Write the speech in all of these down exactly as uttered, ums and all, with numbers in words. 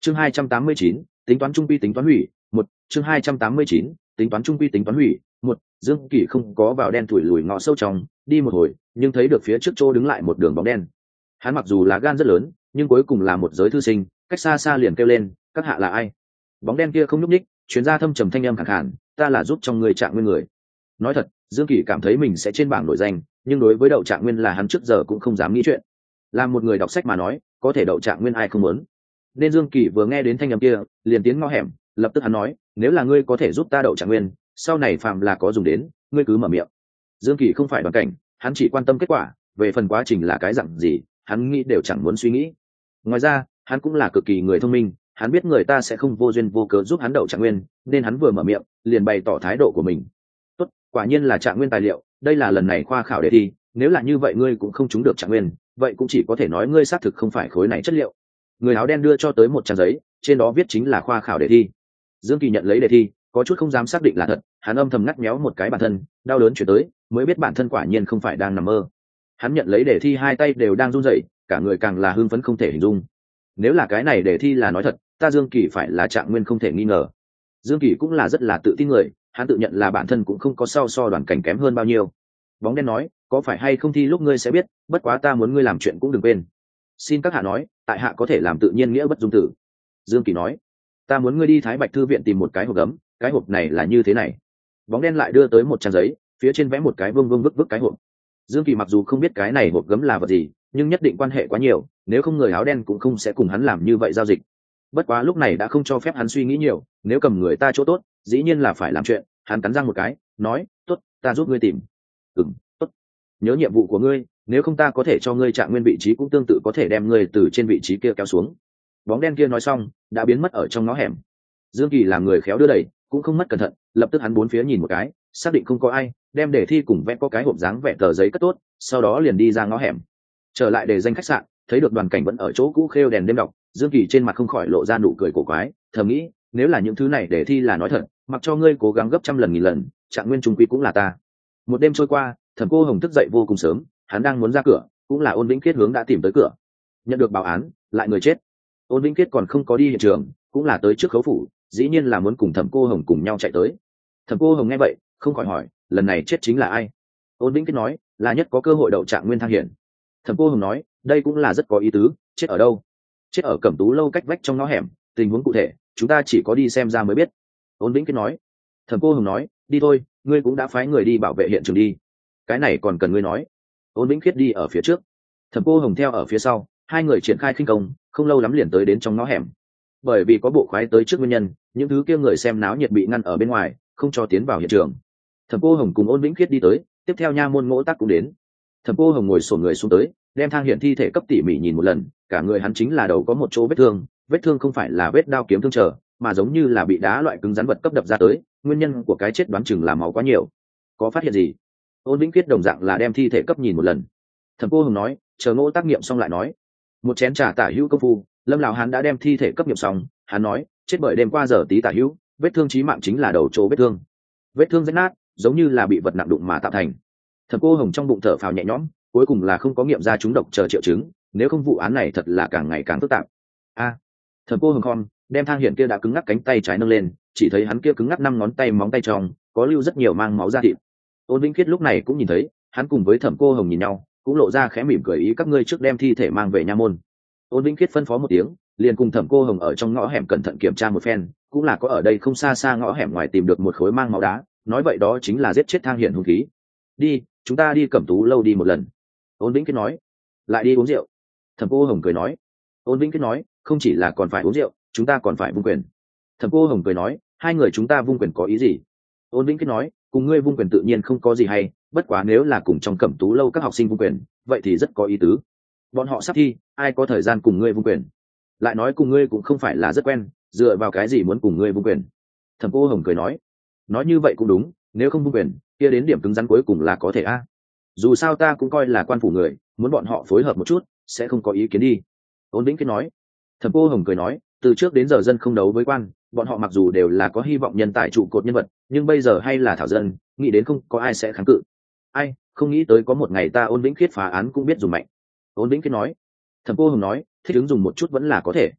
chương hai trăm tám mươi chín, tính toán trung quy tính toán hủy một chương hai trăm tám mươi chín, tính toán trung quy tính toán hủy một Dương Kỳ không có vào đen thủi lùi ngõ sâu trong đi một hồi, nhưng thấy được phía trước chỗ đứng lại một đường bóng đen. Hắn mặc dù là gan rất lớn, nhưng cuối cùng là một giới thư sinh, cách xa xa liền kêu lên, các hạ là ai? Bóng đen kia không nhúc nhích, chuyến ra thâm trầm thanh âm khẳng khàn, ta là giúp trong người Trạng Nguyên người. Nói thật, Dương Kỳ cảm thấy mình sẽ trên bảng nổi danh, nhưng đối với đậu Trạng Nguyên là hắn trước giờ cũng không dám nghĩ chuyện. Làm một người đọc sách mà nói, có thể đậu Trạng Nguyên ai không muốn. Nên Dương Kỳ vừa nghe đến thanh âm kia, liền tiến ngõ hẻm, lập tức hắn nói, nếu là ngươi có thể giúp ta đậu Trạng Nguyên, sau này phàm là có dùng đến, ngươi cứ mở miệng. Dương Kỳ không phải đoán cảnh, hắn chỉ quan tâm kết quả, về phần quá trình là cái dạng gì, hắn nghĩ đều chẳng muốn suy nghĩ. Ngoài ra, hắn cũng là cực kỳ người thông minh, hắn biết người ta sẽ không vô duyên vô cớ giúp hắn đậu Trạng Nguyên, nên hắn vừa mở miệng, liền bày tỏ thái độ của mình. Tốt, quả nhiên là Trạng Nguyên tài liệu, đây là lần này khoa khảo đề thi, nếu là như vậy ngươi cũng không trúng được Trạng Nguyên, vậy cũng chỉ có thể nói ngươi xác thực không phải khối này chất liệu. Người áo đen đưa cho tới một trang giấy, trên đó viết chính là khoa khảo đề thi. Dương Kỳ nhận lấy đề thi, có chút không dám xác định là thật, hắn âm thầm ngắt méo một cái bản thân, đau đớn chuyển tới, mới biết bản thân quả nhiên không phải đang nằm mơ. Hắn nhận lấy đề thi hai tay đều đang run rẩy, cả người càng là hưng phấn không thể hình dung. Nếu là cái này đề thi là nói thật, ta Dương Kỳ phải là Trạng Nguyên không thể nghi ngờ. Dương Kỳ cũng là rất là tự tin người, hắn tự nhận là bản thân cũng không có sau so đoàn cảnh kém hơn bao nhiêu. Bóng đen nói, có phải hay không thi lúc ngươi sẽ biết, bất quá ta muốn ngươi làm chuyện cũng đừng quên. Xin các hạ nói, tại hạ có thể làm tự nhiên nghĩa bất dung tử. Dương Kỳ nói, ta muốn ngươi đi Thái Bạch thư viện tìm một cái hộp gấm, cái hộp này là như thế này. Bóng đen lại đưa tới một trang giấy, phía trên vẽ một cái vương vương vức vức cái hộp. Dương Kỳ mặc dù không biết cái này hộp gấm là vật gì, nhưng nhất định quan hệ quá nhiều, nếu không người áo đen cũng không sẽ cùng hắn làm như vậy giao dịch. Bất quá lúc này đã không cho phép hắn suy nghĩ nhiều, nếu cầm người ta chỗ tốt, dĩ nhiên là phải làm chuyện. Hắn cắn răng một cái, nói, tốt, ta giúp ngươi tìm. Ừm, tốt. Nhớ nhiệm vụ của ngươi, nếu không ta có thể cho ngươi Trạng Nguyên vị trí cũng tương tự có thể đem ngươi từ trên vị trí kia kéo xuống. Bóng đen kia nói xong, đã biến mất ở trong ngõ hẻm. Dương Kỳ làm người khéo đưa đẩy, cũng không mất cẩn thận, lập tức hắn bốn phía nhìn một cái, xác định không có ai, đem đề thi cùng vẽ có cái hộp dáng vẽ tờ giấy cất tốt, sau đó liền đi ra ngõ hẻm. Trở lại đề danh khách sạn, thấy được Đoàn Cảnh vẫn ở chỗ cũ khêu đèn đêm đọc, Dương Kỳ trên mặt không khỏi lộ ra nụ cười cổ quái, thầm nghĩ, nếu là những thứ này đề thi là nói thật, mặc cho ngươi cố gắng gấp trăm lần nghìn lần, Trạng Nguyên trung quy cũng là ta. Một đêm trôi qua, Thẩm Cô Hồng thức dậy vô cùng sớm, hắn đang muốn ra cửa, cũng là Ôn Vĩnh Kiết hướng đã tìm tới cửa. Nhận được báo án, lại người chết. Ôn Vĩnh Kiết còn không có đi hiện trường, cũng là tới trước khấu phủ, dĩ nhiên là muốn cùng Thẩm Cô Hồng cùng nhau chạy tới. Thẩm Cô Hồng nghe vậy, không khỏi hỏi, lần này chết chính là ai? Ôn Vĩnh Kiết nói, là nhất có cơ hội đậu Trạng Nguyên thăng hiển. Thẩm Cô Hồng nói, đây cũng là rất có ý tứ, chết ở đâu? Chết ở Cẩm Tú lâu cách vách trong ngõ hẻm, tình huống cụ thể, chúng ta chỉ có đi xem ra mới biết. Ôn Vĩnh Kiết nói. Thẩm Cô Hồng nói, đi thôi, ngươi cũng đã phái người đi bảo vệ hiện trường đi. Cái này còn cần ngươi nói. Ôn Vĩnh Kiết đi ở phía trước, Thẩm Cô Hồng theo ở phía sau, hai người triển khai khinh công, không lâu lắm liền tới đến trong ngõ hẻm. Bởi vì có bộ khoái tới trước nguyên nhân, những thứ kia người xem náo nhiệt bị ngăn ở bên ngoài, không cho tiến vào hiện trường. Thẩm Cô Hồng cùng Ôn Vĩnh Khiết đi tới, tiếp theo nha môn Ngỗ Tắc cũng đến. Thẩm Cô Hồng ngồi xổm người xuống tới, đem thang hiện thi thể cấp tỉ mỉ nhìn một lần, cả người hắn chính là đầu có một chỗ vết thương, vết thương không phải là vết đao kiếm thương trở, mà giống như là bị đá loại cứng rắn vật cấp đập ra tới, nguyên nhân của cái chết đoán chừng là máu quá nhiều. Có phát hiện gì? Ôn Vĩnh Khiết đồng dạng là đem thi thể cấp nhìn một lần. Thẩm Cô Hồng nói, chờ Ngỗ Tắc nghiệm xong lại nói. Một chén trà tả hữu công phu, Lâm lão hắn đã đem thi thể cấp nghiệm xong, hắn nói, chết bởi đêm qua giờ tí tả hữu, vết thương chí mạng chính là đầu chỗ vết thương. Vết thương rách nát, giống như là bị vật nặng đụng mà tạo thành. Thẩm Cô Hồng trong bụng thở phào nhẹ nhõm, cuối cùng là không có nghiệm ra trúng độc chờ triệu chứng, nếu không vụ án này thật là càng ngày càng phức tạp. A. À, Thẩm Cô Hồng khom, đem thang hiện kia đã cứng ngắc cánh tay trái nâng lên, chỉ thấy hắn kia cứng ngắc năm ngón tay móng tay trong, có lưu rất nhiều mang máu ra thịt. Ôn Vĩnh Khiết lúc này cũng nhìn thấy, hắn cùng với Thẩm Cô Hồng nhìn nhau, cũng lộ ra khẽ mỉm cười ý các ngươi trước đem thi thể mang về nha môn. Ôn Vĩnh Khiết phân phó một tiếng, liền cùng Thẩm Cô Hồng ở trong ngõ hẻm cẩn thận kiểm tra một phen, cũng là có ở đây không xa xa ngõ hẻm ngoài tìm được một khối mang máu đá, nói vậy đó chính là giết chết thang hiện hung khí. Đi, chúng ta đi Cẩm Tú lâu đi một lần. Ôn Vĩnh Khiết nói. Lại đi uống rượu. Thẩm Cô Hồng cười nói. Ôn Vĩnh Khiết nói, không chỉ là còn phải uống rượu, chúng ta còn phải vung quyền. Thẩm Cô Hồng cười nói, hai người chúng ta vung quyền có ý gì? Ôn Vĩnh Khiết nói, cùng ngươi vung quyền tự nhiên không có gì hay, bất quá nếu là cùng trong Cẩm Tú lâu các học sinh vung quyền, vậy thì rất có ý tứ. Bọn họ sắp thi, ai có thời gian cùng ngươi vung quyền? Lại nói cùng ngươi cũng không phải là rất quen, dựa vào cái gì muốn cùng ngươi vung quyền? Thẩm Cô Hồng cười nói, nói như vậy cũng đúng, nếu không vung quyền, kia đến điểm cứng rắn cuối cùng là có thể a. Dù sao ta cũng coi là quan phủ người, muốn bọn họ phối hợp một chút, sẽ không có ý kiến đi. Ôn Vĩnh Khiết nói. Thẩm Cô Hồng cười nói, từ trước đến giờ dân không đấu với quan, bọn họ mặc dù đều là có hy vọng nhân tài trụ cột nhân vật, nhưng bây giờ hay là thảo dân, nghĩ đến không có ai sẽ kháng cự. Ai, không nghĩ tới có một ngày ta Ôn Vĩnh Khiết phá án cũng biết dùng mạnh. Ôn Vĩnh Khiết nói. Thẩm Cô Hồng nói, thích ứng dùng một chút vẫn là có thể.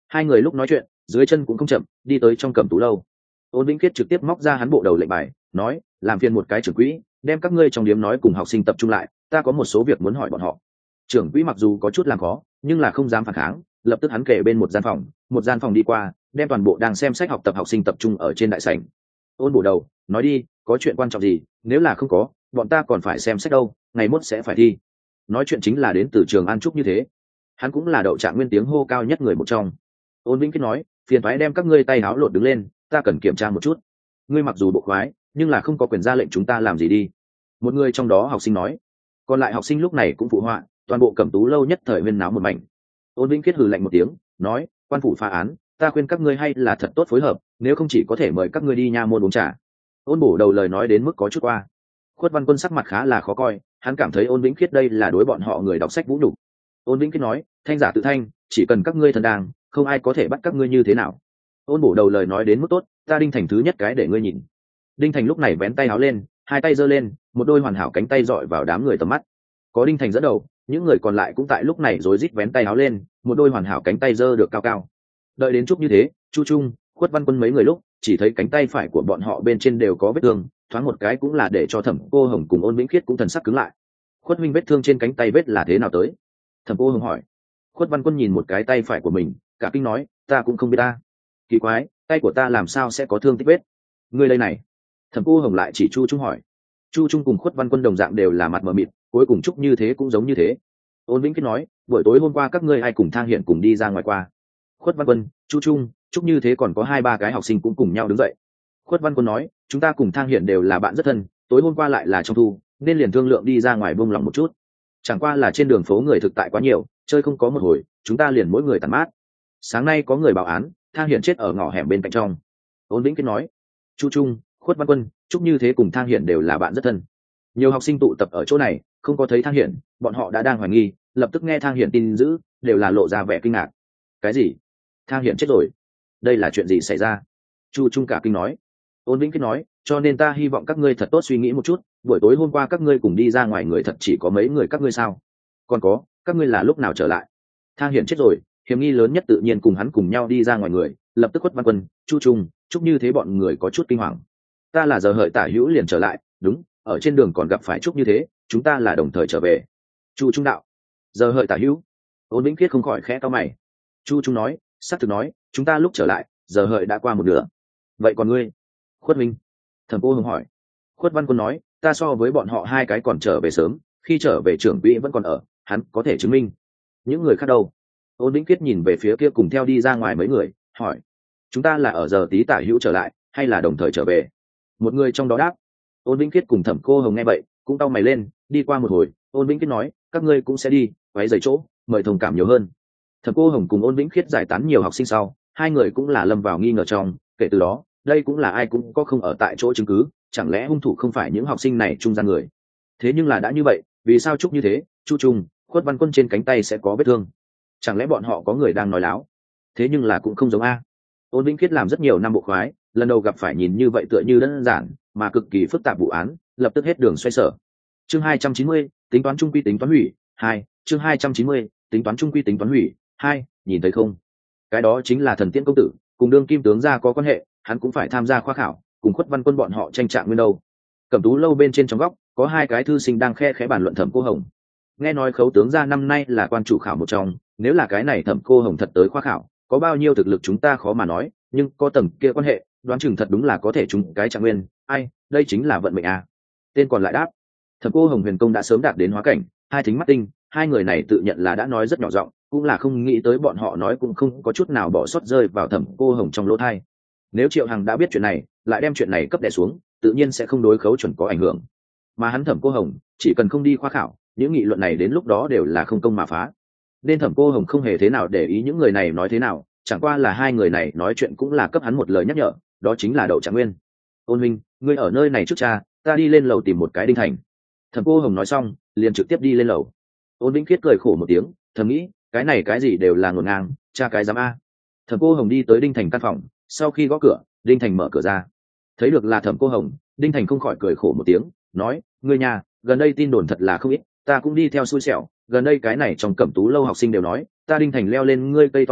Hai người lúc nói chuyện dưới chân cũng không chậm, đi tới trong cẩm tú lâu. Ôn Vĩnh Khiết trực tiếp móc ra hắn bộ đầu lệnh bài, nói, làm phiền một cái trưởng quỹ đem các ngươi trong điếm nói cùng học sinh tập trung lại, ta có một số việc muốn hỏi bọn họ. Trưởng quỹ mặc dù có chút làm khó nhưng là không dám phản kháng, lập tức hắn kể bên một gian phòng, một gian phòng đi qua, đem toàn bộ đang xem sách học tập học sinh tập trung ở trên đại sảnh. Ôn bổ đầu, nói đi, có chuyện quan trọng gì? Nếu là không có, bọn ta còn phải xem sách đâu, ngày mốt sẽ phải thi. Nói chuyện chính là đến từ Trường An Trúc như thế, hắn cũng là đậu trạng nguyên tiếng hô cao nhất người một trong. Ôn Vĩnh Khiết nói, phiền thoái đem các ngươi tay áo lột đứng lên, ta cần kiểm tra một chút. Ngươi mặc dù bộ khoái nhưng là không có quyền ra lệnh chúng ta làm gì đi. Một người trong đó học sinh nói. Còn lại học sinh lúc này cũng phụ họa, toàn bộ cẩm tú lâu nhất thời huyên náo một mảnh. Ôn Vĩnh Khiết hừ lạnh một tiếng, nói, quan phủ phá án, ta khuyên các ngươi hay là thật tốt phối hợp, nếu không chỉ có thể mời các ngươi đi nha môn uống trà. Ôn bổ đầu lời nói đến mức có chút qua. Khuất Văn Quân sắc mặt khá là khó coi, hắn cảm thấy Ôn Vĩnh Khiết đây là đối bọn họ người đọc sách vũ nhục. Ôn Vĩnh Khiết nói, thanh giả tự thanh, chỉ cần các ngươi thần đang, không ai có thể bắt các ngươi như thế nào. Ôn bổ đầu lời nói đến mức tốt, ta Đinh Thành thứ nhất cái để ngươi nhìn. Đinh Thành lúc này vén tay áo lên, hai tay giơ lên, một đôi hoàn hảo cánh tay dọi vào đám người tầm mắt. Có Đinh Thành dẫn đầu, những người còn lại cũng tại lúc này rối rít vén tay áo lên, một đôi hoàn hảo cánh tay giơ được cao cao. Đợi đến chúc như thế, Chu Trung, Khuất Văn Quân mấy người lúc chỉ thấy cánh tay phải của bọn họ bên trên đều có vết thương, thoáng một cái cũng là để cho Thẩm Cô Hồng cùng Ôn Vĩnh Khiết cũng thần sắc cứng lại. Khuất Minh vết thương trên cánh tay vết là thế nào tới? Thẩm Cô Hồng hỏi. Khuất Văn Quân nhìn một cái tay phải của mình, cả kinh nói, ta cũng không biết ta. Kỳ quái, tay của ta làm sao sẽ có thương tích vết? Ngươi đây này. Thẩm Cô Hồng lại chỉ Chu Trung hỏi. Chu Trung cùng Khuất Văn Quân đồng dạng đều là mặt mờ mịt, cuối cùng chúc như thế cũng giống như thế. Ôn Vĩnh Khiết nói, buổi tối hôm qua các ngươi ai cùng Thang Hiển cùng đi ra ngoài qua? Khuất Văn Quân, Chu Trung, chúc như thế còn có hai ba cái học sinh cũng cùng nhau đứng dậy. Khuất Văn Quân nói, chúng ta cùng Thang Hiển đều là bạn rất thân, tối hôm qua lại là trong thu, nên liền thương lượng đi ra ngoài buông lòng một chút. Chẳng qua là trên đường phố người thực tại quá nhiều, chơi không có một hồi, chúng ta liền mỗi người tản mát. Sáng nay có người báo án, Thang Hiển chết ở ngõ hẻm bên cạnh trong. Ôn Vĩnh Khiết nói, Chu Trung, Khuất Văn Quân, chúc như thế cùng Thang Hiển đều là bạn rất thân. Nhiều học sinh tụ tập ở chỗ này, không có thấy Thang Hiển, bọn họ đã đang hoài nghi, lập tức nghe Thang Hiển tin dữ, đều là lộ ra vẻ kinh ngạc. Cái gì? Thang Hiển chết rồi? Đây là chuyện gì xảy ra? Chu Trung cả kinh nói. Ôn Vĩnh Khiết nói, cho nên ta hy vọng các ngươi thật tốt suy nghĩ một chút, buổi tối hôm qua các ngươi cùng đi ra ngoài người thật chỉ có mấy người các ngươi sao? Còn có, các ngươi là lúc nào trở lại? Thang Hiển chết rồi, hiểm nghi lớn nhất tự nhiên cùng hắn cùng nhau đi ra ngoài người, lập tức Khuất Văn Quân, Chu Trung, chúc như thế bọn người có chút kinh hoàng. Ta là giờ hợi tả hữu liền trở lại, đúng, ở trên đường còn gặp phải chúc như thế, chúng ta là đồng thời trở về. Chu Trung đạo, giờ hợi tả hữu. Ôn Vĩnh Khiết không khỏi khẽ cau mày. Chu Trung nói, xác thực nói, chúng ta lúc trở lại, giờ hợi đã qua một nửa. Vậy còn ngươi? Khuất Minh. Thẩm Cô Hồng hỏi. Khuất Văn Quân nói, ta so với bọn họ hai cái còn trở về sớm, khi trở về trưởng quỹ vẫn còn ở, hắn có thể chứng minh. Những người khác đâu? Ôn Vĩnh Khiết nhìn về phía kia cùng theo đi ra ngoài mấy người, hỏi, chúng ta là ở giờ tí tả hữu trở lại, hay là đồng thời trở về? Một người trong đó đáp. Ôn Vĩnh Khiết cùng Thẩm Cô Hồng nghe vậy, cũng cau mày lên, đi qua một hồi, Ôn Vĩnh Khiết nói, các ngươi cũng sẽ đi, váy giày chỗ, mời thông cảm nhiều hơn. Thẩm Cô Hồng cùng Ôn Vĩnh Khiết giải tán nhiều học sinh sau, hai người cũng là lâm vào nghi ngờ trong, kể từ đó, đây cũng là ai cũng có không ở tại chỗ chứng cứ, chẳng lẽ hung thủ không phải những học sinh này trung gian người? Thế nhưng là đã như vậy, vì sao chúc như thế, Chu Trung, Khuất Văn Quân trên cánh tay sẽ có vết thương? Chẳng lẽ bọn họ có người đang nói láo? Thế nhưng là cũng không giống a. Ôn Vĩnh Khiết làm rất nhiều năm bộ khoái, lần đầu gặp phải nhìn như vậy tựa như đơn giản mà cực kỳ phức tạp vụ án, lập tức hết đường xoay sở. Chương hai trăm chín mươi, tính toán trung quy tính toán hủy, hai, chương hai trăm chín mươi, tính toán trung quy tính toán hủy, hai, nhìn thấy không? Cái đó chính là Thần Tiễn công tử, cùng đương kim tướng gia có quan hệ, hắn cũng phải tham gia khoa khảo, cùng Khuất Văn Quân bọn họ tranh trạng nguyên đâu. Cẩm tú lâu bên trên trong góc, có hai cái thư sinh đang khe khẽ bàn luận Thẩm Cô Hồng. Nghe nói Khấu tướng gia năm nay là quan chủ khảo một trong, nếu là cái này Thẩm Cô Hồng thật tới khoa khảo, có bao nhiêu thực lực chúng ta khó mà nói, nhưng có tầng kia quan hệ, đoán chừng thật đúng là có thể trúng cái trạng nguyên, ai, đây chính là vận mệnh à. Tên còn lại đáp, Thẩm Cô Hồng huyền công đã sớm đạt đến hóa cảnh, hai thính mắt tinh, hai người này tự nhận là đã nói rất nhỏ giọng, cũng là không nghĩ tới bọn họ nói cũng không có chút nào bỏ sót rơi vào Thẩm Cô Hồng trong lỗ tai. Nếu Triệu Hằng đã biết chuyện này, lại đem chuyện này cấp đè xuống, tự nhiên sẽ không đối Khấu chuẩn có ảnh hưởng. Mà hắn Thẩm Cô Hồng, chỉ cần không đi khoa khảo, những nghị luận này đến lúc đó đều là không công mà phá. Nên Thẩm Cô Hồng không hề thế nào để ý những người này nói thế nào, chẳng qua là hai người này nói chuyện cũng là cấp hắn một lời nhắc nhở, đó chính là Đậu Trạng Nguyên. Ôn Minh, ngươi ở nơi này trước cha, ta đi lên lầu tìm một cái Đinh Thành. Thẩm Cô Hồng nói xong, liền trực tiếp đi lên lầu. Ôn Vĩnh Khiết cười khổ một tiếng, thầm nghĩ, cái này cái gì đều là ngổn ngang, cha cái dám a. Thẩm Cô Hồng đi tới Đinh Thành căn phòng, sau khi gõ cửa, Đinh Thành mở cửa ra, thấy được là Thẩm Cô Hồng, Đinh Thành không khỏi cười khổ một tiếng, nói, ngươi nhà, gần đây tin đồn thật là không ít, ta cũng đi theo xui xẻo, gần đây cái này trong Cẩm tú lâu học sinh đều nói, ta Đinh Thành leo lên ngươi cây to này,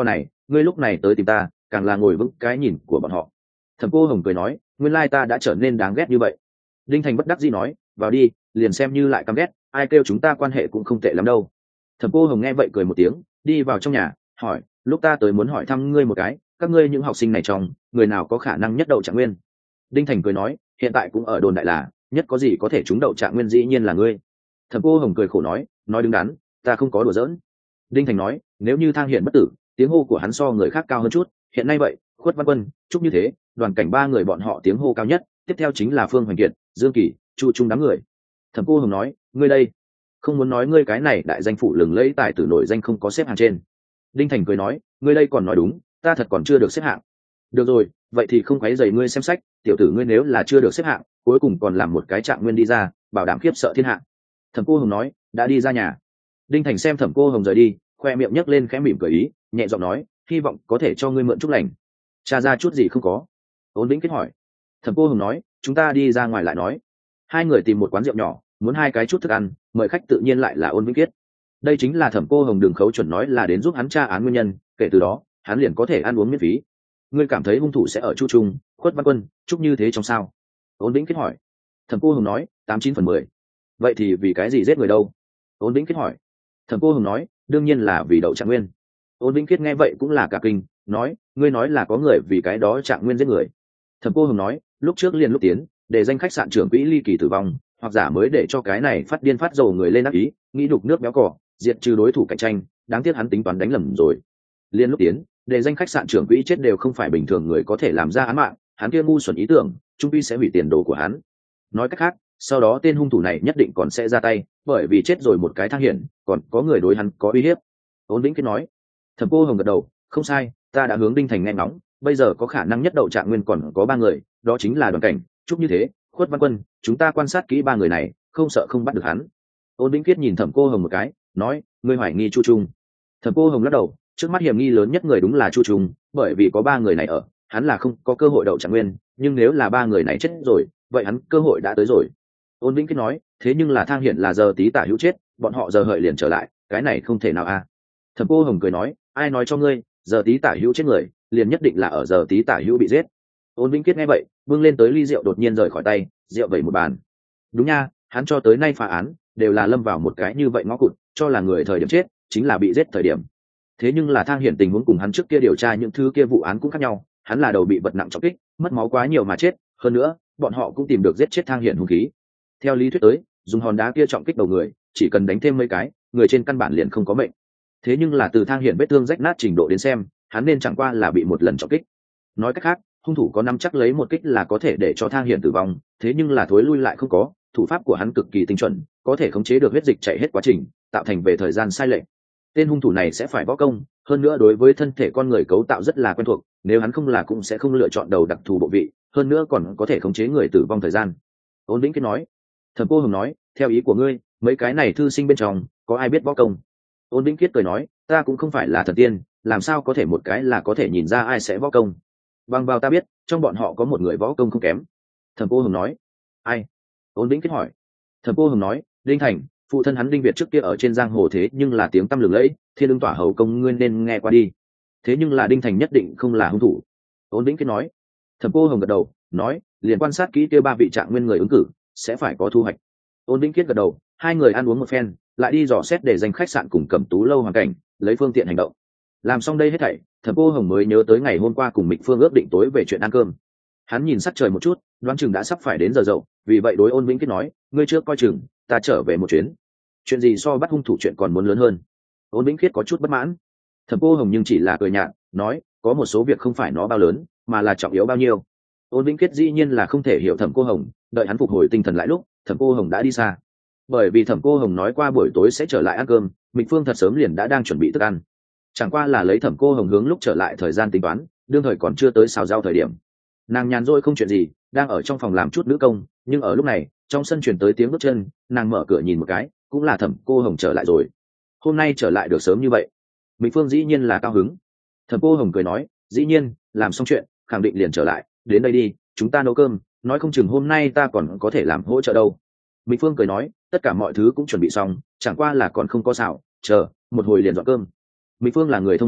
ngươi lúc này tới tìm ta càng là ngồi vững cái nhìn của bọn họ. Thẩm Cô Hồng cười nói, nguyên lai ta đã trở nên đáng ghét như vậy. Đinh Thành bất đắc dĩ nói, vào đi, liền xem như lại căm ghét, ai kêu chúng ta quan hệ cũng không tệ lắm đâu. Thẩm Cô Hồng nghe vậy cười một tiếng, đi vào trong nhà, hỏi, lúc ta tới muốn hỏi thăm ngươi một cái, các ngươi những học sinh này trong, người nào có khả năng nhất đậu trạng nguyên? Đinh Thành cười nói, hiện tại cũng ở đồn đại là, nhất có gì có thể trúng đậu trạng nguyên dĩ nhiên là ngươi. Thẩm Cô Hồng cười khổ nói, nói đứng đắn, ta không có đùa giỡn. Đinh Thành nói, nếu như Thang Hiển bất tử, tiếng hô của hắn so người khác cao hơn chút, hiện nay vậy, Khuất Văn Quân, Trúc Như Thế, Đoàn Cảnh ba người bọn họ tiếng hô cao nhất, tiếp theo chính là Phương Hoành Kiệt, Dương Kỳ, Chu Trung đám người. Thẩm Cô Hồng nói, ngươi đây, không muốn nói ngươi cái này đại danh phủ lừng lẫy tài tử nổi danh không có xếp hạng trên. Đinh Thành cười nói, ngươi đây còn nói đúng, ta thật còn chưa được xếp hạng. Được rồi, vậy thì không quấy rầy ngươi xem sách, tiểu tử ngươi nếu là chưa được xếp hạng, cuối cùng còn làm một cái trạng nguyên đi ra, bảo đảm khiếp sợ thiên hạ. Thẩm Cô Hồng nói, đã đi ra nhà. Đinh Thành xem Thẩm Cô Hồng rời đi, khoe miệng nhấc lên khẽ mỉm cười ý, nhẹ giọng nói, hy vọng có thể cho ngươi mượn chút lành. Tra ra chút gì không có? Ôn Vĩnh Kết hỏi. Thẩm Cô Hồng nói, chúng ta đi ra ngoài lại nói. Hai người tìm một quán rượu nhỏ, muốn hai cái chút thức ăn, mời khách tự nhiên lại là Ôn Vĩnh Kết. Đây chính là Thẩm Cô Hồng đường khấu chuẩn nói là đến giúp hắn tra án nguyên nhân, kể từ đó hắn liền có thể ăn uống miễn phí. Ngươi cảm thấy hung thủ sẽ ở Chu Trung, Khuất Văn Quân, Trúc Như Thế trong sao? Ôn Vĩnh Kết hỏi. Thẩm Cô Hồng nói, tám chín phần mười. Vậy thì vì cái gì giết người đâu? Ôn Vĩnh Kết hỏi. Thẩm Cô Hồng nói, đương nhiên là vì đậu trạng nguyên. Ôn Vĩnh Kết nghe vậy cũng là cả kinh, nói, ngươi nói là có người vì cái đó trạng nguyên giết người. Thẩm Cô Hồng nói, lúc trước liền lúc tiến, để danh khách sạn trưởng quỹ ly kỳ tử vong, hoặc giả mới để cho cái này phát điên phát dầu người lên ác ý, nghĩ đục nước béo cỏ, diệt trừ đối thủ cạnh tranh, đáng tiếc hắn tính toán đánh lầm rồi. Liên lúc tiến, để danh khách sạn trưởng quỹ chết đều không phải bình thường người có thể làm ra án mạng, hắn kia ngu xuẩn ý tưởng, trung quy sẽ hủy tiền đồ của hắn. Nói cách khác, sau đó tên hung thủ này nhất định còn sẽ ra tay, bởi vì chết rồi một cái Thang Hiển, còn có người đối hắn có uy hiếp. Ôn Vĩnh Kết nói. Thẩm Cô Hồng gật đầu, không sai, ta đã hướng Đinh Thành nghe ngóng, bây giờ có khả năng nhất đậu trạng nguyên còn có ba người, đó chính là Đoàn Cảnh, Trúc Như Thế, Khuất Văn Quân, chúng ta quan sát kỹ ba người này, không sợ không bắt được hắn. Ôn Vĩnh Kết nhìn Thẩm Cô Hồng một cái, nói, ngươi hoài nghi Chu Trung. Thẩm Cô Hồng lắc đầu, trước mắt hiểm nghi lớn nhất người đúng là Chu Trung, bởi vì có ba người này ở, hắn là không có cơ hội đậu trạng nguyên, nhưng nếu là ba người này chết rồi, vậy hắn cơ hội đã tới rồi. Ôn Vĩnh Kết nói, thế nhưng là Thang Hiển là giờ tí tả hữu chết, bọn họ giờ hợi liền trở lại, cái này không thể nào a. À. Thẩm Cô Hồng cười nói, ai nói cho ngươi, giờ tí tả hữu chết người, liền nhất định là ở giờ tí tả hữu bị giết. Ôn Vĩnh Kết nghe vậy, bưng lên tới ly rượu đột nhiên rời khỏi tay, rượu vẩy một bàn. Đúng nha, hắn cho tới nay phá án, đều là lâm vào một cái như vậy ngõ cụt, cho là người thời điểm chết, chính là bị giết thời điểm. Thế nhưng là Thang Hiển tình huống cùng hắn trước kia điều tra những thứ kia vụ án cũng khác nhau, hắn là đầu bị vật nặng trọng kích, mất máu quá nhiều mà chết, hơn nữa, bọn họ cũng tìm được giết chết Thang Hiển hung khí. Theo lý thuyết tới, dùng hòn đá kia trọng kích đầu người, chỉ cần đánh thêm mấy cái, người trên căn bản liền không có mệnh. Thế nhưng là từ Thang Hiển vết thương rách nát trình độ đến xem, hắn nên chẳng qua là bị một lần trọng kích. Nói cách khác, hung thủ có nắm chắc lấy một kích là có thể để cho Thang Hiển tử vong, thế nhưng là thối lui lại không có, thủ pháp của hắn cực kỳ tinh chuẩn, có thể khống chế được huyết dịch chảy hết quá trình, tạo thành về thời gian sai lệch. Tên hung thủ này sẽ phải võ công, hơn nữa đối với thân thể con người cấu tạo rất là quen thuộc, nếu hắn không là cũng sẽ không lựa chọn đầu đặc thù bộ vị, hơn nữa còn có thể khống chế người tử vong thời gian. Ôn Vĩnh Kết nói. Thẩm Cô Hồng nói, theo ý của ngươi, mấy cái này thư sinh bên trong có ai biết võ công? Ôn Vĩnh Kết cười nói, ta cũng không phải là thần tiên, làm sao có thể một cái là có thể nhìn ra ai sẽ võ công? Bằng vào ta biết, trong bọn họ có một người võ công không kém. Thẩm Cô Hồng nói. Ai? Ôn Vĩnh Kết hỏi. Thẩm Cô Hồng nói, Đinh Thành, phụ thân hắn Đinh Việt trước kia ở trên giang hồ thế nhưng là tiếng tăm lừng lẫy, Thiên Ưng Tỏa Hầu công ngươi nên nghe qua đi. Thế nhưng là Đinh Thành nhất định không là hung thủ. Ôn Vĩnh Kết nói. Thẩm Cô Hồng gật đầu, nói, liền quan sát kỹ kia ba vị trạng nguyên người ứng cử, sẽ phải có thu hoạch. Ôn Vĩnh Kết gật đầu, hai người ăn uống một phen, lại đi dò xét để danh khách sạn cùng Cẩm Tú lâu hoàn cảnh, lấy phương tiện hành động. Làm xong đây hết thảy, Thẩm Cô Hồng mới nhớ tới ngày hôm qua cùng Mịch Phương ước định tối về chuyện ăn cơm. Hắn nhìn sắc trời một chút, đoán chừng đã sắp phải đến giờ dậu, vì vậy đối Ôn Vĩnh Kết nói, ngươi trước coi chừng, ta trở về một chuyến. Chuyện gì so bắt hung thủ chuyện còn muốn lớn hơn? Ôn Vĩnh Kết có chút bất mãn. Thẩm Cô Hồng nhưng chỉ là cười nhạt, nói, có một số việc không phải nó bao lớn, mà là trọng yếu bao nhiêu. Ôn Vĩnh Kết dĩ nhiên là không thể hiểu Thẩm Cô Hồng, đợi hắn phục hồi tinh thần lại lúc, Thẩm Cô Hồng đã đi xa. Bởi vì Thẩm Cô Hồng nói qua buổi tối sẽ trở lại ăn cơm, Mịch Phương thật sớm liền đã đang chuẩn bị thức ăn. Chẳng qua là lấy Thẩm Cô Hồng hướng lúc trở lại thời gian tính toán, đương thời còn chưa tới xào rau thời điểm. Nàng nhàn rỗi không chuyện gì, đang ở trong phòng làm chút nữ công, nhưng ở lúc này, trong sân truyền tới tiếng bước chân, nàng mở cửa nhìn một cái, cũng là Thẩm Cô Hồng trở lại rồi. Hôm nay trở lại được sớm như vậy, Mịch Phương dĩ nhiên là cao hứng. Thẩm Cô Hồng cười nói, dĩ nhiên, làm xong chuyện, khẳng định liền trở lại, đến đây đi, chúng ta nấu cơm, nói không chừng hôm nay ta còn có thể làm hỗ trợ đâu. Mịch Phương cười nói, tất cả mọi thứ cũng chuẩn bị xong, chẳng qua là còn không có xào, chờ một hồi liền dọn cơm. Mịch Phương là người thông minh,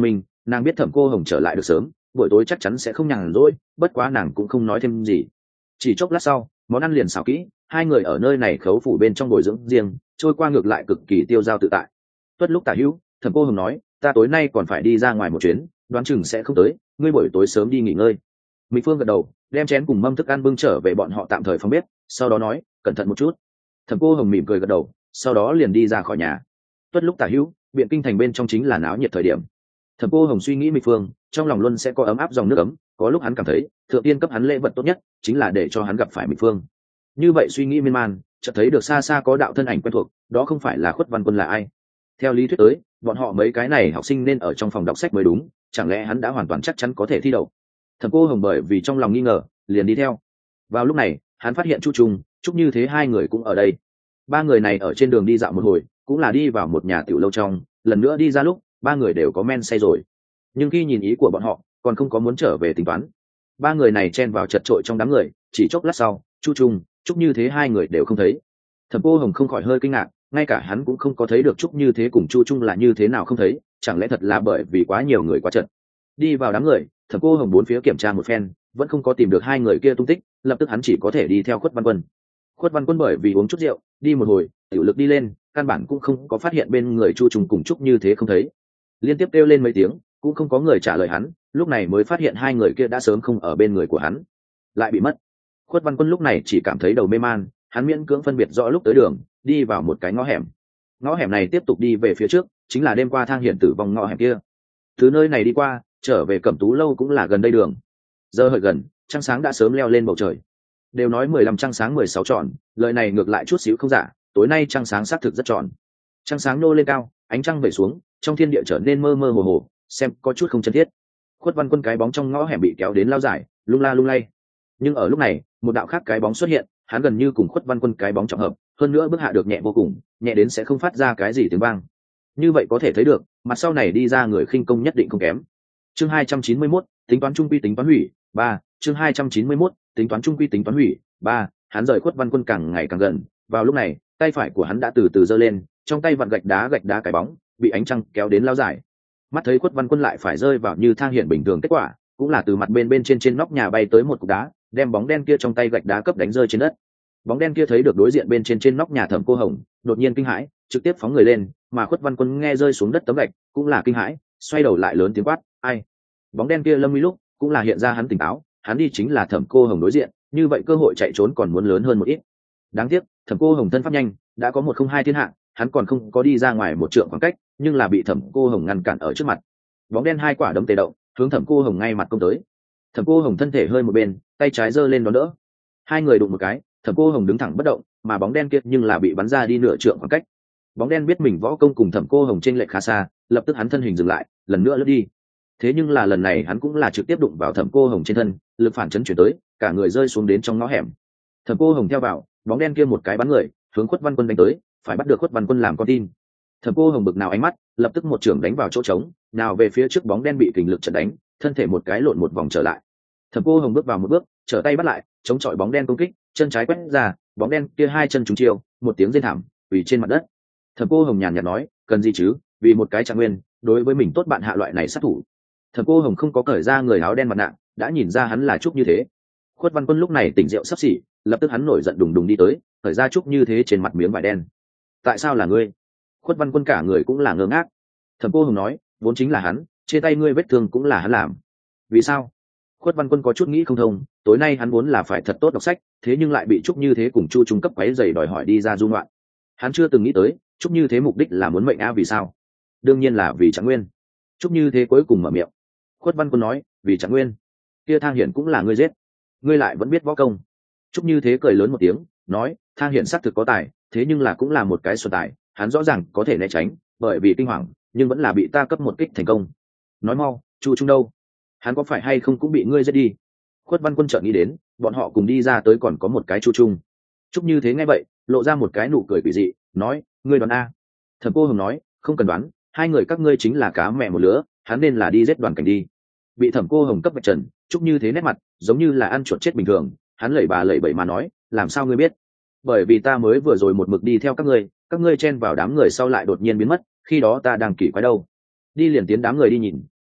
Nàng biết Thẩm Cô Hồng trở lại được sớm, buổi tối chắc chắn sẽ không nhàn rỗi, bất quá nàng cũng không nói thêm gì. Chỉ chốc lát sau, món ăn liền xào kỹ, hai người ở nơi này khấu phủ bên trong bồi dưỡng riêng, trôi qua ngược lại cực kỳ tiêu dao tự tại. Tuất lúc tả hữu, Thẩm Cô Hồng nói, ta tối nay còn phải đi ra ngoài một chuyến, đoán chừng sẽ không tới, ngươi buổi tối sớm đi nghỉ ngơi. Mỹ Phương gật đầu, đem chén cùng mâm thức ăn bưng trở về bọn họ tạm thời phòng bếp, sau đó nói, cẩn thận một chút. Thẩm Cô Hồng mỉm cười gật đầu, sau đó liền đi ra khỏi nhà. Tuất lúc tả hữu, biện kinh thành bên trong chính là náo nhiệt thời điểm. Thẩm Cô Hồng suy nghĩ Mỹ Phương, trong lòng luôn sẽ có ấm áp dòng nước ấm, có lúc hắn cảm thấy, thượng tiên cấp hắn lễ vật tốt nhất chính là để cho hắn gặp phải Mỹ Phương. Như vậy suy nghĩ miên man, chợt thấy được xa xa có đạo thân ảnh quen thuộc, đó không phải là Khuất Văn Quân là ai? Theo lý thuyết tới, bọn họ mấy cái này học sinh nên ở trong phòng đọc sách mới đúng, chẳng lẽ hắn đã hoàn toàn chắc chắn có thể thi đậu? Thẩm Cô Hồng bởi vì trong lòng nghi ngờ, liền đi theo. Vào lúc này, hắn phát hiện Chu Trung, Trúc Như Thế hai người cũng ở đây. Ba người này ở trên đường đi dạo một hồi, cũng là đi vào một nhà tiểu lâu trong, lần nữa đi ra lúc, ba người đều có men say rồi. Nhưng khi nhìn ý của bọn họ, còn không có muốn trở về tính toán. Ba người này chen vào chật trội trong đám người, chỉ chốc lát sau, Chu Trung, Trúc Như Thế hai người đều không thấy. Thẩm Cô Hồng không khỏi hơi kinh ngạc, ngay cả hắn cũng không có thấy được Trúc Như Thế cùng Chu Trung là như thế nào không thấy, chẳng lẽ thật là bởi vì quá nhiều người quá chật. Đi vào đám người, Thẩm Cô Hồng bốn phía kiểm tra một phen, vẫn không có tìm được hai người kia tung tích, lập tức hắn chỉ có thể đi theo Khuất Văn Quân. Khuất Văn Quân bởi vì uống chút rượu, đi một hồi, tiểu lực đi lên, căn bản cũng không có phát hiện bên người Chu Trung cùng Trúc Như Thế không thấy. Liên tiếp kêu lên mấy tiếng, cũng không có người trả lời hắn, lúc này mới phát hiện hai người kia đã sớm không ở bên người của hắn, lại bị mất. Khuất Văn Quân lúc này chỉ cảm thấy đầu mê man, hắn miễn cưỡng phân biệt rõ lúc tới đường, đi vào một cái ngõ hẻm. Ngõ hẻm này tiếp tục đi về phía trước, chính là đêm qua Thang Hiển tử vong ngõ hẻm kia. Từ nơi này đi qua, trở về Cẩm Tú lâu cũng là gần đây đường. Giờ hợi gần, trăng sáng đã sớm leo lên bầu trời. Đều nói mười lăm trăng sáng mười sáu tròn, lời này ngược lại chút xíu không giả, tối nay trăng sáng xác thực rất tròn. Trăng sáng nô lên cao, ánh trăng về xuống, trong thiên địa trở nên mơ mơ hồ hồ, xem có chút không chân thiết. Khuất Văn Quân cái bóng trong ngõ hẻm bị kéo đến lao dài, lung la lung lay. Nhưng ở lúc này, một đạo khác cái bóng xuất hiện, hắn gần như cùng Khuất Văn Quân cái bóng trọng hợp, hơn nữa bước hạ được nhẹ vô cùng, nhẹ đến sẽ không phát ra cái gì tiếng vang. Như vậy có thể thấy được, mặt sau này đi ra người khinh công nhất định không kém. Chương hai trăm chín mươi mốt, tính toán trung quy tính toán hủy, ba. Chương hai trăm chín mươi mốt, tính toán trung quy tính toán hủy, ba. Hắn rời Khuất Văn Quân càng ngày càng gần, vào lúc này, tay phải của hắn đã từ từ giơ lên, trong tay vặn gạch đá gạch đá cái bóng, bị ánh trăng kéo đến lao dài. Mắt thấy Khuất Văn Quân lại phải rơi vào như Thang Hiển bình thường kết quả, cũng là từ mặt bên bên trên trên nóc nhà bay tới một cục đá, đem bóng đen kia trong tay gạch đá cấp đánh rơi trên đất. Bóng đen kia thấy được đối diện bên trên trên nóc nhà Thẩm Cô Hồng, đột nhiên kinh hãi, trực tiếp phóng người lên, mà Khuất Văn Quân nghe rơi xuống đất tấm gạch, cũng là kinh hãi, xoay đầu lại lớn tiếng quát, "Ai?" Bóng đen kia lâm nguy lúc, cũng là hiện ra hắn tỉnh táo, hắn đi chính là Thẩm Cô Hồng đối diện, như vậy cơ hội chạy trốn còn muốn lớn hơn một ít. Đáng tiếc, Thẩm Cô Hồng thân pháp nhanh, đã có một không hai thiên hạ, hắn còn không có đi ra ngoài một trượng khoảng cách, nhưng là bị Thẩm Cô Hồng ngăn cản ở trước mặt. Bóng đen hai quả đấm tê động, hướng Thẩm Cô Hồng ngay mặt công tới. Thẩm Cô Hồng thân thể hơi một bên, tay trái giơ lên đón đỡ. Hai người đụng một cái, Thẩm Cô Hồng đứng thẳng bất động, mà bóng đen kia nhưng là bị bắn ra đi nửa trượng khoảng cách. Bóng đen biết mình võ công cùng Thẩm Cô Hồng trên lệch khá xa, lập tức hắn thân hình dừng lại, lần nữa lướt đi. Thế nhưng là lần này hắn cũng là trực tiếp đụng vào Thẩm Cô Hồng trên thân, lực phản chấn chuyển tới, cả người rơi xuống đến trong ngõ hẻm. Thẩm Cô Hồng theo vào, bóng đen kia một cái bắn người, hướng Khuất Văn Quân đánh tới, phải bắt được Khuất Văn Quân làm con tin. Thẩm Cô Hồng bực nào ánh mắt, lập tức một trường đánh vào chỗ trống, nào về phía trước bóng đen bị kình lực chặn đánh, thân thể một cái lộn một vòng trở lại. Thẩm Cô Hồng bước vào một bước, trở tay bắt lại, chống chọi bóng đen công kích, chân trái quét ra, bóng đen kia hai chân trúng chiêu, một tiếng rên thảm, quỳ trên mặt đất. Thẩm Cô Hồng nhàn nhạt nói, cần gì chứ, vì một cái trạng nguyên, đối với mình tốt bạn hạ loại này sát thủ. Thẩm Cô Hồng không có cởi ra người áo đen mặt nạ, đã nhìn ra hắn là Trúc Như Thế. Khuất Văn Quân lúc này tỉnh rượu sắp xỉ, lập tức hắn nổi giận đùng đùng đi tới, cởi ra Trúc Như Thế trên mặt miếng vải đen. Tại sao là ngươi? Khuất Văn Quân cả người cũng là ngơ ngác. Thẩm Cô Hồng nói, vốn chính là hắn, trên tay ngươi vết thương cũng là hắn làm. Vì sao? Khuất Văn Quân có chút nghĩ không thông, tối nay hắn vốn là phải thật tốt đọc sách, thế nhưng lại bị Trúc Như Thế cùng Chu Trung cấp quấy rầy đòi hỏi đi ra du ngoạn. Hắn chưa từng nghĩ tới, Trúc Như Thế mục đích là muốn mệnh a vì sao? Đương nhiên là vì Trạng Nguyên. Trúc Như Thế cuối cùng mở miệng. Khuất Văn Quân nói, vì Trạng Nguyên. Kia Thang Hiển cũng là ngươi giết, ngươi lại vẫn biết võ công. Trúc Như Thế cười lớn một tiếng, nói, Thang Hiển xác thực có tài, thế nhưng là cũng là một cái xuẩn tài, hắn rõ ràng có thể né tránh, bởi vì kinh hoàng, nhưng vẫn là bị ta cấp một kích thành công. Nói mau, Chu Trung đâu? Hắn có phải hay không cũng bị ngươi giết đi? Khuất Văn Quân chợt nghĩ đến, bọn họ cùng đi ra tới còn có một cái Chu Trung. Trúc Như Thế nghe vậy, lộ ra một cái nụ cười quỷ dị, nói, ngươi đoán a? Thẩm Cô Hồng nói, không cần đoán, hai người các ngươi chính là cá mẹ một lứa, hắn nên là đi giết Đoàn Cảnh đi. Bị Thẩm Cô Hồng cấp vạch trần, Trúc Như Thế nét mặt giống như là ăn chuột chết bình thường, hắn lẩy bà lẩy bẩy mà nói, làm sao ngươi biết? Bởi vì ta mới vừa rồi một mực đi theo các ngươi, các ngươi chen vào đám người sau lại đột nhiên biến mất, khi đó ta đang kỳ quái đâu. Đi liền tiến đám người đi nhìn,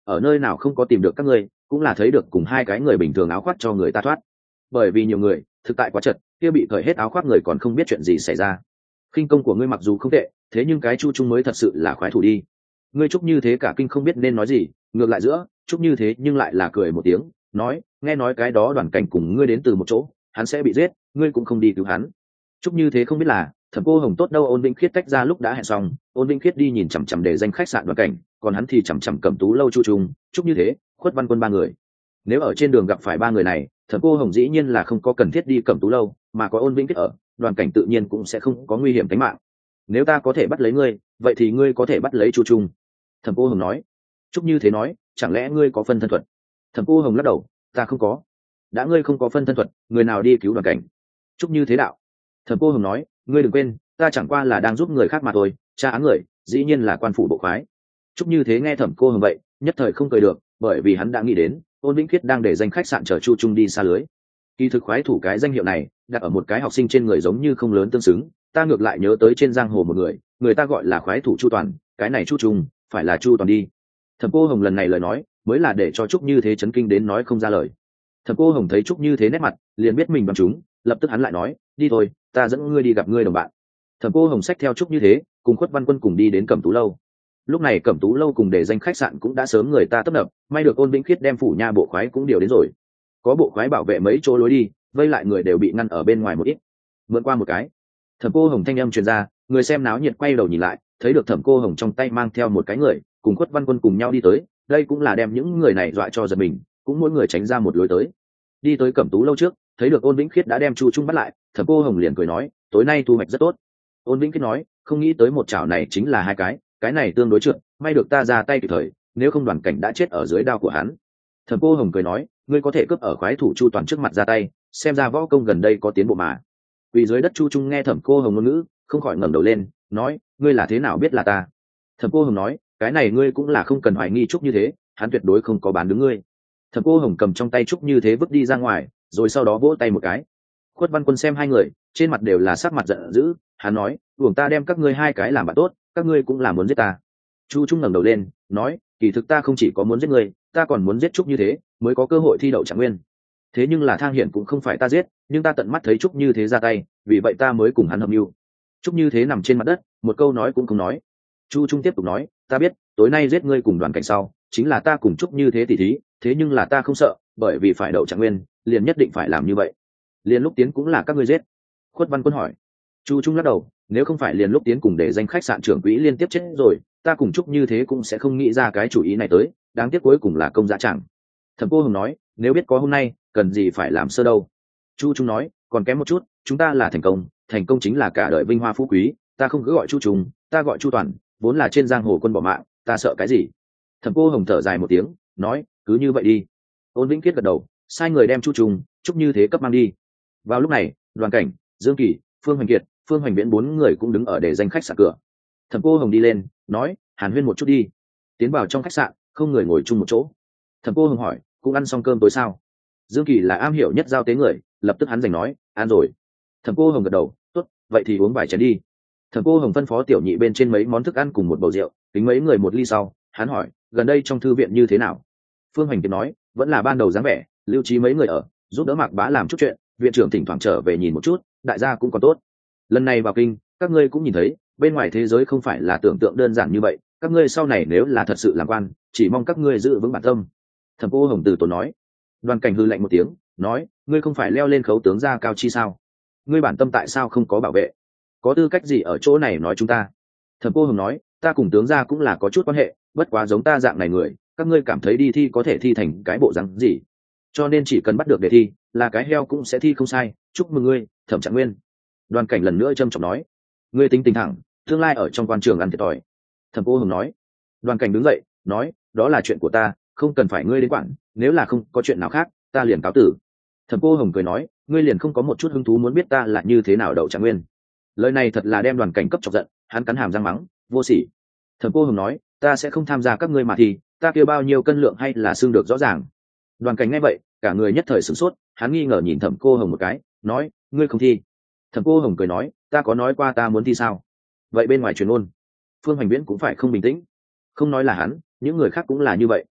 ở nơi nào không có tìm được các ngươi, cũng là thấy được cùng hai cái người bình thường áo khoác cho người ta thoát. Bởi vì nhiều người, thực tại quá chật, kia bị cởi hết áo khoác người còn không biết chuyện gì xảy ra. Khinh công của ngươi mặc dù không tệ, thế nhưng cái Chu Trung mới thật sự là khoái thủ đi. Ngươi Trúc Như Thế cả kinh không biết nên nói gì, ngược lại giữa Trúc Như Thế nhưng lại là cười một tiếng, nói, nghe nói cái đó Đoàn Cảnh cùng ngươi đến từ một chỗ, hắn sẽ bị giết, ngươi cũng không đi cứu hắn. Trúc Như Thế không biết là Thẩm Cô Hồng tốt đâu. Ôn Vĩnh Khiết tách ra lúc đã hẹn xong, Ôn Vĩnh Khiết đi nhìn chằm chằm để danh khách sạn Đoàn Cảnh, còn hắn thì chằm chằm Cẩm Tú lâu Chu Trung, Trúc Như Thế, Khuất Văn Quân ba người. Nếu ở trên đường gặp phải ba người này, Thẩm Cô Hồng dĩ nhiên là không có cần thiết đi Cẩm Tú lâu, mà có Ôn Vĩnh Khiết ở, Đoàn Cảnh tự nhiên cũng sẽ không có nguy hiểm tính mạng. Nếu ta có thể bắt lấy ngươi, vậy thì ngươi có thể bắt lấy Chu Trung. Thẩm Cô Hồng nói. Trúc Như Thế nói, chẳng lẽ ngươi có phân thân thuật? Thẩm Cô Hồng lắc đầu, ta không có. Đã ngươi không có phân thân thuật, người nào đi cứu Đoàn Cảnh? Trúc Như Thế đạo. Thẩm Cô Hồng nói, ngươi đừng quên, ta chẳng qua là đang giúp người khác mà thôi, tra án người dĩ nhiên là quan phủ bộ khoái. Trúc Như Thế nghe Thẩm Cô Hồng vậy, nhất thời không cười được, bởi vì hắn đã nghĩ đến Ôn Vĩnh Khiết đang để danh khách sạn chờ Chu Trung đi xa lưới. Kỳ thực khoái thủ cái danh hiệu này đặt ở một cái học sinh trên người giống như không lớn tương xứng. Ta ngược lại nhớ tới trên giang hồ một người, người ta gọi là khoái thủ Chu Toàn, cái này Chu Trung phải là Chu Toàn đi. Thẩm Cô Hồng lần này lời nói mới là để cho Trúc Như Thế chấn kinh đến nói không ra lời. Thẩm Cô Hồng thấy Trúc Như Thế nét mặt, liền biết mình bằng chúng, lập tức hắn lại nói, đi thôi, ta dẫn ngươi đi gặp ngươi đồng bạn. Thẩm Cô Hồng xách theo Trúc Như Thế, cùng Khuất Văn Quân cùng đi đến Cẩm Tú lâu. Lúc này Cẩm Tú lâu cùng để danh khách sạn cũng đã sớm người ta tấp nập, may được Ôn Vĩnh Khiết đem phủ nha bộ khoái cũng điều đến rồi. Có bộ khoái bảo vệ mấy chỗ lối đi, vây lại người đều bị ngăn ở bên ngoài một ít. Mượn qua một cái, Thẩm Cô Hồng thanh âm truyền ra, người xem náo nhiệt quay đầu nhìn lại, thấy được Thẩm Cô Hồng trong tay mang theo một cái người, cùng Khuất Văn Quân cùng nhau đi tới. Đây cũng là đem những người này dọa cho giật mình, cũng mỗi người tránh ra một lối tới. Đi tới Cẩm Tú lâu trước, thấy được Ôn Vĩnh Khiết đã đem Chu Trung bắt lại, Thẩm Cô Hồng liền cười nói, tối nay thu hoạch rất tốt. Ôn Vĩnh Khiết nói, không nghĩ tới một chảo này chính là hai cái, cái này tương đối trượt, may được ta ra tay kịp thời, nếu không Đoàn Cảnh đã chết ở dưới đao của hắn. Thẩm Cô Hồng cười nói, ngươi có thể cướp ở khoái thủ Chu Toàn trước mặt ra tay, xem ra võ công gần đây có tiến bộ mà. Vì dưới đất Chu Trung nghe Thẩm Cô Hồng ngôn ngữ, không khỏi ngẩng đầu lên, nói, ngươi là thế nào biết là ta? Thẩm Cô Hồng nói, cái này ngươi cũng là không cần hoài nghi Trúc Như Thế, hắn tuyệt đối không có bán đứng ngươi. Thẩm Cô Hồng cầm trong tay Trúc Như Thế vứt đi ra ngoài, rồi sau đó vỗ tay một cái. Khuất Văn Quân xem hai người, trên mặt đều là sắc mặt giận dữ, hắn nói, uổng ta đem các ngươi hai cái làm bạn tốt, các ngươi cũng là muốn giết ta. Chu Trung ngẩng đầu lên, nói, kỳ thực ta không chỉ có muốn giết ngươi, ta còn muốn giết Trúc Như Thế, mới có cơ hội thi đậu Trạng Nguyên. Thế nhưng là Thang Hiển cũng không phải ta giết, nhưng ta tận mắt thấy Trúc Như Thế ra tay, vì vậy ta mới cùng hắn hợp mưu. Trúc Như Thế nằm trên mặt đất, một câu nói cũng không nói. Chu Trung tiếp tục nói, ta biết, tối nay giết ngươi cùng Đoàn Cảnh sau, chính là ta cùng Trúc Như Thế tỉ thí, thế nhưng là ta không sợ, bởi vì phải đậu Trạng Nguyên, liền nhất định phải làm như vậy. Liền lúc tiến cũng là các ngươi giết. Khuất Văn Quân hỏi. Chu Trung lắc đầu, nếu không phải liền lúc tiến cùng để danh khách sạn trưởng quỹ liên tiếp chết rồi, ta cùng Trúc Như Thế cũng sẽ không nghĩ ra cái chủ ý này tới, đáng tiếc cuối cùng là công dã chẳng. Thẩm Cô Hồng nói, nếu biết có hôm nay, cần gì phải làm sơ đâu. Chu Trung nói, còn kém một chút, chúng ta là thành công, thành công chính là cả đời vinh hoa phú quý, ta không cứ gọi Chu Trung, ta gọi Chu Toàn, vốn là trên giang hồ quân bỏ mạng, ta sợ cái gì? Thẩm Cô Hồng thở dài một tiếng, nói, cứ như vậy đi. Ôn Vĩnh Khiết gật đầu, sai người đem Chu Trung, Trúc Như Thế cấp mang đi. Vào lúc này, Đoàn Cảnh, Dương Kỳ, Phương Hoành Kiệt, Phương Hoành Viễn bốn người cũng đứng ở để danh khách sạn cửa. Thẩm Cô Hồng đi lên, nói, hàn huyên một chút đi. Tiến vào trong khách sạn, không người ngồi chung một chỗ. Thẩm Cô Hồng hỏi, cũng ăn xong cơm tối sao? Dương Kỳ là am hiểu nhất giao tế người, lập tức hắn giành nói, ăn rồi. Thẩm Cô Hồng gật đầu, tốt, vậy thì uống vài chén đi. Thẩm Cô Hồng phân phó tiểu nhị bên trên mấy món thức ăn cùng một bầu rượu, tính mấy người một ly sau, hắn hỏi, gần đây trong thư viện như thế nào? Phương Hoành Kiệt nói, vẫn là ban đầu dáng vẻ, lưu trí mấy người ở, giúp đỡ Mạc Bá làm chút chuyện, viện trưởng thỉnh thoảng trở về nhìn một chút, đại gia cũng còn tốt. Lần này vào kinh, các ngươi cũng nhìn thấy, bên ngoài thế giới không phải là tưởng tượng đơn giản như vậy, các ngươi sau này nếu là thật sự làm quan, chỉ mong các ngươi giữ vững bản tâm. Thẩm Cô Hồng từ tốn nói. Đoàn Cảnh hư lạnh một tiếng, nói, ngươi không phải leo lên khấu tướng gia cao chi sao? Ngươi bản tâm tại sao không có bảo vệ? Có tư cách gì ở chỗ này nói chúng ta? Thẩm Cô Hồng nói, ta cùng tướng gia cũng là có chút quan hệ, bất quá giống ta dạng này người, các ngươi cảm thấy đi thi có thể thi thành cái bộ dáng gì? Cho nên chỉ cần bắt được đề thi, là cái heo cũng sẽ thi không sai. Chúc mừng ngươi, Thẩm Trạng Nguyên. Đoàn Cảnh lần nữa trâm trọng nói, ngươi tính tình thẳng, tương lai ở trong quan trường ăn thiệt thòi. Thẩm Cô Hồng nói. Đoàn Cảnh đứng dậy, nói, đó là chuyện của ta, không cần phải ngươi đến quản, nếu là không có chuyện nào khác, ta liền cáo tử. Thẩm Cô Hồng cười nói, ngươi liền không có một chút hứng thú muốn biết ta là như thế nào đậu Trạng Nguyên? Lời này thật là đem Đoàn Cảnh cấp chọc giận, hắn cắn hàm răng mắng, vô sỉ. Thẩm Cô Hồng nói, ta sẽ không tham gia các ngươi mà thì, ta kêu bao nhiêu cân lượng hay là xương được rõ ràng. Đoàn Cảnh nghe vậy, cả người nhất thời sửng sốt, hắn nghi ngờ nhìn Thẩm Cô Hồng một cái, nói, ngươi không thi. Thẩm Cô Hồng cười nói, ta có nói qua ta muốn thi sao? Vậy bên ngoài truyền ôn, Phương Hoành Viễn cũng phải không bình tĩnh, không nói là hắn, những người khác cũng là như vậy.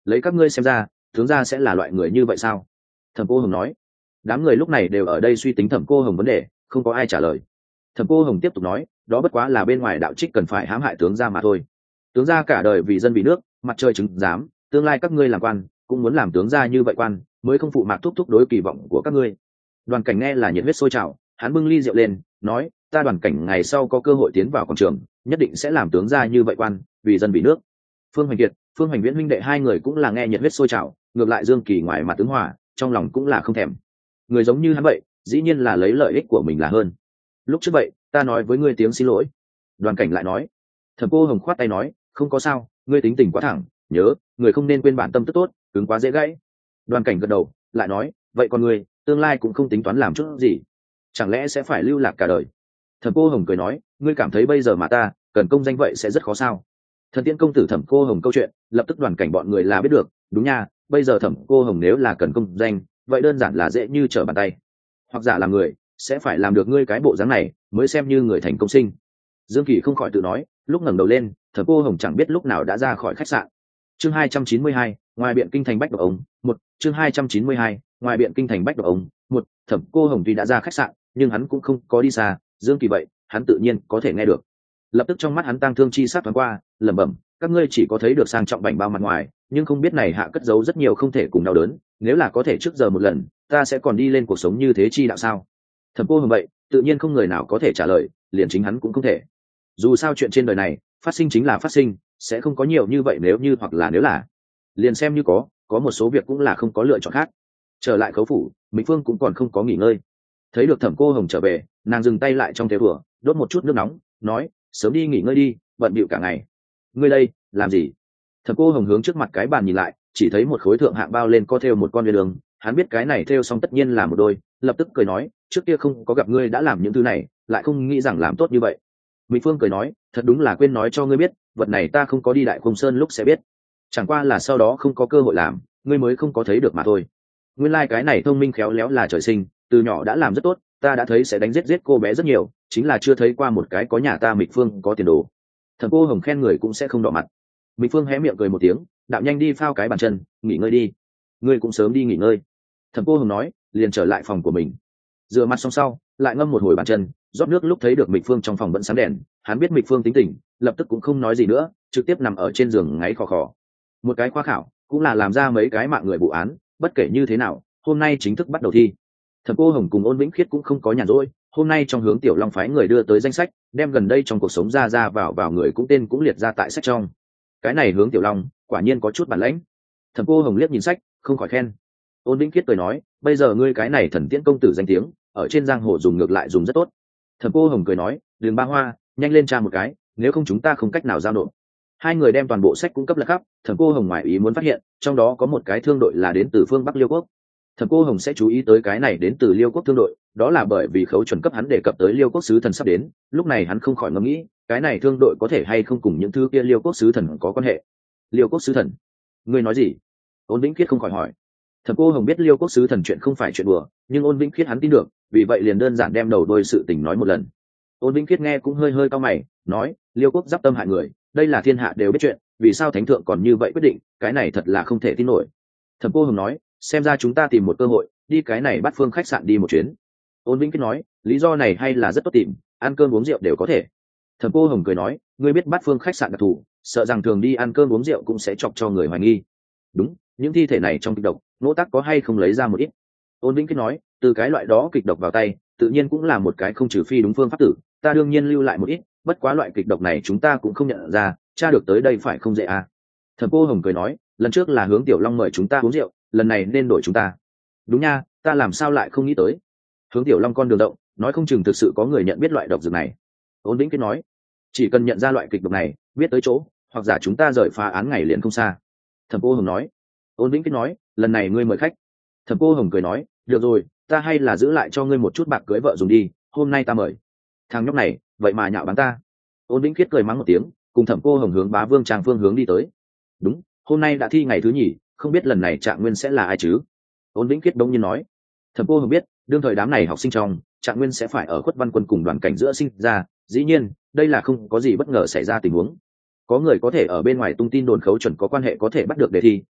lấy các ngươi xem ra tướng gia sẽ là loại người như vậy sao? Thẩm Cô Hồng nói. Đám người lúc này đều ở đây suy tính Thẩm Cô Hồng vấn đề, không có ai trả lời. Thẩm Cô Hồng tiếp tục nói, đó bất quá là bên ngoài đạo trích cần phải hãm hại tướng gia mà thôi. Tướng gia cả đời vì dân vì nước, mặt trời chứng giám, tương lai các ngươi làm quan cũng muốn làm tướng gia như vậy quan, mới không phụ mạc thúc thúc đối kỳ vọng của các ngươi. Đoàn Cảnh nghe là nhiệt huyết sôi trào, hắn bưng ly rượu lên, nói, ta Đoàn Cảnh ngày sau có cơ hội tiến vào quảng trường, nhất định sẽ làm tướng gia như vậy quan, vì dân vì nước. Phương Hoành Kiệt, Phương Hoành Viễn huynh đệ hai người cũng là nghe nhiệt huyết sôi trào, ngược lại Dương Kỳ ngoài mặt tướng hòa, trong lòng cũng là không thèm. Người giống như hắn vậy, dĩ nhiên là lấy lợi ích của mình là hơn. Lúc trước vậy, ta nói với ngươi tiếng xin lỗi. Đoàn Cảnh lại nói. Thẩm Cô Hồng khoát tay nói, không có sao, ngươi tính tình quá thẳng, nhớ, người không nên quên bản tâm tức tốt, cứng quá dễ gãy. Đoàn Cảnh gật đầu, lại nói, vậy còn ngươi, tương lai cũng không tính toán làm chút gì, chẳng lẽ sẽ phải lưu lạc cả đời? Thẩm Cô Hồng cười nói, ngươi cảm thấy bây giờ mà ta cần công danh vậy sẽ rất khó sao? Thần Tiễn công tử Thẩm Cô Hồng câu chuyện, lập tức Đoàn Cảnh bọn người là biết được, đúng nha, bây giờ Thẩm Cô Hồng nếu là cần công danh, vậy đơn giản là dễ như trở bàn tay. Hoặc giả là người, sẽ phải làm được ngươi cái bộ dáng này, mới xem như người thành công sinh. Dương Kỳ không khỏi tự nói, lúc ngẩng đầu lên, Thẩm Cô Hồng chẳng biết lúc nào đã ra khỏi khách sạn. Chương hai trăm chín mươi hai, ngoài biện kinh thành bách độc ống, một, chương hai trăm chín mươi hai, ngoài biện kinh thành bách độc ống, một, Thẩm Cô Hồng tuy đã ra khách sạn, nhưng hắn cũng không có đi xa, Dương Kỳ vậy, hắn tự nhiên có thể nghe được. Lập tức trong mắt hắn tang thương chi sát thoáng qua, lẩm bẩm, các ngươi chỉ có thấy được sang trọng bảnh bao mặt ngoài, nhưng không biết này hạ cất giấu rất nhiều không thể cùng đau đớn, nếu là có thể trước giờ một lần, ta sẽ còn đi lên cuộc sống như thế chi đạo sao? Thẩm Cô Hồng vậy, tự nhiên không người nào có thể trả lời, liền chính hắn cũng không thể. Dù sao chuyện trên đời này, phát sinh chính là phát sinh, sẽ không có nhiều như vậy nếu như hoặc là nếu là. Liền xem như có, có một số việc cũng là không có lựa chọn khác. Trở lại khấu phủ, Mỹ Phương cũng còn không có nghỉ ngơi. Thấy được Thẩm Cô Hồng trở về, nàng dừng tay lại trong thế vừa, đốt một chút nước nóng, nói, sớm đi nghỉ ngơi đi, bận bịu cả ngày. Ngươi đây, làm gì? Thẩm Cô Hồng hướng trước mặt cái bàn nhìn lại, chỉ thấy một khối thượng hạng bao lên có thêu một con uyên ương, hắn biết cái này thêu xong tất nhiên là một đôi, lập tức cười nói, trước kia không có gặp ngươi đã làm những thứ này, lại không nghĩ rằng làm tốt như vậy. Mỹ Phương cười nói, thật đúng là quên nói cho ngươi biết, vật này ta không có đi Đại Không Sơn lúc sẽ biết, chẳng qua là sau đó không có cơ hội làm, ngươi mới không có thấy được mà thôi. Nguyên lai like cái này thông minh khéo léo là trời sinh, từ nhỏ đã làm rất tốt, ta đã thấy sẽ đánh giết giết cô bé rất nhiều, chính là chưa thấy qua một cái có nhà ta Mỹ Phương có tiền đồ. Thẩm Cô Hồng khen người cũng sẽ không đỏ mặt. Mỹ Phương hé miệng cười một tiếng, đạo nhanh đi phao cái bàn chân, nghỉ ngơi đi. Ngươi cũng sớm đi nghỉ ngơi. Thẩm Cô Hồng nói, liền trở lại phòng của mình. Rửa mặt xong sau, lại ngâm một hồi bàn chân, rót nước lúc thấy được Mịch Phương trong phòng vẫn sáng đèn, hắn biết Mịch Phương tính tình, lập tức cũng không nói gì nữa, trực tiếp nằm ở trên giường ngáy khò khò. Một cái khoa khảo, cũng là làm ra mấy cái mạng người vụ án, bất kể như thế nào, hôm nay chính thức bắt đầu thi. Thẩm Cô Hồng cùng Ôn Vĩnh Khiết cũng không có nhàn rỗi, hôm nay trong hướng Tiểu Long phái người đưa tới danh sách, đem gần đây trong cuộc sống ra ra vào vào người cũng tên cũng liệt ra tại sách trong. Cái này hướng Tiểu Long, quả nhiên có chút bản lĩnh. Thẩm Cô Hồng liếc nhìn sách, không khỏi khen. Ôn Vĩnh Khiết cười nói, bây giờ ngươi cái này thần tiễn công tử danh tiếng, ở trên giang hồ dùng ngược lại dùng rất tốt. Thẩm Cô Hồng cười nói, Đường Ba Hoa, nhanh lên tra một cái, nếu không chúng ta không cách nào giao nộp. Hai người đem toàn bộ sách cung cấp lật khắp, Thẩm Cô Hồng ngoài ý muốn phát hiện, trong đó có một cái thương đội là đến từ phương Bắc Liêu Quốc. Thẩm Cô Hồng sẽ chú ý tới cái này đến từ Liêu Quốc thương đội, đó là bởi vì khấu chuẩn cấp hắn đề cập tới Liêu Quốc sứ thần sắp đến, lúc này hắn không khỏi ngẫm nghĩ, cái này thương đội có thể hay không cùng những thứ kia Liêu Quốc sứ thần có quan hệ. Liêu Quốc sứ thần? Ngươi nói gì? Ôn Vĩnh Khiết không khỏi hỏi. Thẩm Cô Hồng biết Liêu Quốc sứ thần chuyện không phải chuyện đùa, nhưng Ôn Vĩnh Khiết hắn tin được, vì vậy liền đơn giản đem đầu đuôi sự tình nói một lần. Ôn Vĩnh Khiết nghe cũng hơi hơi cau mày, nói, Liêu Quốc giáp tâm hại người, đây là thiên hạ đều biết chuyện, vì sao thánh thượng còn như vậy quyết định, cái này thật là không thể tin nổi. Thẩm Cô Hồng nói, xem ra chúng ta tìm một cơ hội, đi cái này bắt phương khách sạn đi một chuyến. Ôn Vĩnh Khiết nói, lý do này hay là rất tốt tìm, ăn cơm uống rượu đều có thể. Thẩm Cô Hồng cười nói, ngươi biết bắt phương khách sạn đặc thù, sợ rằng thường đi ăn cơm uống rượu cũng sẽ chọc cho người hoài nghi. Đúng, những thi thể này trong kịch độc, nỗ tắc có hay không lấy ra một ít. Ôn Vĩnh Khiết nói, từ cái loại đó kịch độc vào tay, tự nhiên cũng là một cái không trừ phi đúng phương pháp tử, ta đương nhiên lưu lại một ít, bất quá loại kịch độc này chúng ta cũng không nhận ra, tra được tới đây phải không dễ à. Thẩm Cô Hồng cười nói, lần trước là hướng Tiểu Long mời chúng ta uống rượu, lần này nên đổi chúng ta. Đúng nha, ta làm sao lại không nghĩ tới. Hướng Tiểu Long con đường động, nói không chừng thực sự có người nhận biết loại độc dược này. Ôn Vĩnh Khiết nói, chỉ cần nhận ra loại kịch độc này, biết tới chỗ, hoặc giả chúng ta rời phá án ngày liền không xa. Thẩm Cô Hồng nói. Ôn Vĩnh Khiết nói, lần này ngươi mời khách. Thẩm Cô Hồng cười nói, được rồi, ta hay là giữ lại cho ngươi một chút bạc cưới vợ dùng đi, hôm nay ta mời. Thằng nhóc này, vậy mà nhạo báng ta. Ôn Vĩnh Khiết cười mắng một tiếng, cùng Thẩm Cô Hồng hướng Bá Vương Trang phương hướng đi tới. Đúng, hôm nay đã thi ngày thứ nhì, không biết lần này Trạng Nguyên sẽ là ai chứ? Ôn Vĩnh Khiết đống nhiên nói. Thẩm Cô Hồng biết, đương thời đám này học sinh trong, Trạng Nguyên sẽ phải ở Khuất Văn Quân cùng Đoàn Cảnh giữa sinh ra, dĩ nhiên, đây là không có gì bất ngờ xảy ra tình huống. Có người có thể ở bên ngoài tung tin đồn khấu chuẩn có quan hệ có thể bắt được đề thi,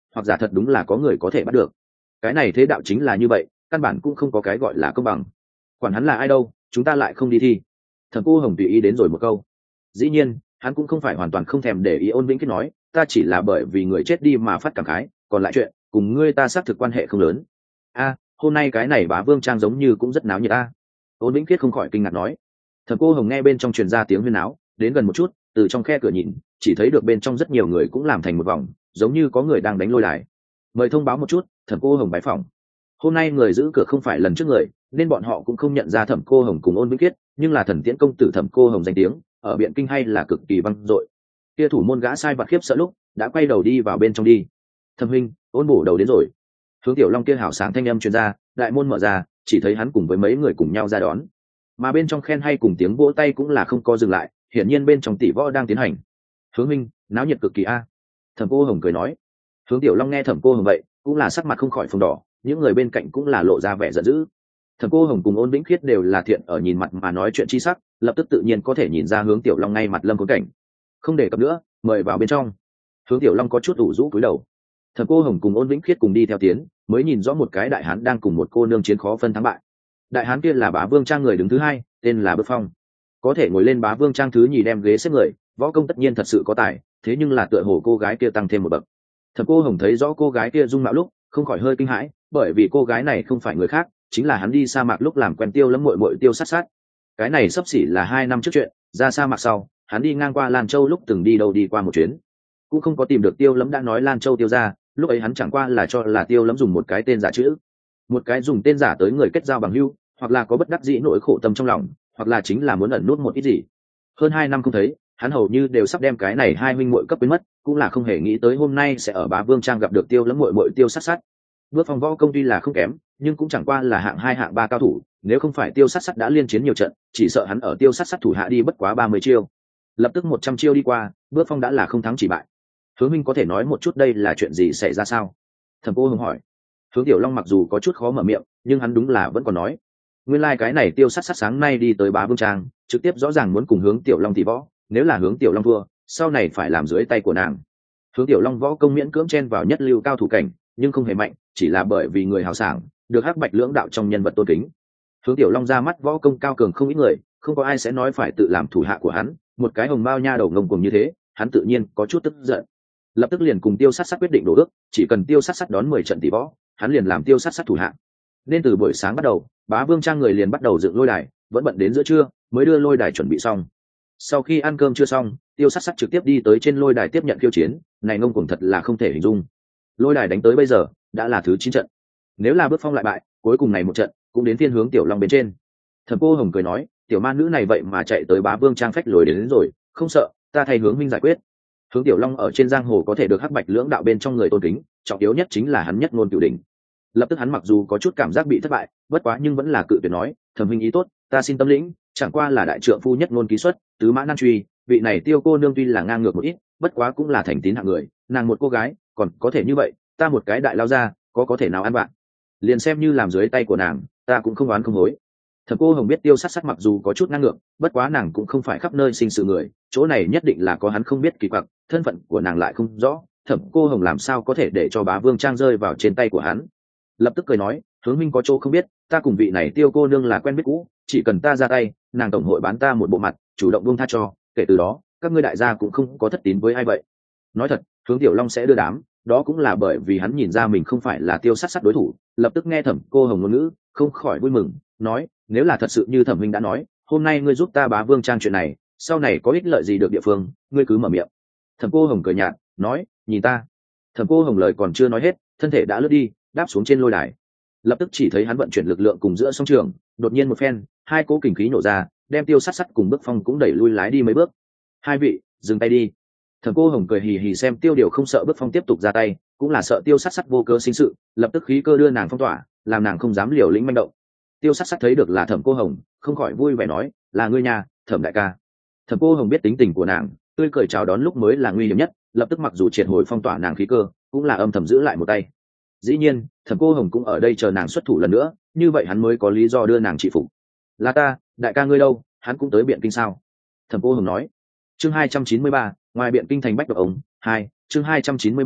hoặc giả thật đúng là có người có thể bắt được. Cái này thế đạo chính là như vậy, căn bản cũng không có cái gọi là công bằng. Quản hắn là ai đâu, chúng ta lại không đi thi. Thẩm Cô Hồng tùy ý đến rồi một câu. Dĩ nhiên hắn cũng không phải hoàn toàn không thèm để ý. Ôn Vĩnh Khiết nói, ta chỉ là bởi vì người chết đi mà phát cảm khái, còn lại chuyện cùng ngươi ta xác thực quan hệ không lớn. A, hôm nay cái này Bá Vương Trang giống như cũng rất náo nhiệt ta. Ôn Vĩnh Khiết không khỏi kinh ngạc nói. Thẩm Cô Hồng nghe bên trong truyền ra tiếng huyên náo, đến gần một chút, từ trong khe cửa nhìn, chỉ thấy được bên trong rất nhiều người cũng làm thành một vòng, giống như có người đang đánh lôi đài. Mời thông báo một chút, Thẩm Cô Hồng bái phỏng. Hôm nay người giữ cửa không phải lần trước người, nên bọn họ cũng không nhận ra Thẩm Cô Hồng cùng Ôn Vĩnh Khiết, nhưng là Thần Tiễn công tử Thẩm Cô Hồng danh tiếng ở Biện Kinh hay là cực kỳ vang dội. Kia thủ môn gã sai vặt khiếp sợ lúc đã quay đầu đi vào bên trong đi. Thẩm huynh, Ôn bổ đầu đến rồi. Hướng Tiểu Long kia hảo sáng thanh âm truyền ra, đại môn mở ra, chỉ thấy hắn cùng với mấy người cùng nhau ra đón. Mà bên trong khen hay cùng tiếng vỗ tay cũng là không có dừng lại, hiển nhiên bên trong tỷ võ đang tiến hành. Hướng huynh, náo nhiệt cực kỳ a. Thẩm Cô Hồng cười nói. Hướng Tiểu Long nghe Thẩm Cô Hồng vậy, cũng là sắc mặt không khỏi phồng đỏ, những người bên cạnh cũng là lộ ra vẻ giận dữ. Thẩm Cô Hồng cùng Ôn Vĩnh Khiết đều là thiện ở nhìn mặt mà nói chuyện chi sắc, lập tức tự nhiên có thể nhìn ra Hướng Tiểu Long ngay mặt lâm khốn cảnh. Không để cập nữa, mời vào bên trong. Hướng Tiểu Long có chút ủ rũ cúi đầu. Thẩm Cô Hồng cùng Ôn Vĩnh Khiết cùng đi theo tiến, mới nhìn rõ một cái đại hán đang cùng một cô nương chiến khó phân thắng bại. Đại hán kia là Bá Vương Trang người đứng thứ hai, tên là Bước Phong. Có thể ngồi lên Bá Vương Trang thứ nhì đem ghế xếp người, võ công tất nhiên thật sự có tài, thế nhưng là tựa hồ cô gái kia tăng thêm một bậc. Thẩm Cô Hồng thấy rõ cô gái kia dung mạo lúc, không khỏi hơi kinh hãi, bởi vì cô gái này không phải người khác, chính là hắn đi sa mạc lúc làm quen Tiêu Lâm muội muội Tiêu Sát Sát. Cái này sắp xỉ là hai năm trước chuyện, ra sa mạc sau, hắn đi ngang qua Lan Châu lúc từng đi đâu đi qua một chuyến, cũng không có tìm được Tiêu Lâm đã nói Lan Châu Tiêu ra, lúc ấy hắn chẳng qua là cho là Tiêu Lâm dùng một cái tên giả chữ, một cái dùng tên giả tới người kết giao bằng hữu, hoặc là có bất đắc dĩ nỗi khổ tâm trong lòng, hoặc là chính là muốn ẩn nút một ít gì. Hơn hai năm không thấy, hắn hầu như đều sắp đem cái này hai huynh muội cấp biến mất, cũng là không hề nghĩ tới hôm nay sẽ ở Bá Vương Trang gặp được Tiêu Lâm muội muội Tiêu Sát Sát. Bước Phong võ công tuy là không kém, nhưng cũng chẳng qua là hạng hai hạng ba cao thủ, nếu không phải Tiêu Sát Sát đã liên chiến nhiều trận, chỉ sợ hắn ở Tiêu Sát Sát thủ hạ đi bất quá ba mươi chiêu. Lập tức một trăm chiêu đi qua, Bước Phong đã là không thắng chỉ bại. Hướng minh có thể nói một chút đây là chuyện gì xảy ra sao? Thẩm Cô Hồng hỏi. Hướng Tiểu Long mặc dù có chút khó mở miệng, nhưng hắn đúng là vẫn còn nói. Nguyên lai like cái này Tiêu Sát Sát sáng nay đi tới Bá Vương Trang, trực tiếp rõ ràng muốn cùng Hướng Tiểu Long tỷ võ, nếu là Hướng Tiểu Long thua, sau này phải làm dưới tay của nàng. Hướng Tiểu Long võ công miễn cưỡng chen vào nhất lưu cao thủ cảnh, nhưng không hề mạnh, chỉ là bởi vì người hào sảng, được Hắc Bạch lưỡng đạo trong nhân vật tôn kính. Hướng Tiểu Long ra mắt võ công cao cường không ít người, không có ai sẽ nói phải tự làm thủ hạ của hắn, một cái hồng bao nha đầu ngông cuồng như thế, hắn tự nhiên có chút tức giận. Lập tức liền cùng Tiêu Sát Sát quyết định đổ ước, chỉ cần Tiêu Sát Sát đón mười trận tỷ võ, hắn liền làm Tiêu Sát Sát thủ hạ. Nên từ buổi sáng bắt đầu, Bá Vương Trang người liền bắt đầu dựng lôi đài, vẫn bận đến giữa trưa mới đưa lôi đài chuẩn bị xong. Sau khi ăn cơm chưa xong, Tiêu Sát Sát trực tiếp đi tới trên lôi đài tiếp nhận khiêu chiến, này ngông cuồng thật là không thể hình dung. Lôi đài đánh tới bây giờ đã là thứ chín trận, nếu là Bước Phong lại bại, cuối cùng này một trận cũng đến thiên Hướng Tiểu Long bên trên. Thẩm Cô Hồng cười nói, tiểu ma nữ này vậy mà chạy tới Bá Vương Trang phách lối đến, đến rồi, không sợ, ta thay Hướng minh giải quyết. Hướng Tiểu Long ở trên giang hồ có thể được Hắc Bạch lưỡng đạo bên trong người tôn kính, trọng yếu nhất chính là hắn nhất ngôn cửu đỉnh. Lập tức hắn mặc dù có chút cảm giác bị thất bại, bất quá nhưng vẫn là cự tuyệt nói, Thẩm huynh ý tốt, ta xin tâm lĩnh, chẳng qua là đại trượng phu nhất ngôn ký xuất, tứ mã nan truy, vị này Tiêu cô nương tuy là ngang ngược một ít, bất quá cũng là thành tín hạng người, nàng một cô gái, còn có thể như vậy, ta một cái đại lao ra, có có thể nào ăn bạn. Liền xem như làm dưới tay của nàng, ta cũng không oán không hối. Thẩm Cô Hồng biết Tiêu Sát Sát mặc dù có chút ngang ngược, bất quá nàng cũng không phải khắp nơi sinh sự người, chỗ này nhất định là có hắn không biết kỳ quặc, thân phận của nàng lại không rõ, Thẩm Cô Hồng làm sao có thể để cho Bá Vương Trang rơi vào trên tay của hắn. Lập tức cười nói, Hướng minh có chỗ không biết, ta cùng vị này Tiêu cô nương là quen biết cũ, chỉ cần ta ra tay, nàng tổng hội bán ta một bộ mặt, chủ động buông tha cho, kể từ đó, các ngươi đại gia cũng không có thất tín với ai vậy. Nói thật, Hướng Tiểu Long sẽ đưa đám, đó cũng là bởi vì hắn nhìn ra mình không phải là Tiêu Sát Sát đối thủ. Lập tức nghe Thẩm Cô Hồng ngôn ngữ, không khỏi vui mừng, nói, nếu là thật sự như Thẩm huynh đã nói, hôm nay ngươi giúp ta Bá Vương Trang chuyện này, sau này có ích lợi gì được địa phương, ngươi cứ mở miệng. Thẩm Cô Hồng cười nhạt, nói, nhìn ta. Thẩm Cô Hồng lời còn chưa nói hết, thân thể đã lướt đi, đáp xuống trên lôi đài. Lập tức chỉ thấy hắn vận chuyển lực lượng cùng giữa song trường, đột nhiên một phen, hai cỗ kình khí nổ ra, đem Tiêu Sát Sát cùng Bước Phong cũng đẩy lui lái đi mấy bước. Hai vị, dừng tay đi. Thẩm Cô Hồng cười hì hì xem Tiêu Điều không sợ Bước Phong tiếp tục ra tay, cũng là sợ Tiêu Sát Sát vô cớ sinh sự, lập tức khí cơ đưa nàng phong tỏa, làm nàng không dám liều lĩnh manh động. Tiêu Sát Sát thấy được là Thẩm Cô Hồng, không khỏi vui vẻ nói, là ngươi nhà, Thẩm đại ca. Thẩm Cô Hồng biết tính tình của nàng, tươi cười chào đón lúc mới là nguy hiểm nhất, lập tức mặc dù triệt hồi phong tỏa nàng khí cơ, cũng là âm thầm giữ lại một tay. Dĩ nhiên, Thẩm Cô Hồng cũng ở đây chờ nàng xuất thủ lần nữa, như vậy hắn mới có lý do đưa nàng trị phục. Là ta, đại ca ngươi đâu, hắn cũng tới Biện Kinh sao? Thẩm Cô Hồng nói. Chương hai trăm chín mươi ba, ngoài Biện Kinh thành Bách Độc Ống, hai, chương hai trăm chín mươi ba,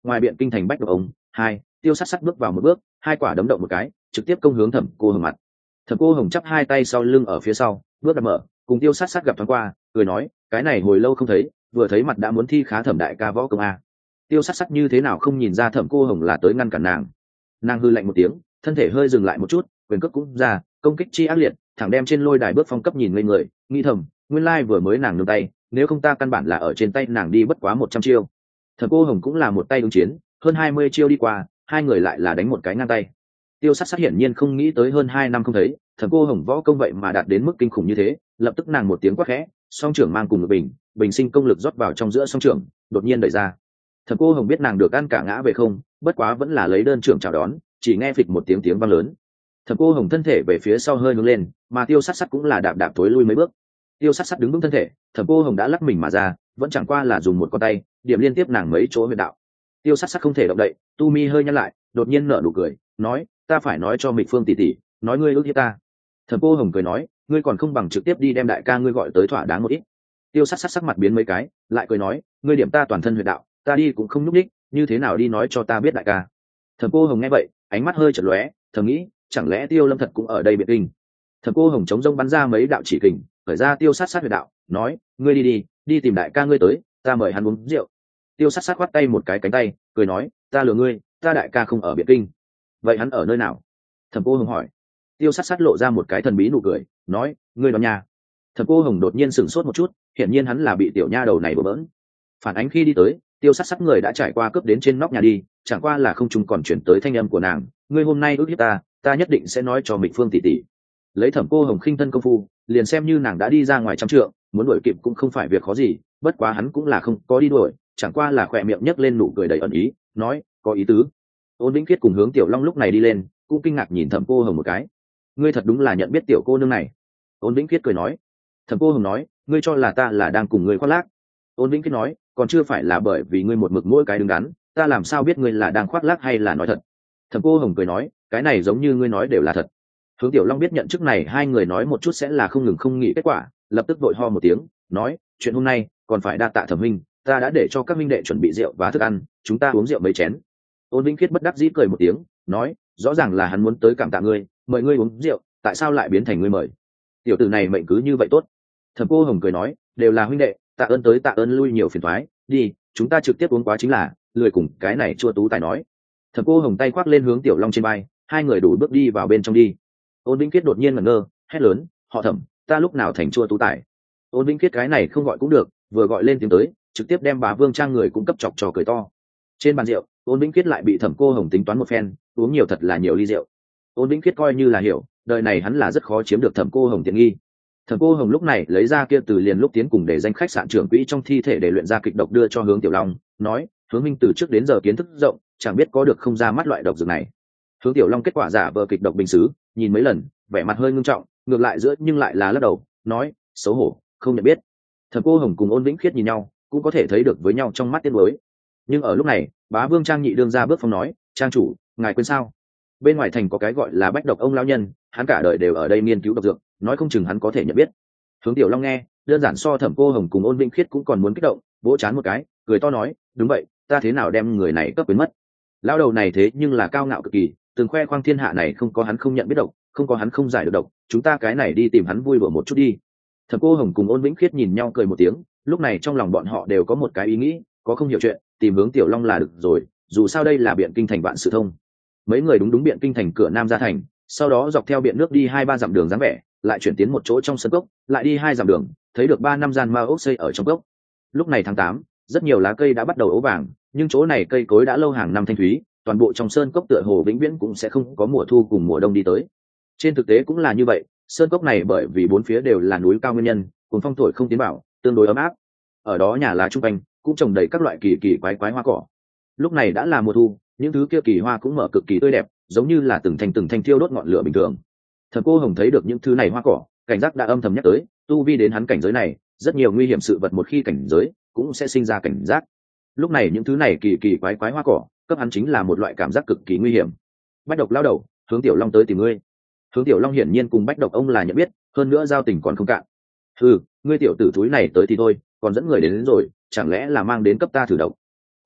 ngoài biện kinh thành bách độc ông hai tiêu sát sát bước vào một bước, hai quả đấm động một cái trực tiếp công hướng thẩm cô hồng mặt. Thẩm cô hồng chắp hai tay sau lưng ở phía sau bước đặt mở, cùng tiêu sát sát gặp thoáng qua cười nói cái này hồi lâu không thấy, vừa thấy mặt đã muốn thi khá thẩm đại ca võ công a. Tiêu sát sát như thế nào không nhìn ra thẩm cô hồng là tới ngăn cản nàng. Nàng hư lạnh một tiếng, thân thể hơi dừng lại một chút, quyền cước cũng ra, công kích chi ác liệt, thẳng đem trên lôi đài bước phong cấp nhìn ngây người, nghĩ thầm nguyên lai vừa mới nàng nương tay, nếu không ta căn bản là ở trên tay nàng đi bất quá một trăm chiêu. Thẩm cô hồng cũng là một tay ứng chiến, hơn hai mươi chiêu đi qua, hai người lại là đánh một cái ngang tay. Tiêu sát sát hiển nhiên không nghĩ tới hơn hai năm không thấy, thẩm cô hồng võ công vậy mà đạt đến mức kinh khủng như thế, lập tức nàng một tiếng quát khẽ, song trưởng mang cùng ngực bình, bình sinh công lực rót vào trong giữa song trưởng, đột nhiên đẩy ra. Thẩm cô hồng biết nàng được ăn cả ngã về không, bất quá vẫn là lấy đơn trưởng chào đón, chỉ nghe phịch một tiếng tiếng vang lớn. Thẩm cô hồng thân thể về phía sau hơi hướng lên, mà tiêu sát sát cũng là đạp đạp tối lui mấy bước. Tiêu sát sát đứng vững thân thể, thẩm cô hồng đã lắc mình mà ra, vẫn chẳng qua là dùng một con tay điểm liên tiếp nàng mấy chỗ huyệt đạo. Tiêu sát sát không thể động đậy, tu mi hơi nhăn lại, đột nhiên nở nụ cười nói ta phải nói cho Mịch Phương tỷ tỷ, nói ngươi ước hiếp ta. Thẩm cô hồng cười nói ngươi còn không bằng trực tiếp đi đem đại ca ngươi gọi tới thỏa đáng một ít. Tiêu sát sát sắc mặt biến mấy cái, lại cười nói ngươi điểm ta toàn thân huyệt đạo, ta đi cũng không nhúc đích, như thế nào đi nói cho ta biết đại ca. Thẩm cô hồng nghe vậy ánh mắt hơi chật lóe, thầm nghĩ chẳng lẽ Tiêu Lâm thật cũng ở đây biệt kinh. Thẩm cô hồng chống rông bắn ra mấy đạo chỉ kình, khởi ra tiêu sát sát huyệt đạo, nói ngươi đi đi đi tìm đại ca ngươi tới, ta mời hắn uống rượu. Tiêu sát sát khoát tay một cái cánh tay, cười nói ta lừa ngươi, ta đại ca không ở biệt kinh. Vậy hắn ở nơi nào? Thẩm cô hồng hỏi. Tiêu sát sát lộ ra một cái thần bí nụ cười, nói ngươi đoán nha. Thẩm cô hồng đột nhiên sửng sốt một chút, hiển nhiên hắn là bị tiểu nha đầu này bỡ bỡn. Phản ánh khi đi tới, tiêu sát sát người đã trải qua cướp đến trên nóc nhà đi, chẳng qua là không trung còn chuyển tới thanh âm của nàng, ngươi hôm nay ước hiếp ta, ta nhất định sẽ nói cho Mịch Phương tỷ tỷ. Lấy Thẩm cô hồng khinh thân công phu, liền xem như nàng đã đi ra ngoài trăm trượng, muốn đuổi kịp cũng không phải việc khó gì, bất quá hắn cũng là không có đi đuổi, chẳng qua là khỏe miệng nhấc lên nụ cười đầy ẩn ý, nói có ý tứ. Ôn Vĩnh Khiết cùng Hướng Tiểu Long lúc này đi lên, cũng kinh ngạc nhìn Thẩm cô hồng một cái. Ngươi thật đúng là nhận biết tiểu cô nương này. Ôn Vĩnh Khiết cười nói. Thẩm cô hồng nói, ngươi cho là ta là đang cùng ngươi khoác lác. Ôn Vĩnh Khiết nói, còn chưa phải là bởi vì ngươi một mực mỗi cái đứng đắn, ta làm sao biết ngươi là đang khoác lác hay là nói thật. Thẩm cô hồng cười nói, cái này giống như ngươi nói đều là thật. Hướng Tiểu Long biết nhận chức này hai người nói một chút sẽ là không ngừng không nghĩ kết quả, lập tức vội ho một tiếng, nói chuyện hôm nay còn phải đa tạ Thẩm huynh, ta đã để cho các minh đệ chuẩn bị rượu và thức ăn, chúng ta uống rượu mấy chén. Ôn Vĩnh Khiết bất đắc dĩ cười một tiếng, nói rõ ràng là hắn muốn tới cảm tạ ngươi, mời ngươi uống rượu, tại sao lại biến thành ngươi mời? Tiểu tử này mệnh cứ như vậy tốt. Thẩm cô hồng cười nói, đều là huynh đệ, tạ ơn tới tạ ơn lui nhiều phiền toái, đi chúng ta trực tiếp uống quá chính là, lười cùng cái này chua tú tài nói. Thẩm cô hồng tay khoác lên Hướng Tiểu Long trên vai, hai người đủ bước đi vào bên trong đi. Ôn Vĩnh Khiết đột nhiên ngẩn ngơ, hét lớn, họ Thẩm, ta lúc nào thành chua tú tài? Ôn Vĩnh Khiết cái này không gọi cũng được, vừa gọi lên tiếng tới, trực tiếp đem bà Vương Trang người cũng cấp chọc trò cười to. Trên bàn rượu, Ôn Vĩnh Khiết lại bị Thẩm cô hồng tính toán một phen, uống nhiều thật là nhiều ly rượu. Ôn Vĩnh Khiết coi như là hiểu, đời này hắn là rất khó chiếm được Thẩm cô hồng tiện nghi. Thẩm cô hồng lúc này lấy ra kia từ liền lúc tiến cùng để danh khách sạn trưởng quỹ trong thi thể để luyện ra kịch độc đưa cho Hướng Tiểu Long, nói Hướng minh từ trước đến giờ kiến thức rộng, chẳng biết có được không ra mắt loại độc dược này. Hướng Tiểu Long kết quả giả vờ kịch độc bình xứ, nhìn mấy lần, vẻ mặt hơi ngưng trọng, ngược lại giữa nhưng lại là lắc đầu, nói xấu hổ, không nhận biết. Thẩm cô hồng cùng Ôn Vĩnh Khiết nhìn nhau, cũng có thể thấy được với nhau trong mắt tiếc nuối. Nhưng ở lúc này, Bá Vương Trang nhị đương ra bước phong nói, trang chủ, ngài quên sao? Bên ngoài thành có cái gọi là Bách Độc ông lão nhân, hắn cả đời đều ở đây nghiên cứu độc dược, nói không chừng hắn có thể nhận biết. Hướng Tiểu Long nghe, đơn giản so Thẩm cô hồng cùng Ôn Vĩnh Khiết cũng còn muốn kích động, vỗ chán một cái, cười to nói, đúng vậy, ta thế nào đem người này cấp quên mất? Lão đầu này thế nhưng là cao ngạo cực kỳ, từng khoe khoang thiên hạ này không có hắn không nhận biết độc, không có hắn không giải được độc, chúng ta cái này đi tìm hắn vui đùa một chút đi. Thẩm cô hồng cùng Ôn Vĩnh Khiết nhìn nhau cười một tiếng, lúc này trong lòng bọn họ đều có một cái ý nghĩ, có không hiểu chuyện, tìm Hướng Tiểu Long là được rồi, dù sao đây là biện kinh thành vạn sự thông. Mấy người đúng đúng biện kinh thành cửa nam ra thành, sau đó dọc theo biện nước đi hai ba dặm đường dáng vẻ, lại chuyển tiến một chỗ trong sân cốc, lại đi hai dặm đường, thấy được ba năm gian ma ốc xây ở trong cốc. Lúc này tháng tám, rất nhiều lá cây đã bắt đầu ố vàng, nhưng chỗ này cây cối đã lâu hàng năm thanh thúy, toàn bộ trong sơn cốc tựa hồ vĩnh viễn cũng sẽ không có mùa thu cùng mùa đông đi tới. Trên thực tế cũng là như vậy, sơn cốc này bởi vì bốn phía đều là núi cao nguyên nhân, cùng phong thổi không tiến bảo, tương đối ấm áp. Ở đó nhà lá trung quanh cũng trồng đầy các loại kỳ kỳ quái quái hoa cỏ. Lúc này đã là mùa thu, những thứ kia kỳ hoa cũng mở cực kỳ tươi đẹp, giống như là từng thanh từng thanh thiêu đốt ngọn lửa bình thường. Thẩm cô hồng thấy được những thứ này hoa cỏ, cảnh giác đã âm thầm nhắc tới, tu vi đến hắn cảnh giới này, rất nhiều nguy hiểm sự vật một khi cảnh giới cũng sẽ sinh ra cảnh giác. Lúc này những thứ này kỳ kỳ quái quái hoa cỏ, cấp hắn chính là một loại cảm giác cực kỳ nguy hiểm. Bách Độc lao đầu, Hướng Tiểu Long tới tìm ngươi. Hướng Tiểu Long hiển nhiên cùng Bách Độc ông là nhận biết, hơn nữa giao tình còn không cạn. Ừ, ngươi tiểu tử túi này tới thì thôi, còn dẫn người đến, đến rồi, chẳng lẽ là mang đến cấp ta thử độc? Cũng được,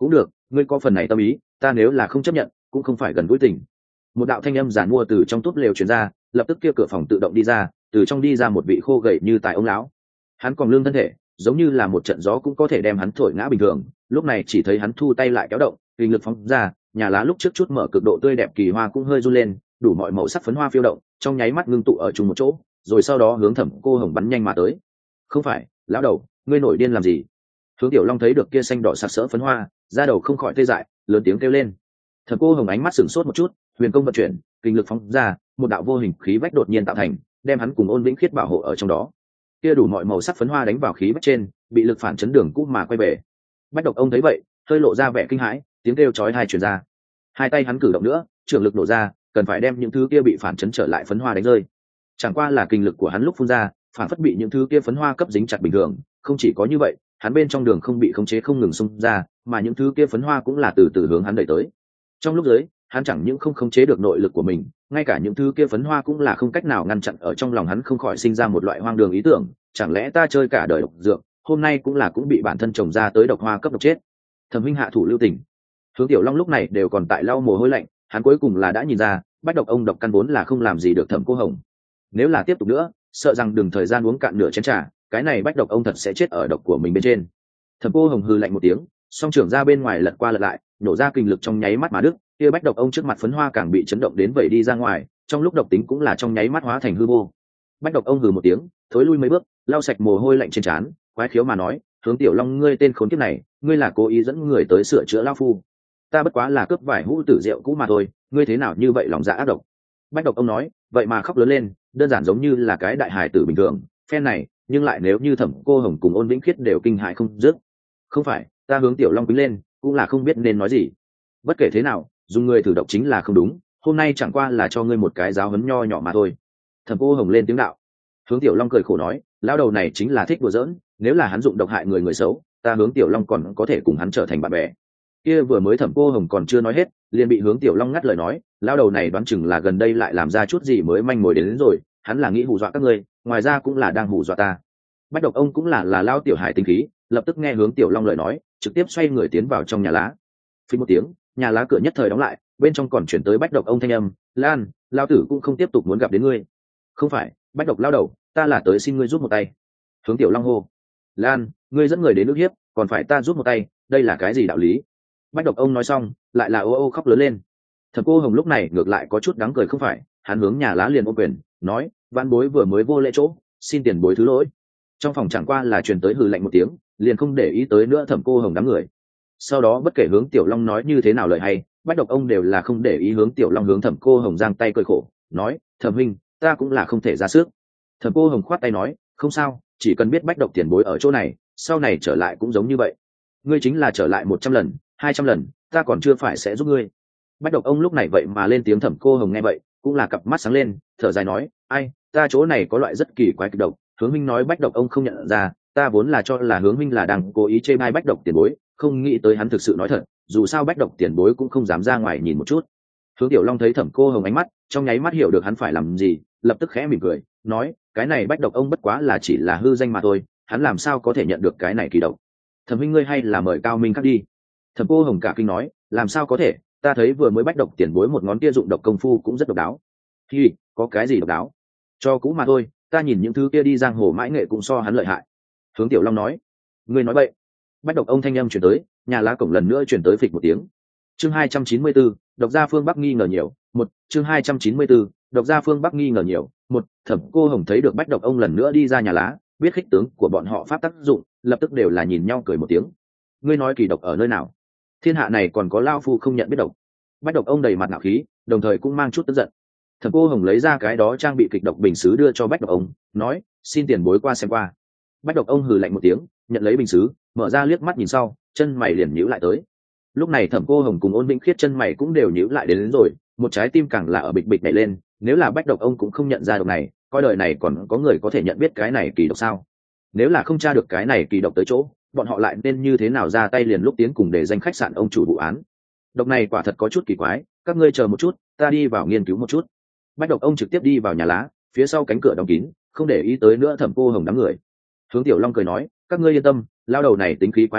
ngươi có phần này tâm ý, ta nếu là không chấp nhận cũng không phải gần gũi tình. Một đạo thanh âm giản mua từ trong túp lều truyền ra, lập tức kia cửa phòng tự động đi ra, từ trong đi ra một vị khô gầy như tài ông lão. Hắn còn lương thân thể, giống như là một trận gió cũng có thể đem hắn thổi ngã bình thường. Lúc này chỉ thấy hắn thu tay lại kéo động, kinh lực phóng ra, nhà lá lúc trước chút mở cực độ tươi đẹp kỳ hoa cũng hơi run lên, đủ mọi màu sắc phấn hoa phiêu động, trong nháy mắt ngưng tụ ở chung một chỗ, rồi sau đó hướng Thẩm Cô Hồng bắn nhanh mà tới. Không phải, lão đầu, ngươi nổi điên làm gì? Hướng Tiểu Long thấy được kia xanh đỏ sặc sỡ phấn hoa, da đầu không khỏi tê dại, lớn tiếng kêu lên. Thẩm Cô Hồng ánh mắt sửng sốt một chút, huyền công vận chuyển, kinh lực phóng ra, một đạo vô hình khí vách đột nhiên tạo thành, đem hắn cùng Ôn Vĩnh Khiết bảo hộ ở trong đó. Kia đủ mọi màu sắc phấn hoa đánh vào khí vách trên, bị lực phản chấn đường cũ mà quay về. Bách Độc ông thấy vậy, hơi lộ ra vẻ kinh hãi, tiếng kêu chói tai truyền ra. Hai tay hắn cử động nữa, trường lực nổ ra, cần phải đem những thứ kia bị phản chấn trở lại phấn hoa đánh rơi. Chẳng qua là kinh lực của hắn lúc phun ra, phản phất bị những thứ kia phấn hoa cấp dính chặt bình thường, không chỉ có như vậy, hắn bên trong đường không bị khống chế không ngừng xung ra, mà những thứ kia phấn hoa cũng là từ từ hướng hắn đẩy tới. Trong lúc dưới, hắn chẳng những không khống chế được nội lực của mình, ngay cả những thứ kia phấn hoa cũng là không cách nào ngăn chặn, ở trong lòng hắn không khỏi sinh ra một loại hoang đường ý tưởng, chẳng lẽ ta chơi cả đời độc dược, hôm nay cũng là cũng bị bản thân trồng ra tới độc hoa cấp độc chết. Thẩm huynh hạ thủ lưu tình. Hướng Tiểu Long lúc này đều còn tại lau mồ hôi lạnh, hắn cuối cùng là đã nhìn ra, Bách Độc ông độc căn vốn là không làm gì được Thẩm Cô Hồng. Nếu là tiếp tục nữa, sợ rằng đừng thời gian uống cạn nửa chén trà, cái này Bách Độc ông thật sẽ chết ở độc của mình bên trên. Thẩm Cô Hồng hừ lạnh một tiếng, song trưởng ra bên ngoài lật qua lật lại, nổ ra kinh lực trong nháy mắt mà đứt, kia Bách Độc ông trước mặt phấn hoa càng bị chấn động đến vẩy đi ra ngoài, trong lúc độc tính cũng là trong nháy mắt hóa thành hư vô. Bách Độc ông hừ một tiếng, thối lui mấy bước, lau sạch mồ hôi lạnh trên trán, quái khiếu mà nói, Hướng Tiểu Long ngươi tên khốn kiếp này, ngươi là cố ý dẫn người tới sửa chữa lão phu. Ta bất quá là cướp vải hũ tử rượu cũ mà thôi, ngươi thế nào như vậy lòng dạ ác độc. Bách Độc ông nói, vậy mà khóc lớn lên, đơn giản giống như là cái đại hài tử bình thường, phen này, nhưng lại nếu như Thẩm Cô Hồng cùng Ôn Vĩnh Khiết đều kinh hãi không dứt. Không phải, ta Hướng Tiểu Long quýnh lên, cũng là không biết nên nói gì. Bất kể thế nào, dùng người thử độc chính là không đúng, hôm nay chẳng qua là cho ngươi một cái giáo huấn nho nhỏ mà thôi. Thẩm Cô Hồng lên tiếng đạo. Hướng Tiểu Long cười khổ nói, lão đầu này chính là thích đùa giỡn, nếu là hắn dụng độc hại người người xấu, ta Hướng Tiểu Long còn có thể cùng hắn trở thành bạn bè. Kia vừa mới Thẩm Cô Hồng còn chưa nói hết, liền bị Hướng Tiểu Long ngắt lời nói, lão đầu này đoán chừng là gần đây lại làm ra chút gì mới manh mối đến, đến rồi, hắn là nghĩ hù dọa các ngươi, ngoài ra cũng là đang hù dọa ta. Bách Độc ông cũng là là lao tiểu hải tinh khí, lập tức nghe Hướng Tiểu Long lời nói, trực tiếp xoay người tiến vào trong nhà lá. Phí một tiếng, nhà lá cửa nhất thời đóng lại, bên trong còn chuyển tới Bách Độc ông thanh âm, Lan, lao tử cũng không tiếp tục muốn gặp đến ngươi. Không phải, Bách Độc lao đầu, ta là tới xin ngươi giúp một tay. Hướng Tiểu Long hô, Lan, ngươi dẫn người đến nước hiếp, còn phải ta giúp một tay, đây là cái gì đạo lý? Bách Độc ông nói xong, lại là ô ô khóc lớn lên. Thẩm Cô Hồng lúc này ngược lại có chút đáng cười không phải, hắn hướng nhà lá liền ôm quyền, nói, vãn bối vừa mới vô lễ chỗ, xin tiền bối thứ lỗi. Trong phòng chẳng qua là truyền tới hừ lạnh một tiếng, liền không để ý tới nữa Thẩm Cô Hồng đám người. Sau đó bất kể Hướng Tiểu Long nói như thế nào lời hay, Bách Độc ông đều là không để ý. Hướng Tiểu Long hướng Thẩm Cô Hồng giang tay cười khổ, nói, Thẩm huynh, ta cũng là không thể ra sức. Thẩm Cô Hồng khoát tay nói, không sao, chỉ cần biết Bách Độc tiền bối ở chỗ này, sau này trở lại cũng giống như vậy. Ngươi chính là trở lại một trăm lần, hai trăm lần, ta còn chưa phải sẽ giúp ngươi. Bách Độc ông lúc này vậy mà lên tiếng. Thẩm Cô Hồng nghe vậy, cũng là cặp mắt sáng lên, thở dài nói, ai, ta chỗ này có loại rất kỳ quái kịch độc. Hướng huynh nói Bách Độc ông không nhận ra, ta vốn là cho là Hướng huynh là đang cố ý chê bai Bách Độc tiền bối, không nghĩ tới hắn thực sự nói thật, dù sao Bách Độc tiền bối cũng không dám ra ngoài nhìn một chút. Hướng Tiểu Long thấy Thẩm Cô Hồng ánh mắt, trong nháy mắt hiểu được hắn phải làm gì, lập tức khẽ mỉm cười, nói, cái này Bách Độc ông bất quá là chỉ là hư danh mà thôi, hắn làm sao có thể nhận được cái này kỳ độc. Thẩm huynh ngươi hay là mời Cao Minh Khắc đi. Thẩm Cô Hồng cả kinh nói, làm sao có thể, ta thấy vừa mới Bách Độc tiền bối một ngón kia dụng độc công phu cũng rất độc đáo. Hi, có cái gì độc đáo? Cho cũ mà thôi, ta nhìn những thứ kia đi giang hồ mãi nghệ cũng so hắn lợi hại. Hướng Tiểu Long nói, ngươi nói vậy. Bách Độc ông thanh âm chuyển tới, nhà lá cổng lần nữa chuyển tới phịch một tiếng. Chương hai trăm chín mươi tư, độc gia phương Bắc nghi ngờ nhiều, một, chương hai trăm chín mươi tư, độc gia phương Bắc nghi ngờ nhiều, một. Thẩm Cô Hồng thấy được Bách Độc ông lần nữa đi ra nhà lá, biết khích tướng của bọn họ pháp tác dụng, lập tức đều là nhìn nhau cười một tiếng. Ngươi nói kỳ độc ở nơi nào? Thiên hạ này còn có lao phu không nhận biết độc. Bách Độc ông đầy mặt ngạo khí, đồng thời cũng mang chút tức giận. Thẩm Cô Hồng lấy ra cái đó trang bị kịch độc bình sứ đưa cho Bách Độc ông, nói, xin tiền bối qua xem qua. Bách Độc ông hừ lạnh một tiếng, nhận lấy bình sứ, mở ra liếc mắt nhìn sau, chân mày liền nhíu lại tới. Lúc này Thẩm Cô Hồng cùng Ôn Vĩnh Khiết chân mày cũng đều nhíu lại đến, đến rồi, một trái tim càng là ở bịch bịch nhảy lên. Nếu là Bách Độc ông cũng không nhận ra độc này, coi đời này còn có người có thể nhận biết cái này kỳ độc sao? Nếu là không tra được cái này kỳ độc tới chỗ, bọn họ lại nên như thế nào ra tay liền lúc tiến cùng để danh khách sạn ông chủ vụ án? Độc này quả thật có chút kỳ quái, các ngươi chờ một chút, ta đi vào nghiên cứu một chút. Bách Độc ông trực tiếp đi vào nhà lá, phía sau cánh cửa đóng kín, không để ý tới nữa Thẩm Cô Hồng đám người. Hướng Tiểu Long cười nói, các ngươi yên tâm, lao đầu này tính khí quái một ít,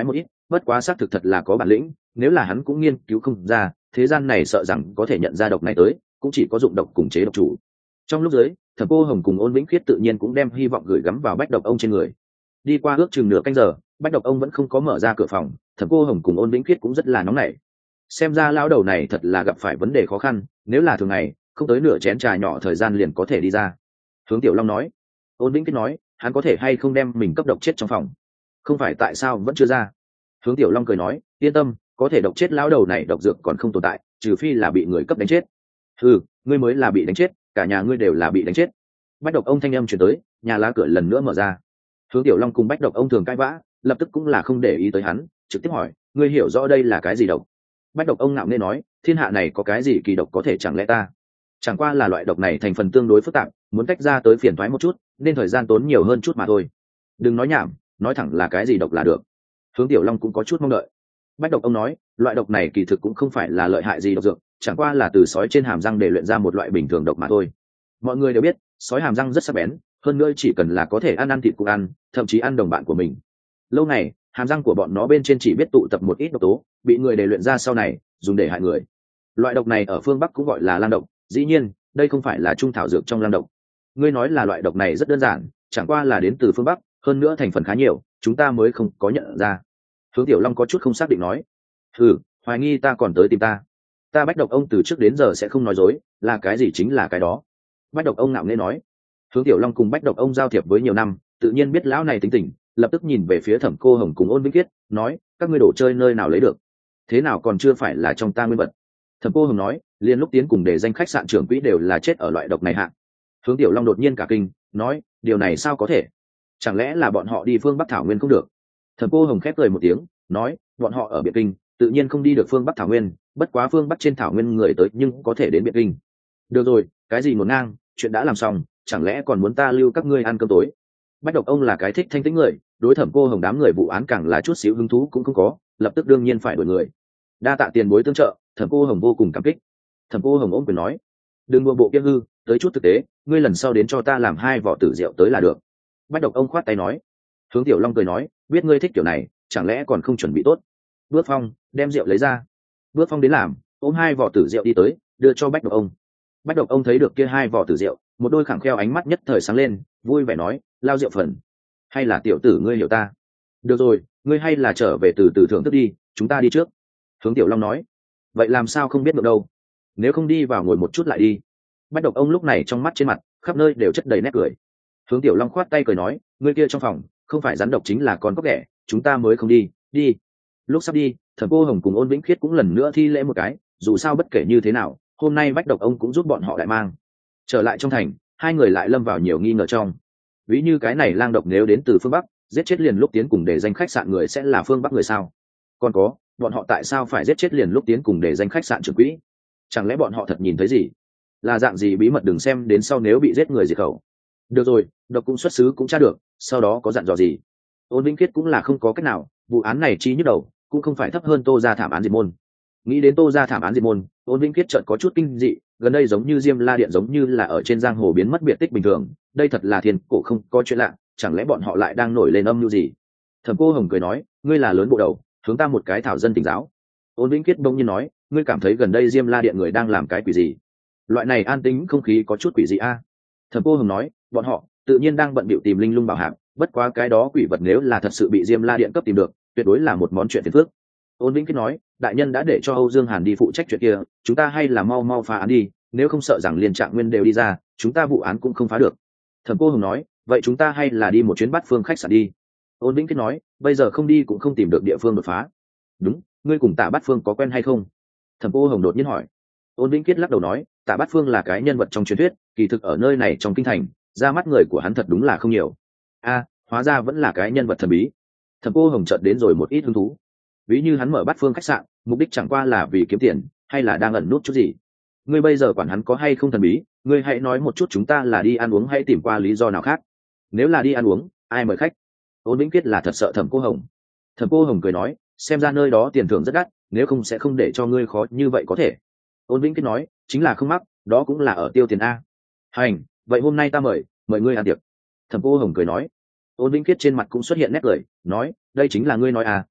bất quá xác thực thật là có bản lĩnh, nếu là hắn cũng nghiên cứu không ra, thế gian này sợ rằng có thể nhận ra độc này tới cũng chỉ có dụng độc cùng chế độc chủ. Trong lúc dưới, Thẩm Cô Hồng cùng Ôn Vĩnh Khiết tự nhiên cũng đem hy vọng gửi gắm vào Bách Độc ông trên người. Đi qua ước chừng nửa canh giờ, Bách Độc ông vẫn không có mở ra cửa phòng, Thẩm Cô Hồng cùng Ôn Vĩnh Khiết cũng rất là nóng nảy. Xem ra lão đầu này thật là gặp phải vấn đề khó khăn, nếu là thường ngày, không tới nửa chén trà nhỏ thời gian liền có thể đi ra. Hướng Tiểu Long nói. Ôn Vĩnh Khiết nói, hắn có thể hay không đem mình cấp độc chết trong phòng? Không phải tại sao vẫn chưa ra? Hướng Tiểu Long cười nói, yên tâm, có thể độc chết lão đầu này độc dược còn không tồn tại, trừ phi là bị người cấp đánh chết. Ừ, ngươi mới là bị đánh chết, cả nhà ngươi đều là bị đánh chết. Bách Độc ông thanh âm truyền tới, nhà lá cửa lần nữa mở ra. Hướng Tiểu Long cùng Bách Độc ông thường cãi vã, lập tức cũng là không để ý tới hắn, trực tiếp hỏi, ngươi hiểu rõ đây là cái gì độc? Bách Độc ông ngạo nghễ nói, thiên hạ này có cái gì kỳ độc có thể chẳng lẽ ta? Chẳng qua là loại độc này thành phần tương đối phức tạp, muốn tách ra tới phiền toái một chút, nên thời gian tốn nhiều hơn chút mà thôi. Đừng nói nhảm, nói thẳng là cái gì độc là được. Hướng Tiểu Long cũng có chút mong đợi. Bách Độc ông nói, loại độc này kỳ thực cũng không phải là lợi hại gì độc dược, chẳng qua là từ sói trên hàm răng để luyện ra một loại bình thường độc mà thôi. Mọi người đều biết, sói hàm răng rất sắc bén, hơn nữa chỉ cần là có thể ăn ăn thịt cũng ăn, thậm chí ăn đồng bạn của mình. Lâu này, hàm răng của bọn nó bên trên chỉ biết tụ tập một ít độc tố, bị người để luyện ra sau này, dùng để hại người. Loại độc này ở phương Bắc cũng gọi là lang độc, dĩ nhiên, đây không phải là trung thảo dược trong lang độc. Ngươi nói là loại độc này rất đơn giản, chẳng qua là đến từ phương Bắc, hơn nữa thành phần khá nhiều, chúng ta mới không có nhận ra. Hướng Tiểu Long có chút không xác định nói, ừ, hoài nghi ta còn tới tìm ta. Ta Bách Độc ông từ trước đến giờ sẽ không nói dối, là cái gì chính là cái đó. Bách Độc ông ngạo nghễ nói. Hướng Tiểu Long cùng Bách Độc ông giao thiệp với nhiều năm, tự nhiên biết lão này tính tình, lập tức nhìn về phía Thẩm Cô Hồng cùng Ôn Vĩnh Kiết, nói, các ngươi đồ chơi nơi nào lấy được? Thế nào còn chưa phải là trong ta nguyên vật? Thẩm Cô Hồng nói, liền lúc tiến cùng để danh khách sạn trưởng quỹ đều là chết ở loại độc này hạ. Hướng Tiểu Long đột nhiên cả kinh, nói, điều này sao có thể? Chẳng lẽ là bọn họ đi phương Bắc Thảo Nguyên không được? Thẩm Cô Hồng khép cười một tiếng, nói, bọn họ ở Biệt Kinh, tự nhiên không đi được phương Bắc Thảo Nguyên, bất quá phương Bắc trên Thảo Nguyên người tới nhưng có thể đến Biệt Kinh. Được rồi, cái gì ngổn ngang, chuyện đã làm xong, chẳng lẽ còn muốn ta lưu các ngươi ăn cơm tối? Bách Độc ông là cái thích thanh tĩnh người, đối Thẩm Cô Hồng đám người vụ án càng là chút xíu hứng thú cũng không có, lập tức đương nhiên phải đuổi người. Đa tạ tiền bối tương trợ, Thẩm Cô Hồng vô cùng cảm kích. Thẩm Cô Hồng ôm quyền nói, đừng mua bộ kia hư, tới chút thực tế, ngươi lần sau đến cho ta làm hai vỏ tử rượu tới là được. Bách Độc ông khoát tay nói. Hướng Tiểu Long cười nói, biết ngươi thích kiểu này, chẳng lẽ còn không chuẩn bị tốt? Bước Phong đem rượu lấy ra. Bước Phong đến làm, ôm hai vỏ tử rượu đi tới, đưa cho Bách Độc ông. Bách Độc ông thấy được kia hai vỏ tử rượu, một đôi khẳng kheo ánh mắt nhất thời sáng lên, vui vẻ nói, lao rượu phần, hay là tiểu tử ngươi hiểu ta? Được rồi, ngươi hay là trở về từ từ thưởng thức đi, chúng ta đi trước. Hướng Tiểu Long nói, vậy làm sao không biết được đâu, nếu không đi vào ngồi một chút lại đi. Bách Độc ông lúc này trong mắt trên mặt khắp nơi đều chất đầy nét cười. Hướng Tiểu Long khoát tay cười nói, ngươi kia trong phòng không phải rắn độc chính là con cóc ghẻ, chúng ta mới không đi. Đi. Lúc sắp đi, Thẩm Cô Hồng cùng Ôn Vĩnh Khiết cũng lần nữa thi lễ một cái, dù sao bất kể như thế nào, hôm nay Bách Độc ông cũng giúp bọn họ đại mang. Trở lại trong thành, hai người lại lâm vào nhiều nghi ngờ trong. Ví như cái này lang độc nếu đến từ phương Bắc, giết chết liền lúc tiến cùng để danh khách sạn người sẽ là phương Bắc người sao? Còn có, bọn họ tại sao phải giết chết liền lúc tiến cùng để danh khách sạn trưởng quỹ? Chẳng lẽ bọn họ thật nhìn thấy gì? Là dạng gì bí mật đừng xem đến sau nếu bị giết người diệt khẩu. Được rồi, độc cũng xuất xứ cũng tra được, sau đó có dặn dò gì? Ôn Vĩnh Khiết cũng là không có cách nào, vụ án này chi nhức đầu, cũng không phải thấp hơn Tô gia thảm án diệt môn. Nghĩ đến Tô gia thảm án diệt môn, Ôn Vĩnh Khiết chợt có chút kinh dị, gần đây giống như Diêm La Điện giống như là ở trên giang hồ biến mất biệt tích bình thường, đây thật là thiên cổ không có chuyện lạ, chẳng lẽ bọn họ lại đang nổi lên âm mưu gì? Thẩm Cô Hồng cười nói, ngươi là lớn bộ đầu, hướng ta một cái thảo dân tỉnh giáo. Ôn Vĩnh Khiết bỗng nhiên nói, ngươi cảm thấy gần đây Diêm La Điện người đang làm cái quỷ gì? Loại này an tĩnh không khí có chút quỷ gì a? À? Thẩm Cô Hồng nói, bọn họ tự nhiên đang bận bịu tìm linh lung bảo hạng, bất quá cái đó quỷ vật nếu là thật sự bị Diêm La Điện cấp tìm được, tuyệt đối là một món chuyện phiền phức. Ôn Vĩnh Khiết nói, đại nhân đã để cho Âu Dương Hàn đi phụ trách chuyện kia, chúng ta hay là mau mau phá án đi, nếu không sợ rằng liên trạng nguyên đều đi ra, chúng ta vụ án cũng không phá được. Thẩm Cô Hồng nói, vậy chúng ta hay là đi một chuyến Bát Phương khách sạn đi. Ôn Vĩnh Khiết nói, bây giờ không đi cũng không tìm được địa phương đột phá. Đúng, ngươi cùng Tạ Bát Phương có quen hay không? Thẩm Cô Hồng đột nhiên hỏi. Ôn Vĩnh Khiết lắc đầu nói, Tạ Bát Phương là cái nhân vật trong truyền thuyết, kỳ thực ở nơi này trong kinh thành, ra mắt người của hắn thật đúng là không nhiều. A, hóa ra vẫn là cái nhân vật thần bí. Thẩm Cô Hồng chợt đến rồi một ít hứng thú. Ví như hắn mở Bát Phương khách sạn, mục đích chẳng qua là vì kiếm tiền, hay là đang ẩn nút chút gì? Ngươi bây giờ quản hắn có hay không thần bí, ngươi hãy nói một chút chúng ta là đi ăn uống hay tìm qua lý do nào khác. Nếu là đi ăn uống, ai mời khách? Ôn Vĩnh Khiết là thật sợ Thẩm Cô Hồng. Thẩm Cô Hồng cười nói, xem ra nơi đó tiền thưởng rất đắt, nếu không sẽ không để cho ngươi khó như vậy có thể. Ôn Vĩnh Khiết nói, chính là không mắc, đó cũng là ở tiêu tiền a. Hành, vậy hôm nay ta mời, mời ngươi ăn tiệc. Thẩm Cô Hồng cười nói. Ôn Vĩnh Khiết trên mặt cũng xuất hiện nét cười, nói, đây chính là ngươi nói à,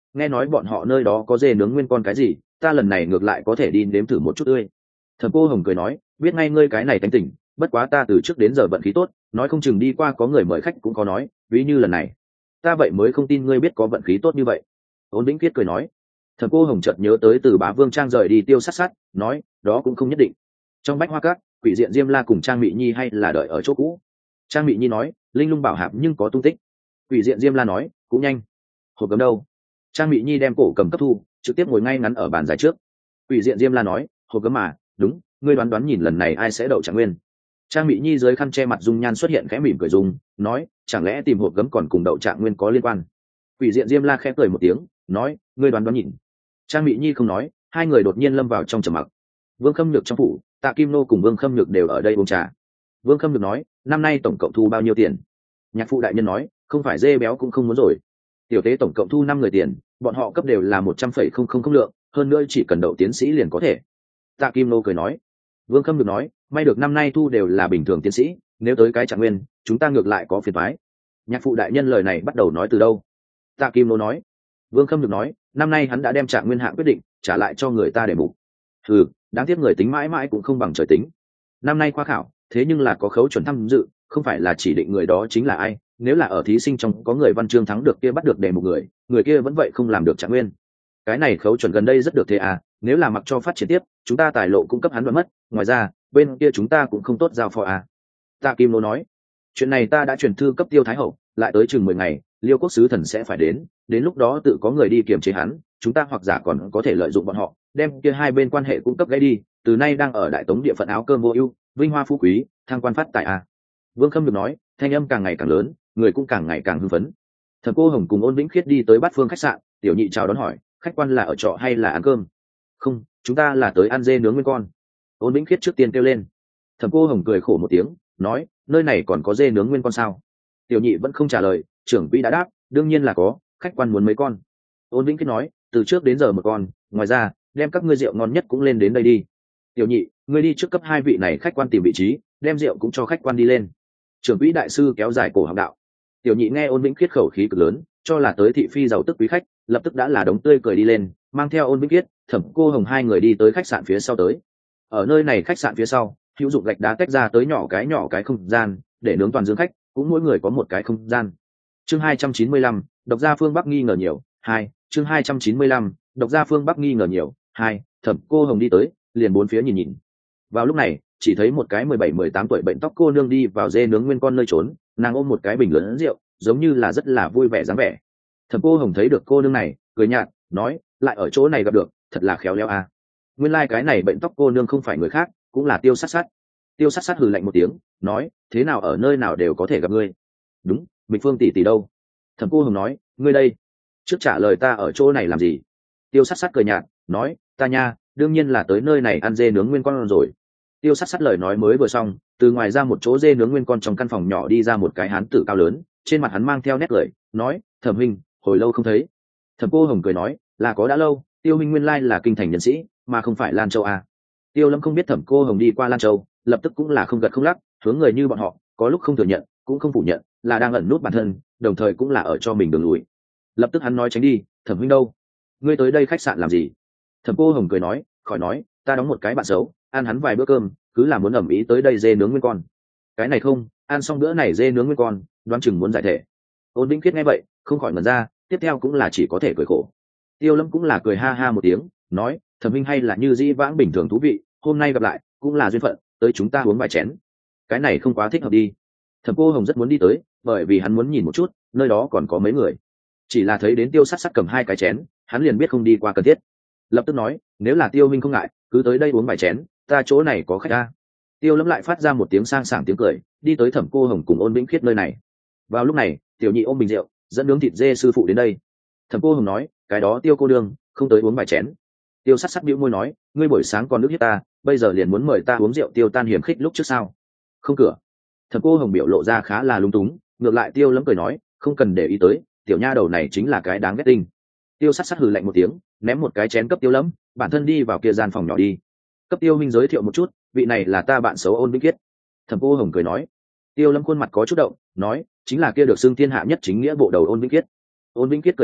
nghe nói bọn họ nơi đó có dê nướng nguyên con cái gì, ta lần này ngược lại có thể đi nếm thử một chút tươi. Thẩm Cô Hồng cười nói, biết ngay ngươi cái này tánh tỉnh, bất quá ta từ trước đến giờ vận khí tốt, nói không chừng đi qua có người mời khách cũng có nói, ví như lần này ta vậy mới không tin ngươi biết có vận khí tốt như vậy. Ôn Vĩnh Kiết cười nói. Thẩm Cô Hồng chợt nhớ tới từ Bá Vương Trang rời đi Tiêu Sát Sát, nói, đó cũng không nhất định. Trong Bách Hoa Các, Quỷ Diện Diêm La cùng Trang Mị Nhi hay là đợi ở chỗ cũ? Trang Mị Nhi nói, linh lung bảo hạp nhưng có tung tích. Quỷ Diện Diêm La nói, cũng nhanh. Hộp cấm đâu? Trang Mị Nhi đem cổ cầm cấp thu, trực tiếp ngồi ngay ngắn ở bàn giải trước. Quỷ Diện Diêm La nói, hộp cấm mà, đúng, ngươi đoán đoán nhìn lần này ai sẽ đậu Trạng Nguyên. Trang Mị Nhi dưới khăn che mặt dung nhan xuất hiện khẽ mỉm cười dùng, nói, chẳng lẽ tìm hộp gấm còn cùng đậu Trạng Nguyên có liên quan? Quỷ Diện Diêm La khẽ cười một tiếng, nói, ngươi đoán đoán nhìn. Trang Mị Nhi không nói, hai người đột nhiên lâm vào trong trầm mặc. Vương Khâm Nhược trong phủ, Tạ Kim Nô cùng Vương Khâm Nhược đều ở đây uống trà. Vương Khâm Nhược nói, năm nay tổng cộng thu bao nhiêu tiền? Nhạc phụ đại nhân nói, không phải dê béo cũng không muốn rồi. Tiểu tế tổng cộng thu năm người tiền, bọn họ cấp đều là một trăm phẩy không không không lượng, hơn nữa chỉ cần đậu tiến sĩ liền có thể. Tạ Kim Nô cười nói. Vương Khâm Nhược nói, may được năm nay thu đều là bình thường tiến sĩ, nếu tới cái Trạng Nguyên, chúng ta ngược lại có phiền toái. Nhạc phụ đại nhân lời này bắt đầu nói từ đâu? Tạ Kim Nô nói. Vương Khâm Nhược nói, năm nay hắn đã đem Trạng Nguyên hạng quyết định trả lại cho người ta để mục. Ừ, đáng tiếc người tính mãi mãi cũng không bằng trời tính. Năm nay khoa khảo, thế nhưng là có khấu chuẩn tham dự, không phải là chỉ định người đó chính là ai. Nếu là ở thí sinh trong có người văn chương thắng được kia bắt được đề mục người, người kia vẫn vậy không làm được Trạng Nguyên. Cái này khấu chuẩn gần đây rất được thế à, nếu là mặc cho phát triển tiếp, chúng ta tài lộ cung cấp hắn đoạn mất. Ngoài ra, bên kia chúng ta cũng không tốt giao phó à. Tạ Kim Nô nói, chuyện này ta đã chuyển thư cấp Tiêu Thái Hậu, lại tới chừng mười ngày, Liêu Quốc sứ thần sẽ phải đến, đến lúc đó tự có người đi kiềm chế hắn, chúng ta hoặc giả còn có thể lợi dụng bọn họ, đem kia hai bên quan hệ cung cấp gãy đi, từ nay đang ở Đại Tống địa phận áo cơm vô ưu, vinh hoa phú quý, thăng quan phát tài à. Vương Khâm được nói, thanh âm càng ngày càng lớn, người cũng càng ngày càng hưng phấn. Thẩm Cô Hồng cùng Ôn Vĩnh Khiết đi tới Bát Phương khách sạn, tiểu nhị chào đón hỏi, khách quan là ở trọ hay là ăn cơm? Không, chúng ta là tới ăn dê nướng nguyên con. Ôn Vĩnh Khiết trước tiên kêu lên. Thẩm Cô Hồng cười khổ một tiếng, nói, nơi này còn có dê nướng nguyên con sao? Tiểu nhị vẫn không trả lời, trưởng quỹ đã đáp, đương nhiên là có, khách quan muốn mấy con? Ôn Vĩnh Khiết nói, từ trước đến giờ một con, ngoài ra, đem các ngươi rượu ngon nhất cũng lên đến đây đi. Tiểu nhị, ngươi đi trước cấp hai vị này khách quan tìm vị trí, đem rượu cũng cho khách quan đi lên. Trưởng quỹ đại sư kéo dài cổ học đạo. Tiểu nhị nghe Ôn Vĩnh Khiết khẩu khí cực lớn, cho là tới thị phi giàu tức quý khách, lập tức đã là đống tươi cười đi lên, mang theo Ôn Vĩnh Khiết, Thẩm Cô Hồng hai người đi tới khách sạn phía sau tới. Ở nơi này khách sạn phía sau, hữu dụng gạch đá tách ra tới nhỏ cái nhỏ cái không gian, để nướng toàn dương khách, cũng mỗi người có một cái không gian. Chương hai trăm chín mươi lăm, độc gia phương Bắc nghi ngờ nhiều, hai, chương hai trăm chín mươi lăm, độc gia phương Bắc nghi ngờ nhiều, hai, Thẩm Cô Hồng đi tới, liền bốn phía nhìn nhìn. Vào lúc này, chỉ thấy một cái mười bảy mười tám tuổi bệnh tóc cô nương đi vào dê nướng nguyên con nơi trốn, nàng ôm một cái bình lớn rượu, giống như là rất là vui vẻ dáng vẻ. Thẩm Cô Hồng thấy được cô nương này, cười nhạt, nói, lại ở chỗ này gặp được, thật là khéo léo à. Nguyên lai like cái này bệnh tóc cô nương không phải người khác, cũng là Tiêu Sát Sát. Tiêu Sát Sát hừ lạnh một tiếng, nói, thế nào ở nơi nào đều có thể gặp ngươi. Đúng, Mịch Phương tỷ tỷ đâu? Thẩm Cô Hồng nói, ngươi đây, trước trả lời ta ở chỗ này làm gì? Tiêu Sát Sát cười nhạt, nói, ta nha, đương nhiên là tới nơi này ăn dê nướng nguyên con rồi. Tiêu Sát Sát lời nói mới vừa xong, từ ngoài ra một chỗ dê nướng nguyên con trong căn phòng nhỏ đi ra một cái hán tử cao lớn, trên mặt hắn mang theo nét cười, nói, Thẩm huynh, hồi lâu không thấy. Thẩm Cô Hồng cười nói, là có đã lâu, Tiêu huynh nguyên lai là kinh thành nhân sĩ, mà không phải Lan Châu à. Tiêu Lâm không biết Thẩm Cô Hồng đi qua Lan Châu, lập tức cũng là không gật không lắc, hướng người như bọn họ, có lúc không thừa nhận, cũng không phủ nhận, là đang ẩn nút bản thân, đồng thời cũng là ở cho mình đường lùi. Lập tức hắn nói tránh đi, Thẩm huynh đâu? Ngươi tới đây khách sạn làm gì? Thẩm Cô Hồng cười nói, khỏi nói, ta đóng một cái bạn xấu, ăn hắn vài bữa cơm, cứ là muốn ẩm ý tới đây dê nướng nguyên con. Cái này không, ăn xong bữa này dê nướng nguyên con, đoán chừng muốn giải thể. Ôn Vĩnh Khiết nghe vậy, không khỏi ngẩn ra, tiếp theo cũng là chỉ có thể cười khổ. Tiêu Lâm cũng là cười ha ha một tiếng, nói, Thẩm huynh hay là như dĩ vãng bình thường thú vị, hôm nay gặp lại, cũng là duyên phận, tới chúng ta uống vài chén. Cái này không quá thích hợp đi. Thẩm Cô Hồng rất muốn đi tới, bởi vì hắn muốn nhìn một chút, nơi đó còn có mấy người. Chỉ là thấy đến Tiêu Sát Sát cầm hai cái chén, hắn liền biết không đi qua cần thiết. Lập tức nói, nếu là Tiêu huynh không ngại, cứ tới đây uống vài chén, ta chỗ này có khách ta. Tiêu Lâm lại phát ra một tiếng sang sảng tiếng cười, đi tới Thẩm Cô Hồng cùng Ôn Vĩnh Khiết nơi này. Vào lúc này, tiểu nhị ôm bình rượu, dẫn nướng thịt dê sư phụ đến đây. Thẩm Cô Hồng nói, cái đó Tiêu cô đương, không tới uống vài chén. Tiêu Sát Sát bĩu môi nói, ngươi buổi sáng còn nước hiếp ta, bây giờ liền muốn mời ta uống rượu tiêu tan hiểm khích lúc trước sao? Không cửa. Thẩm Cô Hồng biểu lộ ra khá là lung túng, ngược lại Tiêu Lâm cười nói, không cần để ý tới, tiểu nha đầu này chính là cái đáng ghét tinh. Tiêu Sát Sát hừ lạnh một tiếng, ném một cái chén cấp Tiêu Lâm, bản thân đi vào kia gian phòng nhỏ đi. Cấp Tiêu minh giới thiệu một chút, vị này là ta bạn xấu Ôn Vĩnh Khiết. Thẩm Cô Hồng cười nói. Tiêu Lâm khuôn mặt có chút động, nói, chính là kia được xưng thiên hạ nhất chính nghĩa bộ đầu Ôn Vĩnh Khiết. Ôn Vĩnh Khiết cười nói,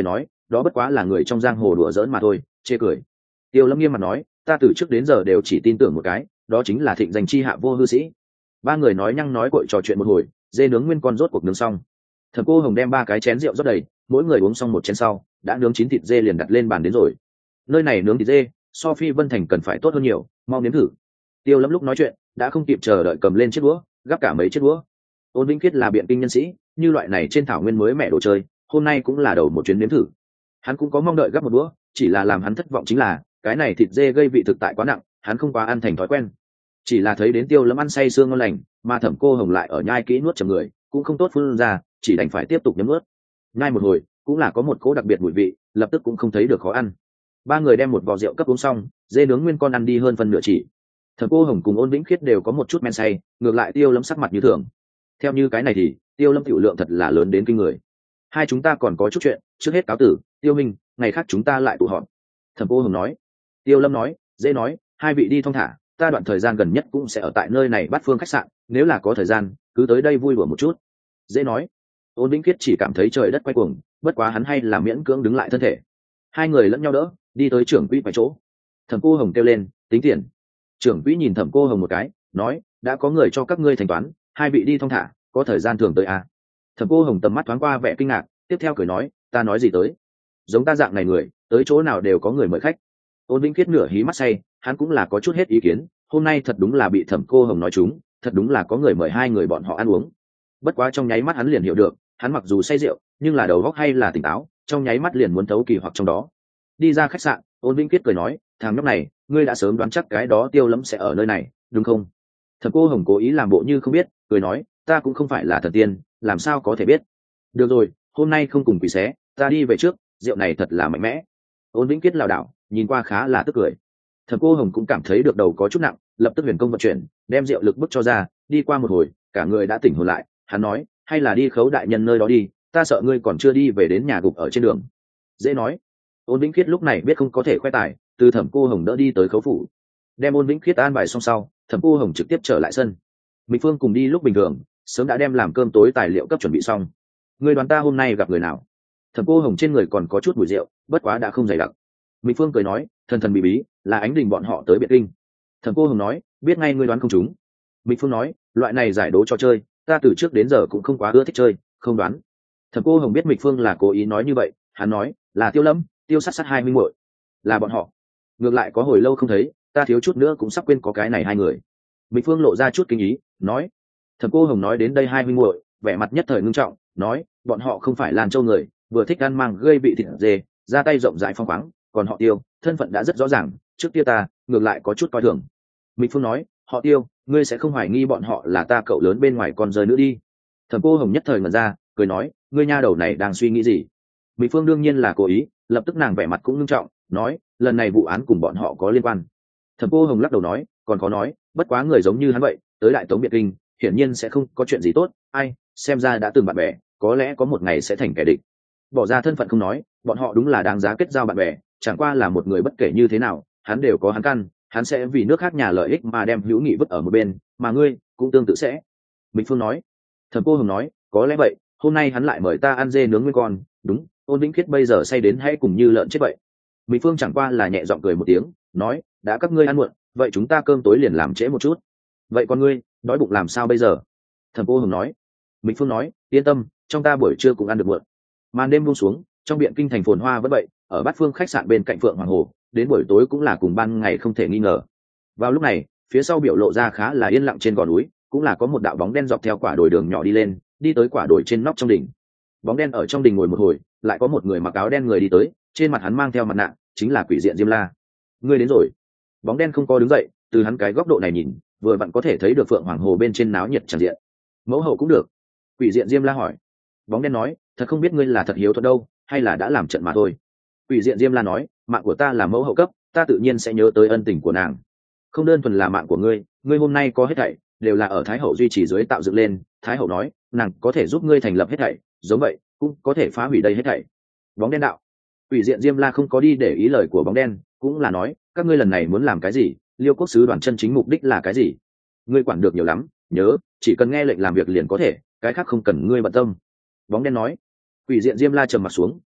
đó bất quá là người trong giang hồ đùa giỡn mà thôi, chê cười. Tiêu Lâm nghiêm mặt nói, ta từ trước đến giờ đều chỉ tin tưởng một cái, đó chính là thịnh danh chi hạ vô hư sĩ. Ba người nói nhăng nói cội trò chuyện một hồi, dê nướng nguyên con rốt cuộc nướng xong. Thẩm Cô Hồng đem ba cái chén rượu rót đầy, mỗi người uống xong một chén sau, đã nướng chín thịt dê liền đặt lên bàn đến rồi. Nơi này nướng thịt dê, so Phi Vân Thành cần phải tốt hơn nhiều, mau nếm thử. Tiêu Lâm lúc nói chuyện, đã không kịp chờ đợi cầm lên chiếc đũa, gắp cả mấy chiếc đũa. Ôn Vĩnh Khiết là biện kinh nhân sĩ, như loại này trên thảo nguyên mới mẹ đồ chơi, hôm nay cũng là đầu một chuyến nếm thử. Hắn cũng có mong đợi gắp một đũa, chỉ là làm hắn thất vọng chính là, cái này thịt dê gây vị thực tại quá nặng, hắn không quá ăn thành thói quen. Chỉ là thấy đến Tiêu Lâm ăn say sương ngon lành, mà Thẩm Cô Hồng lại ở nhai kỹ nuốt chậm người, cũng không tốt phun ra, chỉ đành phải tiếp tục nhấm nuốt. Nhai một hồi, cũng là có một cỗ đặc biệt mùi vị, lập tức cũng không thấy được khó ăn. Ba người đem một vò rượu cấp uống xong, dê nướng nguyên con ăn đi hơn phần nửa chỉ. Thẩm Cô Hồng cùng Ôn Vĩnh Khiết đều có một chút men say, ngược lại Tiêu Lâm sắc mặt như thường. Theo như cái này thì, Tiêu Lâm tiểu lượng thật là lớn đến kinh người. Hai chúng ta còn có chút chuyện, trước hết cáo tử, Tiêu Minh, ngày khác chúng ta lại tụ họp. Thẩm Cô Hồng nói. Tiêu Lâm nói, dễ nói, hai vị đi thong thả, ta đoạn thời gian gần nhất cũng sẽ ở tại nơi này Bát Phương khách sạn, nếu là có thời gian, cứ tới đây vui đùa một chút. Dễ nói. Ôn Vĩnh Khiết chỉ cảm thấy trời đất quay cuồng, bất quá hắn hay là miễn cưỡng đứng lại thân thể. Hai người lẫn nhau đỡ, đi tới trưởng quỹ phải chỗ. Thẩm Cô Hồng kêu lên, tính tiền. Trưởng quỹ nhìn Thẩm Cô Hồng một cái, nói, đã có người cho các ngươi thanh toán, hai vị đi thong thả, có thời gian thường tới à. Thẩm Cô Hồng tầm mắt thoáng qua vẻ kinh ngạc, tiếp theo cười nói, ta nói gì tới, giống ta dạng này người, tới chỗ nào đều có người mời khách. Ôn Vĩnh Khiết nửa hí mắt say, hắn cũng là có chút hết ý kiến, hôm nay thật đúng là bị Thẩm Cô Hồng nói trúng, thật đúng là có người mời hai người bọn họ ăn uống. Bất quá trong nháy mắt hắn liền hiểu được, hắn mặc dù say rượu, nhưng là đầu óc hay là tỉnh táo, trong nháy mắt liền muốn thấu kỳ hoặc trong đó. Đi ra khách sạn, Ôn Vĩnh Khiết cười nói, thằng nhóc này, ngươi đã sớm đoán chắc cái đó Tiêu Lâm sẽ ở nơi này, đúng không? Thẩm Cô Hồng cố ý làm bộ như không biết, cười nói, ta cũng không phải là thần tiên, làm sao có thể biết. Được rồi, hôm nay không cùng quỷ xé, ta đi về trước, rượu này thật là mạnh mẽ. Ôn Vĩnh Khiết lảo đảo, nhìn qua khá là tức cười. Thẩm Cô Hồng cũng cảm thấy được đầu có chút nặng, lập tức huyền công vận chuyển, đem rượu lực bức cho ra, đi qua một hồi, cả người đã tỉnh hồn lại, hắn nói, hay là đi Khấu đại nhân nơi đó đi, ta sợ ngươi còn chưa đi về đến nhà gục ở trên đường. Dễ nói. Ôn Vĩnh Khiết lúc này biết không có thể khoe tài, từ Thẩm Cô Hồng đỡ đi tới Khấu phủ. Đem Ôn Vĩnh Khiết an bài xong sau, Thẩm Cô Hồng trực tiếp trở lại sân. Minh Phương cùng đi lúc bình thường, sớm đã đem làm cơm tối tài liệu cấp chuẩn bị xong. Ngươi đoán ta hôm nay gặp người nào? Thẩm Cô Hồng trên người còn có chút mùi rượu, bất quá đã không dày đặc. Minh Phương cười nói, thần thần bí bí, là Ánh Đình bọn họ tới Biệt Kinh. Thẩm Cô Hồng nói, biết ngay ngươi đoán không trúng. Minh Phương nói, loại này giải đố trò chơi, ta từ trước đến giờ cũng không quá ưa thích chơi, không đoán. Thẩm Cô Hồng biết Minh Phương là cố ý nói như vậy, hắn nói, là Tiêu Lâm, Tiêu Sát Sát hai minh muội, là bọn họ. Ngược lại có hồi lâu không thấy, ta thiếu chút nữa cũng sắp quên có cái này hai người. Minh Phương lộ ra chút kinh ý, nói. Thẩm Cô Hồng nói đến đây hai minh muội, vẻ mặt nhất thời ngưng trọng, nói, bọn họ không phải Lan Châu người, vừa thích ăn mang gây vị thịt dê, ra tay rộng rãi phong khoáng, còn họ Tiêu, thân phận đã rất rõ ràng, trước kia ta ngược lại có chút coi thường. Minh Phương nói, họ Tiêu, ngươi sẽ không hoài nghi bọn họ là ta cậu lớn bên ngoài con rơi nữa đi. Thẩm Cô Hồng nhất thời ngẩn ra, cười nói, ngươi nha đầu này đang suy nghĩ gì? Minh Phương đương nhiên là cố ý, lập tức nàng vẻ mặt cũng nghiêm trọng, nói, lần này vụ án cùng bọn họ có liên quan. Thẩm Cô Hồng lắc đầu nói, còn có nói, bất quá người giống như hắn vậy, tới Đại Tống Biệt Kinh, hiển nhiên sẽ không có chuyện gì tốt, ai, xem ra đã từng bạn bè, có lẽ có một ngày sẽ thành kẻ địch. Bỏ ra thân phận không nói, bọn họ đúng là đáng giá kết giao bạn bè, chẳng qua là một người bất kể như thế nào, hắn đều có hắn căn, hắn sẽ vì nước khác nhà lợi ích mà đem hữu nghị vứt ở một bên, mà ngươi cũng tương tự sẽ. Minh Phương nói. Thẩm Cô Hồng nói, có lẽ vậy, hôm nay hắn lại mời ta ăn dê nướng nguyên con, đúng, Ôn Vĩnh Khiết bây giờ say đến hay cùng như lợn chết vậy. Minh Phương chẳng qua là nhẹ giọng cười một tiếng, nói, đã các ngươi ăn muộn, vậy chúng ta cơm tối liền làm trễ một chút. Vậy con ngươi, đói bụng làm sao bây giờ? Thẩm Cô Hồng nói. Minh Phương nói, yên tâm, trong ta buổi trưa cũng ăn được muộn. Màn đêm buông xuống, trong biện kinh thành phồn hoa vẫn vậy, ở Bát Phương khách sạn bên cạnh Phượng Hoàng Hồ, đến buổi tối cũng là cùng ban ngày không thể nghi ngờ. Vào lúc này, phía sau biểu lộ ra khá là yên lặng trên gò núi, cũng là có một đạo bóng đen dọc theo quả đồi đường nhỏ đi lên, đi tới quả đồi trên nóc trong đỉnh. Bóng đen ở trong đỉnh ngồi một hồi, lại có một người mặc áo đen người đi tới, trên mặt hắn mang theo mặt nạ, chính là Quỷ Diện Diêm La. Ngươi đến rồi. Bóng đen không có đứng dậy, từ hắn cái góc độ này nhìn, vừa vặn có thể thấy được Phượng Hoàng Hồ bên trên náo nhiệt tràn diện. Mẫu hậu cũng được. Quỷ Diện Diêm La hỏi. Bóng đen nói, thật không biết ngươi là thật hiếu thuận đâu, hay là đã làm trận mà thôi. Quỷ Diện Diêm La nói, mạng của ta là mẫu hậu cấp, ta tự nhiên sẽ nhớ tới ân tình của nàng. Không đơn thuần là mạng của ngươi, ngươi hôm nay có hết thảy đều là ở Thái hậu duy trì dưới tạo dựng lên. Thái hậu nói, nàng có thể giúp ngươi thành lập hết thảy, giống vậy cũng có thể phá hủy đây hết thảy. Bóng đen đạo. Quỷ Diện Diêm La không có đi để ý lời của bóng đen, cũng là nói, các ngươi lần này muốn làm cái gì, Liêu quốc sứ đoàn chân chính mục đích là cái gì? Ngươi quản được nhiều lắm, nhớ, chỉ cần nghe lệnh làm việc liền có thể, cái khác không cần ngươi bận tâm. Bóng đen nói. Quỷ Diện Diêm La trầm mặt xuống,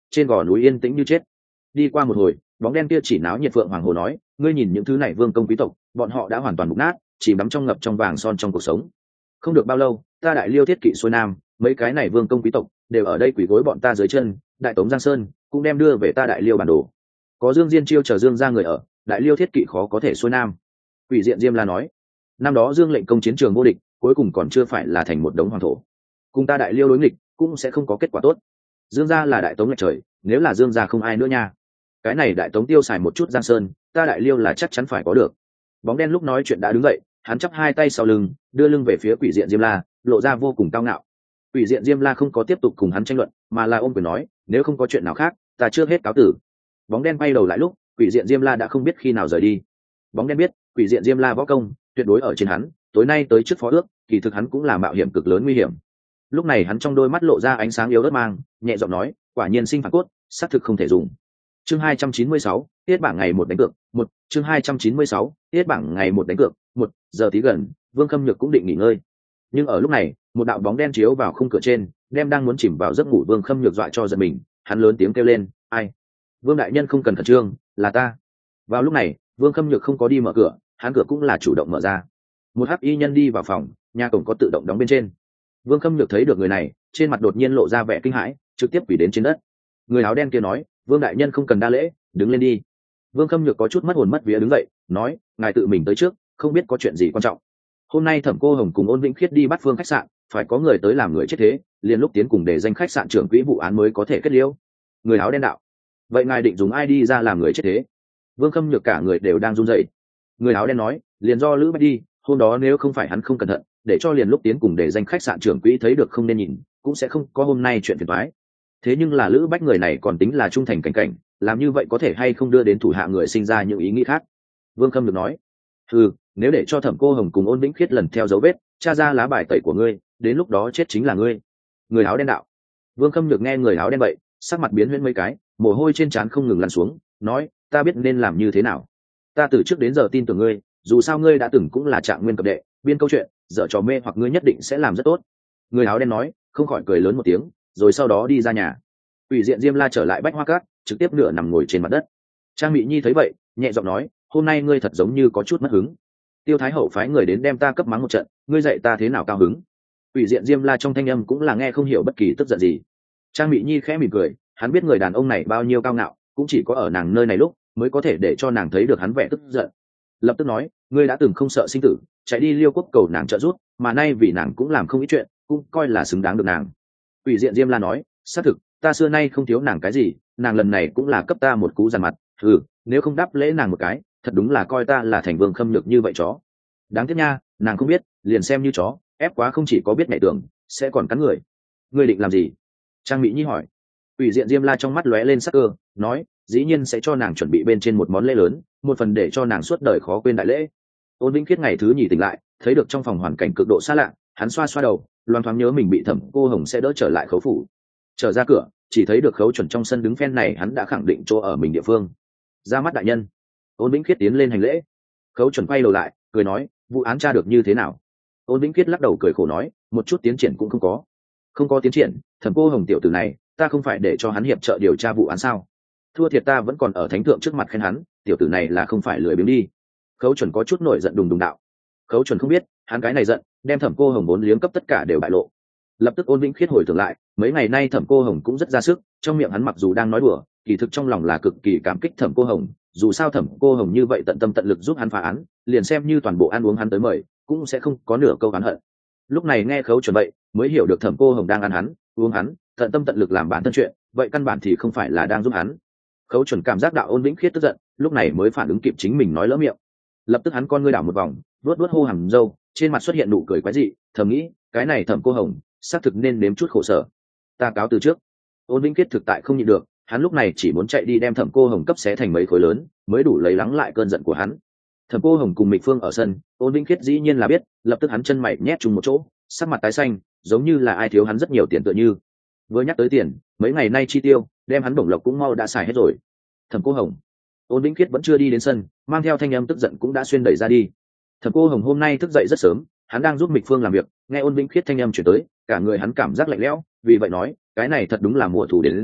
trên gò núi yên tĩnh như chết. Đi qua một hồi, bóng đen kia chỉ náo nhiệt Phượng Hoàng Hồ nói, ngươi nhìn những thứ này vương công quý tộc, bọn họ đã hoàn toàn mục nát, chìm đắm trong ngập trong vàng son trong cuộc sống. Không được bao lâu, ta đại liêu thiết kỵ xuôi nam, mấy cái này vương công quý tộc đều ở đây quỳ gối bọn ta dưới chân, đại tống Giang Sơn cũng đem đưa về ta đại liêu bản đồ. Có Dương Diên Chiêu chờ Dương ra người ở, đại liêu thiết kỵ khó có thể xuôi nam. Quỷ diện Diêm La nói, năm đó Dương lệnh công chiến trường vô địch, cuối cùng còn chưa phải là thành một đống hoàng thổ. Cùng ta đại liêu đối nghịch, cũng sẽ không có kết quả tốt. Dương gia là đại tống lệch trời, nếu là Dương gia không ai nữa nha. Cái này đại tống tiêu xài một chút Giang Sơn, ta đại liêu là chắc chắn phải có được. Bóng đen lúc nói chuyện đã đứng dậy, hắn chắp hai tay sau lưng, đưa lưng về phía quỷ diện Diêm La, lộ ra vô cùng cao ngạo. Quỷ diện Diêm La không có tiếp tục cùng hắn tranh luận, mà là ôm quyền nói, nếu không có chuyện nào khác, ta chưa hết cáo tử. Bóng đen bay đầu lại lúc, quỷ diện Diêm La đã không biết khi nào rời đi. Bóng đen biết, quỷ diện Diêm La võ công tuyệt đối ở trên hắn, tối nay tới trước phó ước, kỳ thực hắn cũng là mạo hiểm cực lớn nguy hiểm. Lúc này hắn trong đôi mắt lộ ra ánh sáng yếu ớt mang, nhẹ giọng nói, quả nhiên sinh phản cốt, xác thực không thể dùng. Chương hai trăm chín mươi sáu, tiết bảng ngày một đánh cược, một, chương hai trăm chín mươi sáu, tiết bảng ngày một đánh cược, một, giờ tí gần, Vương Khâm Nhược cũng định nghỉ ngơi. Nhưng ở lúc này, một đạo bóng đen chiếu vào khung cửa trên, đem đang muốn chìm vào giấc ngủ Vương Khâm Nhược dọa cho giật mình, hắn lớn tiếng kêu lên, ai? Vương đại nhân không cần khẩn trương, là ta. Vào lúc này, Vương Khâm Nhược không có đi mở cửa, hắn cửa cũng là chủ động mở ra. Một hắc y nhân đi vào phòng, nhà cổng có tự động đóng bên trên. Vương Khâm Nhược thấy được người này, trên mặt đột nhiên lộ ra vẻ kinh hãi, trực tiếp quỳ đến trên đất. Người áo đen kia nói, Vương đại nhân không cần đa lễ, đứng lên đi. Vương Khâm Nhược có chút mất hồn mất vía đứng dậy, nói, ngài tự mình tới trước, không biết có chuyện gì quan trọng. Hôm nay Thẩm Cô Hồng cùng Ôn Vĩnh Khiết đi bắt Phương khách sạn, phải có người tới làm người chết thế, liền lúc tiến cùng để danh khách sạn trưởng quỹ vụ án mới có thể kết liễu. Người áo đen đạo, vậy ngài định dùng ai đi ra làm người chết thế? Vương Khâm Nhược cả người đều đang run rẩy. Người áo đen nói, liền do Lữ Bách đi, hôm đó nếu không phải hắn không cẩn thận, để cho liền lúc tiến cùng để danh khách sạn trưởng quỹ thấy được không nên nhìn, cũng sẽ không có hôm nay chuyện phiền toái. Thế nhưng là Lữ Bách người này còn tính là trung thành cảnh cảnh, làm như vậy có thể hay không đưa đến thủ hạ người sinh ra những ý nghĩ khác? Vương Khâm được nói, ừ, nếu để cho Thẩm Cô Hồng cùng Ôn Vĩnh Khiết lần theo dấu vết, tra ra lá bài tẩy của ngươi, đến lúc đó chết chính là ngươi. Người áo đen đạo. Vương Khâm được nghe người áo đen vậy, sắc mặt biến huyễn mấy cái, mồ hôi trên trán không ngừng lăn xuống, nói, ta biết nên làm như thế nào. Ta từ trước đến giờ tin tưởng ngươi, dù sao ngươi đã từng cũng là trạng nguyên cập đệ, biên câu chuyện, dở trò mê hoặc ngươi nhất định sẽ làm rất tốt. Người áo đen nói, không khỏi cười lớn một tiếng, rồi sau đó đi ra nhà. Ủy diện Diêm La trở lại Bách Hoa Cát, trực tiếp nửa nằm ngồi trên mặt đất. Trang Mị Nhi thấy vậy, nhẹ giọng nói, hôm nay ngươi thật giống như có chút mất hứng. Tiêu Thái Hậu phái người đến đem ta cấp mắng một trận, ngươi dạy ta thế nào cao hứng? Ủy diện Diêm La trong thanh âm cũng là nghe không hiểu bất kỳ tức giận gì. Trang Mị Nhi khẽ mỉm cười, hắn biết người đàn ông này bao nhiêu cao ngạo, cũng chỉ có ở nàng nơi này lúc mới có thể để cho nàng thấy được hắn vẻ tức giận. Lập tức nói, ngươi đã từng không sợ sinh tử, chạy đi Liêu Quốc cầu nàng trợ giúp, mà nay vì nàng cũng làm không ít chuyện, cũng coi là xứng đáng được nàng. Ủy diện Diêm La nói, xác thực, ta xưa nay không thiếu nàng cái gì, nàng lần này cũng là cấp ta một cú giàn mặt, ừ, nếu không đáp lễ nàng một cái, thật đúng là coi ta là thành Vương Khâm Nhược như vậy chó. Đáng tiếc nha, nàng không biết, liền xem như chó, ép quá không chỉ có biết nhảy tường, sẽ còn cắn người. Ngươi định làm gì? Trang Mỹ Nhi hỏi. Ủy diện Diêm La trong mắt lóe lên sắc cơ, nói, dĩ nhiên sẽ cho nàng chuẩn bị bên trên một món lễ lớn, một phần để cho nàng suốt đời khó quên đại lễ. Ôn Vĩnh Khiết ngày thứ nhì tỉnh lại, thấy được trong phòng hoàn cảnh cực độ xa lạ, hắn xoa xoa đầu, loáng thoáng nhớ mình bị Thẩm Cô Hồng sẽ đỡ trở lại Khấu phủ. Trở ra cửa, chỉ thấy được Khấu Chuẩn trong sân đứng phen này, hắn đã khẳng định chỗ ở mình địa phương. Ra mắt đại nhân. Ôn Vĩnh Khiết tiến lên hành lễ. Khấu Chuẩn quay đầu lại, cười nói, vụ án tra được như thế nào? Ôn Vĩnh Khiết lắc đầu cười khổ nói, một chút tiến triển cũng không có. Không có tiến triển, Thẩm Cô Hồng tiểu tử này, ta không phải để cho hắn hiệp trợ điều tra vụ án sao? Thua thiệt ta vẫn còn ở thánh thượng trước mặt khen hắn, tiểu tử này là không phải lười biếng đi. Khấu Chuẩn có chút nổi giận đùng đùng đạo. Khấu Chuẩn không biết, hắn cái này giận, đem Thẩm Cô Hồng vốn liếng cấp tất cả đều bại lộ. Lập tức Ôn Vĩnh Khiết hồi tưởng lại, mấy ngày nay Thẩm Cô Hồng cũng rất ra sức, trong miệng hắn mặc dù đang nói đùa, kỳ thực trong lòng là cực kỳ cảm kích Thẩm Cô Hồng, dù sao Thẩm Cô Hồng như vậy tận tâm tận lực giúp hắn phá án, liền xem như toàn bộ ăn uống hắn tới mời, cũng sẽ không có nửa câu oán hận. Lúc này nghe Khấu Chuẩn vậy, mới hiểu được Thẩm Cô Hồng đang ăn hắn, uống hắn, tận tâm tận lực làm bản thân chuyện, vậy căn bản thì không phải là đang giúp hắn. Khấu Chuẩn cảm giác đạo Ôn Vĩnh Khiết tức giận, lúc này mới phản ứng kịp chính mình nói lỡ miệng. Lập tức hắn con ngươi đảo một vòng, vuốt vuốt hô hàm râu, trên mặt xuất hiện nụ cười quái dị, thầm nghĩ, cái này Thẩm Cô Hồng, xác thực nên nếm chút khổ sở. Ta cáo từ trước. Ôn Vĩnh Khiết thực tại không nhịn được, hắn lúc này chỉ muốn chạy đi đem Thẩm Cô Hồng cấp xé thành mấy khối lớn, mới đủ lấy lắng lại cơn giận của hắn. Thẩm Cô Hồng cùng Mịch Phương ở sân, Ôn Vĩnh Khiết dĩ nhiên là biết, lập tức hắn chân mày nhét chung một chỗ, sắc mặt tái xanh, giống như là ai thiếu hắn rất nhiều tiền tựa như. Vừa nhắc tới tiền, mấy ngày nay chi tiêu, đem hắn bổng lộc cũng mau đã xài hết rồi. Thẩm Cô Hồng. Ôn Vĩnh Khiết vẫn chưa đi đến sân, mang theo thanh âm tức giận cũng đã xuyên đẩy ra đi. Thẩm Cô Hồng hôm nay thức dậy rất sớm, hắn đang giúp Mịch Phương làm việc, nghe Ôn Vĩnh Khiết thanh âm chuyển tới, cả người hắn cảm giác lạnh lẽo, vì vậy nói, cái này thật đúng là mùa thu đến, đến rồi,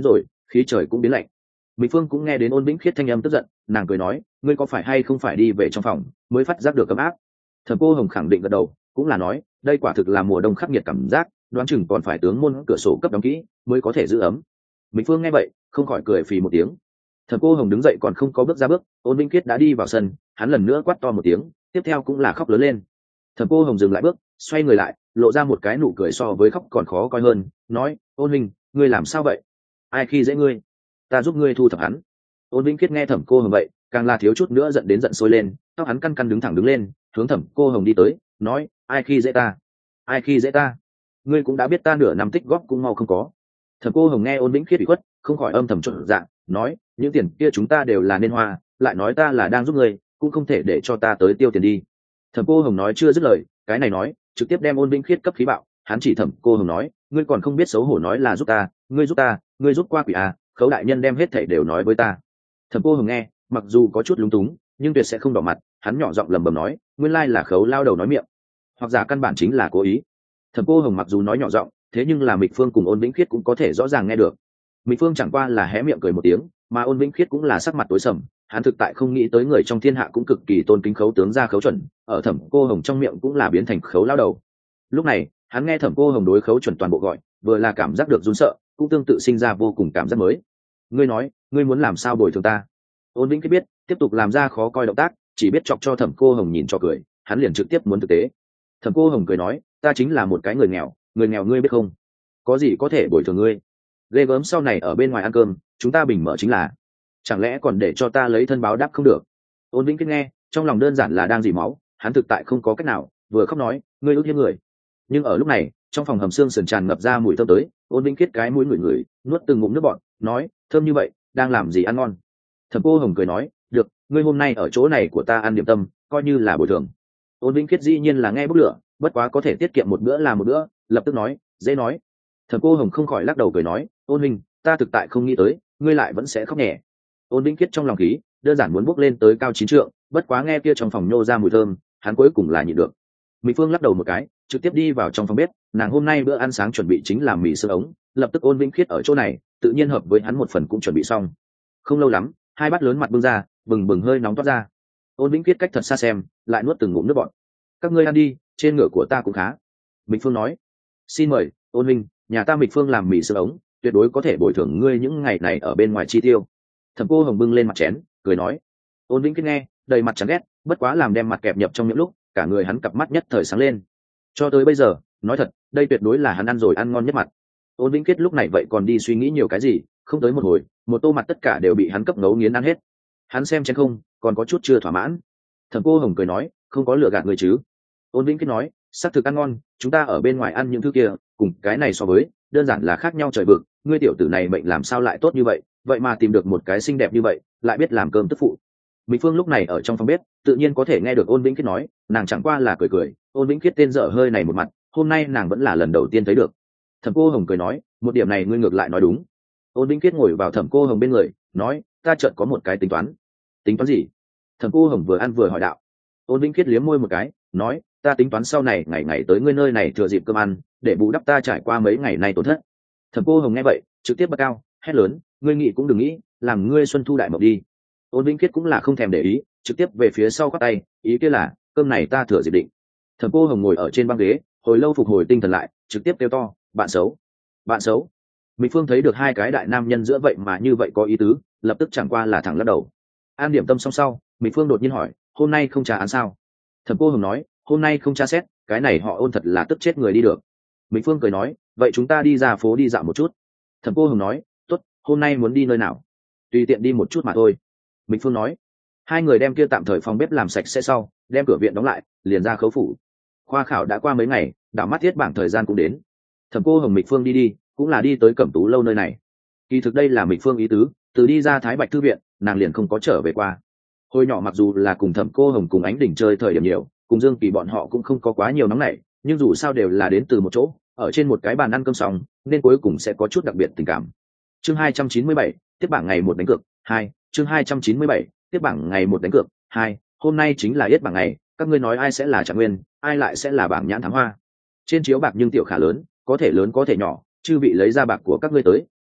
khí trời cũng biến lạnh. Mỹ Phương cũng nghe đến Ôn Vĩnh Khiết thanh âm tức giận, nàng cười nói, ngươi có phải hay không phải đi về trong phòng mới phát giác được ấm áp? Thẩm Cô Hồng khẳng định gật đầu, cũng là nói, đây quả thực là mùa đông khắc nghiệt cảm giác, đoán chừng còn phải tướng môn cửa sổ cấp đóng kỹ mới có thể giữ ấm. Mỹ Phương nghe vậy, không khỏi cười phì một tiếng. Thẩm Cô Hồng đứng dậy còn không có bước ra bước, Ôn Vĩnh Khiết đã đi vào sân, hắn lần nữa quát to một tiếng, tiếp theo cũng là khóc lớn lên. Thẩm Cô Hồng dừng lại bước, xoay người lại, lộ ra một cái nụ cười so với khóc còn khó coi hơn, nói, Ôn Minh, ngươi làm sao vậy? Ai khi dễ ngươi? Ta giúp ngươi thu thập hắn. Ôn Vĩnh Khiết nghe Thẩm Cô Hồng vậy, càng là thiếu chút nữa giận đến giận sôi lên, tóc hắn căn căn đứng thẳng đứng lên, hướng Thẩm Cô Hồng đi tới, nói, ai khi dễ ta? Ai khi dễ ta? Ngươi cũng đã biết ta nửa năm tích góp cũng mau không có. Thẩm Cô Hồng nghe Ôn Vĩnh Khiết bị khuất, không khỏi âm thầm chột dạ, nói, những tiền kia chúng ta đều là nên hoa, lại nói ta là đang giúp ngươi, cũng không thể để cho ta tới tiêu tiền đi. Thẩm Cô Hồng nói chưa dứt lời, cái này nói trực tiếp đem Ôn Vĩnh Khiết cấp khí bạo, hắn chỉ Thẩm Cô Hồng nói, ngươi còn không biết xấu hổ nói là giúp ta, ngươi giúp ta, ngươi giúp qua quỷ à? Khấu đại nhân đem hết thảy đều nói với ta. Thẩm Cô Hồng nghe, mặc dù có chút lúng túng, nhưng tuyệt sẽ không đỏ mặt, hắn nhỏ giọng lẩm bẩm nói, nguyên lai là Khấu lao đầu nói miệng, hoặc giả căn bản chính là cố ý. Thẩm Cô Hồng mặc dù nói nhỏ giọng, thế nhưng là Mịch Phương cùng Ôn Vĩnh Khiết cũng có thể rõ ràng nghe được. Mịch Phương chẳng qua là hé miệng cười một tiếng, mà Ôn Vĩnh Khiết cũng là sắc mặt tối sầm, hắn thực tại không nghĩ tới người trong thiên hạ cũng cực kỳ tôn kính Khấu tướng gia Khấu chuẩn, ở Thẩm Cô Hồng trong miệng cũng là biến thành Khấu lao đầu. Lúc này, hắn nghe Thẩm Cô Hồng đối Khấu chuẩn toàn bộ gọi, vừa là cảm giác được run sợ, cũng tương tự sinh ra vô cùng cảm giác mới. Ngươi nói, ngươi muốn làm sao bồi thường ta? Ôn Vĩnh Khiết biết, tiếp tục làm ra khó coi động tác, chỉ biết chọc cho Thẩm Cô Hồng nhìn cho cười, hắn liền trực tiếp muốn thực tế. Thẩm Cô Hồng cười nói, ta chính là một cái người nghèo, người nghèo ngươi biết không? Có gì có thể bồi thường ngươi? Ghê gớm sau này ở bên ngoài ăn cơm, chúng ta bình mở chính là, chẳng lẽ còn để cho ta lấy thân báo đáp không được? Ôn Vĩnh Khiết nghe, trong lòng đơn giản là đang dỉ máu, hắn thực tại không có cách nào, vừa khóc nói, ngươi ước hiếp người. Nhưng ở lúc này, trong phòng hầm xương sườn tràn ngập ra mùi thơm tới, Ôn Vĩnh Khiết cái mũi ngửi ngửi, nuốt từng ngụm nước bọt, nói, thơm như vậy, đang làm gì ăn ngon? Thẩm Cô Hồng cười nói, được, ngươi hôm nay ở chỗ này của ta ăn điểm tâm, coi như là bồi thường. Ôn Vĩnh Khiết dĩ nhiên là nghe bốc lửa, bất quá có thể tiết kiệm một bữa là một bữa, lập tức nói, dễ nói. Thẩm Cô Hồng không khỏi lắc đầu cười nói, Ôn Minh, ta thực tại không nghĩ tới, ngươi lại vẫn sẽ khóc nhẹ. Ôn Vĩnh Khiết trong lòng khí, đơn giản muốn bước lên tới cao chín trượng, bất quá nghe kia trong phòng nhô ra mùi thơm, hắn cuối cùng là nhịn được. Mỹ Phương lắc đầu một cái, trực tiếp đi vào trong phòng bếp, nàng hôm nay bữa ăn sáng chuẩn bị chính là mì sữa ống, lập tức Ôn Vĩnh Khiết ở chỗ này, tự nhiên hợp với hắn một phần cũng chuẩn bị xong. Không lâu lắm, hai bát lớn mặt bưng ra, bừng bừng hơi nóng toát ra. Ôn Vĩnh Khiết cách thật xa xem, lại nuốt từng ngụm nước bọt. Các ngươi ăn đi, trên ngựa của ta cũng khá. Mịch Phương nói, xin mời, Ôn Minh, nhà ta Mịch Phương làm mì sữa ống, tuyệt đối có thể bồi thường ngươi những ngày này ở bên ngoài chi tiêu. Thẩm Cô Hồng bưng lên mặt chén, cười nói. Ôn Vĩnh Khiết nghe, đầy mặt chán ghét, bất quá làm đem mặt kẹp nhập trong những lúc, cả người hắn cặp mắt nhất thời sáng lên. Cho tới bây giờ, nói thật, đây tuyệt đối là hắn ăn rồi ăn ngon nhất mặt. Ôn Vĩnh Khiết lúc này vậy còn đi suy nghĩ nhiều cái gì, không tới một hồi, một tô mặt tất cả đều bị hắn cấp ngấu nghiến ăn hết. Hắn xem chén không, còn có chút chưa thỏa mãn. Thẩm Cô Hồng cười nói, không có lừa gạt người chứ? Ôn Vĩnh Khiết nói, xác thực ăn ngon, chúng ta ở bên ngoài ăn những thứ kia, cùng cái này so với, đơn giản là khác nhau trời vực. Ngươi tiểu tử này mệnh làm sao lại tốt như vậy, vậy mà tìm được một cái xinh đẹp như vậy, lại biết làm cơm tức phụ. Mỹ Phương lúc này ở trong phòng bếp, tự nhiên có thể nghe được Ôn Vĩnh Khiết nói, nàng chẳng qua là cười cười. Ôn Vĩnh Khiết tên dở hơi này một mặt, hôm nay nàng vẫn là lần đầu tiên thấy được. Thẩm Cô Hồng cười nói, một điểm này ngươi ngược lại nói đúng. Ôn Vĩnh Khiết ngồi vào Thẩm Cô Hồng bên người, nói, ta chợt có một cái tính toán. Tính toán gì? Thẩm Cô Hồng vừa ăn vừa hỏi đạo. Ôn Vĩnh Khiết liếm môi một cái, nói, ta tính toán sau này ngày ngày tới ngươi nơi này thừa dịp cơm ăn, để bù đắp ta trải qua mấy ngày nay tổn thất. Thẩm Cô Hồng nghe vậy, trực tiếp bật cao, hét lớn, ngươi nghĩ cũng đừng nghĩ, làm ngươi xuân thu đại mộng đi. Ôn Vĩnh Khiết cũng là không thèm để ý, trực tiếp về phía sau quát tay, ý kia là, cơm này ta thừa dịp định. Thẩm Cô Hồng ngồi ở trên băng ghế, hồi lâu phục hồi tinh thần lại, trực tiếp kêu to, bạn xấu, bạn xấu. Mỹ Phương thấy được hai cái đại nam nhân giữa vậy mà như vậy có ý tứ, lập tức chẳng qua là thẳng lắc đầu. An điểm tâm xong sau, Mỹ Phương đột nhiên hỏi, hôm nay không tra án sao? Thẩm Cô Hồng nói, hôm nay không tra xét, cái này họ Ôn thật là tức chết người đi được. Mỹ Phương cười nói, vậy chúng ta đi ra phố đi dạo một chút. Thẩm Cô Hồng nói, tốt, hôm nay muốn đi nơi nào? Tùy tiện đi một chút mà thôi. Mỹ Phương nói. Hai người đem kia tạm thời phòng bếp làm sạch sẽ sau, đem cửa viện đóng lại, liền ra khấu phủ. Khoa khảo đã qua mấy ngày, đảo mắt thiết bảng thời gian cũng đến. Thẩm Cô Hồng Mỹ Phương đi đi, cũng là đi tới Cẩm Tú lâu nơi này. Kỳ thực đây là Mỹ Phương ý tứ, từ đi ra Thái Bạch thư viện, nàng liền không có trở về qua. Hồi nhỏ mặc dù là cùng Thẩm Cô Hồng cùng Ánh Đỉnh chơi thời điểm nhiều, cùng Dương Kỳ bọn họ cũng không có quá nhiều nóng nảy, nhưng dù sao đều là đến từ một chỗ, ở trên một cái bàn ăn cơm xong, nên cuối cùng sẽ có chút đặc biệt tình cảm. Chương hai trăm chín mươi bảy, tiếp bảng ngày một đánh cược, hai, chương hai trăm chín mươi bảy, tiếp bảng ngày một đánh cược, hai, hôm nay chính là yết bảng ngày, các ngươi nói ai sẽ là Trạng Nguyên, ai lại sẽ là bảng nhãn thám hoa. Trên chiếu bạc nhưng tiểu khả lớn, có thể lớn có thể nhỏ, chư vị lấy ra bạc của các ngươi tới,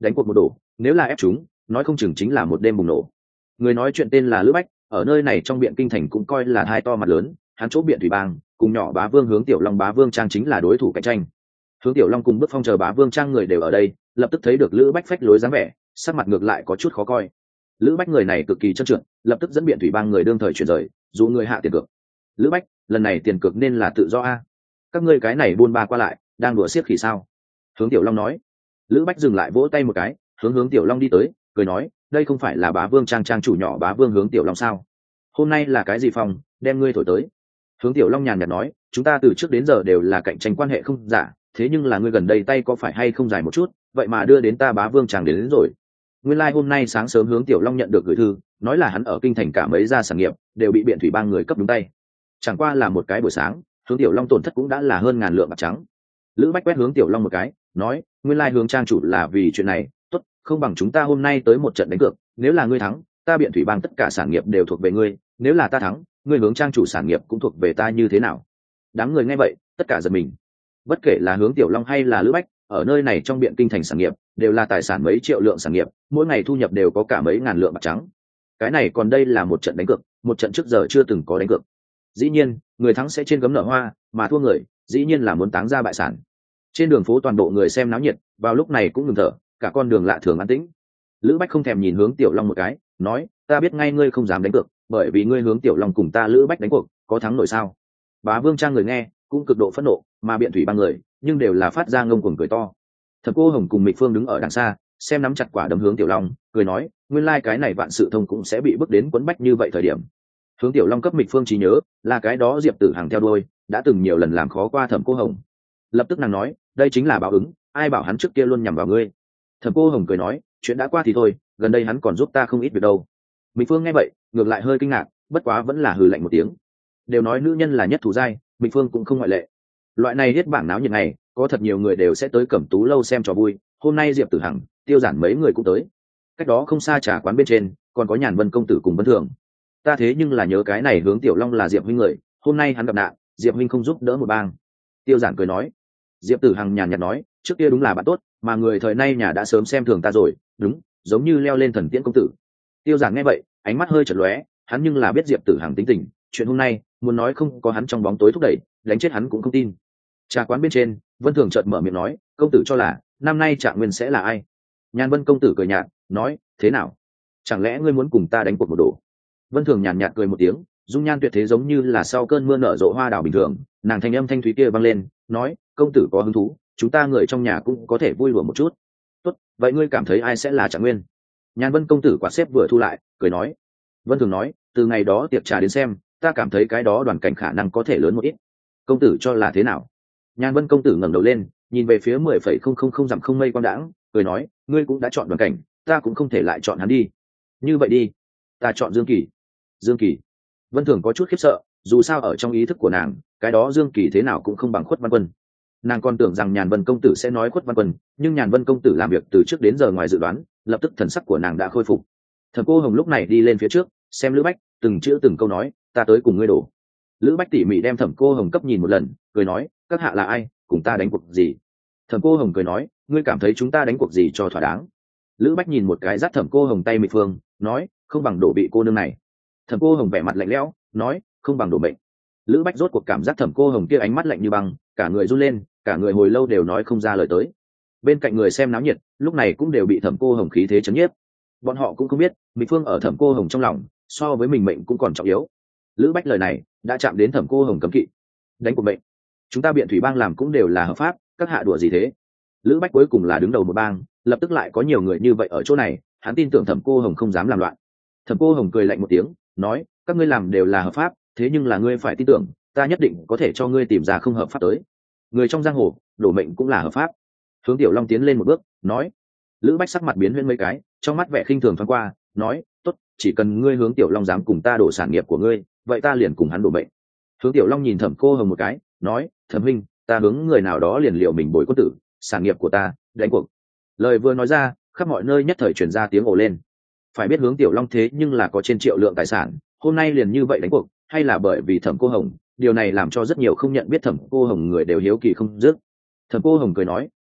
đánh cuộc một đổ, nếu là ép chúng nói không chừng chính là một đêm bùng nổ. Người nói chuyện tên là Lữ Bách, ở nơi này trong biện kinh thành cũng coi là hai to mặt lớn, hắn chỗ biện thủy bang cùng nhỏ bá vương hướng tiểu long bá vương trang chính là đối thủ cạnh tranh. Hướng tiểu long cùng bước phong chờ bá vương trang người đều ở đây, lập tức thấy được Lữ Bách phách lối dáng vẻ, sắc mặt ngược lại có chút khó coi. Lữ Bách người này cực kỳ trơn trượt, lập tức dẫn biện thủy bang người đương thời chuyển rời, dù người hạ tiền cược. Lữ Bách, lần này tiền cược nên là tự do a, các ngươi cái này buôn ba qua lại đang đùa xiếc khỉ sao? Hướng tiểu long nói. Lữ Bách dừng lại vỗ tay một cái, hướng hướng tiểu long đi tới, cười nói, đây không phải là bá vương trang trang chủ nhỏ bá vương hướng tiểu long sao? Hôm nay là cái gì phòng đem ngươi thổi tới? Hướng tiểu long nhàn nhạt nói, chúng ta từ trước đến giờ đều là cạnh tranh quan hệ không giả, thế nhưng là ngươi gần đây tay có phải hay không dài một chút, vậy mà đưa đến ta bá vương trang đến, đến rồi. Nguyên lai like hôm nay sáng sớm hướng tiểu long nhận được gửi thư, nói là hắn ở kinh thành cả mấy gia sản nghiệp đều bị biện thủy bang người cấp đúng tay. Chẳng qua là một cái buổi sáng, hướng tiểu long tổn thất cũng đã là hơn ngàn lượng bạc trắng. Lữ Bách quét hướng tiểu long một cái, nói, nguyên lai like hướng trang chủ là vì chuyện này, tốt, không bằng chúng ta hôm nay tới một trận đánh cược, nếu là ngươi thắng, ta biện thủy bang tất cả sản nghiệp đều thuộc về ngươi, nếu là ta thắng, ngươi hướng trang chủ sản nghiệp cũng thuộc về ta, như thế nào? Đám người nghe vậy tất cả giật mình. Bất kể là hướng tiểu long hay là Lữ Bách, ở nơi này trong biện kinh thành sản nghiệp đều là tài sản mấy triệu lượng sản nghiệp, mỗi ngày thu nhập đều có cả mấy ngàn lượng bạc trắng. Cái này còn đây là một trận đánh cược, một trận trước giờ chưa từng có đánh cược. Dĩ nhiên người thắng sẽ trên gấm nở hoa, mà thua người dĩ nhiên là muốn táng ra bại sản. Trên đường phố toàn bộ người xem náo nhiệt, vào lúc này cũng ngừng thở, cả con đường lạ thường an tĩnh. Lữ Bách không thèm nhìn hướng tiểu long một cái, nói, ta biết ngay ngươi không dám đánh cược, bởi vì ngươi hướng tiểu long cùng ta Lữ Bách đánh cuộc, có thắng nổi sao? Bá vương trang người nghe cũng cực độ phẫn nộ, mà biện thủy ba người nhưng đều là phát ra ngông cuồng cười to. Thẩm Cô Hồng cùng Mịch Phương đứng ở đằng xa, xem nắm chặt quả đấm hướng tiểu long, cười nói, nguyên lai like cái này vạn sự thông cũng sẽ bị bước đến quấn bách như vậy thời điểm. Hướng tiểu long cấp Mịch Phương trí nhớ là cái đó Diệp Tử Hằng theo đuôi đã từng nhiều lần làm khó qua Thẩm Cô Hồng. Lập tức nàng nói, đây chính là báo ứng, ai bảo hắn trước kia luôn nhằm vào ngươi. Thẩm Cô Hồng cười nói, chuyện đã qua thì thôi, gần đây hắn còn giúp ta không ít việc đâu. Mịch Phương nghe vậy ngược lại hơi kinh ngạc, bất quá vẫn là hừ lạnh một tiếng. Đều nói nữ nhân là nhất thù dai, Mịch Phương cũng không ngoại lệ. Loại này hết bảng náo nhiệt này có thật nhiều người đều sẽ tới Cẩm Tú lâu xem trò vui, hôm nay Diệp Tử Hằng, Tiêu Giản mấy người cũng tới. Cách đó không xa trà quán bên trên còn có Nhàn Vân công tử cùng Vân Thường. Ta thế nhưng là nhớ cái này hướng tiểu long là Diệp huynh người, hôm nay hắn gặp nạn, Diệp huynh không giúp đỡ một bang. Tiêu Giản cười nói. Diệp Tử Hằng nhàn nhạt nói, trước kia đúng là bạn tốt, mà người thời nay nhà đã sớm xem thường ta rồi, đúng, giống như leo lên thần tiễn công tử. Tiêu Giản nghe vậy ánh mắt hơi chật lóe, hắn nhưng là biết Diệp Tử Hằng tính tình, chuyện hôm nay muốn nói không có hắn trong bóng tối thúc đẩy, đánh chết hắn cũng không tin. Trà quán bên trên Vân Thường chợt mở miệng nói, công tử cho là năm nay Trạng Nguyên sẽ là ai? Nhàn Vân công tử cười nhạt nói, thế nào, chẳng lẽ ngươi muốn cùng ta đánh cuộc một đồ? Vân Thường nhàn nhạt cười một tiếng, dung nhan tuyệt thế giống như là sau cơn mưa nở rộ hoa đào bình thường, nàng thanh âm thanh thúy kia vang lên, nói, công tử có hứng thú, chúng ta người trong nhà cũng có thể vui lùa một chút. Tốt, vậy ngươi cảm thấy ai sẽ là Trạng Nguyên? Nhàn Vân công tử quạt xếp vừa thu lại, cười nói. Vân Thường nói, từ ngày đó tiệc trà đến xem, ta cảm thấy cái đó đoàn cảnh khả năng có thể lớn một ít. Công tử cho là thế nào? Nhàn Vân công tử ngẩng đầu lên, nhìn về phía mười phẩy không không không dặm không mây quang đãng, cười nói, ngươi cũng đã chọn đoàn cảnh, ta cũng không thể lại chọn hắn đi. Như vậy đi, ta chọn Dương Kỳ. Dương Kỳ. Vân Thường có chút khiếp sợ, dù sao ở trong ý thức của nàng, cái đó Dương Kỳ thế nào cũng không bằng Khuất Văn Quân. Nàng còn tưởng rằng Nhàn Vân công tử sẽ nói Khuất Văn Quân, nhưng Nhàn Vân công tử làm việc từ trước đến giờ ngoài dự đoán, lập tức thần sắc của nàng đã khôi phục. Thẩm Cô Hồng lúc này đi lên phía trước, xem Lữ Bách, từng chữ từng câu nói, ta tới cùng ngươi đổ. Lữ Bách tỉ mỉ đem Thẩm Cô Hồng cấp nhìn một lần, cười nói, các hạ là ai, cùng ta đánh cuộc gì? Thẩm Cô Hồng cười nói, ngươi cảm thấy chúng ta đánh cuộc gì cho thỏa đáng? Lữ Bách nhìn một cái dắt Thẩm Cô Hồng tay Mịch Phương, nói, không bằng đổ bị cô nương này. Thẩm Cô Hồng vẻ mặt lạnh lẽo, nói, không bằng đổ mệnh. Lữ Bách rốt cuộc cảm giác Thẩm Cô Hồng kia ánh mắt lạnh như băng, cả người run lên, cả người hồi lâu đều nói không ra lời tới. Bên cạnh người xem náo nhiệt lúc này cũng đều bị Thẩm Cô Hồng khí thế chấn nhiếp. Bọn họ cũng không biết Mịch Phương ở Thẩm Cô Hồng trong lòng so với mình mệnh cũng còn trọng yếu. Lữ Bách lời này đã chạm đến Thẩm Cô Hồng cấm kỵ. Đánh cuộc mệnh, chúng ta biện thủy bang làm cũng đều là hợp pháp, các hạ đùa gì thế? Lữ Bách cuối cùng là đứng đầu một bang, lập tức lại có nhiều người như vậy ở chỗ này, hắn tin tưởng Thẩm Cô Hồng không dám làm loạn. Thẩm Cô Hồng cười lạnh một tiếng, nói, các ngươi làm đều là hợp pháp, thế nhưng là ngươi phải tin tưởng, ta nhất định có thể cho ngươi tìm ra không hợp pháp tới. Người trong giang hồ đổ mệnh cũng là hợp pháp. Hướng Tiểu Long tiến lên một bước, nói. Lữ Bách sắc mặt biến huyễn mấy cái, trong mắt vẻ khinh thường thoáng qua, nói, tốt, chỉ cần ngươi Hướng Tiểu Long dám cùng ta đổ sản nghiệp của ngươi, vậy ta liền cùng hắn đổ mệnh. Hướng Tiểu Long nhìn Thẩm Cô Hồng một cái, nói, Thẩm huynh, ta hướng người nào đó liền liệu mình bồi quân tử, sản nghiệp của ta, đánh cuộc. Lời vừa nói ra, khắp mọi nơi nhất thời truyền ra tiếng ồ lên. Phải biết Hướng Tiểu Long thế nhưng là có trên triệu lượng tài sản, hôm nay liền như vậy đánh cuộc, hay là bởi vì Thẩm Cô Hồng, điều này làm cho rất nhiều không nhận biết Thẩm Cô Hồng người đều hiếu kỳ không dứt. Thẩm Cô Hồng cười nói,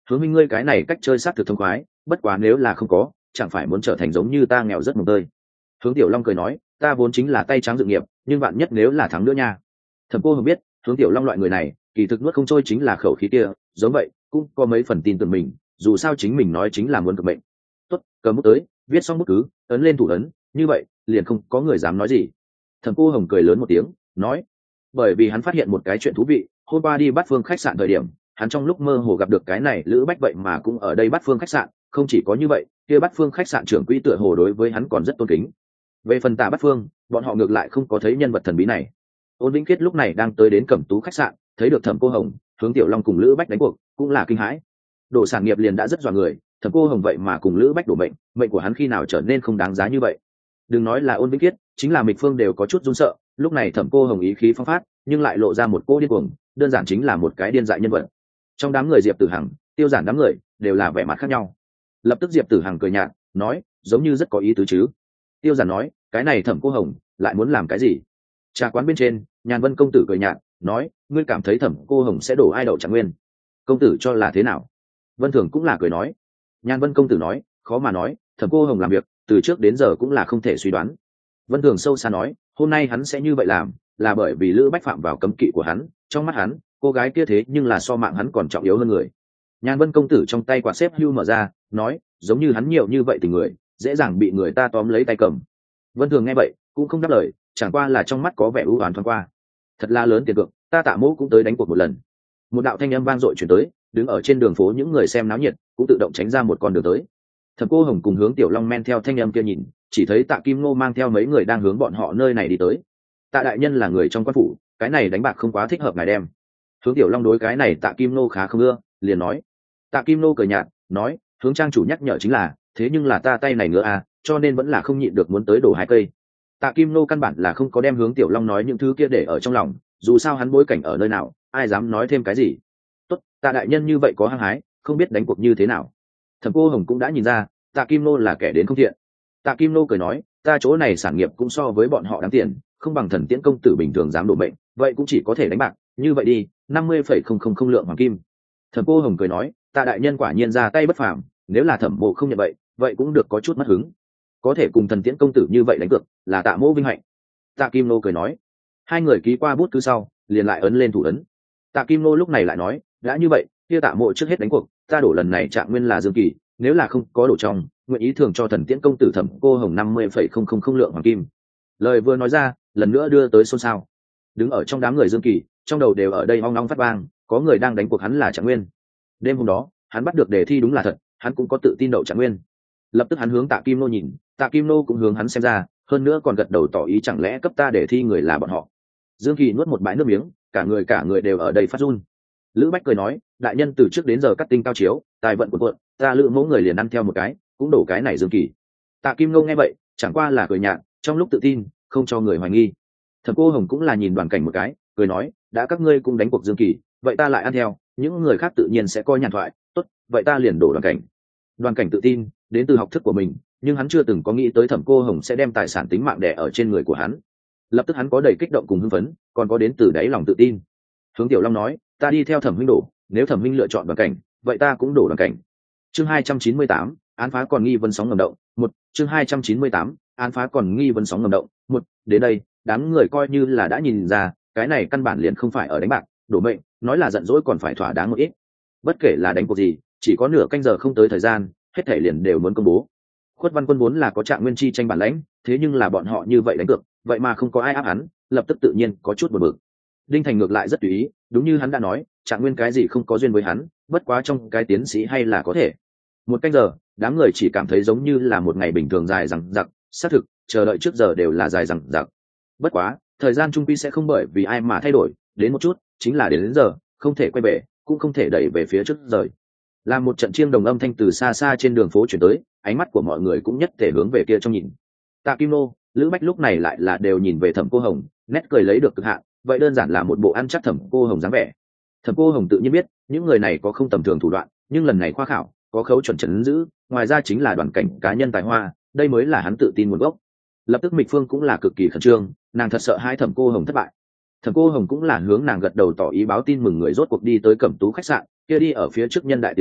hướng minh ngươi cái này cách chơi sát thực thông khoái, bất quá nếu là không có chẳng phải muốn trở thành giống như ta nghèo rất mồng tơi. Hướng Tiểu Long cười nói, ta vốn chính là tay trắng dự nghiệp, nhưng bạn nhất nếu là thắng nữa nha. Thẩm Cô Hồng biết Hướng Tiểu Long loại người này kỳ thực nuốt không trôi chính là khẩu khí kia, giống vậy cũng có mấy phần tin tưởng mình, dù sao chính mình nói chính là muốn cực mệnh. Tốt, cầm bút tới, viết xong bút cứ ấn lên thủ ấn, như vậy liền không có người dám nói gì. Thẩm Cô Hồng cười lớn một tiếng nói, bởi vì hắn phát hiện một cái chuyện thú vị, hôm qua đi Bát Phương khách sạn thời điểm, hắn trong lúc mơ hồ gặp được cái này Lữ Bách vậy mà cũng ở đây Bát Phương khách sạn, không chỉ có như vậy, kia Bát Phương khách sạn trưởng quỹ tựa hồ đối với hắn còn rất tôn kính. Về phần Tạ Bát Phương, bọn họ ngược lại không có thấy nhân vật thần bí này. Ôn Vĩnh Khiết lúc này đang tới đến Cẩm Tú khách sạn, thấy được Thẩm Cô Hồng, Hướng Tiểu Long cùng Lữ Bách đánh cuộc, cũng là kinh hãi. Độ sản nghiệp liền đã rất dọa người, Thẩm Cô Hồng vậy mà cùng Lữ Bách đổ mệnh, mệnh của hắn khi nào trở nên không đáng giá như vậy. Đừng nói là Ôn Vĩnh Khiết, chính là Mịch Phương đều có chút run sợ, lúc này Thẩm Cô Hồng ý khí phong phát, nhưng lại lộ ra một cô điên cuồng, đơn giản chính là một cái điên dại nhân vật. Trong đám người Diệp Tử Hằng, Tiêu Giản đám người đều là vẻ mặt khác nhau. Lập tức Diệp Tử Hằng cười nhạt, nói, giống như rất có ý tứ chứ. Tiêu Giản nói, cái này Thẩm Cô Hồng lại muốn làm cái gì? Trà quán bên trên, Nhàn Vân công tử cười nhạt, nói, ngươi cảm thấy Thẩm Cô Hồng sẽ đổ ai đậu Trạng Nguyên? Công tử cho là thế nào? Vân Thường cũng là cười nói. Nhàn Vân công tử nói, khó mà nói, Thẩm Cô Hồng làm việc từ trước đến giờ cũng là không thể suy đoán. Vân Thường sâu xa nói, hôm nay hắn sẽ như vậy làm là bởi vì Lữ Bách phạm vào cấm kỵ của hắn, trong mắt hắn cô gái kia thế nhưng là so mạng hắn còn trọng yếu hơn người. Nhàn Vân công tử trong tay quạt xếp hưu mở ra, nói, giống như hắn nhiều như vậy thì người dễ dàng bị người ta tóm lấy tay cầm. Vân Thường nghe vậy cũng không đáp lời, chẳng qua là trong mắt có vẻ ưu oán thoáng qua. Thật là lớn tiền cược, ta Tạ Mỗ cũng tới đánh cuộc một lần. Một đạo thanh âm vang dội truyền tới, đứng ở trên đường phố những người xem náo nhiệt cũng tự động tránh ra một con đường tới. Thẩm Cô Hồng cùng Hướng Tiểu Long men theo thanh âm kia nhìn, chỉ thấy Tạ Kim Ngô mang theo mấy người đang hướng bọn họ nơi này đi tới. Tạ đại nhân là người trong quan phủ, cái này đánh bạc không quá thích hợp ngài đem. Hướng Tiểu Long đối cái này Tạ Kim Ngô khá không ưa, liền nói. Tạ Kim Ngô cười nhạt, nói, Hướng trang chủ nhắc nhở chính là, thế nhưng là ta tay này ngựa à, cho nên vẫn là không nhịn được muốn tới đổ hai cây. Tạ Kim Ngô căn bản là không có đem Hướng Tiểu Long nói những thứ kia để ở trong lòng, dù sao hắn bối cảnh ở nơi nào, ai dám nói thêm cái gì. Tốt, Tạ đại nhân như vậy có hăng hái, không biết đánh cuộc như thế nào. Thẩm Cô Hồng cũng đã nhìn ra, Tạ Kim Ngô là kẻ đến không thiện. Tạ Kim Ngô cười nói, ta chỗ này sản nghiệp cũng so với bọn họ đáng tiền, không bằng Thần Tiễn công tử bình thường dám đổ mệnh, vậy cũng chỉ có thể đánh bạc, như vậy đi, năm mươi phẩy không không không lượng hoàng kim. Thẩm Cô Hồng cười nói, Tạ đại nhân quả nhiên ra tay bất phàm, nếu là Thẩm Mộ không nhận vậy, vậy cũng được có chút mất hứng. Có thể cùng Thần Tiễn công tử như vậy đánh cược, là Tạ Mộ vinh hạnh. Tạ Kim Ngô cười nói, hai người ký qua bút cứ sau, liền lại ấn lên thủ ấn. Tạ Kim Ngô lúc này lại nói, đã như vậy, kia Tạ Mộ trước hết đánh cuộc, ta đổ lần này Trạng Nguyên là Dương Kỳ, nếu là không có đổ trong, nguyện ý thường cho Thần Tiễn công tử Thẩm Cô Hồng năm mươi phẩy không không không lượng hoàng kim. Lời vừa nói ra, lần nữa đưa tới xôn xao. Đứng ở trong đám người Dương Kỳ, trong đầu đều ở đây hoang long phát vang, có người đang đánh cuộc hắn là Trạng Nguyên. Đêm hôm đó, hắn bắt được đề thi đúng là thật, hắn cũng có tự tin đậu Trạng Nguyên. Lập tức hắn hướng Tạ Kim Nô nhìn, Tạ Kim Nô cũng hướng hắn xem ra, hơn nữa còn gật đầu tỏ ý chẳng lẽ cấp ta đề thi người là bọn họ. Dương Kỳ nuốt một bãi nước miếng, cả người cả người đều ở đây phát run. Lữ Bách cười nói, đại nhân từ trước đến giờ cắt tinh cao chiếu, tài vận của quận, ta Lữ mẫu người liền ăn theo một cái, cũng đổ cái này Dương Kỳ. Tạ Kim Nô nghe vậy, chẳng qua là cười nhạt, trong lúc tự tin, không cho người hoài nghi. Thẩm Cô Hồng cũng là nhìn Đoàn Cảnh một cái, cười nói, đã các ngươi cũng đánh cuộc Dương Kỳ, vậy ta lại ăn theo, những người khác tự nhiên sẽ coi nhàn thoại, tốt, vậy ta liền đổ Đoàn Cảnh. Đoàn Cảnh tự tin, đến từ học thức của mình, nhưng hắn chưa từng có nghĩ tới Thẩm Cô Hồng sẽ đem tài sản tính mạng đè ở trên người của hắn. Lập tức hắn có đầy kích động cùng hưng phấn, còn có đến từ đáy lòng tự tin. Hướng Tiểu Long nói, ta đi theo Thẩm huynh đổ, nếu Thẩm huynh lựa chọn Đoàn Cảnh, vậy ta cũng đổ Đoàn Cảnh. Chương hai trăm chín mươi tám, án phá còn nghi vấn sóng ngầm động, một, chương hai trăm chín mươi tám, án phá còn nghi vấn sóng ngầm động, một, đến đây, đám người coi như là đã nhìn ra, cái này căn bản liền không phải ở đánh bạc, đổ mệnh, nói là giận dỗi còn phải thỏa đáng một ít. Bất kể là đánh cuộc gì, chỉ có nửa canh giờ không tới thời gian, hết thảy liền đều muốn công bố. Khuất Văn Quân vốn là có Trạng Nguyên chi tranh bản lãnh, thế nhưng là bọn họ như vậy đánh cược, vậy mà không có ai áp hắn, lập tức tự nhiên có chút buồn bực. Đinh Thành ngược lại rất tùy ý, đúng như hắn đã nói, Trạng Nguyên cái gì không có duyên với hắn, bất quá trong cái tiến sĩ hay là có thể. Một canh giờ, đám người chỉ cảm thấy giống như là một ngày bình thường dài dằng dặc, xác thực, chờ đợi trước giờ đều là dài dằng dặc. Bất quá, thời gian trung quy sẽ không bởi vì ai mà thay đổi, đến một chút, chính là đến, đến giờ, không thể quay về, cũng không thể đẩy về phía trước rời. Là một trận chiêng đồng âm thanh từ xa xa trên đường phố chuyển tới, ánh mắt của mọi người cũng nhất thể hướng về kia trong nhìn. Tạ Kim Nô, Lữ Bách lúc này lại là đều nhìn về Thẩm Cô Hồng, nét cười lấy được cực hạn, vậy đơn giản là một bộ ăn chắc Thẩm Cô Hồng dáng vẻ. Thẩm Cô Hồng tự nhiên biết, những người này có không tầm thường thủ đoạn, nhưng lần này khoa khảo, có khấu chuẩn chấn giữ, ngoài ra chính là Đoàn Cảnh cá nhân tài hoa, đây mới là hắn tự tin nguồn gốc. Lập tức Mịch Phương cũng là cực kỳ khẩn trương, nàng thật sợ hai Thẩm Cô Hồng thất bại. Thẩm Cô Hồng cũng là hướng nàng gật đầu tỏ ý báo tin mừng người rốt cuộc đi tới Cẩm Tú khách sạn, kia đi ở phía trước nhân đại tiếng nói,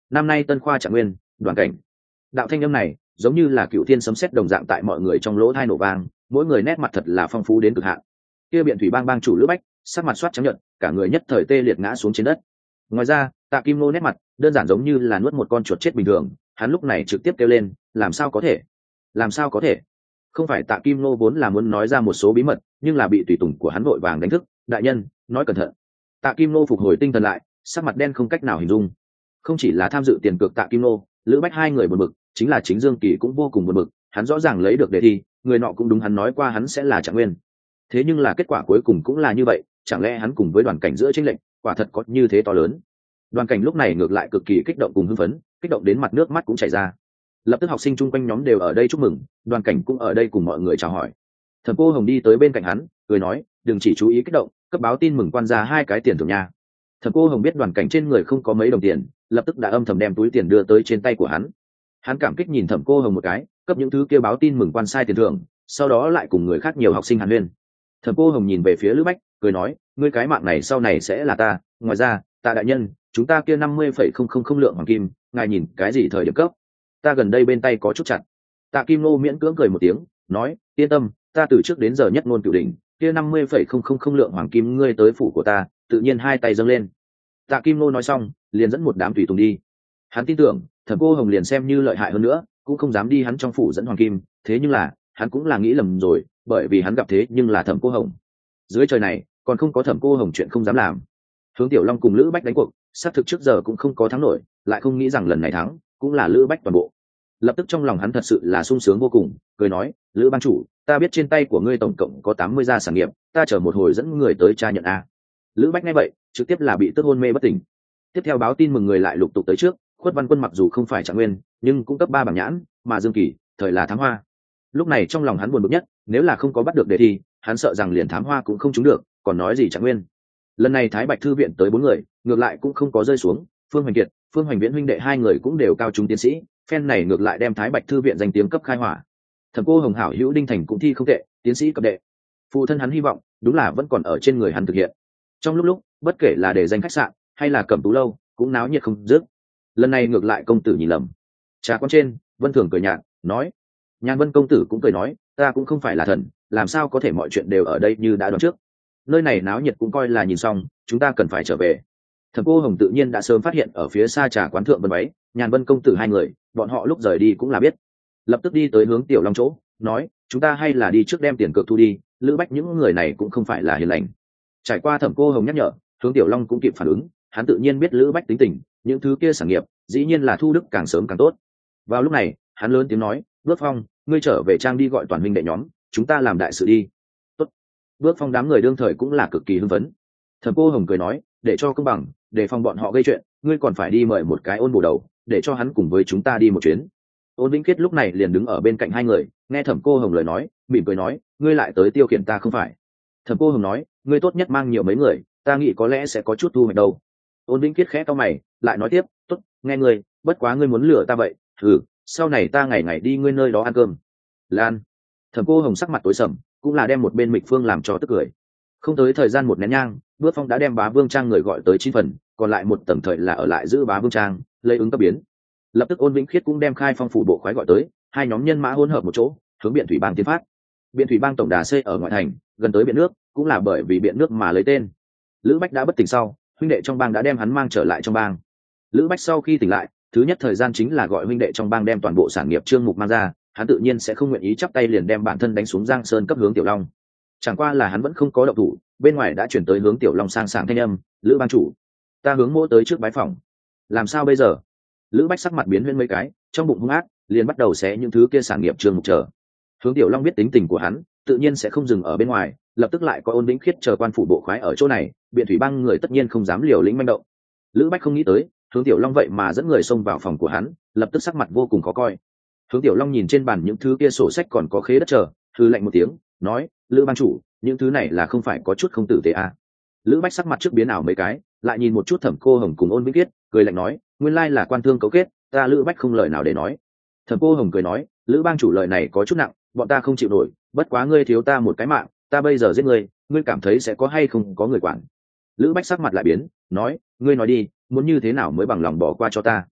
năm nay tân khoa trạng nguyên, Đoàn Cảnh. Đạo thanh âm này giống như là cựu thiên sấm sét đồng dạng tại mọi người trong lỗ tai nổ vang, mỗi người nét mặt thật là phong phú đến cực hạn. Kia Biện Thủy Bang bang chủ Lữ Bách sắc mặt soát trắng nhợt, cả người nhất thời tê liệt ngã xuống trên đất. Ngoài ra, Tạ Kim Nô nét mặt đơn giản giống như là nuốt một con chuột chết bình thường, hắn lúc này trực tiếp kêu lên, làm sao có thể? Làm sao có thể? Không phải Tạ Kim Nô vốn là muốn nói ra một số bí mật, nhưng là bị tùy tùng của hắn vội vàng đánh thức, đại nhân, nói cẩn thận. Tạ Kim Nô phục hồi tinh thần lại, sắc mặt đen không cách nào hình dung. Không chỉ là tham dự tiền cược Tạ Kim Nô, Lữ Bách hai người buồn bực, chính là chính Dương Kỳ cũng vô cùng buồn bực, hắn rõ ràng lấy được đề thi, người nọ cũng đúng hắn nói qua hắn sẽ là Trạng Nguyên. Thế nhưng là kết quả cuối cùng cũng là như vậy, chẳng lẽ hắn cùng với Đoàn Cảnh giữa chênh lệch, quả thật có như thế to lớn. Đoàn Cảnh lúc này ngược lại cực kỳ kích động cùng hưng phấn, kích động đến mặt nước mắt cũng chảy ra. Lập tức học sinh chung quanh nhóm đều ở đây chúc mừng, Đoàn Cảnh cũng ở đây cùng mọi người chào hỏi. Thẩm Cô Hồng đi tới bên cạnh hắn, cười nói, đừng chỉ chú ý kích động, cấp báo tin mừng quan gia hai cái tiền thưởng nha. Thẩm Cô Hồng biết Đoàn Cảnh trên người không có mấy đồng tiền, lập tức đã âm thầm đem túi tiền đưa tới trên tay của hắn. Hắn cảm kích nhìn Thẩm Cô Hồng một cái, cấp những thứ kia báo tin mừng quan sai tiền thưởng, sau đó lại cùng người khác nhiều học sinh hàn huyên. Thẩm Cô Hồng nhìn về phía Lữ Bách, cười nói, ngươi cái mạng này sau này sẽ là ta, ngoài ra, Tạ đại nhân, chúng ta kia năm mươi phẩy không không không lượng hoàng kim, ngài nhìn cái gì thời điểm cấp? Ta gần đây bên tay có chút chặt. Tạ Kim Nô miễn cưỡng cười một tiếng, nói, yên tâm, ta từ trước đến giờ nhất ngôn cửu đỉnh, kia năm mươi phẩy không không không lượng hoàng kim ngươi tới phủ của ta, tự nhiên hai tay dâng lên. Tạ Kim Nô nói xong, liền dẫn một đám tùy tùng đi. Hắn tin tưởng, Thẩm Cô Hồng liền xem như lợi hại hơn nữa, cũng không dám đi hắn trong phủ dẫn hoàng kim, thế nhưng là, hắn cũng là nghĩ lầm rồi, bởi vì hắn gặp thế nhưng là Thẩm Cô Hồng. Dưới trời này, còn không có Thẩm Cô Hồng chuyện không dám làm. Hướng Tiểu Long cùng Lữ Bách đánh cuộc, xác thực trước giờ cũng không có thắng nổi, lại không nghĩ rằng lần này thắng, cũng là Lữ Bách toàn bộ. Lập tức trong lòng hắn thật sự là sung sướng vô cùng, cười nói, Lữ bang chủ, ta biết trên tay của ngươi tổng cộng có tám mươi gia sản nghiệp, ta chờ một hồi dẫn người tới tra nhận a. Lữ Bách nghe vậy, trực tiếp là bị tức hôn mê bất tỉnh. Tiếp theo báo tin mừng người lại lục tục tới trước, Khuất Văn Quân mặc dù không phải Trạng Nguyên, nhưng cũng cấp ba bảng nhãn, mà Dương Kỳ, thời là thám hoa. Lúc này trong lòng hắn buồn bực nhất, nếu là không có bắt được đề thi, hắn sợ rằng liền thám hoa cũng không trúng được, còn nói gì Trạng Nguyên. Lần này Thái Bạch thư viện tới bốn người, ngược lại cũng không có rơi xuống, Phương Hoành Kiệt, Phương Hoành Viễn huynh đệ hai người cũng đều cao trung tiến sĩ, phen này ngược lại đem Thái Bạch thư viện danh tiếng cấp khai hỏa. Thẩm Cô Hồng hảo hữu Đinh Thành cũng thi không tệ, tiến sĩ cấp đệ. Phụ thân hắn hy vọng, đúng là vẫn còn ở trên người hắn thực hiện. Trong lúc lúc, bất kể là để danh khách sạn hay là Cẩm Tú lâu, cũng náo nhiệt không dứt. Lần này ngược lại công tử nhìn lầm. Trà quán trên, Vân Thường cười nhạt, nói, Nhan Vân công tử cũng cười nói, ta cũng không phải là thần, làm sao có thể mọi chuyện đều ở đây như đã đoán trước. Nơi này náo nhiệt cũng coi là nhìn xong, chúng ta cần phải trở về. Thẩm Cô Hồng tự nhiên đã sớm phát hiện ở phía xa trà quán thượng Vân Váy, Nhàn Vân công tử hai người, bọn họ lúc rời đi cũng là biết. Lập tức đi tới hướng Tiểu Long chỗ, nói, chúng ta hay là đi trước đem tiền cược thu đi, Lữ Bách những người này cũng không phải là hiền lành. Trải qua Thẩm Cô Hồng nhắc nhở, hướng Tiểu Long cũng kịp phản ứng, hắn tự nhiên biết Lữ Bách tính tình, những thứ kia sản nghiệp, dĩ nhiên là thu đức càng sớm càng tốt. Vào lúc này, hắn lớn tiếng nói, Bước Phong, ngươi trở về trang đi gọi toàn huynh đệ nhóm, chúng ta làm đại sự đi. Tốt. Bước Phong đám người đương thời cũng là cực kỳ hưng phấn. Thẩm Cô Hồng cười nói, để cho công bằng, để phòng bọn họ gây chuyện, ngươi còn phải đi mời một cái Ôn bổ đầu, để cho hắn cùng với chúng ta đi một chuyến. Ôn Vĩnh Kiết lúc này liền đứng ở bên cạnh hai người, nghe Thẩm Cô Hồng lời nói, mỉm cười nói, ngươi lại tới tiêu khiển ta không phải? Thẩm Cô Hồng nói, ngươi tốt nhất mang nhiều mấy người, ta nghĩ có lẽ sẽ có chút thu hoạch đâu. Ôn Vĩnh Kiết khẽ cau mày, lại nói tiếp, tốt, nghe ngươi, bất quá ngươi muốn lừa ta vậy, thử, sau này ta ngày ngày đi ngươi nơi đó ăn cơm. Lan. Thẩm Cô Hồng sắc mặt tối sầm, cũng là đem một bên Mịch Phương làm cho tức cười. Không tới thời gian một nén nhang, Bước Phong đã đem Bá Vương Trang người gọi tới chín phần, còn lại một tầng thời là ở lại giữ Bá Vương Trang, lấy ứng cấp biến. Lập tức Ôn Vĩnh Khiết cũng đem Khai Phong phủ bộ khoái gọi tới, hai nhóm nhân mã hỗn hợp một chỗ, hướng Biện Thủy Bang tiến phát. Biện Thủy Bang tổng đà xây ở ngoại thành, gần tới biển nước, cũng là bởi vì biển nước mà lấy tên. Lữ Bách đã bất tỉnh sau, huynh đệ trong bang đã đem hắn mang trở lại trong bang. Lữ Bách sau khi tỉnh lại, thứ nhất thời gian chính là gọi huynh đệ trong bang đem toàn bộ sản nghiệp trương mục mang ra, hắn tự nhiên sẽ không nguyện ý chắp tay liền đem bản thân đánh xuống Giang Sơn cấp hướng Tiểu Long. Chẳng qua là hắn vẫn không có động thủ, bên ngoài đã chuyển tới hướng Tiểu Long sang sảng thanh âm, Lữ bang chủ, ta hướng mỗ tới trước bái phòng. Làm sao bây giờ? Lữ Bách sắc mặt biến huyễn mấy cái, trong bụng hung ác, liền bắt đầu xé những thứ kia sản nghiệp trương mục chờ. Hướng Tiểu Long biết tính tình của hắn, tự nhiên sẽ không dừng ở bên ngoài, lập tức lại có Ôn Vĩnh Khiết chờ quan phủ bộ khoái ở chỗ này, Biện Thủy Bang người tất nhiên không dám liều lĩnh manh động. Lữ Bách không nghĩ tới, hướng Tiểu Long vậy mà dẫn người xông vào phòng của hắn, lập tức sắc mặt vô cùng khó coi. Hướng Tiểu Long nhìn trên bàn những thứ kia sổ sách còn có khế đất chờ, hừ lạnh một tiếng, nói, Lữ bang chủ, những thứ này là không phải có chút không tử tế à? Lữ Bách sắc mặt trước biến ảo mấy cái, lại nhìn một chút Thẩm Cô Hồng cùng Ôn Vĩnh Khiết, cười lạnh nói, nguyên lai là quan thương cấu kết, ta Lữ Bách không lời nào để nói. Thẩm Cô Hồng cười nói, Lữ bang chủ lời này có chút nặng, bọn ta không chịu nổi, bất quá ngươi thiếu ta một cái mạng, ta bây giờ giết ngươi, ngươi cảm thấy sẽ có hay không có người quản? Lữ Bách sắc mặt lại biến, nói, ngươi nói đi, muốn như thế nào mới bằng lòng bỏ qua cho ta?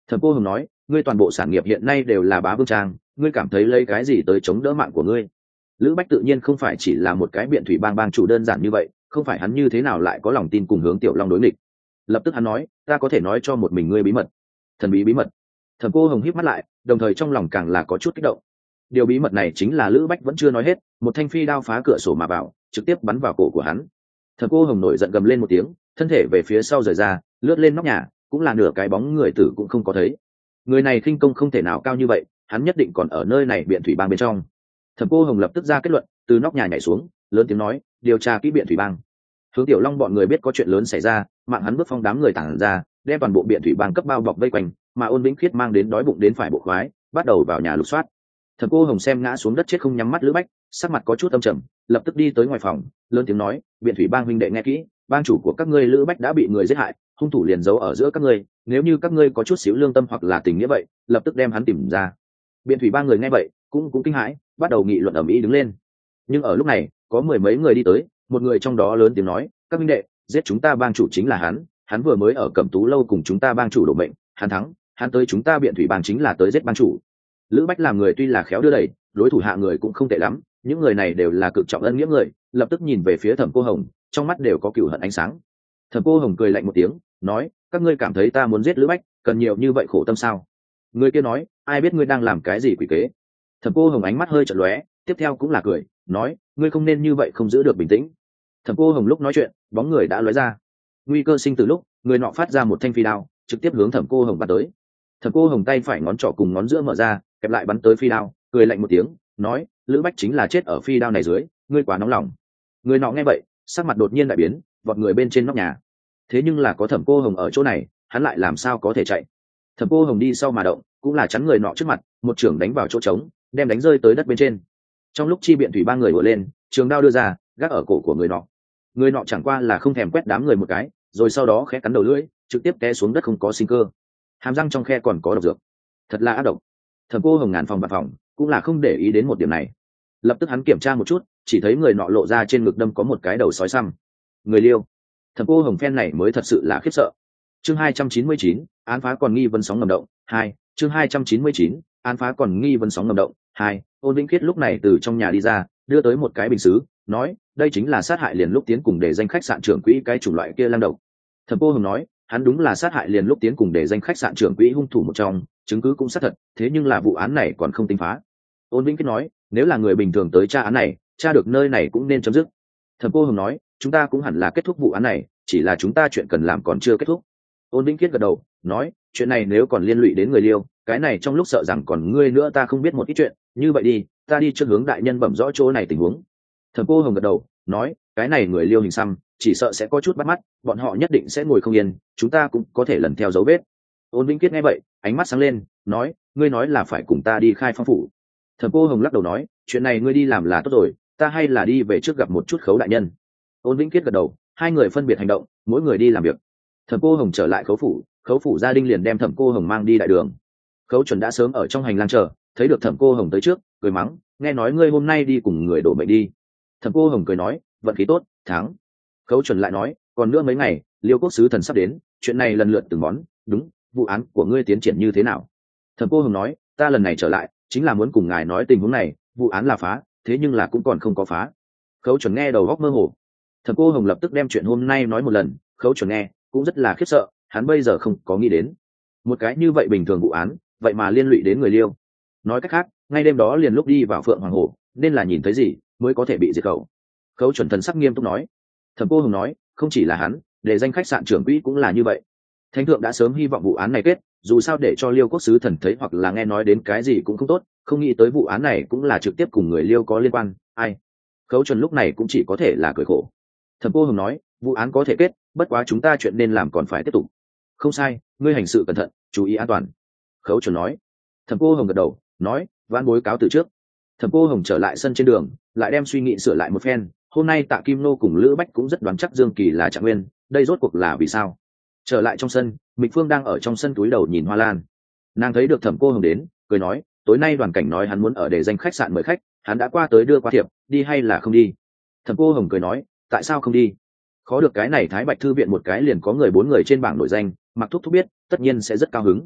Thẩm Cô Hồng nói, ngươi toàn bộ sản nghiệp hiện nay đều là bá vương trang, ngươi cảm thấy lấy cái gì tới chống đỡ mạng của ngươi? Lữ Bách tự nhiên không phải chỉ là một cái biện thủy bang bang chủ đơn giản như vậy, không phải hắn như thế nào lại có lòng tin cùng hướng Tiểu Long đối nghịch. Lập tức hắn nói, ta có thể nói cho một mình ngươi bí mật. Thần bí bí mật. Thẩm Cô Hồng híp mắt lại, đồng thời trong lòng càng là có chút kích động. Điều bí mật này chính là Lữ Bách vẫn chưa nói hết, một thanh phi đao phá cửa sổ mà vào, trực tiếp bắn vào cổ của hắn. Thẩm Cô Hồng nổi giận gầm lên một tiếng, thân thể về phía sau rời ra, lướt lên nóc nhà, cũng là nửa cái bóng người tử cũng không có thấy. Người này khinh công không thể nào cao như vậy, hắn nhất định còn ở nơi này biện thủy bang bên trong. Thẩm Cô Hồng lập tức ra kết luận, từ nóc nhà nhảy xuống, lớn tiếng nói, điều tra kỹ biện thủy bang. Hướng Tiểu Long bọn người biết có chuyện lớn xảy ra, mạng hắn bước phong đám người tản ra, đem toàn bộ biện thủy bang cấp bao bọc vây quanh, mà Ôn Vĩnh Khiết mang đến đói bụng đến phải bộ khoái, bắt đầu vào nhà lục soát. Thẩm Cô Hồng xem ngã xuống đất chết không nhắm mắt Lữ Bách, sắc mặt có chút âm trầm, lập tức đi tới ngoài phòng, lớn tiếng nói, biện thủy bang huynh đệ nghe kỹ, bang chủ của các ngươi Lữ Bách đã bị người giết hại, hung thủ liền giấu ở giữa các ngươi, nếu như các ngươi có chút xíu lương tâm hoặc là tình nghĩa vậy, lập tức đem hắn tìm ra. Biện thủy bang người nghe vậy, cũng cũng kinh hãi, bắt đầu nghị luận ầm ĩ đứng lên. Nhưng ở lúc này, có mười mấy người đi tới, một người trong đó lớn tiếng nói, các huynh đệ, giết chúng ta bang chủ chính là hắn, hắn vừa mới ở Cẩm Tú lâu cùng chúng ta bang chủ đổ mệnh, hắn thắng, hắn tới chúng ta biện thủy bang chính là tới giết bang chủ. Lữ Bách làm người tuy là khéo đưa đẩy, đối thủ hạ người cũng không tệ lắm, những người này đều là cực trọng ân nghĩa người, lập tức nhìn về phía Thẩm Cô Hồng, trong mắt đều có cừu hận ánh sáng. Thẩm Cô Hồng cười lạnh một tiếng, nói, các ngươi cảm thấy ta muốn giết Lữ Bách, cần nhiều như vậy khổ tâm sao? Người kia nói, ai biết ngươi đang làm cái gì quỷ kế? Thẩm Cô Hồng ánh mắt hơi chợt lóe, tiếp theo cũng là cười, nói, ngươi không nên như vậy không giữ được bình tĩnh. Thẩm Cô Hồng lúc nói chuyện, bóng người đã lóe ra. Nguy cơ sinh từ lúc, người nọ phát ra một thanh phi đao, trực tiếp hướng Thẩm Cô Hồng bắn tới. Thẩm Cô Hồng tay phải ngón trỏ cùng ngón giữa mở ra, kẹp lại bắn tới phi đao, cười lạnh một tiếng, nói, Lữ Bách chính là chết ở phi đao này dưới, ngươi quá nóng lòng. Người nọ nghe vậy, sắc mặt đột nhiên đại biến, vọt người bên trên nóc nhà. Thế nhưng là có Thẩm Cô Hồng ở chỗ này, hắn lại làm sao có thể chạy? Thẩm Cô Hồng đi sau mà động, cũng là chắn người nọ trước mặt, một trưởng đánh vào chỗ trống, đem đánh rơi tới đất bên trên. Trong lúc chi biện thủy ba người vội lên, trường đao đưa ra, gác ở cổ của người nọ. Người nọ chẳng qua là không thèm quét đám người một cái, rồi sau đó khẽ cắn đầu lưỡi, trực tiếp té xuống đất không có sinh cơ. Hàm răng trong khe còn có độc dược, thật là ác độc. Thẩm Cô Hồng ngàn phòng bạt phòng, cũng là không để ý đến một điểm này. Lập tức hắn kiểm tra một chút, chỉ thấy người nọ lộ ra trên ngực đâm có một cái đầu sói xăm. Người Liêu. Thẩm Cô Hồng phen này mới thật sự là khiếp sợ. Chương hai trăm chín mươi chín, án phá còn nghi vấn sóng ngầm động, hai. Chương hai trăm chín mươi chín, án phá còn nghi vấn sóng ngầm động, hai. Ôn Vĩnh Khiết lúc này từ trong nhà đi ra, đưa tới một cái bình sứ, nói, đây chính là sát hại liền lúc tiến cùng để danh khách sạn trưởng quỹ cái chủng loại kia lang độc. Thẩm Cô Hồng nói, hắn đúng là sát hại liền lúc tiến cùng để danh khách sạn trưởng quỹ hung thủ một trong, chứng cứ cũng xác thật, thế nhưng là vụ án này còn không tính phá. Ôn Vĩnh Khiết nói, nếu là người bình thường tới tra án này, tra được nơi này cũng nên chấm dứt. Thẩm Cô Hồng nói, chúng ta cũng hẳn là kết thúc vụ án này, chỉ là chúng ta chuyện cần làm còn chưa kết thúc. Ôn Vĩnh Khiết gật đầu, nói, chuyện này nếu còn liên lụy đến người Liêu, cái này trong lúc sợ rằng còn ngươi nữa ta không biết một ít chuyện, như vậy đi, ta đi trước hướng đại nhân bẩm rõ chỗ này tình huống. Thẩm Cô Hồng gật đầu, nói, cái này người Liêu hình xăm, chỉ sợ sẽ có chút bắt mắt, bọn họ nhất định sẽ ngồi không yên, chúng ta cũng có thể lần theo dấu vết. Ôn Vĩnh Khiết nghe vậy, ánh mắt sáng lên, nói, ngươi nói là phải cùng ta đi khai phong phủ. Thẩm Cô Hồng lắc đầu nói, chuyện này ngươi đi làm là tốt rồi, ta hay là đi về trước gặp một chút Khấu đại nhân. Ôn Vĩnh Khiết gật đầu, hai người phân biệt hành động, mỗi người đi làm việc. Thẩm Cô Hồng trở lại Khấu phủ, Khấu phủ gia đình liền đem Thẩm Cô Hồng mang đi đại đường. Khấu Chuẩn đã sớm ở trong hành lang chờ, thấy được Thẩm Cô Hồng tới trước, cười mắng, nghe nói ngươi hôm nay đi cùng người đổ bệnh đi. Thẩm Cô Hồng cười nói, vận khí tốt, thắng. Khấu Chuẩn lại nói, còn nữa mấy ngày, Liêu quốc sứ thần sắp đến, chuyện này lần lượt từng món, đúng, vụ án của ngươi tiến triển như thế nào? Thẩm Cô Hồng nói, ta lần này trở lại, chính là muốn cùng ngài nói tình huống này, vụ án là phá, thế nhưng là cũng còn không có phá. Khấu Chuẩn nghe đầu góc mơ hồ. Thẩm Cô Hồng lập tức đem chuyện hôm nay nói một lần, Khấu Chuẩn nghe cũng rất là khiếp sợ, hắn bây giờ không có nghĩ đến một cái như vậy bình thường vụ án, vậy mà liên lụy đến người Liêu. Nói cách khác, ngay đêm đó liền lúc đi vào Phượng Hoàng Hồ, nên là nhìn thấy gì mới có thể bị diệt khẩu. Khấu Chuẩn thần sắc nghiêm túc nói. Thẩm Cô Hồng nói, không chỉ là hắn, để danh khách sạn trưởng quỹ cũng là như vậy. Thánh thượng đã sớm hy vọng vụ án này kết, dù sao để cho Liêu quốc sứ thần thấy hoặc là nghe nói đến cái gì cũng không tốt, không nghĩ tới vụ án này cũng là trực tiếp cùng người Liêu có liên quan. Ai? Khấu Chuẩn lúc này cũng chỉ có thể là cười khổ. Thẩm Cô Hồng nói, vụ án có thể kết, bất quá chúng ta chuyện nên làm còn phải tiếp tục. Không sai, ngươi hành sự cẩn thận, chú ý an toàn. Khấu Chuẩn nói. Thẩm Cô Hồng gật đầu, nói, vãn bối cáo từ trước. Thẩm Cô Hồng trở lại sân trên đường, lại đem suy nghĩ sửa lại một phen. Hôm nay Tạ Kim Nô cùng Lữ Bách cũng rất đoán chắc Dương Kỳ là Trạng Nguyên, đây rốt cuộc là vì sao? Trở lại trong sân, Mịch Phương đang ở trong sân túi đầu nhìn Hoa Lan. Nàng thấy được Thẩm Cô Hồng đến, cười nói, tối nay Đoàn Cảnh nói hắn muốn ở để danh khách sạn mời khách, hắn đã qua tới đưa qua thiệp, đi hay là không đi? Thẩm Cô Hồng cười nói, tại sao không đi? Khó được cái này Thái Bạch thư viện một cái liền có người bốn người trên bảng nổi danh, Mặc Thúc Thúc biết, tất nhiên sẽ rất cao hứng.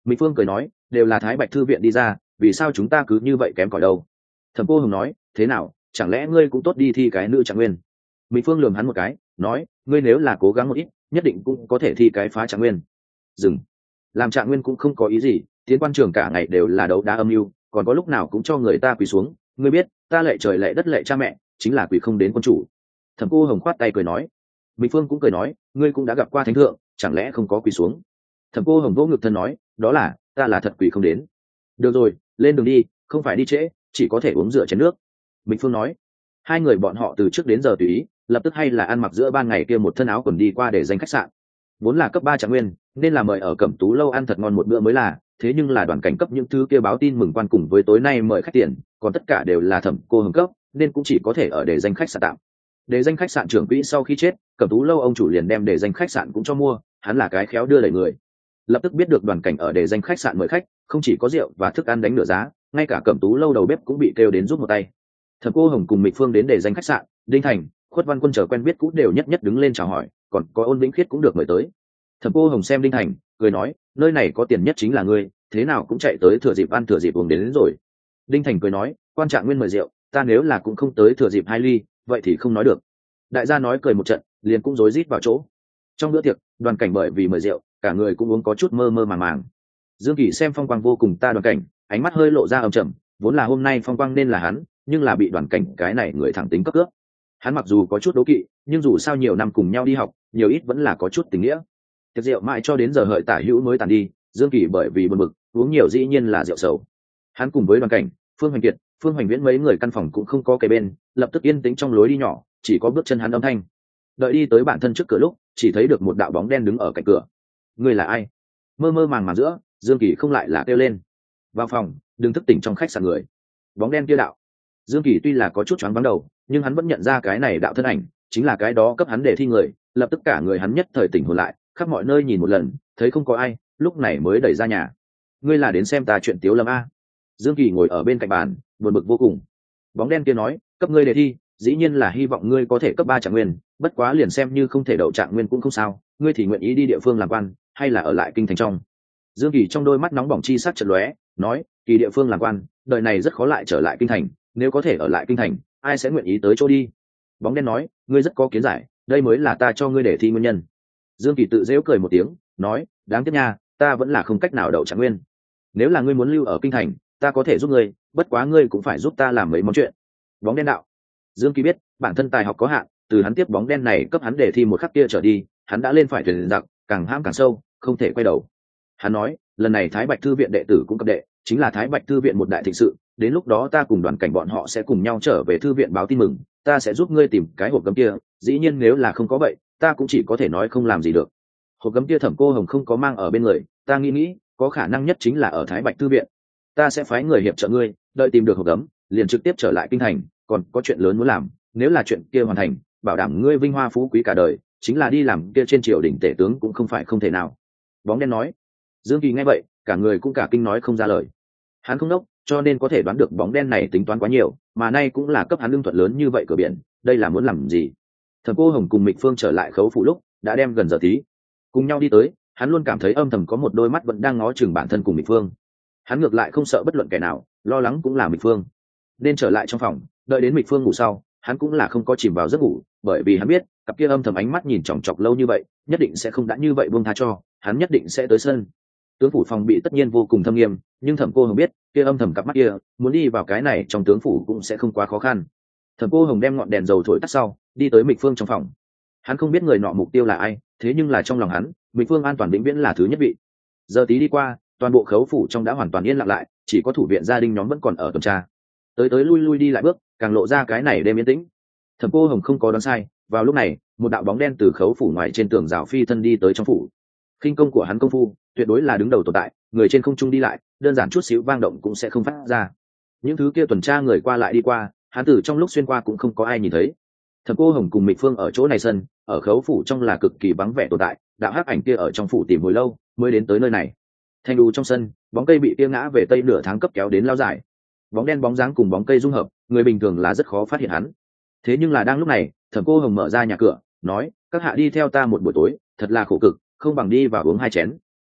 Mỹ Phương cười nói, đều là Thái Bạch thư viện đi ra, vì sao chúng ta cứ như vậy kém cỏi đâu? Thẩm Cô Hồng nói, thế nào, chẳng lẽ ngươi cũng tốt đi thi cái nữ trạng nguyên? Mỹ Phương lườm hắn một cái, nói, ngươi nếu là cố gắng một ít, nhất định cũng có thể thi cái phá trạng nguyên. Dừng, làm trạng nguyên cũng không có ý gì, tiến quan trường cả ngày đều là đấu đá âm mưu, còn có lúc nào cũng cho người ta quỳ xuống. Ngươi biết, ta lệ trời lệ đất lệ cha mẹ, chính là quỳ không đến quân chủ. Thẩm Cô Hồng khoát tay cười nói. Mỹ Phương cũng cười nói, ngươi cũng đã gặp qua thánh thượng, chẳng lẽ không có quỳ xuống? Thẩm Cô Hồng vỗ ngực thân nói, đó là, ta là thật quỳ không đến. Được rồi, lên đường đi, không phải đi trễ, chỉ có thể uống rửa chén nước. Mỹ Phương nói. Hai người bọn họ từ trước đến giờ tùy ý, lập tức hay là ăn mặc giữa ban ngày kia một thân áo quần đi qua để danh khách sạn. Vốn là cấp ba trạng nguyên, nên là mời ở Cẩm Tú lâu ăn thật ngon một bữa mới là, thế nhưng là đoàn cảnh cấp những thứ kia báo tin mừng quan cùng với tối nay mời khách tiền, còn tất cả đều là Thẩm Cô Hồng cấp, nên cũng chỉ có thể ở để danh khách sạn tạm. Để danh khách sạn trưởng quỹ sau khi chết, Cẩm Tú lâu ông chủ liền đem để danh khách sạn cũng cho mua, hắn là cái khéo đưa đẩy người. Lập tức biết được đoàn cảnh ở để danh khách sạn mời khách, không chỉ có rượu và thức ăn đánh nửa giá, ngay cả Cẩm Tú lâu đầu bếp cũng bị kêu đến giúp một tay. Thẩm Cô Hồng cùng Mịch Phương đến để danh khách sạn, Đinh Thành, Khuất Văn Quân chờ quen biết cũ đều nhất nhất đứng lên chào hỏi, còn có Ôn Vĩnh Khiết cũng được mời tới. Thẩm Cô Hồng xem Đinh Thành, cười nói, nơi này có tiền nhất chính là ngươi, thế nào cũng chạy tới thừa dịp ăn thừa dịp uống đến, đến rồi. Đinh Thành cười nói, quan trạng nguyên mời rượu, ta nếu là cũng không tới thừa dịp hai ly, vậy thì không nói được. Đại gia nói cười một trận, liền cũng rối rít vào chỗ. Trong bữa tiệc, đoàn cảnh bởi vì mời rượu, cả người cũng uống có chút mơ mơ màng màng. Dương Kỳ xem phong quang vô cùng ta đoàn cảnh, ánh mắt hơi lộ ra âm trầm, vốn là hôm nay phong quang nên là hắn, nhưng là bị đoàn cảnh cái này người thẳng tính cấp cướp. Hắn mặc dù có chút đố kỵ, nhưng dù sao nhiều năm cùng nhau đi học, nhiều ít vẫn là có chút tình nghĩa. Tiệc rượu mãi cho đến giờ hợi tả hữu mới tàn đi, Dương Kỳ bởi vì buồn bực, uống nhiều dĩ nhiên là rượu sầu. Hắn cùng với đoàn cảnh, Phương Hoành Kiệt, Phương Hoành Viễn mấy người căn phòng cũng không có kề bên, lập tức yên tĩnh trong lối đi nhỏ, chỉ có bước chân hắn âm thanh. Đợi đi tới bản thân trước cửa lúc, chỉ thấy được một đạo bóng đen đứng ở cạnh cửa. Người là ai? Mơ mơ màng màng giữa, Dương Kỳ không lại là kêu lên. Vào phòng, đừng thức tỉnh trong khách sạn người. Bóng đen kia đạo. Dương Kỳ tuy là có chút choáng váng đầu, nhưng hắn vẫn nhận ra cái này đạo thân ảnh, chính là cái đó cấp hắn để thi người, lập tức cả người hắn nhất thời tỉnh hồn lại, khắp mọi nơi nhìn một lần, thấy không có ai, lúc này mới đẩy ra nhà. Ngươi là đến xem ta chuyện Tiếu Lâm a? Dương Kỳ ngồi ở bên cạnh bàn, buồn bực vô cùng. Bóng đen kia nói, cấp ngươi đề thi, dĩ nhiên là hy vọng ngươi có thể cấp ba trạng nguyên, bất quá liền xem như không thể đậu trạng nguyên cũng không sao, ngươi thì nguyện ý đi địa phương làm quan, hay là ở lại kinh thành trong? Dương Kỳ trong đôi mắt nóng bỏng chi sắc chợt lóe, nói, kỳ địa phương làm quan, đời này rất khó lại trở lại kinh thành, nếu có thể ở lại kinh thành, ai sẽ nguyện ý tới chỗ đi? Bóng đen nói, ngươi rất có kiến giải, đây mới là ta cho ngươi để thi nguyên nhân. Dương Kỳ tự giễu cười một tiếng, nói, đáng tiếc nha, ta vẫn là không cách nào đậu trạng nguyên. Nếu là ngươi muốn lưu ở kinh thành, ta có thể giúp ngươi, bất quá ngươi cũng phải giúp ta làm mấy món chuyện. Bóng đen đạo. Dương Kỳ biết, bản thân tài học có hạn, từ hắn tiếp bóng đen này cấp hắn để thi một khắc kia trở đi, hắn đã lên phải thuyền giặc, càng hãm càng sâu, không thể quay đầu. Hắn nói, lần này Thái Bạch thư viện đệ tử cũng cấp đệ, chính là Thái Bạch thư viện một đại thịnh sự, đến lúc đó ta cùng đoàn cảnh bọn họ sẽ cùng nhau trở về thư viện báo tin mừng, ta sẽ giúp ngươi tìm cái hộp gấm kia, dĩ nhiên nếu là không có vậy, ta cũng chỉ có thể nói không làm gì được. Hộp gấm kia Thẩm Cô Hồng không có mang ở bên người, ta nghĩ nghĩ, có khả năng nhất chính là ở Thái Bạch thư viện. Ta sẽ phái người hiệp trợ ngươi, đợi tìm được hộp gấm, liền trực tiếp trở lại kinh thành, còn có chuyện lớn muốn làm, nếu là chuyện kia hoàn thành, bảo đảm ngươi vinh hoa phú quý cả đời, chính là đi làm kia trên triều đình tể tướng cũng không phải không thể nào. Bóng đen nói. Dương Kỳ nghe vậy, cả người cũng cả kinh nói không ra lời. Hắn không đốc, cho nên có thể đoán được bóng đen này tính toán quá nhiều, mà nay cũng là cấp hắn lương thuận lớn như vậy cửa biển, đây là muốn làm gì? Thẩm Cô Hồng cùng Mịch Phương trở lại khấu phủ lúc đã đem gần giờ tí, cùng nhau đi tới, hắn luôn cảm thấy âm thầm có một đôi mắt vẫn đang ngó chừng bản thân cùng Mịch Phương. Hắn ngược lại không sợ bất luận kẻ nào, lo lắng cũng là Mịch Phương. Nên trở lại trong phòng, đợi đến Mịch Phương ngủ sau, hắn cũng là không có chìm vào giấc ngủ, bởi vì hắn biết, cặp kia âm thầm ánh mắt nhìn chòng chọc lâu như vậy, nhất định sẽ không đã như vậy buông tha cho, hắn nhất định sẽ tới sân. Tướng phủ phòng bị tất nhiên vô cùng thâm nghiêm, nhưng Thẩm Cô Hồng biết, kia âm thầm cặp mắt kia, muốn đi vào cái này trong tướng phủ cũng sẽ không quá khó khăn. Thẩm Cô Hồng đem ngọn đèn dầu thổi tắt sau, đi tới Mịch Phương trong phòng. Hắn không biết người nọ mục tiêu là ai, thế nhưng là trong lòng hắn, Mịch Phương an toàn vĩnh viễn là thứ nhất vị. Giờ tí đi qua, toàn bộ khấu phủ trong đã hoàn toàn yên lặng lại, chỉ có thủ viện gia đình nhóm vẫn còn ở tuần tra. Tới tới lui lui đi lại bước, càng lộ ra cái này đêm yên tĩnh. Thẩm Cô Hồng không có đoán sai, vào lúc này, một đạo bóng đen từ khấu phủ ngoài trên tường rào phi thân đi tới trong phủ. Khinh công của hắn công phu, tuyệt đối là đứng đầu tồn tại, người trên không trung đi lại, đơn giản chút xíu vang động cũng sẽ không phát ra. Những thứ kia tuần tra người qua lại đi qua, hắn từ trong lúc xuyên qua cũng không có ai nhìn thấy. Thẩm Cô Hồng cùng Mịch Phương ở chỗ này sân, ở khấu phủ trong là cực kỳ vắng vẻ tồn tại, đạo hắc ảnh kia ở trong phủ tìm hồi lâu, mới đến tới nơi này. Thanh đu trong sân, bóng cây bị tia ngã về tây nửa tháng cấp kéo đến lao dài. Bóng đen bóng dáng cùng bóng cây dung hợp, người bình thường là rất khó phát hiện hắn. Thế nhưng là đang lúc này, Thẩm Cô Hồng mở ra nhà cửa, nói, các hạ đi theo ta một buổi tối, thật là khổ cực, không bằng đi vào uống hai chén.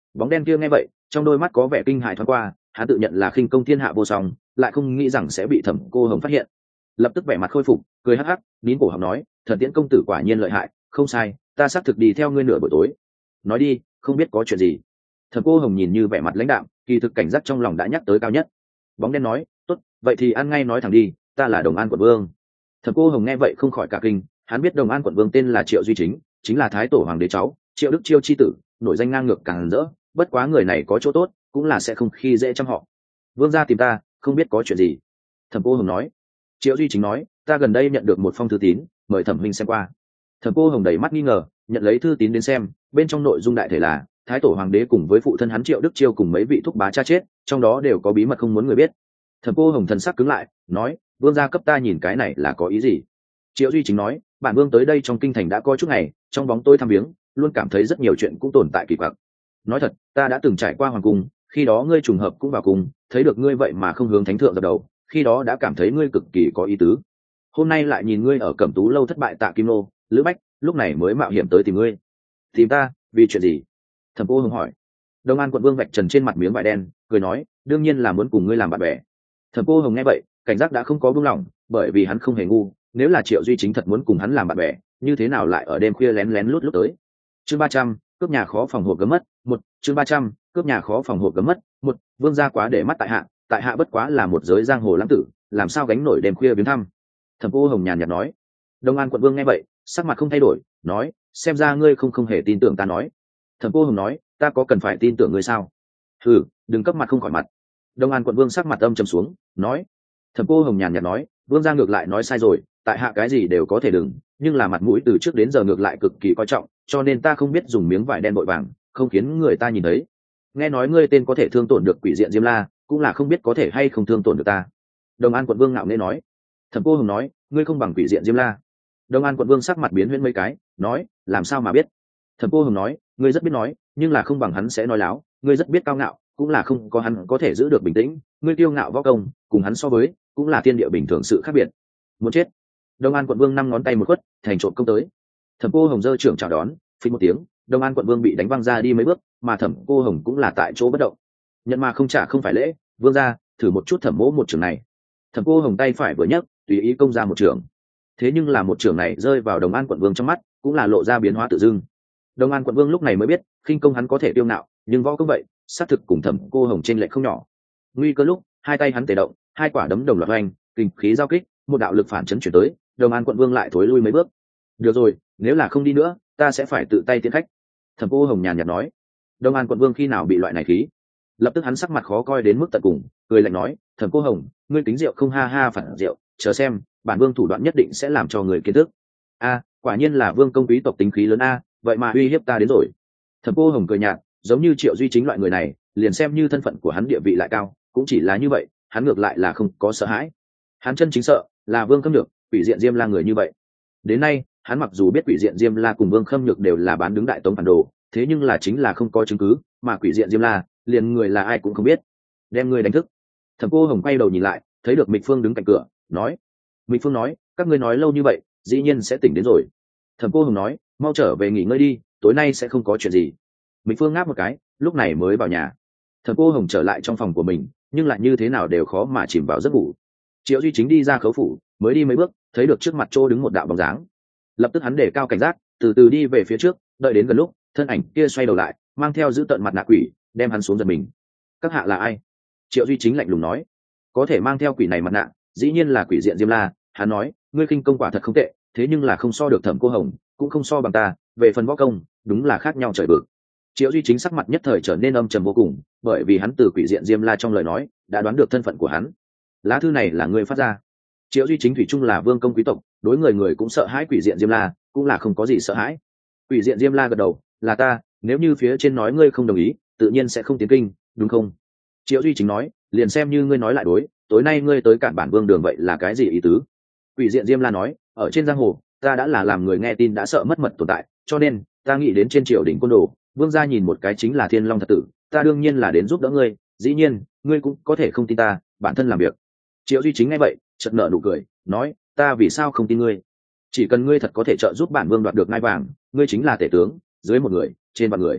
Bóng đen kia nghe vậy, trong đôi mắt có vẻ kinh hãi thoáng qua, hắn tự nhận là khinh công thiên hạ vô song, lại không nghĩ rằng sẽ bị Thẩm Cô Hồng phát hiện. Lập tức vẻ mặt khôi phục, cười hắc hắc, nín cổ họng nói, Thần Tiễn công tử quả nhiên lợi hại, không sai, ta xác thực đi theo ngươi nửa buổi tối. Nói đi, không biết có chuyện gì. Thẩm Cô Hồng nhìn như vẻ mặt lãnh đạm, kỳ thực cảnh giác trong lòng đã nhắc tới cao nhất. Bóng đen nói, tốt, vậy thì ăn ngay nói thẳng đi, ta là Đồng An quận vương. Thẩm Cô Hồng nghe vậy không khỏi cả kinh, hắn biết Đồng An quận vương tên là Triệu Duy Chính, chính là thái tổ hoàng đế cháu, Triệu Đức Chiêu chi tử, nổi danh ngang ngược càng rỡ, bất quá người này có chỗ tốt, cũng là sẽ không khi dễ chăm họ. Vương gia tìm ta, không biết có chuyện gì. Thẩm Cô Hồng nói. Triệu Duy Chính nói, ta gần đây nhận được một phong thư tín, mời Thẩm huynh xem qua. Thẩm Cô Hồng đầy mắt nghi ngờ, nhận lấy thư tín đến xem, bên trong nội dung đại thể là thái tổ hoàng đế cùng với phụ thân hắn Triệu Đức Chiêu cùng mấy vị thúc bá cha chết, trong đó đều có bí mật không muốn người biết. Thẩm Cô Hồng thần sắc cứng lại, nói, vương gia cấp ta nhìn cái này là có ý gì? Triệu Duy Chính nói, bản vương tới đây trong kinh thành đã có chút ngày, trong bóng tối thăm viếng, luôn cảm thấy rất nhiều chuyện cũng tồn tại kỳ quặc. Nói thật, ta đã từng trải qua hoàng cung, khi đó ngươi trùng hợp cũng vào cung, thấy được ngươi vậy mà không hướng thánh thượng dập đầu, khi đó đã cảm thấy ngươi cực kỳ có ý tứ. Hôm nay lại nhìn ngươi ở Cẩm Tú lâu thất bại tạ Kim Nô, Lữ Bách, lúc này mới mạo hiểm tới tìm ngươi. Tìm ta, vì chuyện gì? Thẩm Cô Hồng hỏi. Đông An quận vương vạch trần trên mặt miếng vải đen, cười nói, đương nhiên là muốn cùng ngươi làm bạn bè. Thẩm Cô Hồng nghe vậy, cảnh giác đã không có buông lỏng, bởi vì hắn không hề ngu, nếu là Triệu Duy Chính thật muốn cùng hắn làm bạn bè, như thế nào lại ở đêm khuya lén lén lút lút tới. Chương ba trăm, cướp nhà khó phòng hộp gấm mất, một, chương ba trăm, cướp nhà khó phòng hộp gấm mất, một, vương gia quá để mắt tại hạ, tại hạ bất quá là một giới giang hồ lãng tử, làm sao gánh nổi đêm khuya viếng thăm. Thẩm Cô Hồng nhàn nhạt nói. Đông An quận vương nghe vậy, sắc mặt không thay đổi, nói, xem ra ngươi không không hề tin tưởng ta nói. Thẩm Cô Hồng nói, ta có cần phải tin tưởng ngươi sao? Thử, đừng cấp mặt không khỏi mặt. Đông An quận vương sắc mặt âm trầm xuống, nói. Thẩm Cô Hồng nhàn nhạt nói, vương gia ngược lại nói sai rồi, tại hạ cái gì đều có thể đừng, nhưng là mặt mũi từ trước đến giờ ngược lại cực kỳ coi trọng, cho nên ta không biết dùng miếng vải đen bội vàng, không khiến người ta nhìn thấy. Nghe nói ngươi tên có thể thương tổn được quỷ diện Diêm La, cũng là không biết có thể hay không thương tổn được ta. Đông An quận vương ngạo nghễ nói. Thẩm Cô Hồng nói, ngươi không bằng quỷ diện Diêm La. Đông An quận vương sắc mặt biến huyễn mấy cái, nói, làm sao mà biết? Thẩm Cô Hồng nói, ngươi rất biết nói, nhưng là không bằng hắn sẽ nói láo, ngươi rất biết cao ngạo, cũng là không có hắn có thể giữ được bình tĩnh, ngươi kiêu ngạo võ công, cùng hắn so với, cũng là thiên địa bình thường sự khác biệt. Muốn chết. Đông An quận vương năm ngón tay một quất, thành trộm công tới. Thẩm Cô Hồng giơ trưởng chào đón, phình một tiếng, Đông An quận vương bị đánh văng ra đi mấy bước, mà Thẩm Cô Hồng cũng là tại chỗ bất động. Nhận mà không trả không phải lễ, vương gia, thử một chút thẩm mỗ một trường này. Thẩm Cô Hồng tay phải vừa nhấc, tùy ý công ra một trường. Thế nhưng là một trường này rơi vào Đông An quận vương trong mắt, cũng là lộ ra biến hóa tự dưng. Đông An quận vương lúc này mới biết, khinh công hắn có thể tiêu ngạo, nhưng võ công vậy, sát thực cùng Thẩm Cô Hồng trên lệch không nhỏ. Nguy cơ lúc, hai tay hắn tề động, hai quả đấm đồng loạt oanh, kinh khí giao kích, một đạo lực phản chấn chuyển tới, Đông An quận vương lại thối lui mấy bước. Được rồi, nếu là không đi nữa, ta sẽ phải tự tay tiến khách. Thẩm Cô Hồng nhàn nhạt nói. Đông An quận vương khi nào bị loại này khí? Lập tức hắn sắc mặt khó coi đến mức tận cùng, cười lạnh nói, Thẩm Cô Hồng, ngươi tính rượu không ha ha phản rượu, chờ xem, bản vương thủ đoạn nhất định sẽ làm cho người kiến thức. A, quả nhiên là vương công quý tộc tính khí lớn a, vậy mà uy hiếp ta đến rồi. Thẩm Cô Hồng cười nhạt, giống như Triệu Duy Chính loại người này, liền xem như thân phận của hắn địa vị lại cao, cũng chỉ là như vậy, hắn ngược lại là không có sợ hãi. Hắn chân chính sợ là Vương Khâm Nhược, quỷ diện Diêm La người như vậy. Đến nay, hắn mặc dù biết quỷ diện Diêm La cùng Vương Khâm Nhược đều là bán đứng đại tống phản đồ, thế nhưng là chính là không có chứng cứ, mà quỷ diện Diêm La, liền người là ai cũng không biết. Đem người đánh thức. Thẩm Cô Hồng quay đầu nhìn lại, thấy được Mịch Phương đứng cạnh cửa, nói. Mịch Phương nói, các ngươi nói lâu như vậy, dĩ nhiên sẽ tỉnh đến rồi. Thẩm Cô Hồng nói, mau trở về nghỉ ngơi đi, tối nay sẽ không có chuyện gì. Mịch Phương ngáp một cái, lúc này mới vào nhà. Thẩm Cô Hồng trở lại trong phòng của mình, nhưng lại như thế nào đều khó mà chìm vào giấc ngủ. Triệu Duy Chính đi ra khấu phủ, mới đi mấy bước, thấy được trước mặt chỗ đứng một đạo bóng dáng. Lập tức hắn để cao cảnh giác, từ từ đi về phía trước, đợi đến gần lúc, thân ảnh kia xoay đầu lại, mang theo giữ tận mặt nạ quỷ, đem hắn xuống giật mình. Các hạ là ai? Triệu Duy Chính lạnh lùng nói. Có thể mang theo quỷ này mặt nạ, dĩ nhiên là quỷ diện Diêm La. Hắn nói, ngươi khinh công quả thật không tệ, thế nhưng là không so được Thẩm Cô Hồng, cũng không so bằng ta, về phần võ công, đúng là khác nhau trời vực. Triệu Duy Chính sắc mặt nhất thời trở nên âm trầm vô cùng, bởi vì hắn từ quỷ diện Diêm La trong lời nói đã đoán được thân phận của hắn. Lá thư này là ngươi phát ra? Triệu Duy Chính thủy chung là vương công quý tộc, đối người người cũng sợ hãi quỷ diện Diêm La, cũng là không có gì sợ hãi. Quỷ diện Diêm La gật đầu, là ta, nếu như phía trên nói ngươi không đồng ý, tự nhiên sẽ không tiến kinh, đúng không? Triệu Duy Chính nói, liền xem như ngươi nói lại đối, tối nay ngươi tới cản bản vương đường vậy là cái gì ý tứ? Quỷ diện Diêm La nói, ở trên giang hồ, ta đã là làm người nghe tin đã sợ mất mật tồn tại, cho nên ta nghĩ đến trên triều đình côn đồ, vương gia nhìn một cái chính là Thiên Long thật tử, ta đương nhiên là đến giúp đỡ ngươi, dĩ nhiên, ngươi cũng có thể không tin ta, bản thân làm việc. Triệu Duy Chính nghe vậy, chợt nở nụ cười, nói, ta vì sao không tin ngươi? Chỉ cần ngươi thật có thể trợ giúp bản vương đoạt được ngai vàng, ngươi chính là tể tướng, dưới một người, trên vạn người.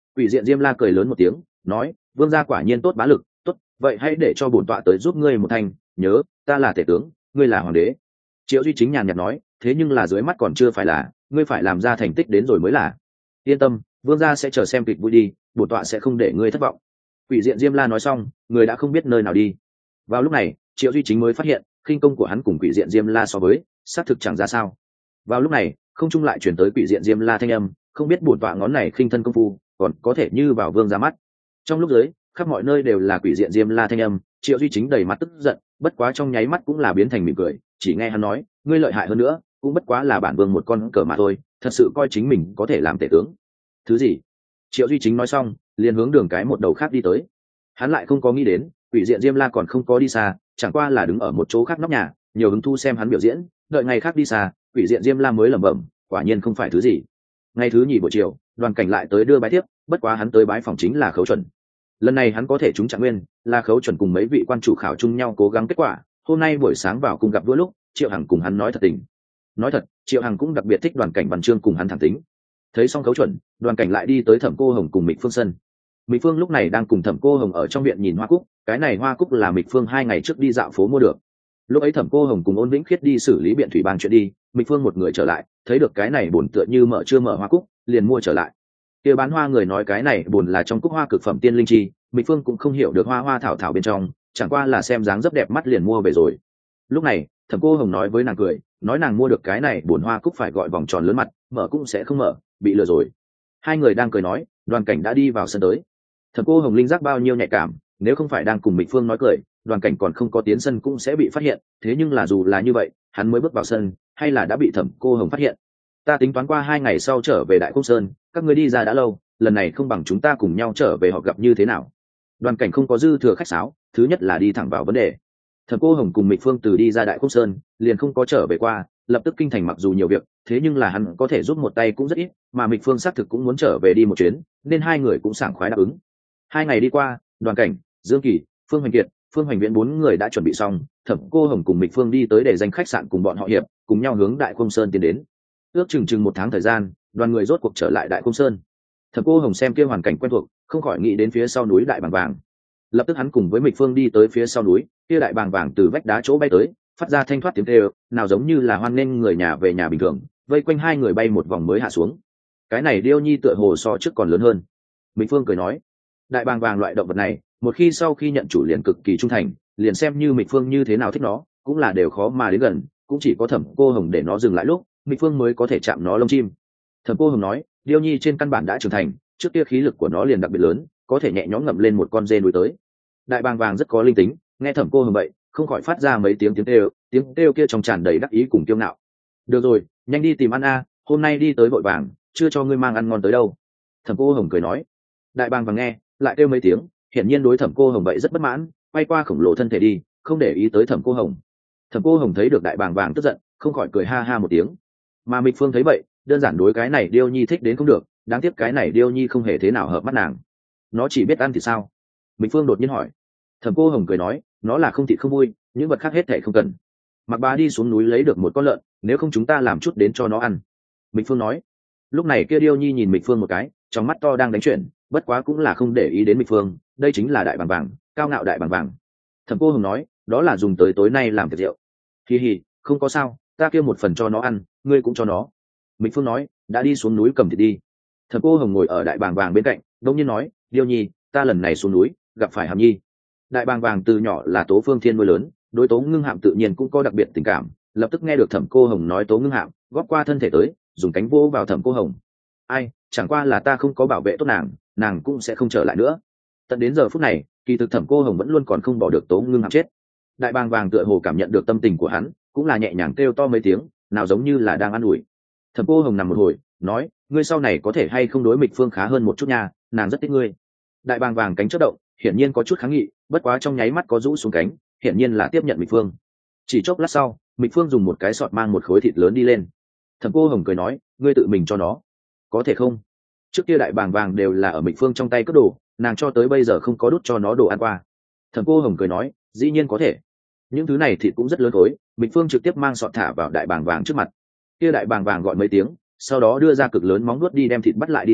Quỷ diện Diêm La cười lớn một tiếng, nói: Vương gia quả nhiên tốt bá lực, tốt, vậy hãy để cho bổn tọa tới giúp ngươi một thành, nhớ, ta là tể tướng, ngươi là hoàng đế. Triệu Duy Chính nhàn nhạt nói: thế nhưng là dưới mắt còn chưa phải là, ngươi phải làm ra thành tích đến rồi mới là. Yên tâm, vương gia sẽ chờ xem kịch vui đi, bổn tọa sẽ không để ngươi thất vọng. Quỷ diện Diêm La nói xong, người đã không biết nơi nào đi. Vào lúc này, Triệu Duy Chính mới phát hiện, khinh công của hắn cùng Quỷ diện Diêm La so với, xác thực chẳng ra sao. Vào lúc này, không trung lại chuyển tới Quỷ diện Diêm La thanh âm, không biết bổn tọa ngón này khinh thân công phu, còn có thể như vào vương gia mắt. Trong lúc dưới, khắp mọi nơi đều là Quỷ diện Diêm La thanh âm, Triệu Duy Chính đầy mặt tức giận, bất quá trong nháy mắt cũng là biến thành mỉm cười, chỉ nghe hắn nói: ngươi lợi hại hơn nữa, cũng bất quá là bản vương một con cờ mà thôi, thật sự coi chính mình có thể làm tể tướng. Thứ gì? Triệu Duy Chính nói xong, liền hướng đường cái một đầu khác đi tới. Hắn lại không có nghĩ đến, Quỷ diện Diêm La còn không có đi xa, chẳng qua là đứng ở một chỗ khác nóc nhà, nhiều hứng thu xem hắn biểu diễn, đợi ngày khác đi xa, Quỷ diện Diêm La mới lẩm bẩm, quả nhiên không phải thứ gì. Ngày thứ nhì buổi chiều, Đoàn Cảnh lại tới đưa bái tiếp, bất quá hắn tới bái phòng chính là Khấu Chuẩn. Lần này hắn có thể trúng trạng nguyên, là Khấu Chuẩn cùng mấy vị quan chủ khảo chung nhau cố gắng kết quả. Hôm nay buổi sáng vào cung gặp vua lúc, Triệu Hằng cùng hắn nói thật tình. Nói thật, Triệu Hằng cũng đặc biệt thích Đoàn Cảnh văn chương cùng hắn thẳng tính. Thấy xong Khấu Chuẩn, Đoàn Cảnh lại đi tới Thẩm Cô Hồng cùng Mịch Phương sân. Mịch Phương lúc này đang cùng Thẩm Cô Hồng ở trong viện nhìn hoa cúc, cái này hoa cúc là Mịch Phương hai ngày trước đi dạo phố mua được. Lúc ấy Thẩm Cô Hồng cùng Ôn Vĩnh Khiết đi xử lý biện thủy bang chuyện đi, Mịch Phương một người trở lại, thấy được cái này buồn tựa như mở chưa mở hoa cúc, liền mua trở lại. Kia bán hoa người nói cái này buồn là trong cúc hoa cực phẩm tiên linh chi, Mịch Phương cũng không hiểu được hoa hoa thảo thảo bên trong, chẳng qua là xem dáng rất đẹp mắt liền mua về rồi. Lúc này, Thẩm Cô Hồng nói với nàng cười, nói nàng mua được cái này buồn hoa cúc phải gọi vòng tròn lớn mặt, mở cũng sẽ không mở, bị lừa rồi. Hai người đang cười nói, Đoàn Cảnh đã đi vào sân tới. Thẩm Cô Hồng linh giác bao nhiêu nhạy cảm, nếu không phải đang cùng Mịch Phương nói cười, Đoàn Cảnh còn không có tiến sân cũng sẽ bị phát hiện, thế nhưng là dù là như vậy, hắn mới bước vào sân, hay là đã bị Thẩm Cô Hồng phát hiện. Ta tính toán qua hai ngày sau trở về Đại Cung Sơn, các ngươi đi ra đã lâu, lần này không bằng chúng ta cùng nhau trở về họ gặp như thế nào. Đoàn Cảnh không có dư thừa khách sáo, thứ nhất là đi thẳng vào vấn đề. Thẩm Cô Hồng cùng Mịch Phương từ đi ra Đại Cung Sơn, liền không có trở về qua, lập tức kinh thành mặc dù nhiều việc, thế nhưng là hắn có thể giúp một tay cũng rất ít, mà Mịch Phương xác thực cũng muốn trở về đi một chuyến, nên hai người cũng sảng khoái đáp ứng. Hai ngày đi qua, Đoàn Cảnh, Dương Kỳ, Phương Hoành Kiệt, Phương Hoành Viễn bốn người đã chuẩn bị xong, Thẩm Cô Hồng cùng Mịch Phương đi tới để danh khách sạn cùng bọn họ hiệp, cùng nhau hướng Đại Cung Sơn tiến đến. Ước chừng chừng một tháng thời gian, đoàn người rốt cuộc trở lại Đại Cung Sơn. Thẩm Cô Hồng xem kia hoàn cảnh quen thuộc, không khỏi nghĩ đến phía sau núi Đại Bàng Vàng. Lập tức hắn cùng với Mịch Phương đi tới phía sau núi, kia Đại Bàng Vàng từ vách đá chỗ bay tới, phát ra thanh thoát tiếng kêu, nào giống như là hoan nghênh người nhà về nhà bình thường, vây quanh hai người bay một vòng mới hạ xuống. Cái này điêu nhi tựa hồ so trước còn lớn hơn. Mịch Phương cười nói, Đại Bàng Vàng loại động vật này, một khi sau khi nhận chủ liền cực kỳ trung thành, liền xem như Mịch Phương như thế nào thích nó, cũng là đều khó mà đến gần, cũng chỉ có Thẩm Cô Hồng để nó dừng lại lúc, Mịch Phương mới có thể chạm nó lông chim. Thẩm Cô Hồng nói, điêu nhi trên căn bản đã trưởng thành, trước kia khí lực của nó liền đặc biệt lớn, có thể nhẹ nhõm ngậm lên một con dê núi tới. Đại Bàng Vàng rất có linh tính, nghe Thẩm Cô Hồng vậy, không khỏi phát ra mấy tiếng tiếng kêu, tiếng kêu kia trong tràn đầy đắc ý cùng kiêu ngạo. Được rồi, nhanh đi tìm ăn a, hôm nay đi tới vội vàng, chưa cho ngươi mang ăn ngon tới đâu. Thẩm Cô Hồng cười nói. Đại Bàng Vàng nghe, lại kêu mấy tiếng, hiển nhiên đối Thẩm Cô Hồng vậy rất bất mãn, quay qua khổng lồ thân thể đi, không để ý tới Thẩm Cô Hồng. Thẩm Cô Hồng thấy được Đại Bàng Vàng tức giận, không khỏi cười ha ha một tiếng. Mà Mịch Phương thấy vậy, đơn giản đối cái này điêu nhi thích đến không được, đáng tiếc cái này điêu nhi không hề thế nào hợp mắt nàng. Nó chỉ biết ăn thì sao? Mịch Phương đột nhiên hỏi. Thẩm Cô Hồng cười nói, nó là không thịt không vui, những vật khác hết thảy không cần. Mặc Bá đi xuống núi lấy được một con lợn, nếu không chúng ta làm chút đến cho nó ăn. Mịch Phương nói. Lúc này kia điêu nhi nhìn Mịch Phương một cái, trong mắt to đang đánh chuyển, bất quá cũng là không để ý đến Mịch Phương, đây chính là Đại Bàng Vàng, cao ngạo Đại Bàng Vàng. Thẩm Cô Hồng nói, đó là dùng tới tối nay làm tiệc rượu. Hi hi, không có sao, ta kêu một phần cho nó ăn, ngươi cũng cho nó. Mịch Phương nói, đã đi xuống núi cầm thịt đi. Thẩm Cô Hồng ngồi ở Đại Bàng Vàng bên cạnh, đột nhiên nói, điêu nhi, ta lần này xuống núi gặp phải Hàm Nhi. Đại Bàng Vàng từ nhỏ là Tố Phương Thiên nuôi lớn, đối Tố Ngưng Hạm tự nhiên cũng có đặc biệt tình cảm, lập tức nghe được Thẩm Cô Hồng nói Tố Ngưng Hạm, góp qua thân thể tới, dùng cánh vỗ vào Thẩm Cô Hồng. Ai, chẳng qua là ta không có bảo vệ tốt nàng, nàng cũng sẽ không trở lại nữa. Tận đến giờ phút này, kỳ thực Thẩm Cô Hồng vẫn luôn còn không bỏ được Tố Ngưng Hạm chết. Đại Bàng Vàng tựa hồ cảm nhận được tâm tình của hắn, cũng là nhẹ nhàng kêu to mấy tiếng, nào giống như là đang an ủi. Thẩm Cô Hồng nằm một hồi, nói, ngươi sau này có thể hay không đối Mịch Phương khá hơn một chút nha, nàng rất thích ngươi. Đại Bàng Vàng cánh chớp động, hiển nhiên có chút kháng nghị, bất quá trong nháy mắt có rũ xuống cánh, hiển nhiên là tiếp nhận Mịch Phương. Chỉ chốc lát sau, Mịch Phương dùng một cái sọt mang một khối thịt lớn đi lên. Thẩm Cô Hồng cười nói, ngươi tự mình cho nó, có thể không? Trước kia Đại Bàng Vàng đều là ở Mịch Phương trong tay cướp đồ, nàng cho tới bây giờ không có đút cho nó đồ ăn qua. Thẩm Cô Hồng cười nói, dĩ nhiên có thể. Những thứ này thịt cũng rất lớn khối, Mịch Phương trực tiếp mang sọt thả vào Đại Bàng Vàng trước mặt. Kia Đại Bàng Vàng gọi mấy tiếng, sau đó đưa ra cực lớn móng nuốt đi đem thịt bắt lại đi ra,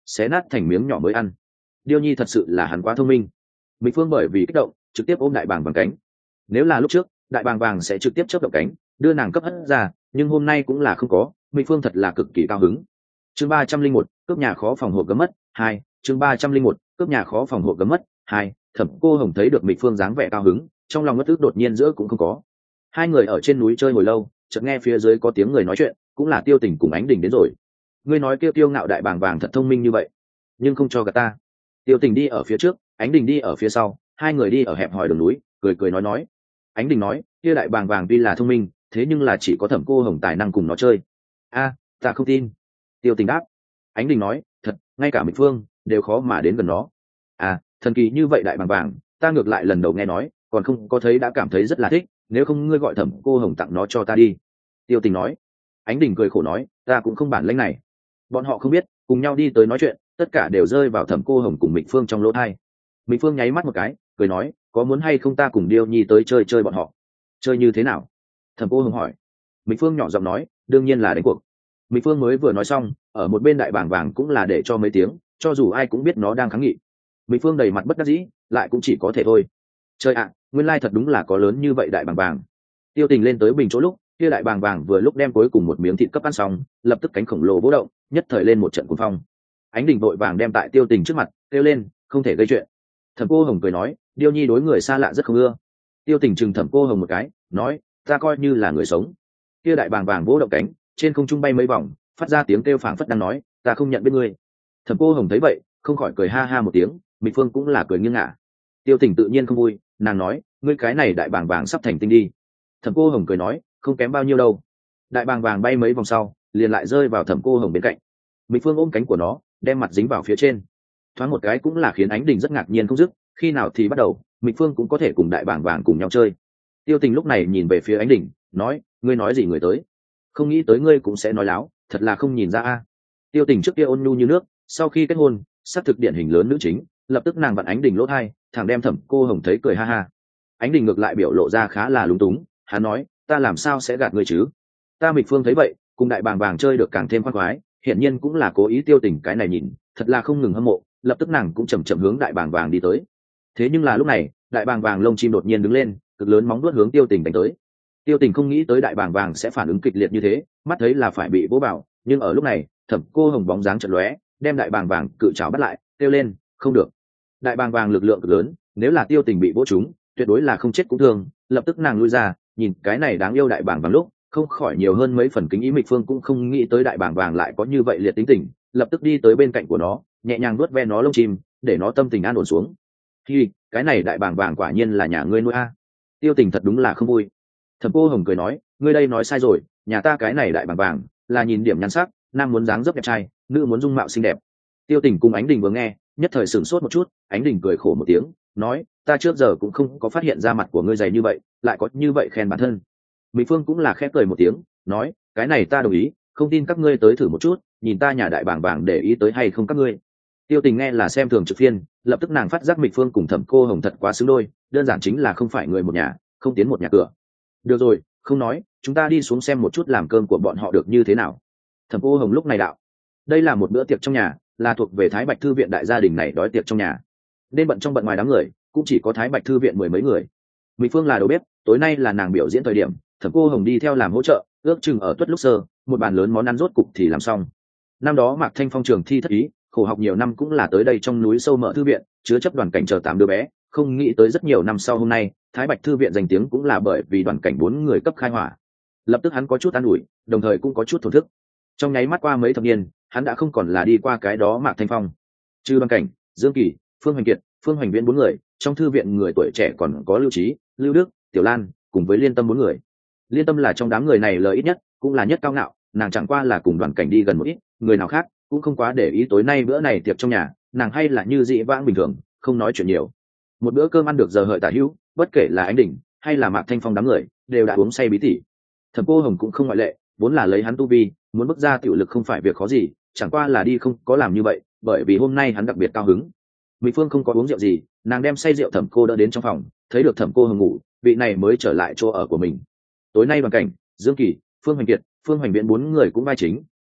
xé nát thành miếng nhỏ mới ăn. Điêu nhi thật sự là hắn quá thông minh. Mịch Phương bởi vì kích động trực tiếp ôm đại bàng vàng cánh. Nếu là lúc trước đại bàng vàng sẽ trực tiếp chớp động cánh đưa nàng cấp hất ra, nhưng hôm nay cũng là không có. Mịch Phương thật là cực kỳ cao hứng. Chương ba trăm linh một, cướp nhà khó phòng hộp gấm mất hai. Chương ba trăm linh một, cướp nhà khó phòng hộp gấm mất hai. Thẩm Cô Hồng thấy được Mịch Phương dáng vẻ cao hứng, trong lòng ngất tức đột nhiên giữa cũng không có. Hai người ở trên núi chơi hồi lâu, chợt nghe phía dưới có tiếng người nói chuyện, cũng là Tiêu Tình cùng Ánh Đình đến rồi. Ngươi nói kêu tiêu ngạo đại bàng vàng thật thông minh như vậy, nhưng không cho gạt ta. Tiêu Tình đi ở phía trước, Ánh Đình đi ở phía sau, hai người đi ở hẹp hòi đường núi, cười cười nói nói. Ánh Đình nói, kia đại bàng vàng tuy là thông minh, thế nhưng là chỉ có Thẩm Cô Hồng tài năng cùng nó chơi. A, ta không tin. Tiêu Tình đáp. Ánh Đình nói, thật, ngay cả Mịch Phương đều khó mà đến gần nó. À, thần kỳ như vậy đại bàng vàng, ta ngược lại lần đầu nghe nói, còn không có thấy đã cảm thấy rất là thích, nếu không ngươi gọi Thẩm Cô Hồng tặng nó cho ta đi. Tiêu Tình nói. Ánh Đình cười khổ nói, ta cũng không bản lĩnh này. Bọn họ không biết, cùng nhau đi tới nói chuyện, tất cả đều rơi vào Thẩm Cô Hồng cùng Mịch Phương trong lỗ tai. Mịch Phương nháy mắt một cái, cười nói, có muốn hay không ta cùng Điêu Nhi tới chơi chơi bọn họ. Chơi như thế nào? Thẩm Cô Hồng hỏi. Mịch Phương nhỏ giọng nói, đương nhiên là đánh cuộc. Mịch Phương mới vừa nói xong, ở một bên đại bàng vàng cũng là để cho mấy tiếng, cho dù ai cũng biết nó đang kháng nghị. Mịch Phương đầy mặt bất đắc dĩ, lại cũng chỉ có thể thôi. Chơi ạ, nguyên lai thật đúng là có lớn như vậy đại bàng vàng. Tiêu Tình lên tới bình chỗ lúc, kia đại bàng vàng vừa lúc đem cuối cùng một miếng thịt cấp ăn xong, lập tức cánh khổng lồ vỗ động, nhất thời lên một trận cuồng phong. Ánh Đình vội vàng đem tại Tiêu Tình trước mặt kêu lên, không thể gây chuyện. Thẩm Cô Hồng cười nói, Điêu Nhi đối người xa lạ rất không ưa. Tiêu Tình chừng Thẩm Cô Hồng một cái, nói, ta coi như là người sống. Kia đại bàng vàng vỗ động cánh, trên không trung bay mấy vòng, phát ra tiếng kêu phảng phất đang nói, ta không nhận biết ngươi. Thẩm Cô Hồng thấy vậy, không khỏi cười ha ha một tiếng, Mịch Phương cũng là cười nghiêng ngả. Tiêu Tình tự nhiên không vui, nàng nói, ngươi cái này đại bàng vàng sắp thành tinh đi. Thẩm Cô Hồng cười nói, không kém bao nhiêu đâu. Đại bàng vàng bay mấy vòng sau, liền lại rơi vào Thẩm Cô Hồng bên cạnh. Mịch Phương ôm cánh của nó, đem mặt dính vào phía trên. Thoáng một cái cũng là khiến Ánh Đình rất ngạc nhiên không dứt, khi nào thì bắt đầu, Mịch Phương cũng có thể cùng đại bàng vàng cùng nhau chơi. Tiêu Tình lúc này nhìn về phía Ánh Đình, nói, ngươi nói gì người tới? Không nghĩ tới ngươi cũng sẽ nói láo, thật là không nhìn ra a. Tiêu Tình trước kia ôn nhu như nước, sau khi kết hôn, sắp thực điển hình lớn nữ chính, lập tức nàng vặn Ánh Đình lỗ tai, thẳng đem Thẩm Cô Hồng thấy cười ha ha. Ánh Đình ngược lại biểu lộ ra khá là lúng túng, hắn nói, ta làm sao sẽ gạt ngươi chứ? Ta Mịch Phương thấy vậy, cùng đại bàng vàng chơi được càng thêm khoan khoái, hiển nhiên cũng là cố ý. Tiêu Tình cái này nhìn, thật là không ngừng hâm mộ, lập tức nàng cũng chậm chậm hướng đại bàng vàng đi tới. Thế nhưng là lúc này, đại bàng vàng lông chim đột nhiên đứng lên, cực lớn móng vuốt hướng Tiêu Tình đánh tới. Tiêu Tình không nghĩ tới đại bàng vàng sẽ phản ứng kịch liệt như thế, mắt thấy là phải bị vỗ vào, nhưng ở lúc này, Thẩm Cô Hồng bóng dáng chợt lóe, đem đại bàng vàng cự trảo bắt lại, kêu lên, không được. Đại bàng vàng lực lượng cực lớn, nếu là Tiêu Tình bị vỗ trúng, tuyệt đối là không chết cũng thương. Lập tức nàng lui ra, nhìn cái này đáng yêu đại bàng vàng lúc, không khỏi nhiều hơn mấy phần kính ý. Mịch Phương cũng không nghĩ tới đại bàng vàng lại có như vậy liệt tính tình, lập tức đi tới bên cạnh của nó, nhẹ nhàng vuốt ve nó lông chim, để nó tâm tình an ổn xuống. Hi, cái này đại bàng vàng quả nhiên là nhà ngươi nuôi a. Tiêu Tình thật đúng là không vui. Thẩm Cô Hồng cười nói, ngươi đây nói sai rồi, nhà ta cái này đại bàng vàng là nhìn điểm nhan sắc, nam muốn dáng dấp đẹp trai, nữ muốn dung mạo xinh đẹp. Tiêu Tình cùng Ánh Đình vừa nghe, nhất thời sửng sốt một chút. Ánh Đình cười khổ một tiếng, nói, ta trước giờ cũng không có phát hiện ra mặt của ngươi dày như vậy, lại có như vậy khen bản thân. Mỹ Phương cũng là khẽ cười một tiếng, nói, cái này ta đồng ý, không tin các ngươi tới thử một chút, nhìn ta nhà đại bàng vàng để ý tới hay không các ngươi. Tiêu Tình nghe là xem thường trực phiên, lập tức nàng phát giác Mỹ Phương cùng Thẩm Cô Hồng thật quá xứng đôi, đơn giản chính là không phải người một nhà, không tiến một nhà cửa. Được rồi, không nói, chúng ta đi xuống xem một chút làm cơm của bọn họ được như thế nào. Thẩm Cô Hồng lúc này đạo, đây là một bữa tiệc trong nhà, là thuộc về Thái Bạch thư viện đại gia đình này đói tiệc trong nhà. Nên bận trong bận ngoài đám người, cũng chỉ có Thái Bạch thư viện mười mấy người. Mỹ Phương là đầu bếp, tối nay là nàng biểu diễn thời điểm, Thẩm Cô Hồng đi theo làm hỗ trợ, ước chừng ở tuất lúc sơ, một bàn lớn món ăn rốt cục thì làm xong. Năm đó Mạc Thanh Phong trường thi thất ý, khổ học nhiều năm cũng là tới đây trong núi sâu mở thư viện, chứa chấp đoàn cảnh chờ tám đứa bé, không nghĩ tới rất nhiều năm sau hôm nay, Thái Bạch thư viện danh tiếng cũng là bởi vì đoàn cảnh bốn người cấp khai hỏa. Lập tức hắn có chút an ủi, đồng thời cũng có chút thổn thức. Trong nháy mắt qua mấy thập niên, hắn đã không còn là đi qua cái đó Mạc Thanh Phong. Trừ đoàn cảnh, Dương Kỳ, Phương Hoành Kiệt, Phương Hoành Viễn bốn người, trong thư viện người tuổi trẻ còn có Lưu Trí, Lưu Đức, Tiểu Lan, cùng với Liên Tâm bốn người. Liên Tâm là trong đám người này lời ít nhất, cũng là nhất cao ngạo, nàng chẳng qua là cùng đoàn cảnh đi gần một ít, người nào khác cũng không quá để ý. Tối nay bữa này tiệc trong nhà, nàng hay là như dị vãng bình thường, không nói chuyện nhiều. Một bữa cơm ăn được giờ hợi tả hữu, bất kể là Ánh Đình hay là Mạc Thanh Phong đám người, đều đã uống say bí tỉ. Thẩm Cô Hồng cũng không ngoại lệ, vốn là lấy hắn tu vi, muốn bước ra tiểu lực không phải việc khó gì, chẳng qua là đi không có làm như vậy, bởi vì hôm nay hắn đặc biệt cao hứng. Mỹ Phương không có uống rượu gì, nàng đem say rượu Thẩm Cô đỡ đến trong phòng, thấy được Thẩm Cô Hồng ngủ, vị này mới trở lại chỗ ở của mình. Tối nay Đoàn Cảnh, Dương Kỳ, Phương Hoành Kiệt, Phương Hoành Viễn bốn người cũng vai chính,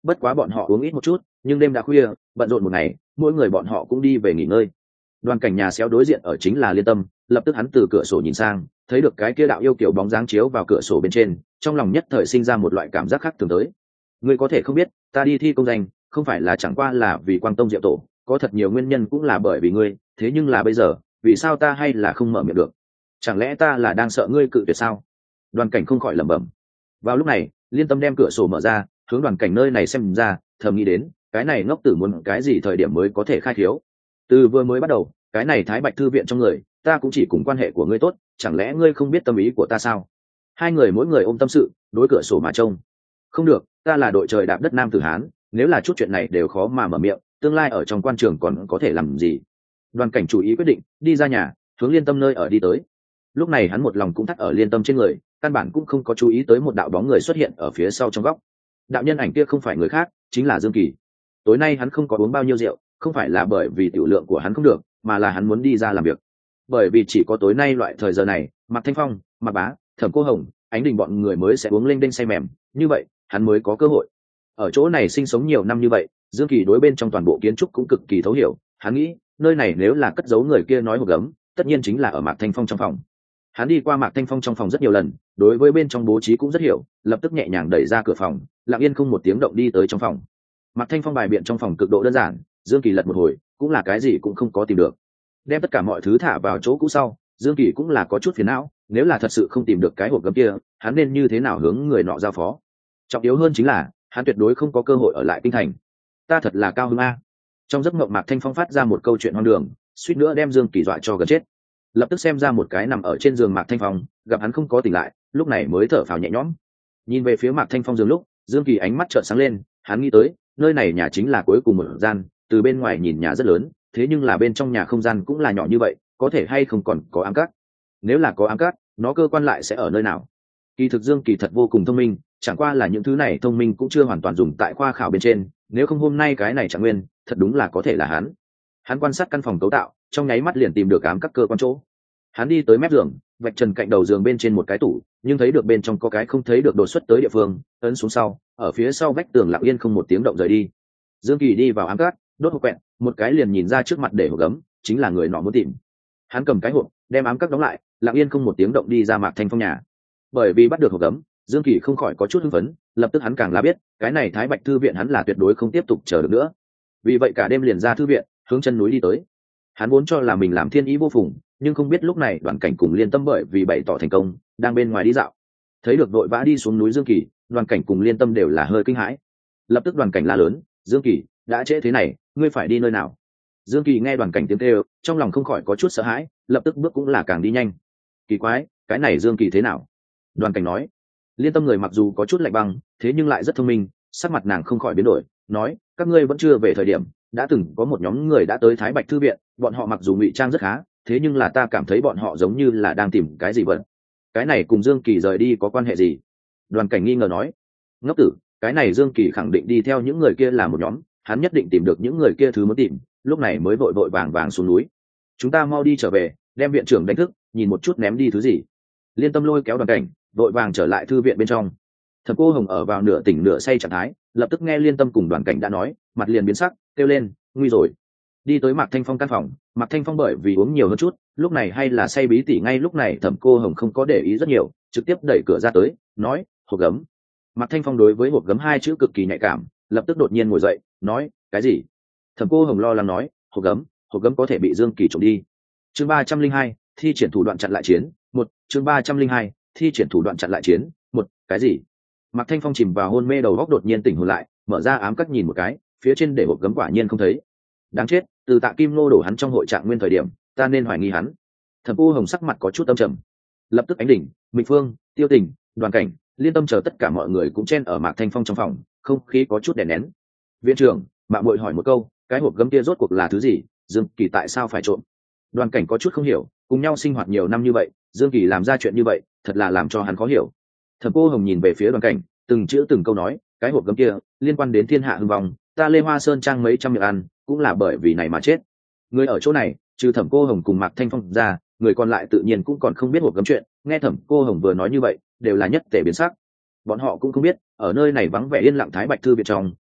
bất quá bọn họ uống ít một chút, nhưng đêm đã khuya, bận rộn một ngày, mỗi người bọn họ cũng đi về nghỉ ngơi. Đoàn cảnh nhà xéo đối diện ở chính là Liên Tâm, lập tức hắn từ cửa sổ nhìn sang, thấy được cái kia đạo yêu kiểu bóng dáng chiếu vào cửa sổ bên trên, trong lòng nhất thời sinh ra một loại cảm giác khác thường tới. Ngươi có thể không biết, ta đi thi công danh, không phải là chẳng qua là vì Quang Tông Diệu Tổ, có thật nhiều nguyên nhân cũng là bởi vì ngươi, thế nhưng là bây giờ, vì sao ta hay là không mở miệng được? Chẳng lẽ ta là đang sợ ngươi cự tuyệt sao? Đoàn cảnh không khỏi lẩm bẩm. Vào lúc này, Liên Tâm đem cửa sổ mở ra, hướng đoàn cảnh nơi này xem ra, thầm nghĩ đến, cái này ngốc tử muốn cái gì thời điểm mới có thể khai thiếu. Từ vừa mới bắt đầu, cái này Thái Bạch thư viện trong người, ta cũng chỉ cùng quan hệ của ngươi tốt, chẳng lẽ ngươi không biết tâm ý của ta sao? Hai người mỗi người ôm tâm sự, đối cửa sổ mà trông. Không được, ta là đội trời đạp đất Nam Tử Hán, nếu là chút chuyện này đều khó mà mở miệng, tương lai ở trong quan trường còn có thể làm gì? Đoàn cảnh chủ ý quyết định, đi ra nhà, hướng Liên Tâm nơi ở đi tới. Lúc này hắn một lòng cũng thắt ở Liên Tâm trên người, căn bản cũng không có chú ý tới một đạo bóng người xuất hiện ở phía sau trong góc. Đạo nhân ảnh kia không phải người khác, chính là Dương Kỳ. Tối nay hắn không có uống bao nhiêu rượu, không phải là bởi vì tiểu lượng của hắn không được, mà là hắn muốn đi ra làm việc. Bởi vì chỉ có tối nay loại thời giờ này, Mạc Thanh Phong, Mạc Bá, Thẩm Cô Hồng, Ánh Đình bọn người mới sẽ uống lên đênh say mềm, như vậy hắn mới có cơ hội. Ở chỗ này sinh sống nhiều năm như vậy, Dương Kỳ đối bên trong toàn bộ kiến trúc cũng cực kỳ thấu hiểu. Hắn nghĩ, nơi này nếu là cất giấu người kia nói hộp gấm, tất nhiên chính là ở Mạc Thanh Phong trong phòng. Hắn đi qua Mạc Thanh Phong trong phòng rất nhiều lần, đối với bên trong bố trí cũng rất hiểu, lập tức nhẹ nhàng đẩy ra cửa phòng, lặng yên không một tiếng động đi tới trong phòng. Mạc Thanh Phong bài biện trong phòng cực độ đơn giản, Dương Kỳ lật một hồi, cũng là cái gì cũng không có tìm được. Đem tất cả mọi thứ thả vào chỗ cũ sau, Dương Kỳ cũng là có chút phiền não, nếu là thật sự không tìm được cái hộp gấm kia, hắn nên như thế nào hướng người nọ giao phó? Trọng yếu hơn chính là, hắn tuyệt đối không có cơ hội ở lại kinh thành. Ta thật là cao hứng a. Trong giấc mộng Mạc Thanh Phong phát ra một câu chuyện hoang đường, suýt nữa đem Dương Kỳ dọa cho gần chết. Lập tức xem ra một cái nằm ở trên giường Mạc Thanh Phong, gặp hắn không có tỉnh lại, lúc này mới thở phào nhẹ nhõm. Nhìn về phía Mạc Thanh Phong giường lúc, Dương Kỳ ánh mắt trợn sáng lên, hắn nghĩ tới, nơi này nhà chính là cuối cùng một gian, từ bên ngoài nhìn nhà rất lớn, thế nhưng là bên trong nhà không gian cũng là nhỏ như vậy, có thể hay không còn có ám cát? Nếu là có ám cát, nó cơ quan lại sẽ ở nơi nào? Kỳ thực Dương Kỳ thật vô cùng thông minh, chẳng qua là những thứ này thông minh cũng chưa hoàn toàn dùng tại khoa khảo bên trên, nếu không hôm nay cái này Trạng Nguyên, thật đúng là có thể là hắn. Hắn quan sát căn phòng cấu tạo, trong nháy mắt liền tìm được ám các cơ quan chỗ. Hắn đi tới mép giường, vạch trần cạnh đầu giường bên trên một cái tủ, nhưng thấy được bên trong có cái không thấy được đột xuất tới địa phương, ấn xuống sau, ở phía sau vách tường lặng yên không một tiếng động rời đi. Dương Kỳ đi vào ám cát, đốt hộp quẹt, một cái liền nhìn ra trước mặt để hộp gấm, chính là người nọ muốn tìm. Hắn cầm cái hộp, đem ám cát đóng lại, lặng yên không một tiếng động đi ra Mạc Thanh Phong nhà. Bởi vì bắt được hộp gấm, Dương Kỳ không khỏi có chút hưng phấn, lập tức hắn càng là biết, cái này Thái Bạch thư viện hắn là tuyệt đối không tiếp tục chờ được nữa. Vì vậy cả đêm liền ra thư viện, hướng chân núi đi tới. Hắn vốn cho là mình làm thiên ý vô phùng, nhưng không biết lúc này Đoàn Cảnh cùng Liên Tâm bởi vì bày tỏ thành công, đang bên ngoài đi dạo. Thấy được vội vã đi xuống núi Dương Kỳ, Đoàn Cảnh cùng Liên Tâm đều là hơi kinh hãi. Lập tức Đoàn Cảnh la lớn, "Dương Kỳ, đã trễ thế này, ngươi phải đi nơi nào?" Dương Kỳ nghe Đoàn Cảnh tiếng kêu, trong lòng không khỏi có chút sợ hãi, lập tức bước cũng là càng đi nhanh. "Kỳ quái, cái này Dương Kỳ thế nào?" Đoàn Cảnh nói. Liên Tâm người mặc dù có chút lạnh băng, thế nhưng lại rất thông minh, sắc mặt nàng không khỏi biến đổi, nói, "Các ngươi vẫn chưa về thời điểm, đã từng có một nhóm người đã tới Thái Bạch thư viện, bọn họ mặc dù ngụy trang rất khá, thế nhưng là ta cảm thấy bọn họ giống như là đang tìm cái gì vật. Cái này cùng Dương Kỳ rời đi có quan hệ gì?" Đoàn Cảnh nghi ngờ nói. "Ngốc tử, cái này Dương Kỳ khẳng định đi theo những người kia là một nhóm, hắn nhất định tìm được những người kia thứ muốn tìm, lúc này mới vội vội vàng vàng xuống núi. Chúng ta mau đi trở về, đem viện trưởng đánh thức, nhìn một chút ném đi thứ gì." Liên Tâm lôi kéo Đoàn Cảnh, vội vàng trở lại thư viện bên trong. Thẩm Cô Hồng ở vào nửa tỉnh nửa say trạng thái, lập tức nghe Liên Tâm cùng Đoàn Cảnh đã nói, mặt liền biến sắc, kêu lên, "Nguy rồi!" Đi tới Mạc Thanh Phong căn phòng, Mạc Thanh Phong bởi vì uống nhiều hơn chút, lúc này hay là say bí tỉ, ngay lúc này Thẩm Cô Hồng không có để ý rất nhiều, trực tiếp đẩy cửa ra tới, nói, "Hộp gấm." Mạc Thanh Phong đối với hộp gấm hai chữ cực kỳ nhạy cảm, lập tức đột nhiên ngồi dậy, nói, "Cái gì?" Thẩm Cô Hồng lo lắng nói, "Hộp gấm, hộp gấm có thể bị Dương Kỳ trộm đi." Chương ba trăm linh hai, thi triển thủ đoạn chặn lại chiến, một, chương ba trăm linh hai, thi triển thủ đoạn chặn lại chiến, một, cái gì? Mạc Thanh Phong chìm vào hôn mê đầu óc đột nhiên tỉnh hồn lại, mở ra ám cắt nhìn một cái, phía trên để hộp gấm quả nhiên không thấy. Đáng chết, từ Tạ Kim Nô đổ hắn trong hội Trạng Nguyên thời điểm, ta nên hoài nghi hắn. Thẩm Cô Hồng sắc mặt có chút âm trầm. Lập tức Ánh Đỉnh, Mịch Phương, Tiêu Tình, Đoàn Cảnh, Liên Tâm chờ tất cả mọi người cũng chen ở Mạc Thanh Phong trong phòng, không khí có chút đè nén. Viện trưởng, Mạc Muội hỏi một câu, cái hộp gấm kia rốt cuộc là thứ gì? Dương Kỳ tại sao phải trộm? Đoàn Cảnh có chút không hiểu, cùng nhau sinh hoạt nhiều năm như vậy, Dương Kỳ làm ra chuyện như vậy, thật là làm cho hắn khó hiểu. Thẩm Cô Hồng nhìn về phía Đoàn Cảnh, từng chữ từng câu nói, cái hộp gấm kia liên quan đến thiên hạ hưng vong, ta Lê Hoa Sơn trang mấy trăm miệng ăn, cũng là bởi vì này mà chết. Người ở chỗ này, trừ Thẩm Cô Hồng cùng Mạc Thanh Phong ra, người còn lại tự nhiên cũng còn không biết hộp gấm chuyện. Nghe Thẩm Cô Hồng vừa nói như vậy, đều là nhất tề biến sắc. Bọn họ cũng không biết, ở nơi này vắng vẻ yên lặng Thái Bạch thư viện trong,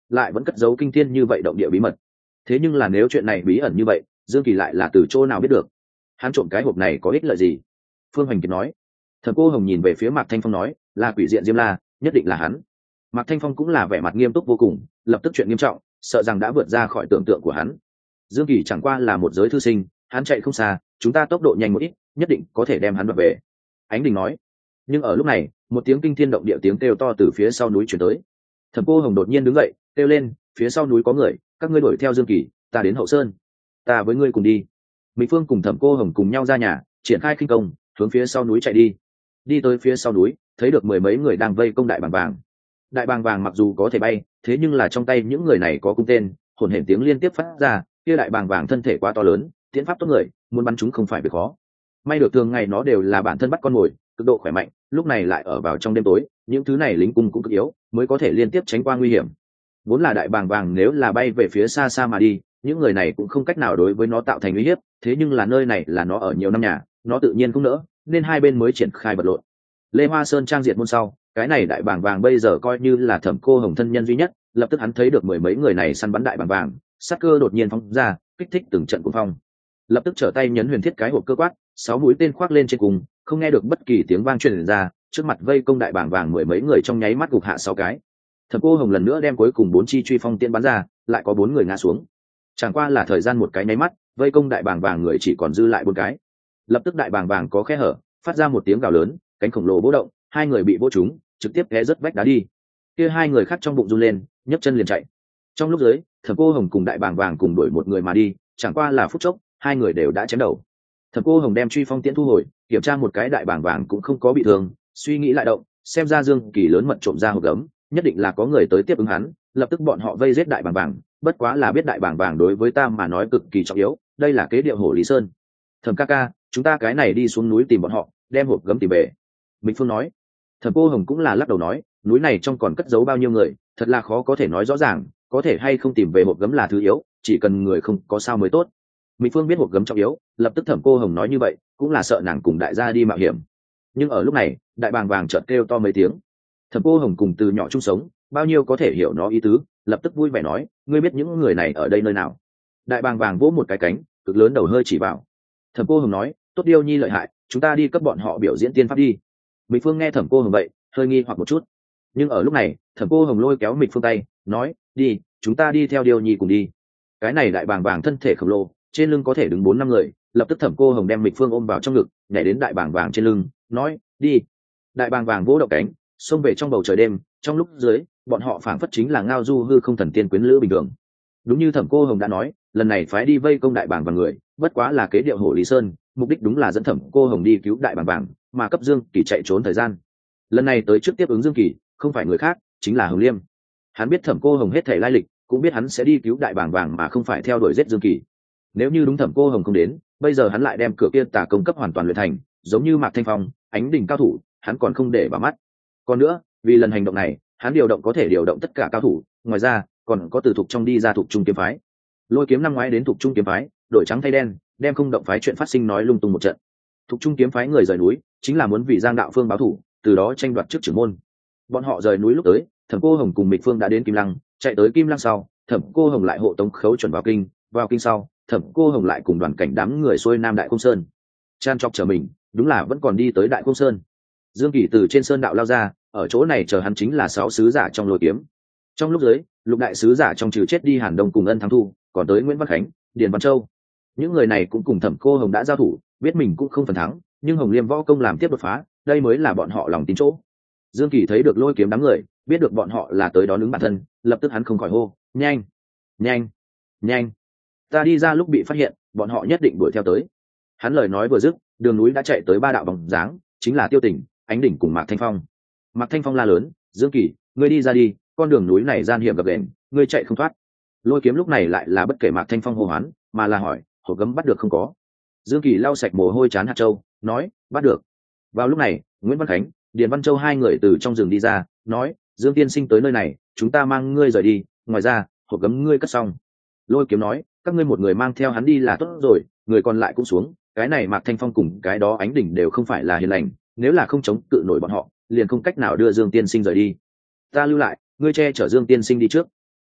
lại vẫn cất giấu kinh thiên như vậy động địa bí mật. Thế nhưng là nếu chuyện này bí ẩn như vậy, Dương Kỳ lại là từ chỗ nào biết được? Hắn trộm cái hộp này có ích lợi gì? Phương Hoành Kiệt nói. Thẩm Cô Hồng nhìn về phía Mạc Thanh Phong nói, là quỷ diện Diêm La, nhất định là hắn. Mạc Thanh Phong cũng là vẻ mặt nghiêm túc vô cùng, lập tức chuyện nghiêm trọng, sợ rằng đã vượt ra khỏi tưởng tượng của hắn. Dương Kỳ chẳng qua là một giới thư sinh, hắn chạy không xa, chúng ta tốc độ nhanh một ít, nhất định có thể đem hắn đoạt về. Ánh Đình nói. Nhưng ở lúc này, một tiếng kinh thiên động địa tiếng kêu to từ phía sau núi truyền tới. Thẩm Cô Hồng đột nhiên đứng dậy, kêu lên, phía sau núi có người, các ngươi đuổi theo Dương Kỳ, ta đến hậu sơn, ta với ngươi cùng đi. Mỹ Phương cùng Thẩm Cô Hồng cùng nhau ra nhà, triển khai khinh công, hướng phía sau núi chạy đi. Đi tới phía sau núi, thấy được mười mấy người đang vây công đại bàng vàng. Đại bàng vàng mặc dù có thể bay, thế nhưng là trong tay những người này có cung tên, hồn hển tiếng liên tiếp phát ra, kia đại bàng vàng thân thể quá to lớn, tiến pháp tốt người, muốn bắn chúng không phải việc khó. May được thường ngày nó đều là bản thân bắt con mồi, cực độ khỏe mạnh, lúc này lại ở vào trong đêm tối, những thứ này lính cung cũng cực yếu, mới có thể liên tiếp tránh qua nguy hiểm. Vốn là đại bàng vàng nếu là bay về phía xa xa mà đi, những người này cũng không cách nào đối với nó tạo thành uy hiếp, thế nhưng là nơi này là nó ở nhiều năm nhà, nó tự nhiên không nỡ, nên hai bên mới triển khai vật lộn. Lê Hoa Sơn trang diệt môn sau, cái này đại bàng vàng bây giờ coi như là Thẩm Cô Hồng thân nhân duy nhất, lập tức hắn thấy được mười mấy người này săn bắn đại bàng vàng, sát cơ đột nhiên phóng ra, kích thích từng trận cuồng phong. Lập tức trở tay nhấn huyền thiết cái hộp cơ quát, sáu mũi tên khoác lên trên cùng, không nghe được bất kỳ tiếng vang truyền ra, trước mặt vây công đại bàng vàng mười mấy người trong nháy mắt gục hạ sáu cái. Thẩm Cô Hồng lần nữa đem cuối cùng bốn chi truy phong tiễn bắn ra, lại có bốn người ngã xuống. Chẳng qua là thời gian một cái nháy mắt, vây công đại bàng vàng người chỉ còn dư lại bốn cái. Lập tức đại bàng vàng có khe hở, phát ra một tiếng gào lớn, cánh khổng lồ bố động, hai người bị vỗ trúng, trực tiếp té rớt vách đá đi. Kia hai người khác trong bụng run lên, nhấc chân liền chạy. Trong lúc dưới, Thẩm Cô Hồng cùng đại bàng vàng cùng đuổi một người mà đi, chẳng qua là phút chốc, hai người đều đã chém đầu. Thẩm Cô Hồng đem truy phong tiễn thu hồi, kiểm tra một cái đại bàng vàng cũng không có bị thương, suy nghĩ lại động, xem ra Dương Kỳ lớn mật trộm ra hộp gấm, nhất định là có người tới tiếp ứng hắn, lập tức bọn họ vây giết đại bàng vàng, bất quá là biết đại bàng vàng đối với ta mà nói cực kỳ trọng yếu, đây là kế điệu hổ Lý Sơn. Thẩm ca ca, chúng ta cái này đi xuống núi tìm bọn họ, đem hộp gấm tìm về. Minh Phương nói. Thẩm Cô Hồng cũng là lắc đầu nói, núi này trong còn cất giấu bao nhiêu người, thật là khó có thể nói rõ ràng, có thể hay không tìm về hộp gấm là thứ yếu, chỉ cần người không có sao mới tốt. Minh Phương biết hộp gấm trọng yếu, lập tức Thẩm Cô Hồng nói như vậy, cũng là sợ nàng cùng đại gia đi mạo hiểm. Nhưng ở lúc này, đại bàng vàng chợt kêu to mấy tiếng. Thẩm Cô Hồng cùng từ nhỏ chung sống, bao nhiêu có thể hiểu nó ý tứ, lập tức vui vẻ nói, ngươi biết những người này ở đây nơi nào? Đại bàng vàng vỗ một cái cánh, cực lớn đầu hơi chỉ vào. Thẩm Cô Hồng nói, tốt điêu nhi lợi hại, chúng ta đi cấp bọn họ biểu diễn tiên pháp đi. Mịch Phương nghe Thẩm Cô Hồng vậy, hơi nghi hoặc một chút. Nhưng ở lúc này, Thẩm Cô Hồng lôi kéo Mịch Phương tay, nói, đi, chúng ta đi theo điêu nhi cùng đi. Cái này đại bàng vàng thân thể khổng lồ, trên lưng có thể đứng bốn năm người, lập tức Thẩm Cô Hồng đem Mịch Phương ôm vào trong ngực, nhảy đến đại bàng vàng trên lưng, nói, đi. Đại bàng vàng vỗ động cánh, xông về trong bầu trời đêm, trong lúc dưới, bọn họ phảng phất chính là ngao du hư không thần tiên quyến lữ bình thường. Đúng như Thẩm Cô Hồng đã nói, lần này phái đi vây công đại bàng vàng người, bất quá là kế điệu hổ Lý Sơn, mục đích đúng là dẫn Thẩm Cô Hồng đi cứu đại bàng vàng, mà cấp Dương Kỳ chạy trốn thời gian. Lần này tới trước tiếp ứng Dương Kỳ, không phải người khác, chính là Hồng Liêm. Hắn biết Thẩm Cô Hồng hết thảy lai lịch, cũng biết hắn sẽ đi cứu đại bàng vàng mà không phải theo đuổi giết Dương Kỳ. Nếu như đúng Thẩm Cô Hồng không đến, bây giờ hắn lại đem cửa kia tà công cấp hoàn toàn luyện thành, giống như Mạc Thanh Phong, Ánh Đình cao thủ, hắn còn không để vào mắt. Còn nữa, vì lần hành động này, hắn điều động có thể điều động tất cả cao thủ, ngoài ra, còn có từ thuộc trong đi ra thuộc trung kiếm phái. Lôi kiếm năm ngoái đến thuộc trung kiếm phái, đội trắng thay đen, đem không động phái chuyện phát sinh nói lung tung một trận. Thuộc trung kiếm phái người rời núi, chính là muốn vì Giang Đạo Phương báo thủ, từ đó tranh đoạt chức trưởng môn. Bọn họ rời núi lúc tới, Thẩm Cô Hồng cùng Mịch Phương đã đến Kim Lăng, chạy tới Kim Lăng sau, Thẩm Cô Hồng lại hộ tống Khấu Chuẩn vào kinh, vào kinh sau, Thẩm Cô Hồng lại cùng đoàn cảnh đám người xuôi Nam Đại Cung Sơn. Chan chọc chờ mình, đúng là vẫn còn đi tới Đại Cung Sơn. Dương Kỳ từ trên sơn đạo lao ra, ở chỗ này chờ hắn chính là sáu sứ giả trong lôi kiếm. Trong lúc dưới, lục đại sứ giả trong trừ chết đi Hàn Đông cùng Ân Thắng Thu, còn tới Nguyễn Văn Khánh, Điền Văn Châu. Những người này cũng cùng Thẩm Cô Hồng đã giao thủ, biết mình cũng không phần thắng, nhưng Hồng Liêm võ công làm tiếp đột phá, đây mới là bọn họ lòng tin chỗ. Dương Kỳ thấy được lôi kiếm đám người, biết được bọn họ là tới đón ứng bản thân, lập tức hắn không khỏi hô, nhanh, nhanh, nhanh. Ta đi ra lúc bị phát hiện, bọn họ nhất định đuổi theo tới. Hắn lời nói vừa dứt, đường núi đã chạy tới ba đạo bóng dáng, chính là Tiêu Tình, Ánh Đỉnh cùng Mạc Thanh Phong. Mạc Thanh Phong la lớn, Dương Kỳ, ngươi đi ra đi, con đường núi này gian hiểm gập ghềnh, ngươi chạy không thoát. Lôi kiếm lúc này lại là bất kể Mạc Thanh Phong hô hoán, mà là hỏi, hộp gấm bắt được không có? Dương Kỳ lau sạch mồ hôi chán hạt châu, nói, bắt được. Vào lúc này, Nguyễn Văn Khánh, Điền Văn Châu hai người từ trong rừng đi ra, nói, Dương tiên sinh tới nơi này, chúng ta mang ngươi rời đi, ngoài ra, hộp gấm ngươi cất xong. Lôi kiếm nói, các ngươi một người mang theo hắn đi là tốt rồi, người còn lại cũng xuống, cái này Mạc Thanh Phong cùng cái đó Ánh Đỉnh đều không phải là hiền lành, nếu là không chống cự nổi bọn họ, liền không cách nào đưa Dương tiên sinh rời đi. Ta lưu lại, ngươi che chở Dương tiên sinh đi trước.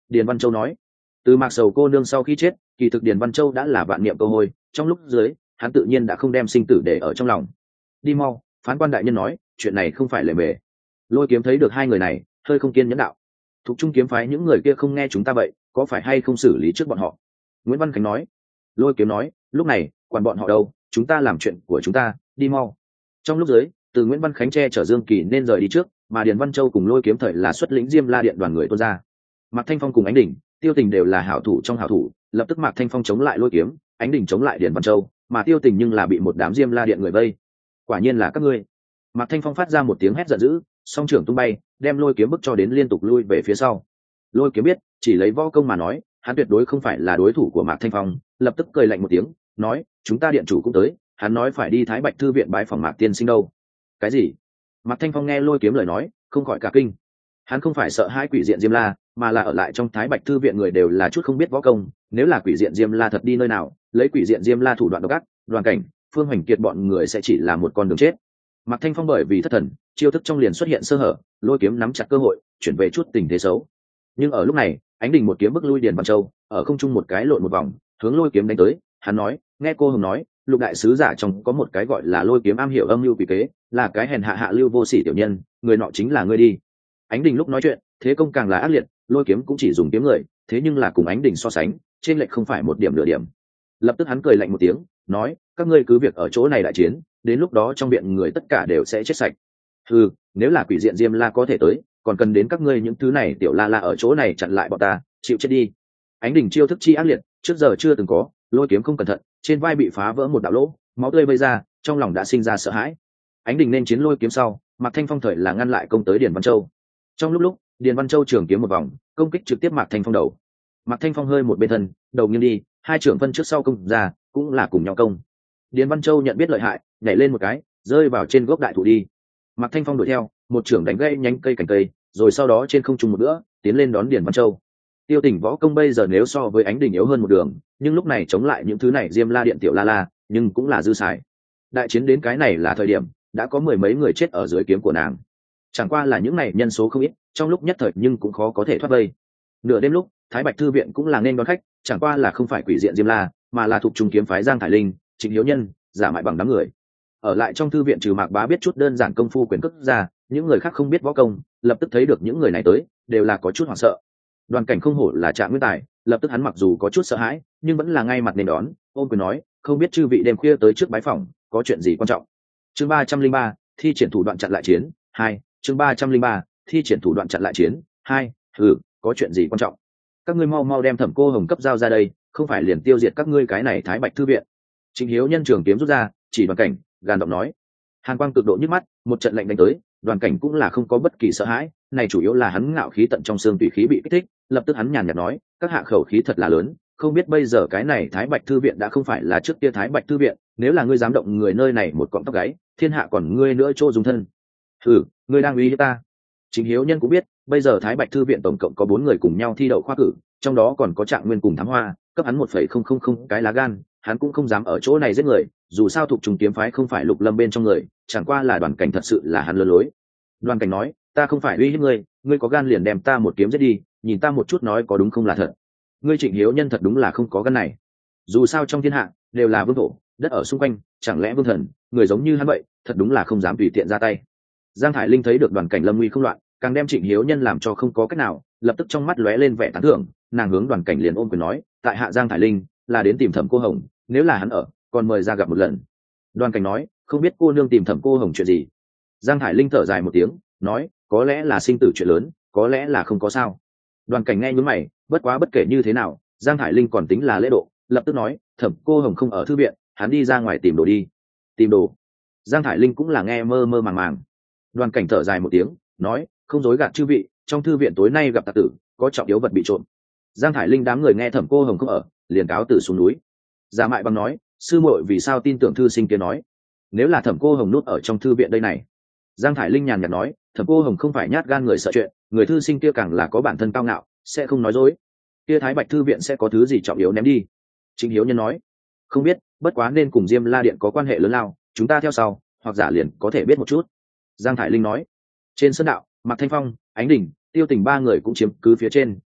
Điền Văn Châu nói. Từ Mạc Sầu cô nương sau khi chết, kỳ thực Điền Văn Châu đã là vạn niệm câu hôi, trong lúc dưới hắn tự nhiên đã không đem sinh tử để ở trong lòng. Đi mau, phán quan đại nhân nói, chuyện này không phải lề mề. Lôi Kiếm thấy được hai người này, hơi không kiên nhẫn đạo. Thục Trung kiếm phái những người kia không nghe chúng ta vậy, có phải hay không xử lý trước bọn họ? Nguyễn Văn Khánh nói. Lôi Kiếm nói, lúc này quản bọn họ đâu, chúng ta làm chuyện của chúng ta, đi mau. Trong lúc dưới, từ Nguyễn Văn Khánh che chở Dương Kỳ nên rời đi trước, mà Điền Văn Châu cùng Lôi Kiếm thời là xuất lĩnh Diêm La Điện đoàn người tuôn ra. Mạc Thanh Phong cùng Ánh Đỉnh, Tiêu Tình đều là hảo thủ trong hảo thủ, lập tức Mạc Thanh Phong chống lại Lôi Kiếm, Ánh Đỉnh chống lại Điền Văn Châu, mà Tiêu Tình nhưng là bị một đám Diêm La Điện người vây. Quả nhiên là các ngươi. Mạc Thanh Phong phát ra một tiếng hét giận dữ, song trưởng tung bay, đem Lôi Kiếm bức cho đến liên tục lui về phía sau. Lôi Kiếm biết, chỉ lấy võ công mà nói, hắn tuyệt đối không phải là đối thủ của Mạc Thanh Phong, lập tức cười lạnh một tiếng, nói, chúng ta điện chủ cũng tới, hắn nói phải đi Thái Bạch thư viện bái phỏng Mạc tiên sinh đâu. Cái gì? Mạc Thanh Phong nghe Lôi Kiếm lời nói, không khỏi cả kinh. Hắn không phải sợ hai quỷ diện Diêm La, mà là ở lại trong Thái Bạch thư viện người đều là chút không biết võ công, nếu là quỷ diện Diêm La thật đi nơi nào, lấy quỷ diện Diêm La thủ đoạn độc ác, Đoàn Cảnh, Phương Hoành Kiệt bọn người sẽ chỉ là một con đường chết. Mạc Thanh Phong bởi vì thất thần, chiêu thức trong liền xuất hiện sơ hở, Lôi Kiếm nắm chặt cơ hội, chuyển về chút tình thế xấu. Nhưng ở lúc này, Ánh Đình một kiếm bức lui Điền Văn Châu, ở không trung một cái lộn một vòng, hướng Lôi Kiếm đánh tới. Hắn nói, nghe cô hồng nói, Lục đại sứ giả trong có một cái gọi là Lôi Kiếm am hiểu âm mưu quỷ kế, là cái hèn hạ hạ lưu vô sỉ tiểu nhân, người nọ chính là ngươi đi. Ánh Đình lúc nói chuyện, thế công càng là ác liệt, Lôi Kiếm cũng chỉ dùng kiếm người, thế nhưng là cùng Ánh Đình so sánh, trên lệch không phải một điểm nửa điểm. Lập tức hắn cười lạnh một tiếng, nói, các ngươi cứ việc ở chỗ này đại chiến, đến lúc đó trong viện người tất cả đều sẽ chết sạch. Ừ, nếu là quỷ diện Diêm La có thể tới, còn cần đến các ngươi những thứ này tiểu la la ở chỗ này chặn lại bọn ta, chịu chết đi. Ánh Đình chiêu thức chi ác liệt, trước giờ chưa từng có, Lôi Kiếm không cẩn thận, trên vai bị phá vỡ một đạo lỗ, máu tươi vây ra, trong lòng đã sinh ra sợ hãi. Ánh Đình nên chiến Lôi Kiếm sau, Mạc Thanh Phong thời là ngăn lại công tới Điền Văn Châu. Trong lúc lúc, Điền Văn Châu trường kiếm một vòng, công kích trực tiếp Mạc Thanh Phong đầu. Mạc Thanh Phong hơi một bên thân, đầu nghiêng đi, hai trưởng phân trước sau công ra, cũng là cùng nhau công. Điền Văn Châu nhận biết lợi hại, nhảy lên một cái, rơi vào trên gốc đại thụ đi. Mạc Thanh Phong đuổi theo, một trưởng đánh gãy nhánh cây cành cây, rồi sau đó trên không trung một bữa, tiến lên đón Điền Văn Châu. Tiêu Tình võ công bây giờ nếu so với Ánh Đình yếu hơn một đường, nhưng lúc này chống lại những thứ này Diêm La Điện tiểu la la, nhưng cũng là dư xài. Đại chiến đến cái này là thời điểm, đã có mười mấy người chết ở dưới kiếm của nàng. Chẳng qua là những này nhân số không ít, trong lúc nhất thời nhưng cũng khó có thể thoát vây. Nửa đêm lúc, Thái Bạch thư viện cũng là nên đón khách, chẳng qua là không phải quỷ diện Diêm La, mà là thuộc trung kiếm phái Giang Thải Linh, Trịnh Hiếu Nhân, giả mại bằng đám người. Ở lại trong thư viện trừ Mạc Bá biết chút đơn giản công phu quyền cước ra, những người khác không biết võ công, lập tức thấy được những người này tới, đều là có chút hoảng sợ. Đoàn Cảnh không hổ là Trạng Nguyên Tài, lập tức hắn mặc dù có chút sợ hãi, nhưng vẫn là ngay mặt nên đón, ôm quyền nói, không biết chư vị đêm khuya tới trước bái phỏng, có chuyện gì quan trọng. Chương ba trăm linh ba, thi triển thủ đoạn chặn lại chiến, hai. Chương ba trăm linh ba, thi triển thủ đoạn chặn lại chiến, hai. Ừ, có chuyện gì quan trọng? Các ngươi mau mau đem Thẩm Cô Hồng cấp giao ra đây, không phải liền tiêu diệt các ngươi cái này Thái Bạch thư viện. Trịnh Hiếu Nhân trường kiếm rút ra, chỉ Đoàn Cảnh, gàn giọng nói. Hàn quang cực độ nhức mắt, một trận lạnh đánh tới, Đoàn Cảnh cũng là không có bất kỳ sợ hãi, này chủ yếu là hắn ngạo khí tận trong xương tùy khí bị kích thích, lập tức hắn nhàn nhạt nói, các hạ khẩu khí thật là lớn, không biết bây giờ cái này Thái Bạch thư viện đã không phải là trước kia Thái Bạch thư viện, nếu là ngươi dám động người nơi này một cọng tóc gáy, thiên hạ còn ngươi nữa chỗ dùng thân. Ừ, ngươi đang uy hiếp ta. Chính Hiếu Nhân cũng biết, bây giờ Thái Bạch thư viện tổng cộng có bốn người cùng nhau thi đậu khoa cử, trong đó còn có Trạng Nguyên cùng Thám Hoa, cấp hắn một phẩy không không không cái lá gan, hắn cũng không dám ở chỗ này giết người, dù sao thuộc trùng kiếm phái không phải Lục Lâm bên trong người, chẳng qua là Đoàn Cảnh thật sự là hắn lừa lối. Đoàn Cảnh nói, ta không phải uy hiếp ngươi, ngươi có gan liền đem ta một kiếm giết đi, nhìn ta một chút nói có đúng không là thật. Ngươi Trịnh Hiếu Nhân thật đúng là không có gan này. Dù sao trong thiên hạ đều là vương thổ, đất ở xung quanh, chẳng lẽ vương thần, người giống như hắn vậy, thật đúng là không dám tùy tiện ra tay. Giang Thải Linh thấy được Đoàn Cảnh lâm nguy không loạn, càng đem Trịnh Hiếu Nhân làm cho không có cách nào, lập tức trong mắt lóe lên vẻ tán thưởng, nàng hướng Đoàn Cảnh liền ôm quyền nói, tại hạ Giang Thải Linh là đến tìm Thẩm Cô Hồng, nếu là hắn ở, còn mời ra gặp một lần. Đoàn Cảnh nói, không biết cô nương tìm Thẩm Cô Hồng chuyện gì. Giang Thải Linh thở dài một tiếng, nói, có lẽ là sinh tử chuyện lớn, có lẽ là không có sao. Đoàn Cảnh nghe nhướng mày, bất quá bất kể như thế nào, Giang Thải Linh còn tính là lễ độ, lập tức nói, Thẩm Cô Hồng không ở thư viện, hắn đi ra ngoài tìm đồ đi. Tìm đồ? Giang Thải Linh cũng là nghe mơ mơ màng màng. Đoàn Cảnh thở dài một tiếng, nói, không dối gạt chư vị, trong thư viện tối nay gặp tặc tử, có trọng yếu vật bị trộm. Giang Thải Linh đám người nghe Thẩm Cô Hồng không ở, liền cáo từ xuống núi. Giả mại bằng nói, sư muội vì sao tin tưởng thư sinh kia nói, nếu là Thẩm Cô Hồng nút ở trong thư viện đây này. Giang Thải Linh nhàn nhạt nói, Thẩm Cô Hồng không phải nhát gan người sợ chuyện, người thư sinh kia càng là có bản thân cao ngạo, sẽ không nói dối. Kia Thái Bạch thư viện sẽ có thứ gì trọng yếu ném đi. Trịnh Hiếu Nhân nói, không biết, bất quá nên cùng Diêm La điện có quan hệ lớn lao, chúng ta theo sau, hoặc giả liền có thể biết một chút. Giang Thải Linh nói. Trên sân đạo, Mạc Thanh Phong, Ánh Đình, Tiêu Tình ba người cũng chiếm cứ phía trên,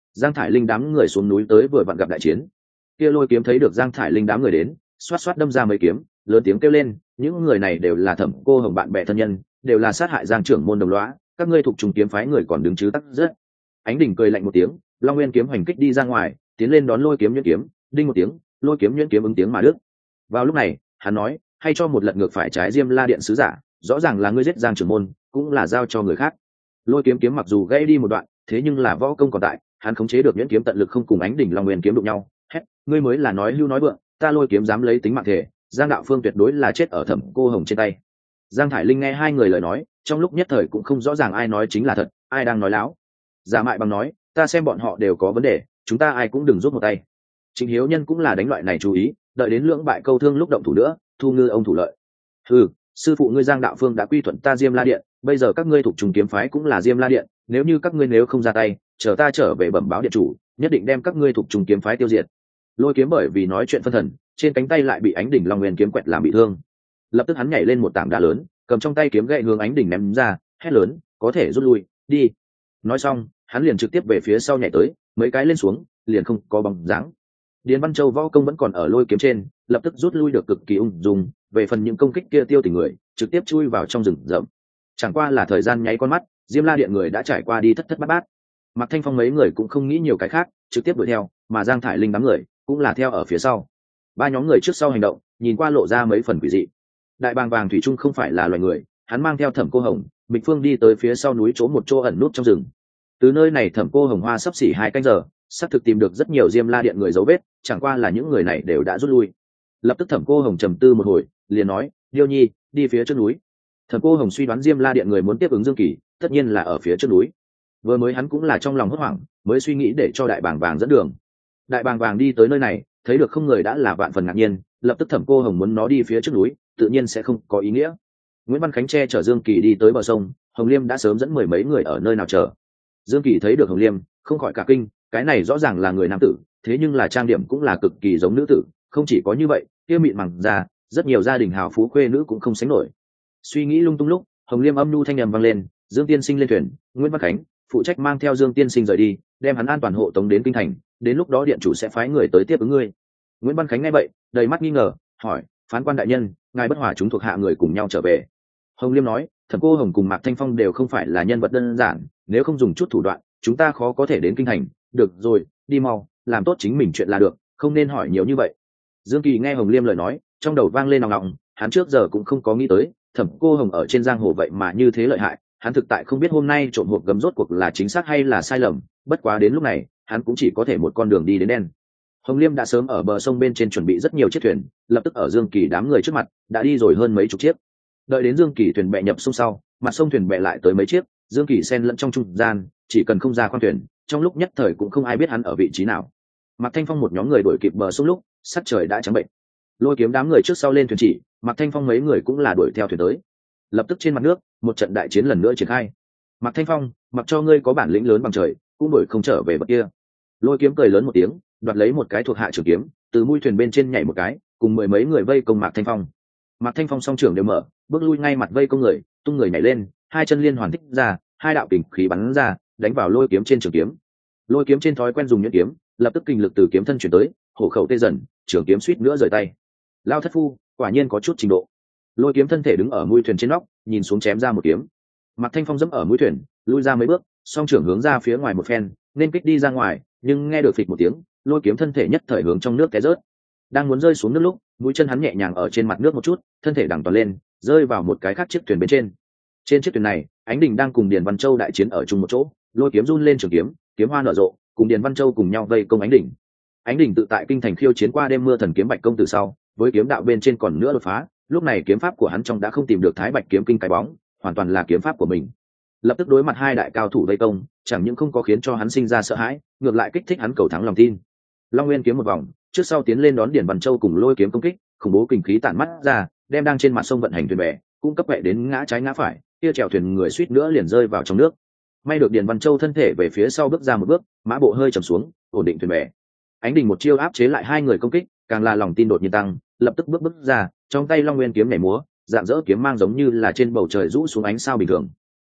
Giang Thải Linh đám người xuống núi tới vừa vặn gặp đại chiến. Kia Lôi Kiếm thấy được Giang Thải Linh đám người đến, xoát xoát đâm ra mấy kiếm, lớn tiếng kêu lên, những người này đều là Thẩm Cô Hồng bạn bè thân nhân, đều là sát hại Giang trưởng môn đồng lõa, các ngươi thuộc trùng kiếm phái người còn đứng chứ tắc rất. Ánh Đỉnh cười lạnh một tiếng, Long Nguyên kiếm hoành kích đi ra ngoài, tiến lên đón Lôi Kiếm nhuyễn kiếm, đinh một tiếng, Lôi Kiếm nhuyễn kiếm ứng tiếng mà đứt. Vào lúc này, hắn nói, hay cho một lật ngược phải trái Diêm La Điện sứ giả, rõ ràng là ngươi giết Giang trưởng môn, cũng là giao cho người khác. Lôi Kiếm kiếm mặc dù gãy đi một đoạn, thế nhưng là võ công còn tại, hắn khống chế được nhuyễn kiếm tận lực không cùng Ánh Đỉnh Long Nguyên kiếm đụng nhau. Hét, ngươi mới là nói hưu nói vượng, ta Lôi Kiếm dám lấy tính mạng thể, Giang đạo phương tuyệt đối là chết ở Thẩm Cô Hồng trên tay. Giang Thải Linh nghe hai người lời nói, trong lúc nhất thời cũng không rõ ràng ai nói chính là thật, ai đang nói láo. Giả Mại Bằng nói, ta xem bọn họ đều có vấn đề, chúng ta ai cũng đừng rút một tay. Trịnh Hiếu Nhân cũng là đánh loại này chú ý, đợi đến lưỡng bại câu thương lúc động thủ nữa, thu ngư ông thủ lợi. Ừ, sư phụ ngươi Giang đạo phương đã quy thuận ta Diêm La Điện, bây giờ các ngươi thuộc trùng kiếm phái cũng là Diêm La Điện, nếu như các ngươi nếu không ra tay, chờ ta trở về bẩm báo điện chủ, nhất định đem các ngươi thuộc trùng kiếm phái tiêu diệt. Lôi Kiếm bởi vì nói chuyện phân thần, trên cánh tay lại bị Ánh Đỉnh Long Nguyên kiếm quẹt làm bị thương. Lập tức hắn nhảy lên một tảng đá lớn, cầm trong tay kiếm gậy hướng Ánh Đỉnh ném ra, hét lớn, có thể rút lui, đi. Nói xong, hắn liền trực tiếp về phía sau nhảy tới, mấy cái lên xuống, liền không có bóng dáng. Điền Văn Châu võ công vẫn còn ở Lôi Kiếm trên, lập tức rút lui được cực kỳ ung dung, về phần những công kích kia tiêu tình người, trực tiếp chui vào trong rừng rậm. Chẳng qua là thời gian nháy con mắt, Diêm La Điện người đã trải qua đi thất thất bát bát. Mạc Thanh Phong mấy người cũng không nghĩ nhiều cái khác, trực tiếp đuổi theo, mà Giang Thải Linh đám người cũng là theo ở phía sau. Ba nhóm người trước sau hành động, nhìn qua lộ ra mấy phần quỷ dị. Đại bàng vàng thủy chung không phải là loài người, hắn mang theo Thẩm Cô Hồng, Bịch Phương đi tới phía sau núi chỗ một chỗ ẩn nút trong rừng. Từ nơi này Thẩm Cô Hồng hoa sắp xỉ hai canh giờ, xác thực tìm được rất nhiều Diêm La Điện người dấu vết, chẳng qua là những người này đều đã rút lui. Lập tức Thẩm Cô Hồng trầm tư một hồi, liền nói, Điêu Nhi, đi phía trước núi. Thẩm Cô Hồng suy đoán Diêm La Điện người muốn tiếp ứng Dương Kỳ, tất nhiên là ở phía trước núi. Vừa mới hắn cũng là trong lòng hốt hoảng, mới suy nghĩ để cho Đại bàng vàng dẫn đường. Đại bàng vàng đi tới nơi này, thấy được không người đã là vạn phần ngạc nhiên, lập tức Thẩm Cô Hồng muốn nó đi phía trước núi, tự nhiên sẽ không có ý nghĩa. Nguyễn Văn Khánh che chở Dương Kỳ đi tới bờ sông, Hồng Liêm đã sớm dẫn mười mấy người ở nơi nào chờ. Dương Kỳ thấy được Hồng Liêm, không khỏi cả kinh, cái này rõ ràng là người nam tử, thế nhưng là trang điểm cũng là cực kỳ giống nữ tử, không chỉ có như vậy, kia mịn màng da, rất nhiều gia đình hào phú khuê nữ cũng không sánh nổi. Suy nghĩ lung tung lúc, Hồng Liêm âm nhu thanh âm vang lên, Dương Tiên Sinh lên thuyền, Nguyễn Văn Khánh phụ trách mang theo Dương Tiên Sinh rời đi, đem hắn an toàn hộ tống đến kinh thành, đến lúc đó điện chủ sẽ phái người tới tiếp ứng ngươi. Nguyễn Văn Khánh nghe vậy, đầy mắt nghi ngờ, hỏi, phán quan đại nhân, ngài bất hòa chúng thuộc hạ người cùng nhau trở về. Hồng Liêm nói, Thẩm Cô Hồng cùng Mạc Thanh Phong đều không phải là nhân vật đơn giản, nếu không dùng chút thủ đoạn, chúng ta khó có thể đến kinh thành. Được rồi, đi mau, làm tốt chính mình chuyện là được, không nên hỏi nhiều như vậy. Dương Kỳ nghe Hồng Liêm lời nói, trong đầu vang lên nòng nòng, hắn trước giờ cũng không có nghĩ tới, Thẩm Cô Hồng ở trên giang hồ vậy mà như thế lợi hại, hắn thực tại không biết hôm nay trộm hộp gấm rốt cuộc là chính xác hay là sai lầm, bất quá đến lúc này, hắn cũng chỉ có thể một con đường đi đến đen. Hồng Liêm đã sớm ở bờ sông bên trên chuẩn bị rất nhiều chiếc thuyền, lập tức ở Dương Kỳ đám người trước mặt, đã đi rồi hơn mấy chục chiếc. Đợi đến Dương Kỳ thuyền bè nhập sông sau, mặt sông thuyền bè lại tới mấy chiếc, Dương Kỳ xen lẫn trong trung gian, chỉ cần không ra khoang thuyền, trong lúc nhất thời cũng không ai biết hắn ở vị trí nào. Mạc Thanh Phong một nhóm người đuổi kịp bờ sông lúc, sắc trời đã trắng bệnh. Lôi Kiếm đám người trước sau lên thuyền chỉ, Mạc Thanh Phong mấy người cũng là đuổi theo thuyền tới. Lập tức trên mặt nước, một trận đại chiến lần nữa triển khai. Mạc Thanh Phong, mặc cho ngươi có bản lĩnh lớn bằng trời, cũng đuổi không trở về bậc kia. Lôi Kiếm cười lớn một tiếng, đoạt lấy một cái thuộc hạ trường kiếm, từ mũi thuyền bên trên nhảy một cái, cùng mười mấy người vây công Mạc Thanh Phong. Mạc Thanh Phong song trưởng đều mở, bước lui ngay mặt vây công người, tung người nhảy lên, hai chân liên hoàn thích ra, hai đạo kình khí bắn ra, đánh vào Lôi Kiếm trên trường kiếm. Lôi Kiếm trên thói quen dùng nhuyễn kiếm, lập tức kinh lực từ kiếm thân chuyển tới, hổ khẩu tê dần, trường kiếm suýt nữa rời tay. Lao thất phu, quả nhiên có chút trình độ. Lôi Kiếm thân thể đứng ở mũi thuyền trên nóc, nhìn xuống chém ra một kiếm. Mạc Thanh Phong dẫm ở mũi thuyền, lui ra mấy bước, song trưởng hướng ra phía ngoài một phen, nên kích đi ra ngoài, nhưng nghe được phịch một tiếng, Lôi Kiếm thân thể nhất thời hướng trong nước té rớt. Đang muốn rơi xuống nước lúc, mũi chân hắn nhẹ nhàng ở trên mặt nước một chút, thân thể đằng toàn lên, rơi vào một cái khác chiếc thuyền bên trên. Trên chiếc thuyền này, Ánh Đình đang cùng Điền Văn Châu đại chiến ở chung một chỗ, Lôi Kiếm run lên trường kiếm, kiếm hoa nở rộ, cùng Điền Văn Châu cùng nhau vây công Ánh Đình. Ánh Đình tự tại kinh thành khiêu chiến qua đêm mưa thần kiếm Bạch công tử sau, với kiếm đạo bên trên còn nữa đột phá, lúc này kiếm pháp của hắn trong đã không tìm được Thái Bạch kiếm kinh cái bóng, hoàn toàn là kiếm pháp của mình. Lập tức đối mặt hai đại cao thủ vây công, chẳng những không có khiến cho hắn sinh ra sợ hãi, ngược lại kích thích hắn cầu thắng lòng tin. Long Nguyên kiếm một vòng, trước sau tiến lên đón Điền Văn Châu cùng Lôi Kiếm công kích, khủng bố kinh khí tản mắt ra, đem đang trên mặt sông vận hành thuyền bè, cung cấp vệ đến ngã trái ngã phải, kia chèo thuyền người suýt nữa liền rơi vào trong nước. May được Điền Văn Châu thân thể về phía sau bước ra một bước, mã bộ hơi trầm xuống, ổn định thuyền bè. Ánh Đình một chiêu áp chế lại hai người công kích, càng là lòng tin đột nhiên tăng, lập tức bước bước ra, trong tay Long Nguyên kiếm nhảy múa, dạng dỡ kiếm mang giống như là trên bầu trời rũ xuống ánh sao bình thường.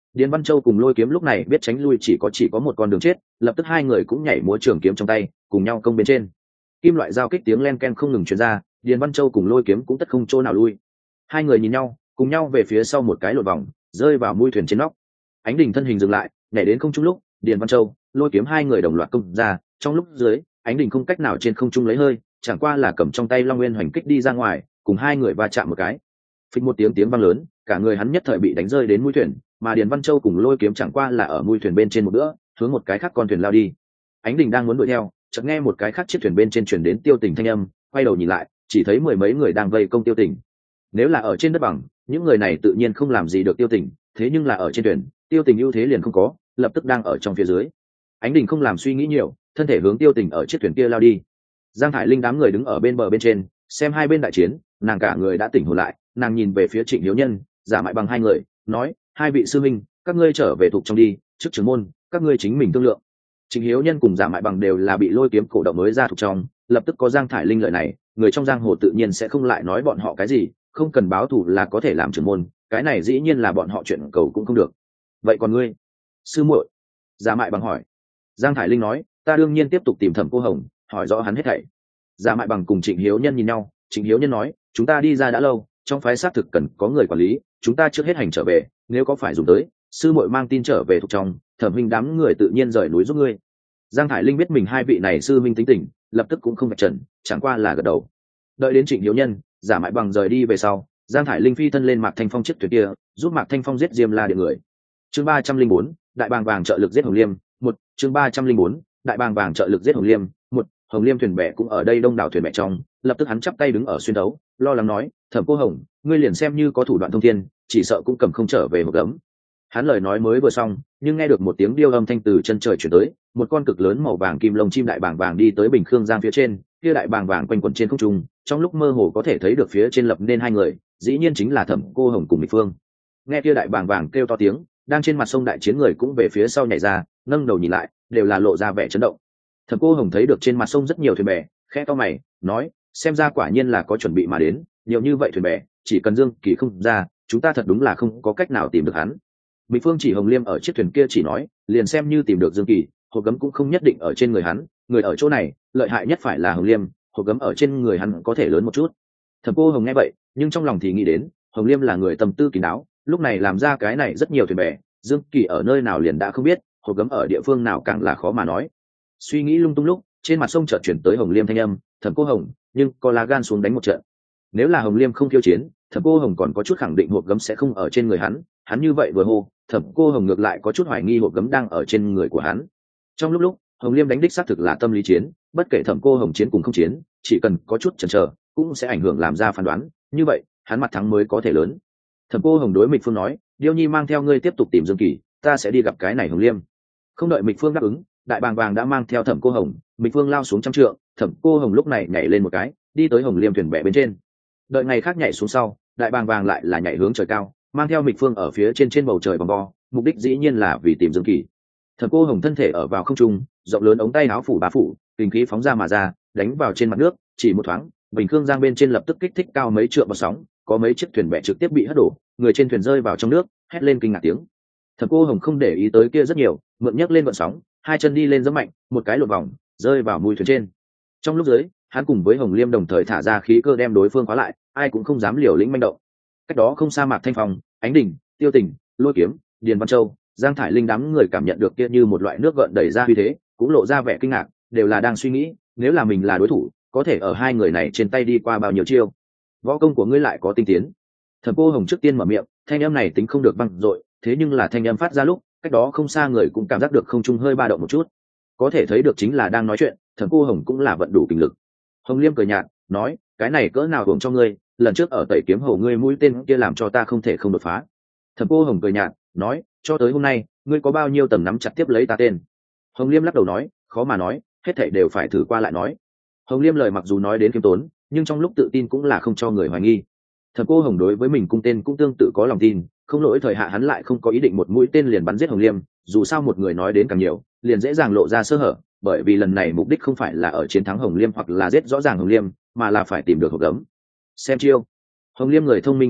Điền Văn Châu cùng Lôi Kiếm lúc này biết tránh lui chỉ có chỉ có một con đường chết, lập tức hai người cũng nhảy múa trường kiếm trong tay, cùng nhau công bên trên. Kim loại giao kích tiếng len ken không ngừng truyền ra, Điền Văn Châu cùng Lôi Kiếm cũng tất không chỗ nào lui. Hai người nhìn nhau, cùng nhau về phía sau một cái lột vòng, rơi vào mũi thuyền trên nóc. Ánh Đình thân hình dừng lại, nhảy đến không trung lúc, Điền Văn Châu, Lôi Kiếm hai người đồng loạt công ra, trong lúc dưới, Ánh Đình không cách nào trên không trung lấy hơi, chẳng qua là cầm trong tay Long Nguyên hoành kích đi ra ngoài, cùng hai người va chạm một cái. Phịch một tiếng tiếng vang lớn, cả người hắn nhất thời bị đánh rơi đến mũi thuyền, mà Điền Văn Châu cùng Lôi Kiếm chẳng qua là ở mũi thuyền bên trên một bữa, hướng một cái khác con thuyền lao đi. Ánh Đình đang muốn đuổi theo, chợt nghe một cái khác chiếc thuyền bên trên truyền đến Tiêu Tình thanh âm, quay đầu nhìn lại, chỉ thấy mười mấy người đang vây công Tiêu Tình. Nếu là ở trên đất bằng, những người này tự nhiên không làm gì được Tiêu Tình, thế nhưng là ở trên thuyền, Tiêu Tình ưu thế liền không có, lập tức đang ở trong phía dưới. Ánh Đình không làm suy nghĩ nhiều, thân thể hướng Tiêu Tình ở chiếc thuyền kia lao đi. Giang Thải Linh đám người đứng ở bên bờ bên trên, xem hai bên đại chiến, nàng cả người đã tỉnh hồn lại, nàng nhìn về phía Trịnh Hiếu Nhân, Giả Mại Bằng hai người, nói: hai vị sư minh, các ngươi trở về thuộc trong đi, trước trưởng môn, các ngươi chính mình thương lượng. Trịnh Hiếu Nhân cùng Giả Mại Bằng đều là bị Lôi Kiếm cổ động mới ra thuộc trong, lập tức có Giang Thải Linh lợi này, người trong giang hồ tự nhiên sẽ không lại nói bọn họ cái gì, không cần báo thù là có thể làm trưởng môn, cái này dĩ nhiên là bọn họ chuyện cầu cũng không được. Vậy còn ngươi, sư muội? Giả Mại Bằng hỏi. Giang Thải Linh nói: ta đương nhiên tiếp tục tìm Thẩm Cô Hồng, hỏi rõ hắn hết thảy. Giả Mại Bằng cùng Trịnh Hiếu Nhân nhìn nhau, Trịnh Hiếu Nhân nói: chúng ta đi ra đã lâu, trong phái xác thực cần có người quản lý, chúng ta trước hết hành trở về, nếu có phải dùng tới, sư muội mang tin trở về thuộc trong, Thẩm huynh đám người tự nhiên rời núi giúp ngươi. Giang Thải Linh biết mình hai vị này sư minh tính tình, lập tức cũng không vạch trần, chẳng qua là gật đầu. Đợi đến Trịnh Hiếu Nhân, Giả Mại Bằng rời đi về sau, Giang Thải Linh phi thân lên Mạc Thanh Phong chiếc thuyền kia, giúp Mạc Thanh Phong giết Diêm La điện người. Chương ba trăm linh bốn, Đại Bàng Vàng trợ lực giết Hồng Liêm, một. Chương ba trăm linh bốn, Đại Bàng Vàng trợ lực giết Hồng Liêm, một. Hồng Liêm thuyền bè cũng ở đây đông đảo thuyền bè trong, lập tức hắn chắp tay đứng ở xuyên đấu, lo lắng nói: Thẩm Cô Hồng, ngươi liền xem như có thủ đoạn thông thiên, chỉ sợ cũng cầm không trở về một gấm. Hắn lời nói mới vừa xong, nhưng nghe được một tiếng điêu âm thanh từ chân trời chuyển tới, một con cực lớn màu vàng kim lông chim đại bàng vàng đi tới Bình Khương Giang phía trên, kia đại bàng vàng quanh quẩn trên không trung, trong lúc mơ hồ có thể thấy được phía trên lập nên hai người, dĩ nhiên chính là Thẩm Cô Hồng cùng Mịch Phương. Nghe kia đại bàng vàng kêu to tiếng, đang trên mặt sông đại chiến người cũng về phía sau nhảy ra, nâng đầu nhìn lại, đều là lộ ra vẻ chấn động. Thẩm Cô Hồng thấy được trên mặt sông rất nhiều thuyền bè, khẽ cau mày, nói: xem ra quả nhiên là có chuẩn bị mà đến, nhiều như vậy thuyền bè, chỉ cần Dương Kỳ không ra, chúng ta thật đúng là không có cách nào tìm được hắn. Mịch Phương chỉ Hồng Liêm ở chiếc thuyền kia chỉ nói, liền xem như tìm được Dương Kỳ, hộp gấm cũng không nhất định ở trên người hắn, người ở chỗ này, lợi hại nhất phải là Hồng Liêm, hộp gấm ở trên người hắn có thể lớn một chút. Thẩm Cô Hồng nghe vậy, nhưng trong lòng thì nghĩ đến, Hồng Liêm là người tâm tư kín đáo, lúc này làm ra cái này rất nhiều thuyền bè, Dương Kỳ ở nơi nào liền đã không biết, hộp gấm ở địa phương nào càng là khó mà nói. Suy nghĩ lung tung lúc, trên mặt sông chợt chuyển tới Hồng Liêm thanh âm: Thẩm Cô Hồng, nhưng có lá gan xuống đánh một trận. Nếu là Hồng Liêm không khiêu chiến, Thẩm Cô Hồng còn có chút khẳng định hộp gấm sẽ không ở trên người hắn, hắn như vậy vừa hô, Thẩm Cô Hồng ngược lại có chút hoài nghi hộp gấm đang ở trên người của hắn. Trong lúc lúc, Hồng Liêm đánh đích xác thực là tâm lý chiến, bất kể Thẩm Cô Hồng chiến cùng không chiến, chỉ cần có chút chần chờ, cũng sẽ ảnh hưởng làm ra phán đoán, như vậy, hắn mặt thắng mới có thể lớn. Thẩm Cô Hồng đối Mịch Phương nói: Điêu Nhi mang theo ngươi tiếp tục tìm Dương Kỳ, ta sẽ đi gặp cái này Hồng Liêm. Không đợi Mịch Phương đáp ứng, đại bàng vàng đã mang theo Thẩm Cô Hồng, Mịch Phương lao xuống trăm trượng, Thẩm Cô Hồng lúc này nhảy lên một cái, đi tới Hồng Liêm thuyền bè bên trên. Đợi ngày khác nhảy xuống sau, đại bàng vàng lại là nhảy hướng trời cao, mang theo Mịch Phương ở phía trên trên bầu trời vòng vo, mục đích dĩ nhiên là vì tìm Dương Kỳ. Thẩm Cô Hồng thân thể ở vào không trung, rộng lớn ống tay áo phủ bá phủ, kinh khí phóng ra mà ra, đánh vào trên mặt nước, chỉ một thoáng, Bình Khương Giang bên trên lập tức kích thích cao mấy trượng bọt sóng, có mấy chiếc thuyền bè trực tiếp bị hất đổ, người trên thuyền rơi vào trong nước, hét lên kinh ngạc tiếng. Thẩm Cô Hồng không để ý tới kia rất nhiều, mượn nhấc lên vận sóng, hai chân đi lên giẫm mạnh, một cái lộn vòng, rơi vào mũi thuyền trên. Trong lúc dưới, hắn cùng với Hồng Liêm đồng thời thả ra khí cơ đem đối phương khóa lại, ai cũng không dám liều lĩnh manh động. Cách đó không xa Mạc Thanh Phong, Ánh Đình, Tiêu Tình, Lôi Kiếm, Điền Văn Châu, Giang Thải Linh đám người cảm nhận được kia như một loại nước gợn đẩy ra uy thế, cũng lộ ra vẻ kinh ngạc, đều là đang suy nghĩ, nếu là mình là đối thủ, có thể ở hai người này trên tay đi qua bao nhiêu chiêu. Võ công của ngươi lại có tinh tiến. Thẩm Cô Hồng trước tiên mở miệng, thanh âm này tính không được vang dội, thế nhưng là thanh âm phát ra lúc, cách đó không xa người cũng cảm giác được không trung hơi ba động một chút. Có thể thấy được chính là đang nói chuyện, Thẩm Cô Hồng cũng là vận đủ kinh lực. Hồng Liêm cười nhạt, nói: cái này cỡ nào hưởng cho ngươi, lần trước ở Tẩy Kiếm Hầu ngươi mũi tên kia làm cho ta không thể không đột phá. Thẩm Cô Hồng cười nhạt, nói: cho tới hôm nay, ngươi có bao nhiêu tầm nắm chặt tiếp lấy ta tên? Hồng Liêm lắc đầu nói: khó mà nói, hết thảy đều phải thử qua lại nói. Hồng Liêm lời mặc dù nói đến khiêm tốn, nhưng trong lúc tự tin cũng là không cho người hoài nghi. Thẩm Cô Hồng đối với mình cung tên cũng tương tự có lòng tin, không lỗi thời hạ hắn lại không có ý định một mũi tên liền bắn giết Hồng Liêm, dù sao một người nói đến càng nhiều, liền dễ dàng lộ ra sơ hở, bởi vì lần này mục đích không phải là ở chiến thắng Hồng Liêm hoặc là giết rõ ràng Hồng Liêm, mà là phải tìm được hộp gấm. Xem chiêu. Hồng Liêm người thông minh bực nào,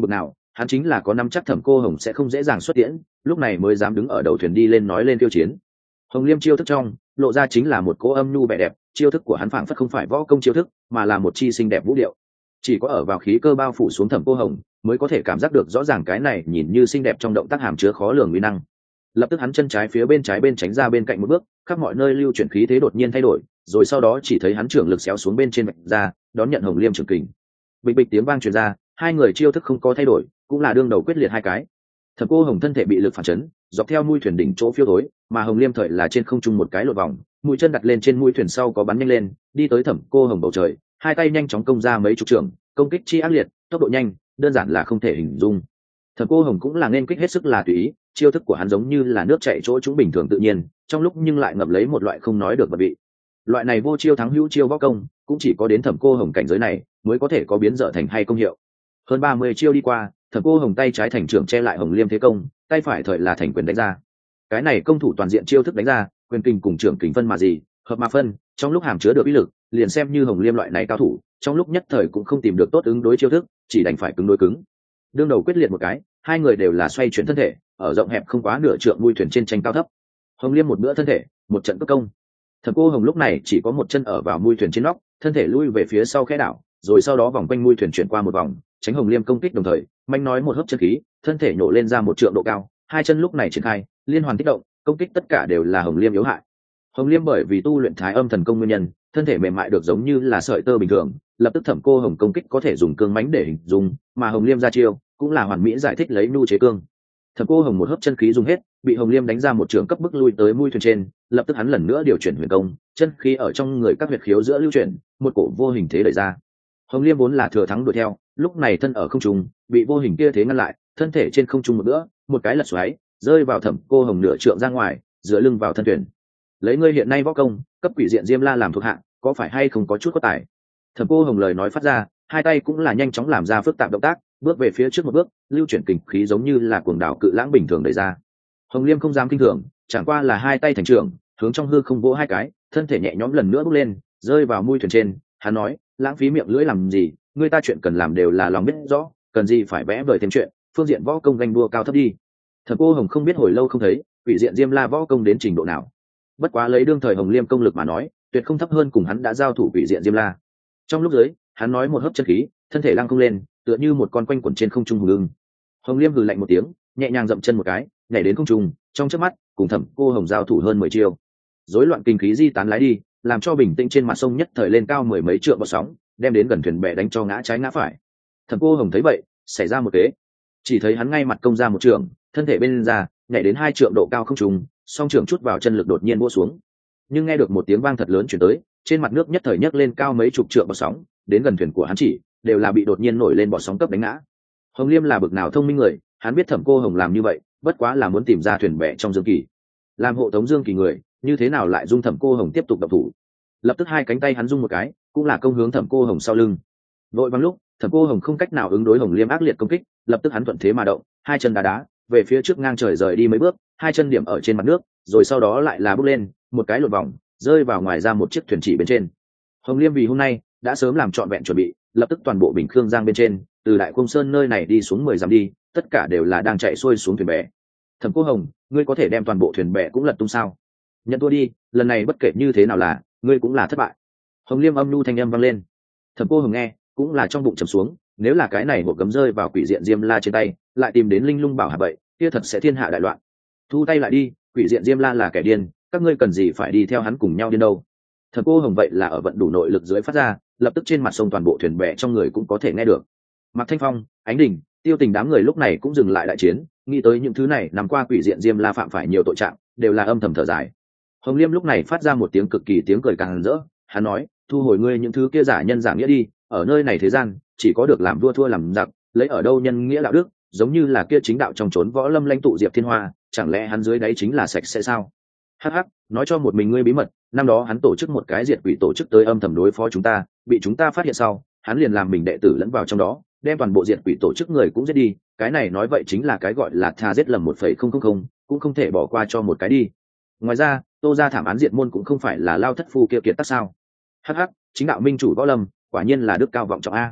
hắn chính là có nắm chắc Thẩm Cô Hồng sẽ không dễ dàng xuất tiễn, lúc này mới dám đứng ở đầu thuyền đi lên nói lên tiêu chiến. Hồng Liêm chiêu thức trong lộ ra chính là một cỗ âm nhu vẻ đẹp, chiêu thức của hắn phảng phất không phải võ công chiêu thức, mà là một chi xinh đẹp vũ điệu. Chỉ có ở vào khí cơ bao phủ xuống Thẩm Cô Hồng mới có thể cảm giác được rõ ràng cái này nhìn như xinh đẹp trong động tác hàm chứa khó lường uy năng. Lập tức hắn chân trái phía bên trái bên tránh ra bên cạnh một bước, khắp mọi nơi lưu chuyển khí thế đột nhiên thay đổi, rồi sau đó chỉ thấy hắn trưởng lực xéo xuống bên trên vạch ra, đón nhận Hồng Liêm trưởng kình. Bịch bịch tiếng vang truyền ra, hai người chiêu thức không có thay đổi, cũng là đương đầu quyết liệt hai cái. Thẩm Cô Hồng thân thể bị lực phản chấn, dọc theo mũi thuyền đỉnh chỗ phiêu tối, mà Hồng Liêm thời là trên không trung một cái lột vòng, mũi chân đặt lên trên mũi thuyền sau có bắn nhanh lên, đi tới Thẩm Cô Hồng bầu trời, hai tay nhanh chóng công ra mấy chục trường, công kích chi ác liệt, tốc độ nhanh, đơn giản là không thể hình dung. Thẩm Cô Hồng cũng là nên kích hết sức là tùy ý, chiêu thức của hắn giống như là nước chảy chỗ chúng bình thường tự nhiên, trong lúc nhưng lại ngậm lấy một loại không nói được vật vị. Loại này vô chiêu thắng hữu chiêu võ công, cũng chỉ có đến Thẩm Cô Hồng cảnh giới này mới có thể có biến dở thành hay công hiệu. Hơn ba mươi chiêu đi qua, Thẩm Cô Hồng tay trái thành trưởng che lại Hồng Liêm thế công, tay phải thời là thành quyền đánh ra. Cái này công thủ toàn diện chiêu thức đánh ra, quyền kình cùng trưởng kình phân mà gì, hợp mà phân, trong lúc hàm chứa được uy lực, liền xem như Hồng Liêm loại này cao thủ, trong lúc nhất thời cũng không tìm được tốt ứng đối chiêu thức, chỉ đành phải cứng đối cứng. Đương đầu quyết liệt một cái, hai người đều là xoay chuyển thân thể, ở rộng hẹp không quá nửa trượng mũi thuyền trên tranh cao thấp. Hồng Liêm một bữa thân thể, một trận cước công. Thẩm Cô Hồng lúc này chỉ có một chân ở vào mũi thuyền trên nóc, thân thể lui về phía sau khẽ đảo, rồi sau đó vòng quanh mũi thuyền chuyển qua một vòng, tránh Hồng Liêm công kích đồng thời, manh nói một hớp chân khí, thân thể nhổ lên ra một trượng độ cao, hai chân lúc này triển khai, liên hoàn kích động, công kích tất cả đều là Hồng Liêm yếu hại. Hồng Liêm bởi vì tu luyện Thái Âm thần công nguyên nhân, thân thể mềm mại được giống như là sợi tơ bình thường, lập tức Thẩm Cô Hồng công kích có thể dùng cương mãnh để hình dung, mà Hồng Liêm ra chiêu cũng là hoàn mỹ giải thích lấy nhu chế cương. Thẩm Cô Hồng một hớp chân khí dùng hết, bị Hồng Liêm đánh ra một trường cấp bức lui tới mũi thuyền trên, lập tức hắn lần nữa điều chuyển huyền công, chân khí ở trong người các huyệt khiếu giữa lưu chuyển, một cổ vô hình thế đẩy ra. Hồng Liêm vốn là thừa thắng đuổi theo, lúc này thân ở không trung, bị vô hình kia thế ngăn lại, thân thể trên không trung một bữa, một cái lật xoáy, rơi vào Thẩm Cô Hồng nửa trượng ra ngoài, dựa lưng vào thân thuyền. Lấy ngươi hiện nay võ công, cấp quỷ diện Diêm La làm thuộc hạ, có phải hay không có chút có tài? Thẩm Cô Hồng lời nói phát ra, hai tay cũng là nhanh chóng làm ra phức tạp động tác, bước về phía trước một bước, lưu chuyển kình khí giống như là cuồng đảo cự lãng bình thường đẩy ra. Hồng Liêm không dám kinh thường, chẳng qua là hai tay thành trưởng, hướng trong hư không vỗ hai cái, thân thể nhẹ nhõm lần nữa bước lên, rơi vào mũi thuyền trên. Hắn nói, lãng phí miệng lưỡi làm gì, người ta chuyện cần làm đều là lòng biết rõ, cần gì phải vẽ vời thêm chuyện, phương diện võ công ganh đua cao thấp đi. Thẩm Cô Hồng không biết hồi lâu không thấy, quỷ diện Diêm La võ công đến trình độ nào. Bất quá lấy đương thời Hồng Liêm công lực mà nói, tuyệt không thấp hơn cùng hắn đã giao thủ quỷ diện Diêm La. Trong lúc dưới, hắn nói một hớp chân khí, thân thể lăng không lên, tựa như một con quanh quẩn trên không trung hùng lưng. Hồng Liêm hừ lạnh một tiếng, nhẹ nhàng dậm chân một cái, nhảy đến không trung, trong chớp mắt cùng Thẩm Cô Hồng giao thủ hơn mười chiêu. Rối loạn kinh khí di tán lái đi, làm cho bình tĩnh trên mặt sông nhất thời lên cao mười mấy trượng bọt sóng, đem đến gần thuyền bè đánh cho ngã trái ngã phải. Thẩm Cô Hồng thấy vậy, xảy ra một kế, chỉ thấy hắn ngay mặt công ra một trường, thân thể bên ra, nhảy đến hai trượng độ cao không trung, song trường chút vào chân lực đột nhiên vỗ xuống. Nhưng nghe được một tiếng vang thật lớn truyền tới, trên mặt nước nhất thời nhấc lên cao mấy chục trượng bọt sóng, đến gần thuyền của hắn chỉ đều là bị đột nhiên nổi lên bọt sóng cấp đánh ngã. Hồng Liêm là bực nào thông minh người, hắn biết Thẩm Cô Hồng làm như vậy, bất quá là muốn tìm ra thuyền bè trong Dương Kỳ, làm hộ tống Dương Kỳ người, như thế nào lại dung Thẩm Cô Hồng tiếp tục động thủ. Lập tức hai cánh tay hắn dung một cái, cũng là công hướng Thẩm Cô Hồng sau lưng. Vội bằng lúc, Thẩm Cô Hồng không cách nào ứng đối Hồng Liêm ác liệt công kích, lập tức hắn thuận thế mà động, hai chân đá đá về phía trước ngang trời rời đi mấy bước, hai chân điểm ở trên mặt nước, rồi sau đó lại là bước lên, một cái lột vòng, rơi vào ngoài ra một chiếc thuyền chỉ bên trên. Hồng Liêm vì hôm nay đã sớm làm trọn vẹn chuẩn bị, lập tức toàn bộ Bình Khương Giang bên trên, từ Đại Cung Sơn nơi này đi xuống mười dặm đi, tất cả đều là đang chạy xuôi xuống thuyền bè. Thẩm Cô Hồng, ngươi có thể đem toàn bộ thuyền bè cũng lật tung sao? Nhận thua đi, lần này bất kể như thế nào là, ngươi cũng là thất bại. Hồng Liêm âm nhu thanh âm vang lên. Thẩm Cô Hồng nghe, cũng là trong bụng trầm xuống, nếu là cái này một cấm rơi vào quỷ diện Diêm La trên tay, lại tìm đến linh lung bảo hạ vậy, kia thật sẽ thiên hạ đại loạn. Thu tay lại đi, quỷ diện Diêm La là kẻ điên, các ngươi cần gì phải đi theo hắn cùng nhau điên đâu? Thẩm Cô Hồng vậy là ở vận đủ nội lực dưới phát ra, lập tức trên mặt sông toàn bộ thuyền bè trong người cũng có thể nghe được. Mạc Thanh Phong, Ánh Đình, Tiêu Tình đám người lúc này cũng dừng lại đại chiến, nghĩ tới những thứ này nằm qua quỷ diện Diêm La phạm phải nhiều tội trạng, đều là âm thầm thở dài. Hồng Liêm lúc này phát ra một tiếng cực kỳ tiếng cười càng rỡ, hắn nói, thu hồi ngươi những thứ kia giả nhân giả nghĩa đi, ở nơi này thế gian chỉ có được làm vua thua làm giặc, lấy ở đâu nhân nghĩa đạo đức, giống như là kia chính đạo trong trốn võ lâm lãnh tụ Diệp Thiên Hoa, chẳng lẽ hắn dưới đáy chính là sạch sẽ sao? Hắc hắc, nói cho một mình ngươi bí mật, năm đó hắn tổ chức một cái diệt quỷ tổ chức tới âm thầm đối phó chúng ta, bị chúng ta phát hiện sau, hắn liền làm mình đệ tử lẫn vào trong đó, đem toàn bộ diệt quỷ tổ chức người cũng giết đi, cái này nói vậy chính là cái gọi là tha giết lầm một phẩy không không không, cũng không thể bỏ qua cho một cái đi. Ngoài ra, Tô gia thảm án diệt môn cũng không phải là lao thất phu kia kiệt tác sao? Hắc hắc, chính đạo minh chủ võ lâm, quả nhiên là đức cao vọng trọng a.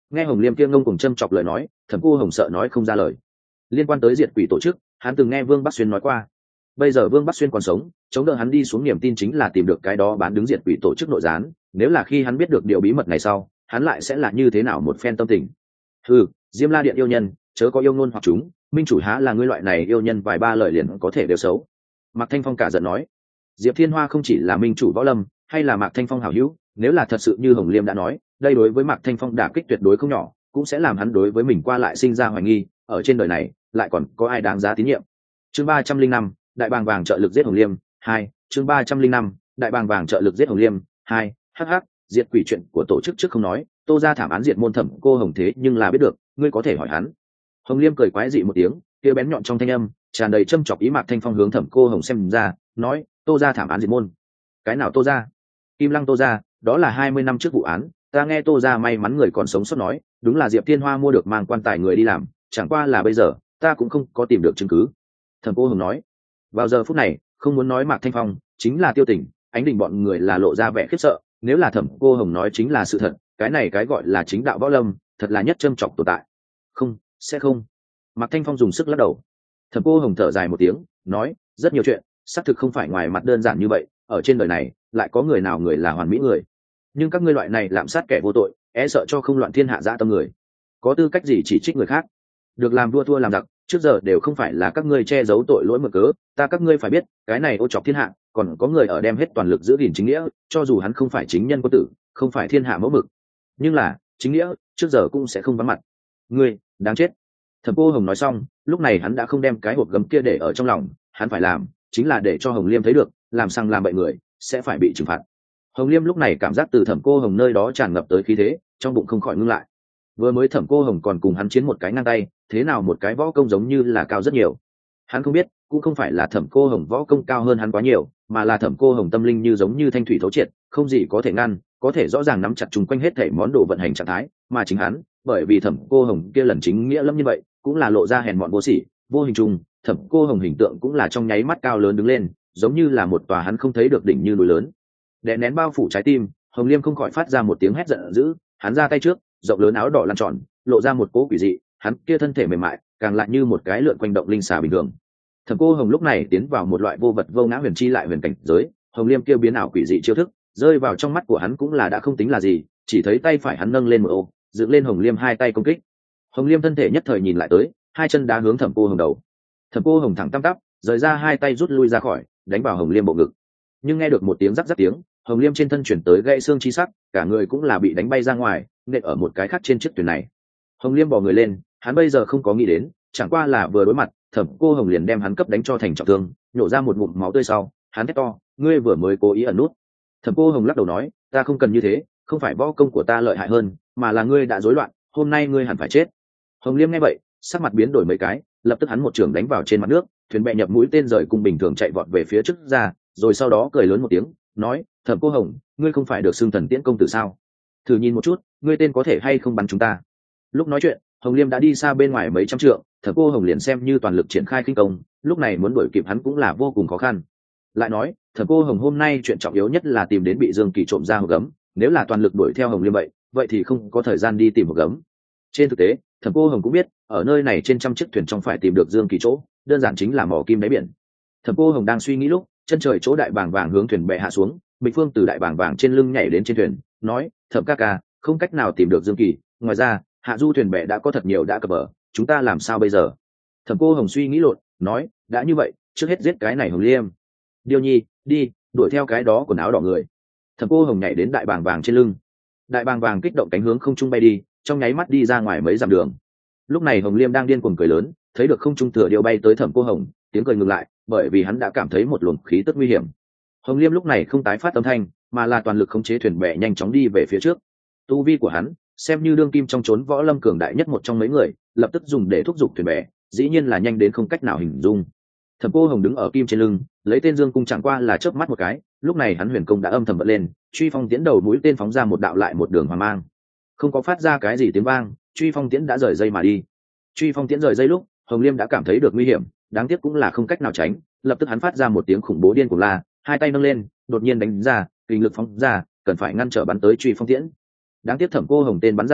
Nghe Hồng Liêm kia ngông cùng châm chọc lời nói, Thẩm Cô Hồng sợ nói không ra lời. Liên quan tới diệt quỷ tổ chức, hắn từng nghe Vương Bắc Xuyên nói qua. Bây giờ Vương Bắc Xuyên còn sống, chống đỡ hắn đi xuống niềm tin chính là tìm được cái đó bán đứng diệt quỷ tổ chức nội gián. Nếu là khi hắn biết được điều bí mật này sau, hắn lại sẽ là như thế nào một phen tâm tình. Ừ, Diêm La Điện yêu nhân, chớ có yêu ngôn hoặc chúng, minh chủ há là ngươi loại này yêu nhân vài ba lời liền có thể đều xấu. Mạc Thanh Phong cả giận nói, Diệp Thiên Hoa không chỉ là minh chủ võ lâm, hay là Mạc Thanh Phong hảo hữu, nếu là thật sự như Hồng Liêm đã nói, đây đối với Mạc Thanh Phong đả kích tuyệt đối không nhỏ, cũng sẽ làm hắn đối với mình qua lại sinh ra hoài nghi, ở trên đời này lại còn có ai đáng giá tín nhiệm. Chương ba trăm linh năm, đại bàng vàng trợ lực giết Hồng Liêm, hai, chương ba trăm linh năm, đại bàng vàng trợ lực giết Hồng Liêm, hai, hắc hắc, diệt quỷ chuyện của tổ chức trước không nói, Tô gia thảm án diệt môn Thẩm Cô Hồng thế nhưng là biết được, ngươi có thể hỏi hắn. Hồng Liêm cười quái dị một tiếng, kia bén nhọn trong thanh âm tràn đầy châm chọc ý. Mạc Thanh Phong hướng Thẩm Cô Hồng xem ra, nói, Tô gia thảm án diệt môn. Cái nào Tô gia? Kim Lăng Tô gia, đó là hai mươi năm trước vụ án, ta nghe Tô gia may mắn người còn sống sót nói, đúng là Diệp Thiên Hoa mua được mang quan tài người đi làm, chẳng qua là bây giờ ta cũng không có tìm được chứng cứ. Thẩm Cô Hồng nói. Vào giờ phút này, không muốn nói Mạc Thanh Phong, chính là Tiêu Tỉnh, Ánh Đình bọn người là lộ ra vẻ khiếp sợ, nếu là Thẩm Cô Hồng nói chính là sự thật, cái này cái gọi là chính đạo võ lâm, thật là nhất châm chọc tồn tại. Không, sẽ không. Mạc Thanh Phong dùng sức lắc đầu. Thẩm Cô Hồng thở dài một tiếng, nói, rất nhiều chuyện, xác thực không phải ngoài mặt đơn giản như vậy, ở trên đời này, lại có người nào người là hoàn mỹ người. Nhưng các ngươi loại này lạm sát kẻ vô tội, e sợ cho không loạn thiên hạ dã tâm người, có tư cách gì chỉ trích người khác? Được làm vua thua làm giặc, trước giờ đều không phải là các ngươi che giấu tội lỗi mượn cớ, ta các ngươi phải biết, cái này ô chọc thiên hạ, còn có người ở đem hết toàn lực giữ gìn chính nghĩa, cho dù hắn không phải chính nhân quân tử, không phải thiên hạ mẫu mực, nhưng là chính nghĩa trước giờ cũng sẽ không vắng mặt. Ngươi đáng chết. Thẩm Cô Hồng nói xong, lúc này hắn đã không đem cái hộp gấm kia để ở trong lòng, hắn phải làm chính là để cho Hồng Liêm thấy được, làm sang làm bậy người sẽ phải bị trừng phạt. Hồng Liêm lúc này cảm giác từ Thẩm Cô Hồng nơi đó tràn ngập tới khí thế, trong bụng không khỏi ngưng lại. Vừa mới Thẩm Cô Hồng còn cùng hắn chiến một cái ngang tay, thế nào một cái võ công giống như là cao rất nhiều. Hắn không biết, cũng không phải là Thẩm Cô Hồng võ công cao hơn hắn quá nhiều, mà là Thẩm Cô Hồng tâm linh như giống như thanh thủy thấu triệt, không gì có thể ngăn, có thể rõ ràng nắm chặt chung quanh hết thảy món đồ vận hành trạng thái, mà chính hắn, bởi vì Thẩm Cô Hồng kia lần chính nghĩa lắm như vậy, cũng là lộ ra hèn mọn vô sỉ, vô hình chung, Thẩm Cô Hồng hình tượng cũng là trong nháy mắt cao lớn đứng lên, giống như là một tòa hắn không thấy được đỉnh như núi lớn. Đè nén bao phủ trái tim, Hồng Liêm không khỏi phát ra một tiếng hét giận dữ, hắn ra tay trước, rộng lớn áo đỏ lan tròn, lộ ra một cỗ quỷ dị, hắn kia thân thể mềm mại, càng lại như một cái lượn quanh động linh xà bình thường. Thẩm Cô Hồng lúc này tiến vào một loại vô vật vô ngã huyền chi lại huyền cảnh giới, Hồng Liêm kia biến ảo quỷ dị chiêu thức, rơi vào trong mắt của hắn cũng là đã không tính là gì, chỉ thấy tay phải hắn nâng lên một ô, dựng lên Hồng Liêm hai tay công kích. Hồng Liêm thân thể nhất thời nhìn lại tới, hai chân đá hướng Thẩm Cô Hồng đầu. Thẩm Cô Hồng thẳng tắp tắp, rời ra hai tay rút lui ra khỏi, đánh vào Hồng Liêm bộ ngực. Nhưng nghe được một tiếng rắc rắc tiếng, Hồng Liêm trên thân chuyển tới gãy xương chi sắc, cả người cũng là bị đánh bay ra ngoài, nện ở một cái khác trên chiếc thuyền này. Hồng Liêm bò người lên, hắn bây giờ không có nghĩ đến, chẳng qua là vừa đối mặt, Thẩm Cô Hồng liền đem hắn cấp đánh cho thành trọng thương, nhổ ra một ngụm máu tươi sau, hắn hét to, ngươi vừa mới cố ý ẩn nút. Thẩm Cô Hồng lắc đầu nói, ta không cần như thế, không phải võ công của ta lợi hại hơn, mà là ngươi đã rối loạn, hôm nay ngươi hẳn phải chết. Hồng Liêm nghe vậy, sắc mặt biến đổi mấy cái, lập tức hắn một trường đánh vào trên mặt nước, thuyền bè nhập mũi tên rời cung bình thường chạy vọt về phía trước ra, rồi sau đó cười lớn một tiếng, nói, Thẩm Cô Hồng, ngươi không phải được xưng thần tiễn công tử sao? Thử nhìn một chút, ngươi tên có thể hay không bắn chúng ta? Lúc nói chuyện, Hồng Liêm đã đi xa bên ngoài mấy trăm trượng, Thẩm Cô Hồng liền xem như toàn lực triển khai khinh công, lúc này muốn đuổi kịp hắn cũng là vô cùng khó khăn. Lại nói, Thẩm Cô Hồng hôm nay chuyện trọng yếu nhất là tìm đến bị Dương Kỳ trộm ra hộp gấm, nếu là toàn lực đuổi theo Hồng Liêm vậy, vậy thì không có thời gian đi tìm hộp gấm. Trên thực tế, Thẩm Cô Hồng cũng biết, ở nơi này trên trăm chiếc thuyền trong phải tìm được Dương Kỳ chỗ, đơn giản chính là mỏ kim đáy biển. Thẩm Cô Hồng đang suy nghĩ lúc, chân trời chỗ đại bàng vàng hướng thuyền bè hạ xuống, Bịch Phương từ đại bàng vàng trên lưng nhảy đến trên thuyền, nói, Thẩm ca ca, không cách nào tìm được Dương Kỳ, ngoài ra, hạ du thuyền bè đã có thật nhiều đã cập bờ, chúng ta làm sao bây giờ? Thẩm Cô Hồng suy nghĩ lộn, nói, đã như vậy, trước hết giết cái này Hồng Liêm. Điêu Nhi, đi, đuổi theo cái đó quần áo đỏ người. Thẩm Cô Hồng nhảy đến đại bàng vàng trên lưng, đại bàng vàng kích động cánh hướng không trung bay đi, trong nháy mắt đi ra ngoài mấy dặm đường. Lúc này Hồng Liêm đang điên cuồng cười lớn, thấy được không trung thừa điêu bay tới Thẩm Cô Hồng, tiếng cười ngừng lại, bởi vì hắn đã cảm thấy một luồng khí tức nguy hiểm. Hồng Liêm lúc này không tái phát âm thanh, mà là toàn lực khống chế thuyền bè nhanh chóng đi về phía trước. Tu vi của hắn, xem như đương kim trong chốn võ lâm cường đại nhất một trong mấy người, lập tức dùng để thúc giục thuyền bè, dĩ nhiên là nhanh đến không cách nào hình dung. Thẩm Cô Hồng đứng ở kim trên lưng, lấy tên dương cung chẳng qua là chớp mắt một cái, lúc này hắn huyền công đã âm thầm bật lên, truy phong tiễn đầu mũi tên phóng ra một đạo lại một đường hoàng mang, không có phát ra cái gì tiếng vang, truy phong tiễn đã rời dây mà đi. Truy phong tiễn rời dây lúc, Hồng Liêm đã cảm thấy được nguy hiểm, đáng tiếc cũng là không cách nào tránh, lập tức hắn phát ra một tiếng khủng bố điên cuồng la, hai tay nâng lên, đột nhiên đánh ra, kinh lực phóng ra, cần phải ngăn trở bắn tới truy phong tiễn. Đáng tiếc Thẩm Cô Hồng tên bắn ra lúc,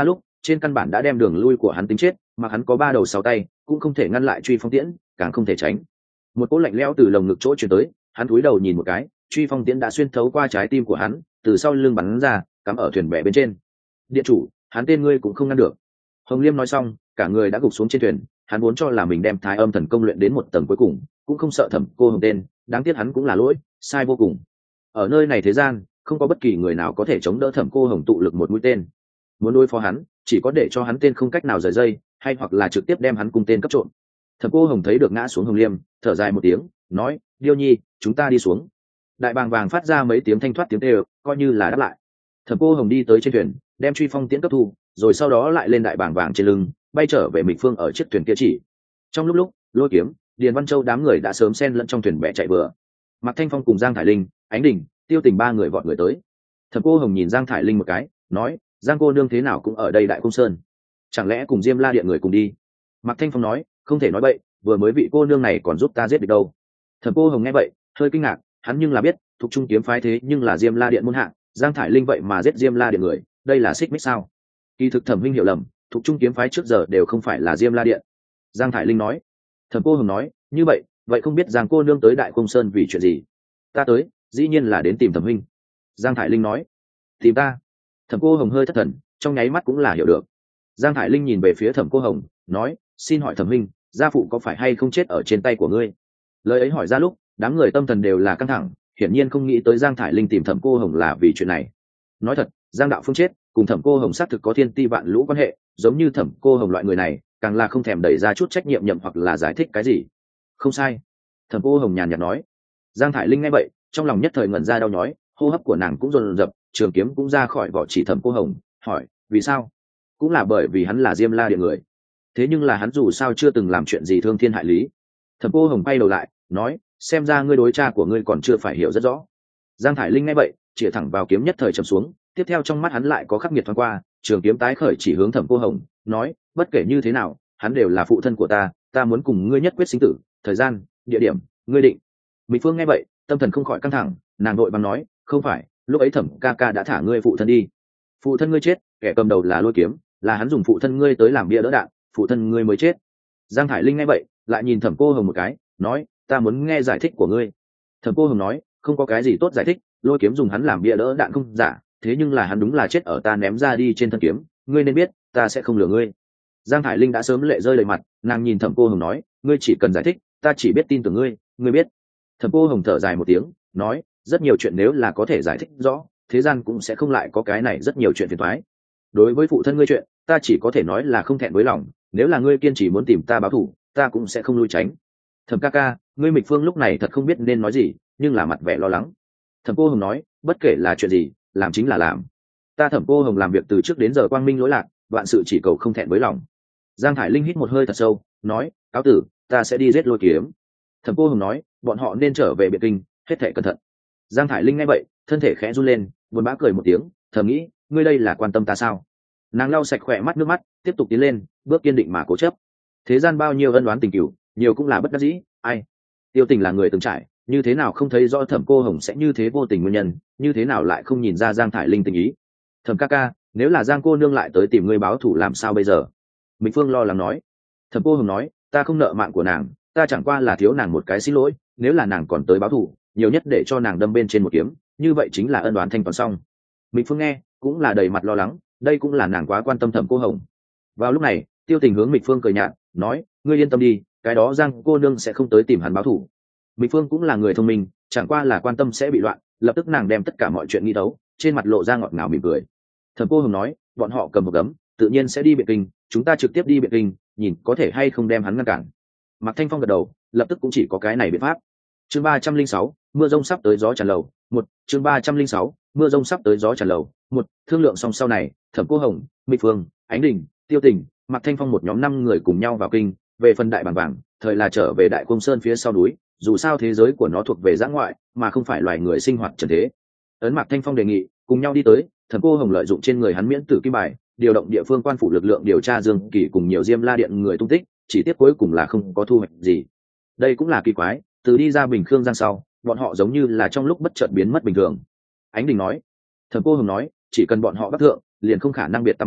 trên căn bản đã đem đường lui của hắn tính chết, mà hắn có ba đầu sáu tay cũng không thể ngăn lại truy phong tiễn, càng không thể tránh. Một cỗ lạnh lẽo từ lồng ngực chỗ truyền tới, hắn cúi đầu nhìn một cái, truy phong tiễn đã xuyên thấu qua trái tim của hắn, từ sau lưng bắn ra, cắm ở thuyền bè bên trên. Điện chủ, hắn tên ngươi cũng không ngăn được. Hồng Liêm nói xong, cả người đã gục xuống trên thuyền. Hắn vốn cho là mình đem Thái Âm thần công luyện đến một tầng cuối cùng, cũng không sợ Thẩm Cô Hồng tên, đáng tiếc hắn cũng là lỗi, sai vô cùng. Ở nơi này thế gian, không có bất kỳ người nào có thể chống đỡ Thẩm Cô Hồng tụ lực một mũi tên. Muốn đối phó hắn, chỉ có để cho hắn tên không cách nào rời dây, hay hoặc là trực tiếp đem hắn cung tên cấp trộm. Thẩm Cô Hồng thấy được ngã xuống Hồng Liêm, thở dài một tiếng, nói: "Điêu Nhi, chúng ta đi xuống." Đại bàng vàng phát ra mấy tiếng thanh thoát tiếng kêu, coi như là đáp lại. Thẩm Cô Hồng đi tới trên thuyền, đem truy phong tiễn cấp thu, rồi sau đó lại lên đại bàng vàng trên lưng, bay trở về Mịch Phương ở chiếc thuyền kia chỉ. Trong lúc lúc, Lôi Kiếm, Điền Văn Châu đám người đã sớm xen lẫn trong thuyền bè chạy vừa. Mạc Thanh Phong cùng Giang Thải Linh, Ánh Đình, Tiêu Tình ba người vọt người tới. Thẩm Cô Hồng nhìn Giang Thải Linh một cái, nói: "Giang cô nương thế nào cũng ở đây Đại Cung Sơn, chẳng lẽ cùng Diêm La Điện người cùng đi?" Mạc Thanh Phong nói: "Không thể nói bậy, vừa mới vị cô nương này còn giúp ta giết địch đâu." Thẩm Cô Hồng nghe vậy, hơi kinh ngạc, hắn nhưng là biết, thuộc trung kiếm phái thế nhưng là Diêm La Điện môn hạ, Giang Thải Linh vậy mà giết Diêm La Điện người, đây là xích mích sao? Kỳ thực Thẩm huynh hiểu lầm, thuộc trung kiếm phái trước giờ đều không phải là Diêm La Điện. Giang Thải Linh nói. Thẩm Cô Hồng nói: "Như vậy, vậy không biết Giang cô nương tới Đại Cung Sơn vì chuyện gì?" "Ta tới, dĩ nhiên là đến tìm Thẩm huynh." Giang Thải Linh nói. "Tìm ta?" Thẩm Cô Hồng hơi thất thần, trong nháy mắt cũng là hiểu được. Giang Thải Linh nhìn về phía Thẩm Cô Hồng, nói: "Xin hỏi Thẩm huynh, gia phụ có phải hay không chết ở trên tay của ngươi?" Lời ấy hỏi ra lúc, đám người tâm thần đều là căng thẳng, hiển nhiên không nghĩ tới Giang Thải Linh tìm Thẩm Cô Hồng là vì chuyện này. Nói thật, Giang đạo phương chết, cùng Thẩm Cô Hồng xác thực có thiên ti vạn lũ quan hệ, giống như Thẩm Cô Hồng loại người này, càng là không thèm đẩy ra chút trách nhiệm nhậm hoặc là giải thích cái gì. "Không sai." Thẩm Cô Hồng nhàn nhạt nói. Giang Thải Linh nghe vậy, trong lòng nhất thời ngẩn ra đau nhói, hô hấp của nàng cũng dồn dập, trường kiếm cũng ra khỏi vỏ chỉ Thẩm Cô Hồng, hỏi: "Vì sao?" "Cũng là bởi vì hắn là Diêm La Điện người." "Thế nhưng là hắn dù sao chưa từng làm chuyện gì thương thiên hại lý." Thẩm Cô Hồng bay đầu lại, nói: "Xem ra ngươi đối cha của ngươi còn chưa phải hiểu rất rõ." Giang Thải Linh nghe vậy, chĩa thẳng vào kiếm nhất thời trầm xuống, tiếp theo trong mắt hắn lại có khắc nghiệt thoáng qua, trường kiếm tái khởi chỉ hướng Thẩm Cô Hồng, nói: "Bất kể như thế nào, hắn đều là phụ thân của ta, ta muốn cùng ngươi nhất quyết sinh tử, thời gian, địa điểm, ngươi định." Mỹ Phương nghe vậy, tâm thần không khỏi căng thẳng, nàng vội vàng nói: "Không phải, lúc ấy Thẩm ca ca đã thả ngươi phụ thân đi. Phụ thân ngươi chết, kẻ cầm đầu là Lôi Kiếm, là hắn dùng phụ thân ngươi tới làm bia đỡ đạn, phụ thân ngươi mới chết." Giang Thải Linh nghe vậy, lại nhìn Thẩm Cô Hồng một cái, nói: "Ta muốn nghe giải thích của ngươi." Thẩm Cô Hồng nói: "Không có cái gì tốt giải thích, Lôi Kiếm dùng hắn làm bia đỡ đạn không giả, thế nhưng là hắn đúng là chết ở ta ném ra đi trên thân kiếm, ngươi nên biết, ta sẽ không lừa ngươi." Giang Thải Linh đã sớm lệ rơi đầy mặt, nàng nhìn Thẩm Cô Hồng nói: "Ngươi chỉ cần giải thích, ta chỉ biết tin tưởng ngươi, ngươi biết." Thẩm Cô Hồng thở dài một tiếng, nói: "Rất nhiều chuyện nếu là có thể giải thích rõ, thế gian cũng sẽ không lại có cái này rất nhiều chuyện phiền toái. Đối với phụ thân ngươi chuyện, ta chỉ có thể nói là không thẹn với lòng, nếu là ngươi kiên trì muốn tìm ta báo thù, ta cũng sẽ không lui tránh." "Thẩm ca ca, ngươi Mịch Phương lúc này thật không biết nên nói gì, nhưng là mặt vẻ lo lắng." Thẩm Cô Hồng nói: "Bất kể là chuyện gì, làm chính là làm. Ta Thẩm Cô Hồng làm việc từ trước đến giờ quang minh lỗi lạc, vạn sự chỉ cầu không thẹn với lòng." Giang Thải Linh hít một hơi thật sâu, nói: "Cáo tử, ta sẽ đi giết Lôi Kiếm." Thẩm Cô Hồng nói: "Bọn họ nên trở về Biệt Kinh, hết thảy cẩn thận." Giang Thải Linh nghe vậy, thân thể khẽ run lên, buồn bã cười một tiếng, thầm nghĩ: "Ngươi đây là quan tâm ta sao?" Nàng lau sạch khỏe mắt nước mắt, tiếp tục tiến lên, bước kiên định mà cố chấp. Thế gian bao nhiêu ân oán tình cửu, nhiều cũng là bất đắc dĩ, ai. Tiêu Tình là người từng trải, như thế nào không thấy rõ Thẩm Cô Hồng sẽ như thế vô tình nguyên nhân, như thế nào lại không nhìn ra Giang Thải Linh tình ý. "Thẩm ca ca, nếu là Giang cô nương lại tới tìm ngươi báo thù làm sao bây giờ?" Mịch Phương lo lắng nói. Thẩm Cô Hồng nói: "Ta không nợ mạng của nàng, ta chẳng qua là thiếu nàng một cái xin lỗi, nếu là nàng còn tới báo thù, nhiều nhất để cho nàng đâm bên trên một kiếm, như vậy chính là ân oán thanh toán xong." Mịch Phương nghe, cũng là đầy mặt lo lắng, đây cũng là nàng quá quan tâm Thẩm Cô Hồng. Vào lúc này, Tiêu Tình hướng Mịch Phương cười nhạt, nói: "Ngươi yên tâm đi, cái đó Giang cô nương sẽ không tới tìm hắn báo thù." Mịch Phương cũng là người thông minh, chẳng qua là quan tâm sẽ bị loạn, lập tức nàng đem tất cả mọi chuyện nghĩ đấu, trên mặt lộ ra ngọt ngào mỉm cười. Thẩm Cô Hồng nói: "Bọn họ cầm một gấm, tự nhiên sẽ đi Biệt Kinh, chúng ta trực tiếp đi Biệt Kinh, nhìn có thể hay không đem hắn ngăn cản." Mạc Thanh Phong gật đầu, lập tức cũng chỉ có cái này biện pháp. Chương ba trăm linh sáu, mưa rông sắp tới gió tràn lầu, một, chương ba trăm linh sáu, mưa rông sắp tới gió tràn lầu, một, thương lượng xong sau này, Thẩm Cô Hồng, Mịch Phương, Ánh Đình, Tiêu Tình, Mạc Thanh Phong một nhóm năm người cùng nhau vào kinh, về phần Đại Bàng Vàng, thời là trở về Đại Cung Sơn phía sau núi, dù sao thế giới của nó thuộc về dã ngoại, mà không phải loài người sinh hoạt trần thế. Ấn Mạc Thanh Phong đề nghị, cùng nhau đi tới, Thẩm Cô Hồng lợi dụng trên người hắn miễn tử kim bài, điều động địa phương quan phủ lực lượng điều tra Dương Kỳ cùng nhiều Diêm La Điện người tung tích, chỉ tiếc cuối cùng là không có thu hoạch gì. Đây cũng là kỳ quái, từ đi ra Bình Khương Giang sau, bọn họ giống như là trong lúc bất chợt biến mất bình thường. Ánh Đình nói. Thẩm Cô Hồng nói: "Chỉ cần bọn họ bắt thượng, liền không khả năng biệt tâm biệt tích,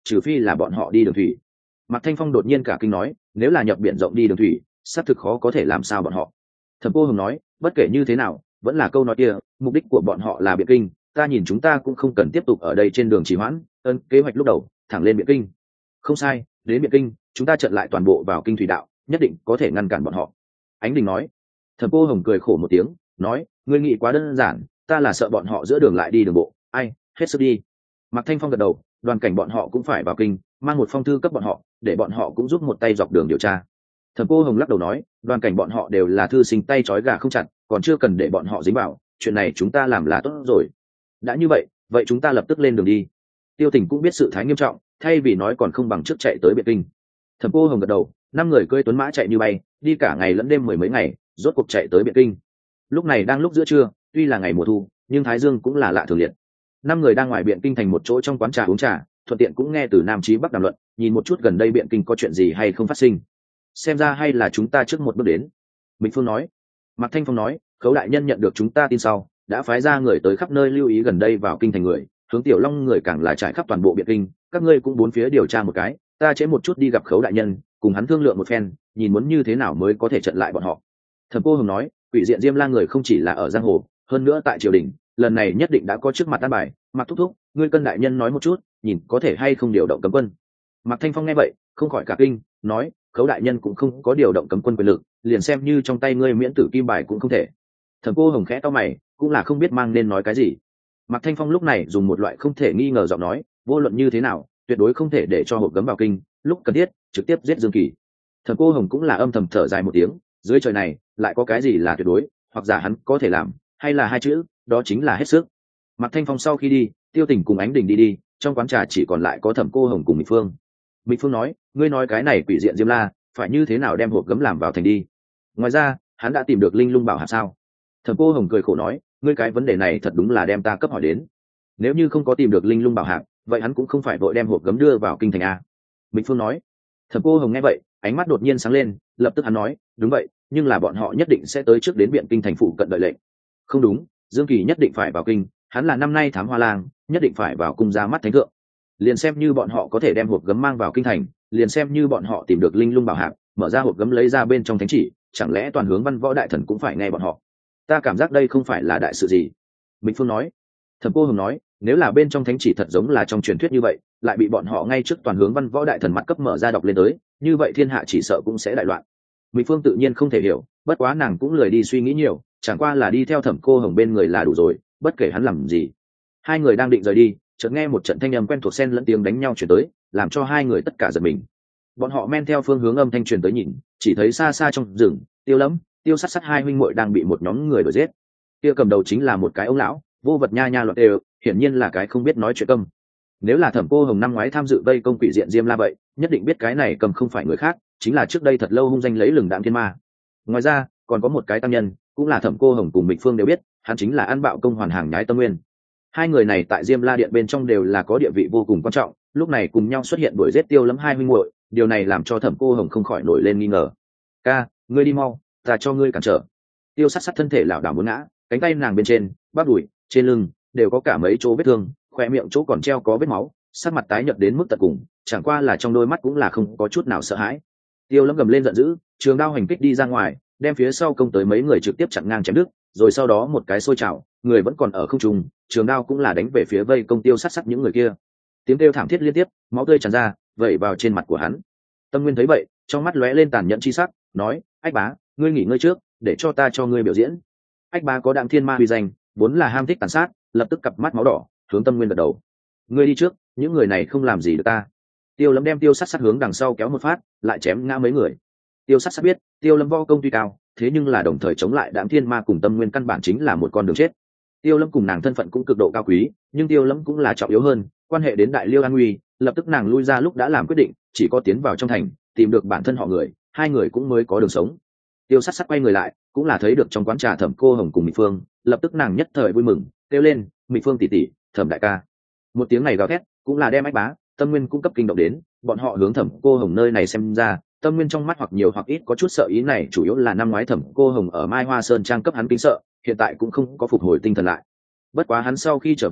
trừ phi là bọn họ đi đường thủy. Mạc Thanh Phong đột nhiên cả kinh nói, nếu là nhập biển rộng đi đường thủy, xác thực khó có thể làm sao bọn họ. Thẩm Cô Hồng nói, bất kể như thế nào, vẫn là câu nói kia, mục đích của bọn họ là Biện Kinh, ta nhìn chúng ta cũng không cần tiếp tục ở đây trên đường trì hoãn, ơn kế hoạch lúc đầu, thẳng lên Biện Kinh. Không sai, đến Biện Kinh, chúng ta trận lại toàn bộ vào kinh thủy đạo, nhất định có thể ngăn cản bọn họ. Ánh Đình nói. Thẩm Cô Hồng cười khổ một tiếng, nói, ngươi nghĩ quá đơn giản, ta là sợ bọn họ giữa đường lại đi đường bộ, ai, hết sức đi. Mạc Thanh Phong gật đầu, đoàn cảnh bọn họ cũng phải vào kinh, mang một phong thư cấp bọn họ, để bọn họ cũng giúp một tay dọc đường điều tra. Thẩm Cô Hồng lắc đầu nói, đoàn cảnh bọn họ đều là thư sinh tay trói gà không chặt, còn chưa cần để bọn họ dính vào, chuyện này chúng ta làm là tốt rồi. Đã như vậy, vậy chúng ta lập tức lên đường đi. Tiêu Tình cũng biết sự thái nghiêm trọng, thay vì nói còn không bằng trước chạy tới Biện Kinh. Thẩm Cô Hồng gật đầu, năm người cưỡi tuấn mã chạy như bay, đi cả ngày lẫn đêm mười mấy ngày, rốt cuộc chạy tới Biện Kinh. Lúc này đang lúc giữa trưa, tuy là ngày mùa thu, nhưng thái dương cũng là lạ thường liệt. Năm người đang ngoài Biện Kinh thành một chỗ trong quán trà uống trà, thuận tiện cũng nghe từ Nam Chí Bắc đàm luận, nhìn một chút gần đây Biện Kinh có chuyện gì hay không phát sinh. Xem ra hay là chúng ta trước một bước đến. Mịch Phương nói. Mạc Thanh Phong nói, Khấu đại nhân nhận được chúng ta tin sau, đã phái ra người tới khắp nơi lưu ý gần đây vào kinh thành người, hướng Tiểu Long người càng là trải khắp toàn bộ Biện Kinh, các ngươi cũng bốn phía điều tra một cái, ta chế một chút đi gặp Khấu đại nhân, cùng hắn thương lượng một phen, nhìn muốn như thế nào mới có thể trận lại bọn họ. Thẩm Cô Hồng nói, Quỷ Diện Diêm La người không chỉ là ở giang hồ, hơn nữa tại triều đình, lần này nhất định đã có trước mặt an bài. Mạc thúc thúc, ngươi cân đại nhân nói một chút, nhìn có thể hay không điều động cấm quân. Mạc Thanh Phong nghe vậy, không khỏi cả kinh, nói, Khấu đại nhân cũng không có điều động cấm quân quyền lực, liền xem như trong tay ngươi miễn tử kim bài cũng không thể. Thẩm Cô Hồng khẽ to mày, cũng là không biết mang nên nói cái gì. Mạc Thanh Phong lúc này dùng một loại không thể nghi ngờ giọng nói, vô luận như thế nào, tuyệt đối không thể để cho hộp gấm vào kinh, lúc cần thiết trực tiếp giết Dương Kỳ. Thẩm Cô Hồng cũng là âm thầm thở dài một tiếng, dưới trời này lại có cái gì là tuyệt đối, hoặc giả hắn có thể làm, hay là hai chữ, đó chính là hết sức. Mạc Thanh Phong sau khi đi, Tiêu Tình cùng Ánh Đình đi đi, trong quán trà chỉ còn lại có Thẩm Cô Hồng cùng Mịch Phương. Mịch Phương nói, ngươi nói cái này Quỷ Diện Diêm La, phải như thế nào đem hộp gấm làm vào thành đi? Ngoài ra, hắn đã tìm được Linh Lung Bảo Hạp sao? Thẩm Cô Hồng cười khổ nói, ngươi cái vấn đề này thật đúng là đem ta cấp hỏi đến. Nếu như không có tìm được Linh Lung Bảo Hạp, vậy hắn cũng không phải vội đem hộp gấm đưa vào kinh thành a. Mịch Phương nói. Thẩm Cô Hồng nghe vậy, ánh mắt đột nhiên sáng lên, lập tức hắn nói, đúng vậy, nhưng là bọn họ nhất định sẽ tới trước đến Biện Kinh thành phụ cận đợi lệnh. Không đúng, Dương Kỳ nhất định phải vào kinh, hắn là năm nay thám hoa lang, nhất định phải vào cung ra mắt thánh thượng. Liền xem như bọn họ có thể đem hộp gấm mang vào kinh thành, liền xem như bọn họ tìm được Linh Lung Bảo Hạp, mở ra hộp gấm lấy ra bên trong thánh chỉ, chẳng lẽ toàn hướng văn võ đại thần cũng phải nghe bọn họ? Ta cảm giác đây không phải là đại sự gì. Mịch Phương nói. Thẩm Cô Hồng nói, nếu là bên trong thánh chỉ thật giống là trong truyền thuyết như vậy, lại bị bọn họ ngay trước toàn hướng văn võ đại thần mặt cấp mở ra đọc lên tới, như vậy thiên hạ chỉ sợ cũng sẽ đại loạn. Mịch Phương tự nhiên không thể hiểu, bất quá nàng cũng lười đi suy nghĩ nhiều, chẳng qua là đi theo Thẩm Cô Hồng bên người là đủ rồi, bất kể hắn làm gì. Hai người đang định rời đi, chợt nghe một trận thanh âm quen thuộc xen lẫn tiếng đánh nhau truyền tới, làm cho hai người tất cả giật mình. Bọn họ men theo phương hướng âm thanh truyền tới nhìn, chỉ thấy xa xa trong rừng, Tiêu Lâm, Tiêu Sắt Sắt hai huynh muội đang bị một nhóm người đuổi giết. Kia cầm đầu chính là một cái ông lão, vô vật nha nha loạn đều, hiển nhiên là cái không biết nói chuyện câm. Nếu là Thẩm Cô Hồng năm ngoái tham dự vây công Quỷ Diện Diêm La vậy, nhất định biết cái này cầm không phải người khác, chính là trước đây thật lâu hung danh lấy lừng đạm thiên ma. Ngoài ra, còn có một cái tăng nhân, cũng là Thẩm Cô Hồng cùng Mịch Phương đều biết, hắn chính là An Bạo công hoàn hàng nhái Tâm Nguyên. Hai người này tại Diêm La điện bên trong đều là có địa vị vô cùng quan trọng, lúc này cùng nhau xuất hiện đuổi giết Tiêu Lâm hai huynh muội, điều này làm cho Thẩm Cô Hồng không khỏi nổi lên nghi ngờ. Ca, ngươi đi mau, ta cho ngươi cản trở. Tiêu Sắt Sắt thân thể lảo đảo muốn ngã, cánh tay nàng bên trên, bắp đùi, trên lưng đều có cả mấy chỗ vết thương, khoe miệng chỗ còn treo có vết máu, sắc mặt tái nhợt đến mức tận cùng, chẳng qua là trong đôi mắt cũng là không có chút nào sợ hãi. Tiêu Lâm gầm lên giận dữ, trường đao hành kích đi ra ngoài, đem phía sau công tới mấy người trực tiếp chặn ngang chém đứt, rồi sau đó một cái xôi trào, người vẫn còn ở không trung, trường đao cũng là đánh về phía vây công Tiêu Sắt Sắt những người kia. Tiếng kêu thảm thiết liên tiếp, máu tươi tràn ra, vẩy vào trên mặt của hắn. Tâm Nguyên thấy vậy, trong mắt lóe lên tàn nhẫn chi sắc, nói, Ách Bá, ngươi nghỉ ngơi trước, để cho ta cho ngươi biểu diễn. Ách Bá có Đạm Thiên Ma uy danh, vốn là ham thích tàn sát, lập tức cặp mắt máu đỏ, hướng Tâm Nguyên gật đầu. Ngươi đi trước, những người này không làm gì được ta. Tiêu Lâm đem Tiêu Sắt Sắt hướng đằng sau kéo một phát, lại chém ngã mấy người. Tiêu Sắt Sắt biết, Tiêu Lâm võ công tuy cao, thế nhưng là đồng thời chống lại Đạm Thiên Ma cùng Tâm Nguyên căn bản chính là một con đường chết. Tiêu Lâm cùng nàng thân phận cũng cực độ cao quý, nhưng Tiêu Lâm cũng là trọng yếu hơn, quan hệ đến Đại Liêu an nguy, lập tức nàng lui ra lúc đã làm quyết định, chỉ có tiến vào trong thành, tìm được bản thân họ người, hai người cũng mới có đường sống. Tiêu Sắt Sắt quay người lại, cũng là thấy được trong quán trà Thẩm Cô Hồng cùng Mịch Phương, lập tức nàng nhất thời vui mừng, kêu lên, Mịch Phương tỷ tỷ, Thẩm đại ca. Một tiếng này gào thét, cũng là đem Ách Bá, Tâm Nguyên cũng cấp kinh động đến, bọn họ hướng Thẩm Cô Hồng nơi này xem ra, Tâm Nguyên trong mắt hoặc nhiều hoặc ít có chút sợ ý này, chủ yếu là năm ngoái Thẩm Cô Hồng ở Mai Hoa Sơn trang cấp hắn kinh sợ, hiện tại cũng không có phục hồi tinh thần lại. Bất quá hắn sau khi trở về,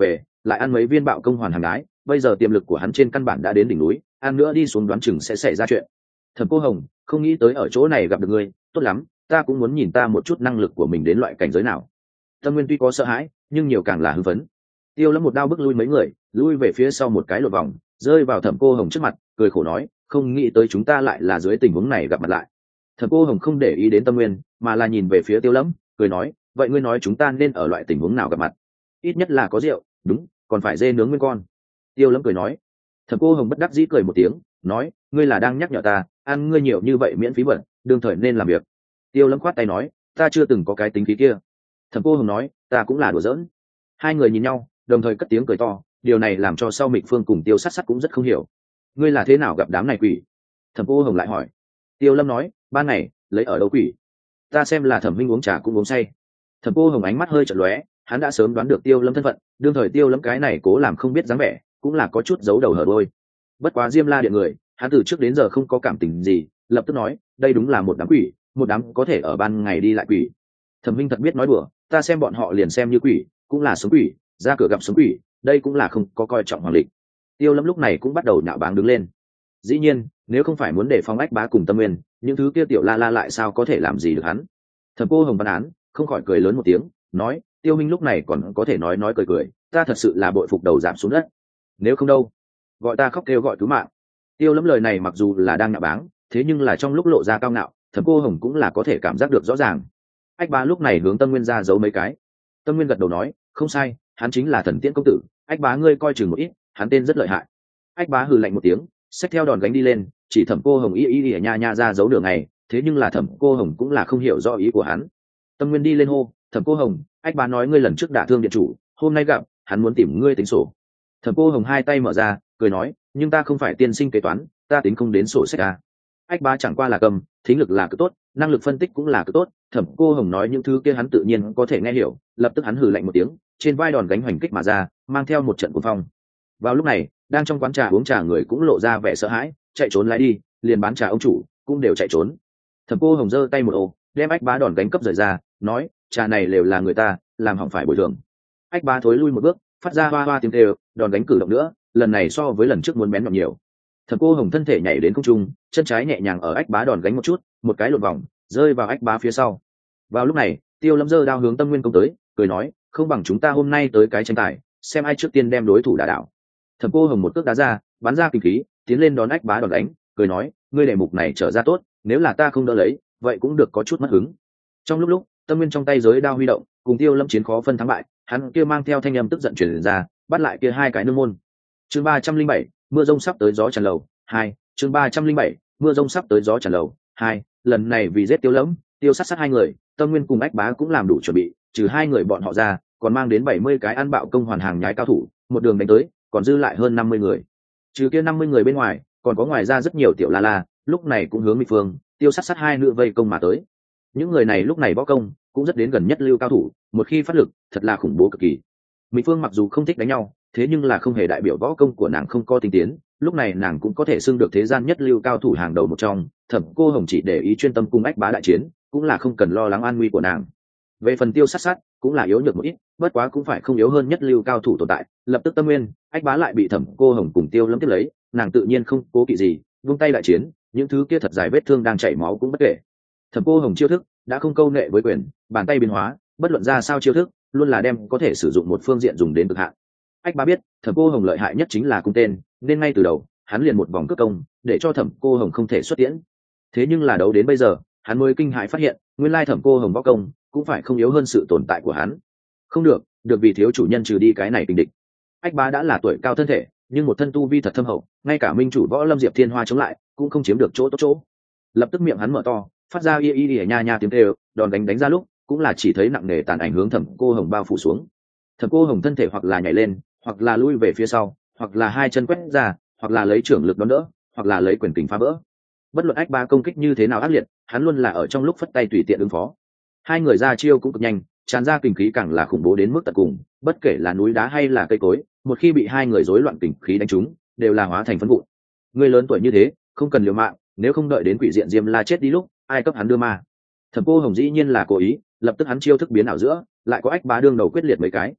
lại ăn mấy viên bạo công hoàn hàng đái, bây giờ tiềm lực của hắn trên căn bản đã đến đỉnh núi, ăn nữa đi xuống đoán chừng sẽ xảy ra chuyện. Thẩm Cô Hồng, không nghĩ tới ở chỗ này gặp được ngươi, tốt lắm, ta cũng muốn nhìn ta một chút năng lực của mình đến loại cảnh giới nào. Tâm Nguyên tuy có sợ hãi, nhưng nhiều càng là hưng phấn. Tiêu Lâm một đao bước lui mấy người, lui về phía sau một cái lột vòng, rơi vào Thẩm Cô Hồng trước mặt, cười khổ nói, không nghĩ tới chúng ta lại là dưới tình huống này gặp mặt lại. Thẩm Cô Hồng không để ý đến Tâm Nguyên, mà là nhìn về phía Tiêu Lâm, cười nói, vậy ngươi nói chúng ta nên ở loại tình huống nào gặp mặt? Ít nhất là có rượu, đúng, còn phải dê nướng nguyên con. Tiêu Lâm cười nói. Thẩm Cô Hồng bất đắc dĩ cười một tiếng, nói, ngươi là đang nhắc nhở ta, ăn ngươi nhiều như vậy miễn phí bẩn, đương thời nên làm việc. Tiêu Lâm khoát tay nói, ta chưa từng có cái tính khí kia. Thẩm Cô Hồng nói, ta cũng là đùa giỡn. Hai người nhìn nhau, đồng thời cất tiếng cười to, điều này làm cho sau Mịch Phương cùng Tiêu Sát Sát cũng rất không hiểu. Ngươi là thế nào gặp đám này quỷ? Thẩm Cô Hồng lại hỏi. Tiêu Lâm nói, ban ngày lấy ở đâu quỷ? Ta xem là Thẩm Minh uống trà cũng uống say. Thẩm Cô Hồng ánh mắt hơi chợt lóe, hắn đã sớm đoán được Tiêu Lâm thân phận, đương thời Tiêu Lâm cái này cố làm không biết dáng vẻ, cũng là có chút giấu đầu hở đuôi. Bất quá Diêm La Điện người, hắn từ trước đến giờ không có cảm tình gì, lập tức nói, đây đúng là một đám quỷ, một đám có thể ở ban ngày đi lại quỷ. Thẩm Minh thật biết nói đùa, ta xem bọn họ liền xem như quỷ, cũng là sống quỷ, ra cửa gặp sống quỷ, đây cũng là không có coi trọng hoàng lịch. Tiêu Lâm lúc này cũng bắt đầu nhạo báng đứng lên. Dĩ nhiên, nếu không phải muốn để phong ách bá cùng Tâm Nguyên, những thứ kia tiểu la la lại sao có thể làm gì được hắn. Thẩm Cô Hồng văn án, không khỏi cười lớn một tiếng, nói, Tiêu Minh lúc này còn có thể nói nói cười cười, ta thật sự là bội phục đầu giảm xuống đất. Nếu không đâu, gọi ta khóc kêu gọi cứu mạng. Tiêu Lâm lời này mặc dù là đang nhạo báng, thế nhưng là trong lúc lộ ra cao ngạo, Thẩm Cô Hồng cũng là có thể cảm giác được rõ ràng. Ách bá lúc này hướng Tâm Nguyên ra giấu mấy cái. Tâm Nguyên gật đầu nói, không sai, hắn chính là Thần Tiễn công tử, Ách bá ngươi coi chừng một ít, hắn tên rất lợi hại. Ách bá hừ lạnh một tiếng, xách theo đòn gánh đi lên, chỉ Thẩm Cô Hồng y y y nha nha ra giấu đường này, thế nhưng là Thẩm Cô Hồng cũng là không hiểu rõ ý của hắn. Tâm Nguyên đi lên hô, Thẩm Cô Hồng, Ách bá nói ngươi lần trước đả thương điện chủ, hôm nay gặp, hắn muốn tìm ngươi tính sổ. Thẩm Cô Hồng hai tay mở ra, cười nói, nhưng ta không phải tiên sinh kế toán, ta tính không đến sổ sách à. Ách bá chẳng qua là cầm, thính lực là cực tốt, năng lực phân tích cũng là cực tốt. Thẩm Cô Hồng nói những thứ kia hắn tự nhiên có thể nghe hiểu, lập tức hắn hừ lạnh một tiếng, trên vai đòn gánh hoành kích mà ra, mang theo một trận cuồng phong. Vào lúc này, đang trong quán trà uống trà người cũng lộ ra vẻ sợ hãi, chạy trốn lái đi, liền bán trà ông chủ cũng đều chạy trốn. Thẩm Cô Hồng giơ tay một ô, đem Ách bá đòn gánh cấp rời ra, nói, trà này đều là người ta, làm hỏng phải bồi thường. Ách bá thối lui một bước, phát ra hoa hoa tiếng kêu, đòn gánh cử động nữa, lần này so với lần trước muốn bén nhọn nhiều. Thẩm Cô Hồng thân thể nhảy đến không trung, chân trái nhẹ nhàng ở Ách bá đòn gánh một chút, một cái lộn vòng, rơi vào Ách bá phía sau. Vào lúc này, Tiêu Lâm giơ đao hướng Tâm Nguyên công tới, cười nói, không bằng chúng ta hôm nay tới cái tranh tài, xem ai trước tiên đem đối thủ đả đảo. Thẩm Cô Hồng một cước đá ra, bắn ra kinh khí, tiến lên đón Ách bá đòn đánh, cười nói, ngươi đề mục này trở ra tốt, nếu là ta không đỡ lấy, vậy cũng được có chút mất hứng. Trong lúc lúc, Tâm Nguyên trong tay giới đao huy động, cùng Tiêu Lâm chiến khó phân thắng bại, hắn kia mang theo thanh âm tức giận truyền ra, bắt lại kia hai cái nương môn. Chương ba trăm linh bảy, mưa rông sắp tới gió tràn lầu, hai, chương ba trăm linh bảy, mưa rông sắp tới gió tràn lầu, hai, lần này vì giết Tiêu Lâm, Tiêu Sát Sát hai người, Tâm Nguyên cùng Ách bá cũng làm đủ chuẩn bị, trừ hai người bọn họ ra, còn mang đến bảy mươi cái ăn bạo công hoàn hàng nhái cao thủ, một đường đánh tới, còn dư lại hơn năm mươi người. Trừ kia năm mươi người bên ngoài, còn có ngoài ra rất nhiều tiểu la la, lúc này cũng hướng Mịch Phương, Tiêu Sát Sát hai nữ vây công mà tới. Những người này lúc này võ công cũng rất đến gần nhất lưu cao thủ, một khi phát lực, thật là khủng bố cực kỳ. Mịch Phương mặc dù không thích đánh nhau, thế nhưng là không hề đại biểu võ công của nàng không có tinh tiến, lúc này nàng cũng có thể xưng được thế gian nhất lưu cao thủ hàng đầu một trong. Thẩm Cô Hồng chỉ để ý chuyên tâm cùng Ách bá đại chiến, cũng là không cần lo lắng an nguy của nàng. Về phần Tiêu Sát Sát, cũng là yếu nhược một ít, bất quá cũng phải không yếu hơn nhất lưu cao thủ tồn tại. Lập tức Tâm Nguyên, Ách bá lại bị Thẩm Cô Hồng cùng Tiêu Lâm tiếp lấy, nàng tự nhiên không cố kỵ gì, vung tay đại chiến, những thứ kia thật dài vết thương đang chảy máu cũng bất kể. Thẩm Cô Hồng chiêu thức đã không câu nệ với quyền, bàn tay biến hóa, bất luận ra sao chiêu thức, luôn là đem có thể sử dụng một phương diện dùng đến cực hạn. Ách bá biết, Thẩm Cô Hồng lợi hại nhất chính là cung tên, nên ngay từ đầu, hắn liền một vòng cước công, để cho Thẩm Cô Hồng không thể xuất tiễn. Thế nhưng là đấu đến bây giờ, hắn mới kinh hãi phát hiện, nguyên lai Thẩm Cô Hồng võ công cũng phải không yếu hơn sự tồn tại của hắn. Không được, được vì thiếu chủ nhân trừ đi cái này tình địch. Ách bá đã là tuổi cao thân thể, nhưng một thân tu vi thật thâm hậu, ngay cả minh chủ võ lâm Diệp Thiên Hoa chống lại, cũng không chiếm được chỗ tốt chỗ. Lập tức miệng hắn mở to, phát ra y y y nha nha tiếng kêu, đòn đánh đánh ra lúc, cũng là chỉ thấy nặng nề tàn ảnh hướng Thẩm Cô Hồng bao phủ xuống. Thẩm Cô Hồng thân thể hoặc là nhảy lên, hoặc là lui về phía sau, hoặc là hai chân quét ra, hoặc là lấy trưởng lực đón đỡ, hoặc là lấy quyền kình phá vỡ. Bất luận Ách bá công kích như thế nào ác liệt, hắn luôn là ở trong lúc phất tay tùy tiện ứng phó. Hai người ra chiêu cũng cực nhanh, tràn ra kình khí càng là khủng bố đến mức tận cùng, bất kể là núi đá hay là cây cối, một khi bị hai người rối loạn kình khí đánh trúng, đều là hóa thành phấn vụn. Người lớn tuổi như thế, không cần liều mạng, nếu không đợi đến quỷ diện Diêm La chết đi lúc, ai cấp hắn đưa ma. Thẩm Cô Hồng dĩ nhiên là cố ý, lập tức hắn chiêu thức biến ảo giữa, lại có Ách bá đương đầu quyết liệt mấy cái.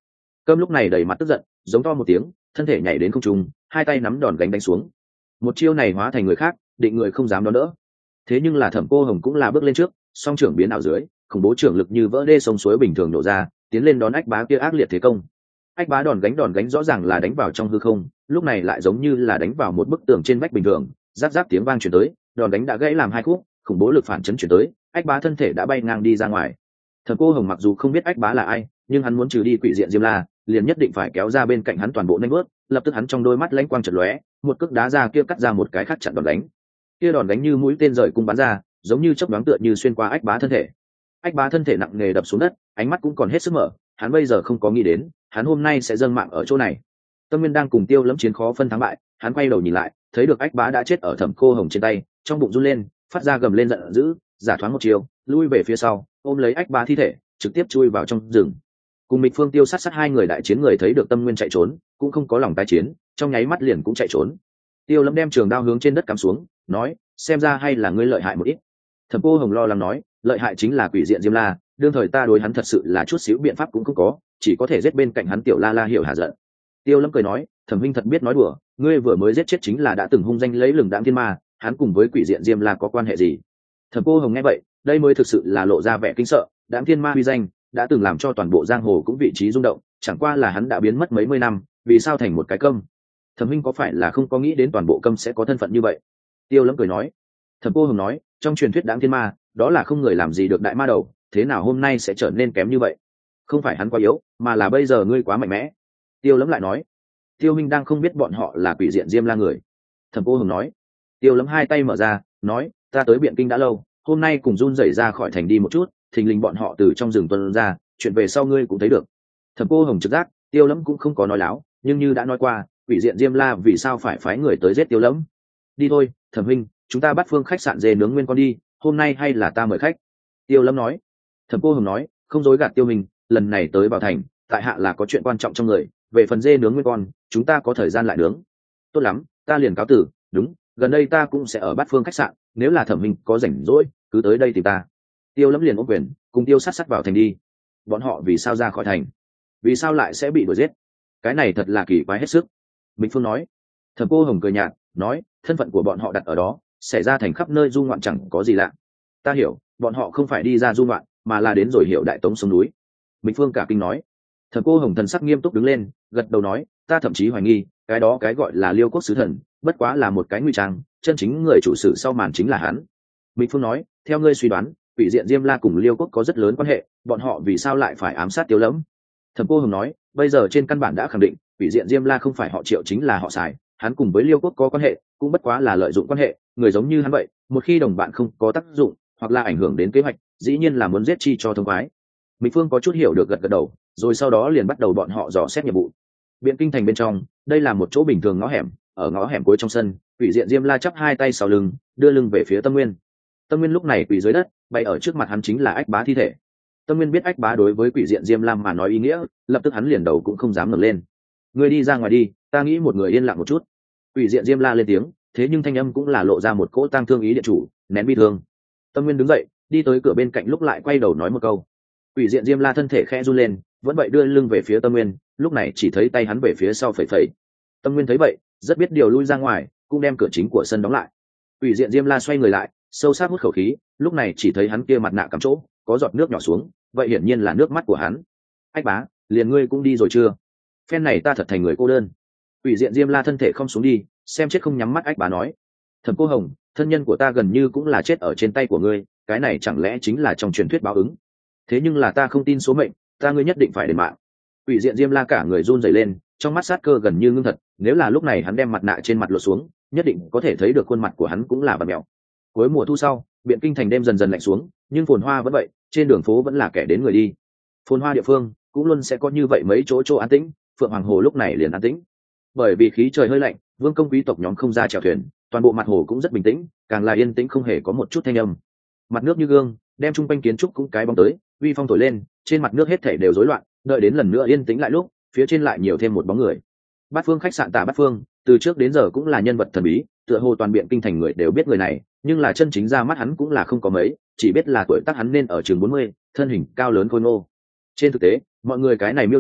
Cơm lúc này đầy mặt tức giận, giống to một tiếng, thân thể nhảy đến không trung, hai tay nắm đòn gánh đánh xuống. Một chiêu này hóa thành người khác, định người không dám đón đỡ. Thế nhưng là Thẩm Cô Hồng cũng là bước lên trước, song trưởng biến ảo dưới, khủng bố trưởng lực như vỡ đê sông suối bình thường nổ ra, tiến lên đón ách bá kia ác liệt thế công. Ách bá đòn gánh đòn gánh rõ ràng là đánh vào trong hư không, lúc này lại giống như là đánh vào một bức tường trên vách bình thường, rát rát tiếng vang truyền tới, đòn gánh đã gãy làm hai khúc, khủng bố lực phản chấn truyền tới, ách bá thân thể đã bay ngang đi ra ngoài. Thẩm Cô Hồng mặc dù không biết ách bá là ai, nhưng hắn muốn trừ đi quỷ diện Diêm La, liền nhất định phải kéo ra bên cạnh hắn toàn bộ nanh vớt, lập tức hắn trong đôi mắt lãnh quang chợt lóe, một cước đá ra kia cắt ra một cái khác chặn đòn đánh. Kia đòn đánh như mũi tên rời cung bắn ra, giống như chớp nhoáng tựa như xuyên qua ách bá thân thể. Ách bá thân thể nặng nề đập xuống đất, ánh mắt cũng còn hết sức mở, hắn bây giờ không có nghĩ đến, hắn hôm nay sẽ dâng mạng ở chỗ này. Tâm Nguyên đang cùng Tiêu Lâm chiến khó phân thắng bại, hắn quay đầu nhìn lại, thấy được ách bá đã chết ở Thẩm Cô Hồng trên tay, trong bụng run lên, phát ra gầm lên giận dữ, giả thoáng một chiều, lui về phía sau, ôm lấy ách bá thi thể, trực tiếp chui vào trong rừng. Cùng Mịch Phương Tiêu sát sát hai người đại chiến người thấy được Tâm Nguyên chạy trốn, cũng không có lòng tái chiến, trong nháy mắt liền cũng chạy trốn. Tiêu Lâm đem trường đao hướng trên đất cắm xuống, nói, xem ra hay là ngươi lợi hại một ít. Thẩm Cô Hồng lo lắng nói, lợi hại chính là quỷ diện Diêm La, đương thời ta đối hắn thật sự là chút xíu biện pháp cũng không có, chỉ có thể giết bên cạnh hắn tiểu La La hiểu hà giận. Tiêu Lâm cười nói, Thẩm huynh thật biết nói đùa, ngươi vừa mới giết chết chính là đã từng hung danh lấy lừng đãng thiên ma, hắn cùng với quỷ diện Diêm La có quan hệ gì? Thẩm Cô Hồng nghe vậy, đây mới thực sự là lộ ra vẻ kinh sợ, đãng thiên ma uy danh đã từng làm cho toàn bộ giang hồ cũng vị trí rung động, chẳng qua là hắn đã biến mất mấy mươi năm, vì sao thành một cái câm? Thẩm huynh có phải là không có nghĩ đến toàn bộ câm sẽ có thân phận như vậy? Tiêu Lâm cười nói. Thẩm Cô Hồng nói, trong truyền thuyết đãng thiên ma, đó là không người làm gì được đại ma đầu, thế nào hôm nay sẽ trở nên kém như vậy? Không phải hắn quá yếu, mà là bây giờ ngươi quá mạnh mẽ. Tiêu Lâm lại nói. Tiêu huynh đang không biết bọn họ là quỷ diện Diêm La người. Thẩm Cô Hồng nói. Tiêu Lâm hai tay mở ra, nói, ta tới Biện Kinh đã lâu, hôm nay cùng run rẩy ra khỏi thành đi một chút, thình lình bọn họ từ trong rừng tuân ra, chuyện về sau ngươi cũng thấy được. Thẩm Cô Hồng trực giác, Tiêu Lâm cũng không có nói láo, nhưng như đã nói qua, quỷ diện Diêm La vì sao phải phái người tới giết Tiêu Lâm? Đi thôi, Thẩm huynh, chúng ta bắt phương khách sạn dê nướng nguyên con đi, hôm nay hay là ta mời khách? Tiêu Lâm nói. Thẩm Cô Hồng nói, không dối gạt Tiêu Minh, lần này tới vào thành, tại hạ là có chuyện quan trọng trong người, về phần dê nướng nguyên con, chúng ta có thời gian lại nướng. Tốt lắm, ta liền cáo tử, đúng, gần đây ta cũng sẽ ở bát phương khách sạn, nếu là Thẩm huynh có rảnh rỗi, cứ tới đây tìm ta. Tiêu Lâm liền ôm quyền, cùng Tiêu sát sát vào thành đi. Bọn họ vì sao ra khỏi thành? Vì sao lại sẽ bị đuổi giết? Cái này thật là kỳ quái hết sức. Minh Phương nói. Thẩm Cô Hồng cười nhạt, nói, thân phận của bọn họ đặt ở đó, xảy ra thành khắp nơi du ngoạn chẳng có gì lạ. Ta hiểu, bọn họ không phải đi ra du ngoạn, mà là đến rồi hiểu đại tống sông núi. Minh Phương cả kinh nói. Thẩm Cô Hồng thần sắc nghiêm túc đứng lên, gật đầu nói, ta thậm chí hoài nghi, cái đó cái gọi là Liêu Quốc sứ thần, bất quá là một cái ngụy trang, chân chính người chủ sự sau màn chính là hắn. Minh Phương nói, theo ngươi suy đoán, quỷ diện Diêm La cùng Liêu Quốc có rất lớn quan hệ, bọn họ vì sao lại phải ám sát Tiêu Lâm? Thẩm Cô Hồng nói, bây giờ trên căn bản đã khẳng định, quỷ diện Diêm La không phải họ Triệu chính là họ Sài, hắn cùng với Liêu Quốc có quan hệ, cũng bất quá là lợi dụng quan hệ, người giống như hắn vậy, một khi đồng bạn không có tác dụng, hoặc là ảnh hưởng đến kế hoạch, dĩ nhiên là muốn giết chi cho thông khoái. Minh Phương có chút hiểu được gật gật đầu, rồi sau đó liền bắt đầu bọn họ dò xét nhiệm vụ. Biện Kinh thành bên trong, đây là một chỗ bình thường ngõ hẻm, ở ngõ hẻm cuối trong sân, quỷ diện Diêm La chắp hai tay sau lưng, đưa lưng về phía Tâm Nguyên. Tâm Nguyên lúc này quỳ dưới đất, bay ở trước mặt hắn chính là ách bá thi thể. Tâm Nguyên biết ách bá đối với quỷ diện Diêm La mà nói ý nghĩa, lập tức hắn liền đầu cũng không dám ngẩng lên. Ngươi đi ra ngoài đi, ta nghĩ một người yên lặng một chút. Quỷ diện Diêm La lên tiếng, thế nhưng thanh âm cũng là lộ ra một cỗ tang thương ý địa chủ, nén bi thương. Tâm Nguyên đứng dậy, đi tới cửa bên cạnh lúc lại quay đầu nói một câu. Quỷ diện Diêm La thân thể khẽ run lên, vẫn vậy đưa lưng về phía Tâm Nguyên, lúc này chỉ thấy tay hắn về phía sau phẩy phẩy. Tâm Nguyên thấy vậy, rất biết điều lui ra ngoài, cũng đem cửa chính của sân đóng lại. Quỷ diện Diêm La xoay người lại, sâu sắc hút khẩu khí, lúc này chỉ thấy hắn kia mặt nạ cắm chỗ, có giọt nước nhỏ xuống, vậy hiển nhiên là nước mắt của hắn. Ách bá, liền ngươi cũng đi rồi chưa? Phen này ta thật thành người cô đơn. Quỷ diện Diêm La thân thể không xuống đi, xem chết không nhắm mắt ách bá nói. Thẩm Cô Hồng, thân nhân của ta gần như cũng là chết ở trên tay của ngươi, cái này chẳng lẽ chính là trong truyền thuyết báo ứng? Thế nhưng là ta không tin số mệnh, ta ngươi nhất định phải đền mạng. Quỷ diện Diêm La cả người run rẩy lên, trong mắt sát cơ gần như ngưng thật, nếu là lúc này hắn đem mặt nạ trên mặt lột xuống, nhất định có thể thấy được khuôn mặt của hắn cũng là bặm mèo. Cuối mùa thu sau, Biện Kinh thành đêm dần dần lạnh xuống, nhưng phồn hoa vẫn vậy, trên đường phố vẫn là kẻ đến người đi. Phồn hoa địa phương cũng luôn sẽ có như vậy mấy chỗ chỗ an tĩnh, Phượng Hoàng Hồ lúc này liền an tĩnh. Bởi vì khí trời hơi lạnh, vương công quý tộc nhóm không ra chèo thuyền, toàn bộ mặt hồ cũng rất bình tĩnh, càng là yên tĩnh không hề có một chút thanh âm. Mặt nước như gương, đem trung quanh kiến trúc cũng cái bóng tới, uy phong thổi lên, trên mặt nước hết thảy đều rối loạn, đợi đến lần nữa yên tĩnh lại lúc, phía trên lại nhiều thêm một bóng người. Bát Phương khách sạn Tả Bát Phương, từ trước đến giờ cũng là nhân vật thần bí, tựa hồ toàn Biện Kinh thành người đều biết người này, nhưng là chân chính ra mắt hắn cũng là không có mấy, chỉ biết là tuổi tác hắn nên ở chừng bốn mươi, thân hình cao lớn khôi ngô. Trên thực tế, mọi người cái này miêu tả,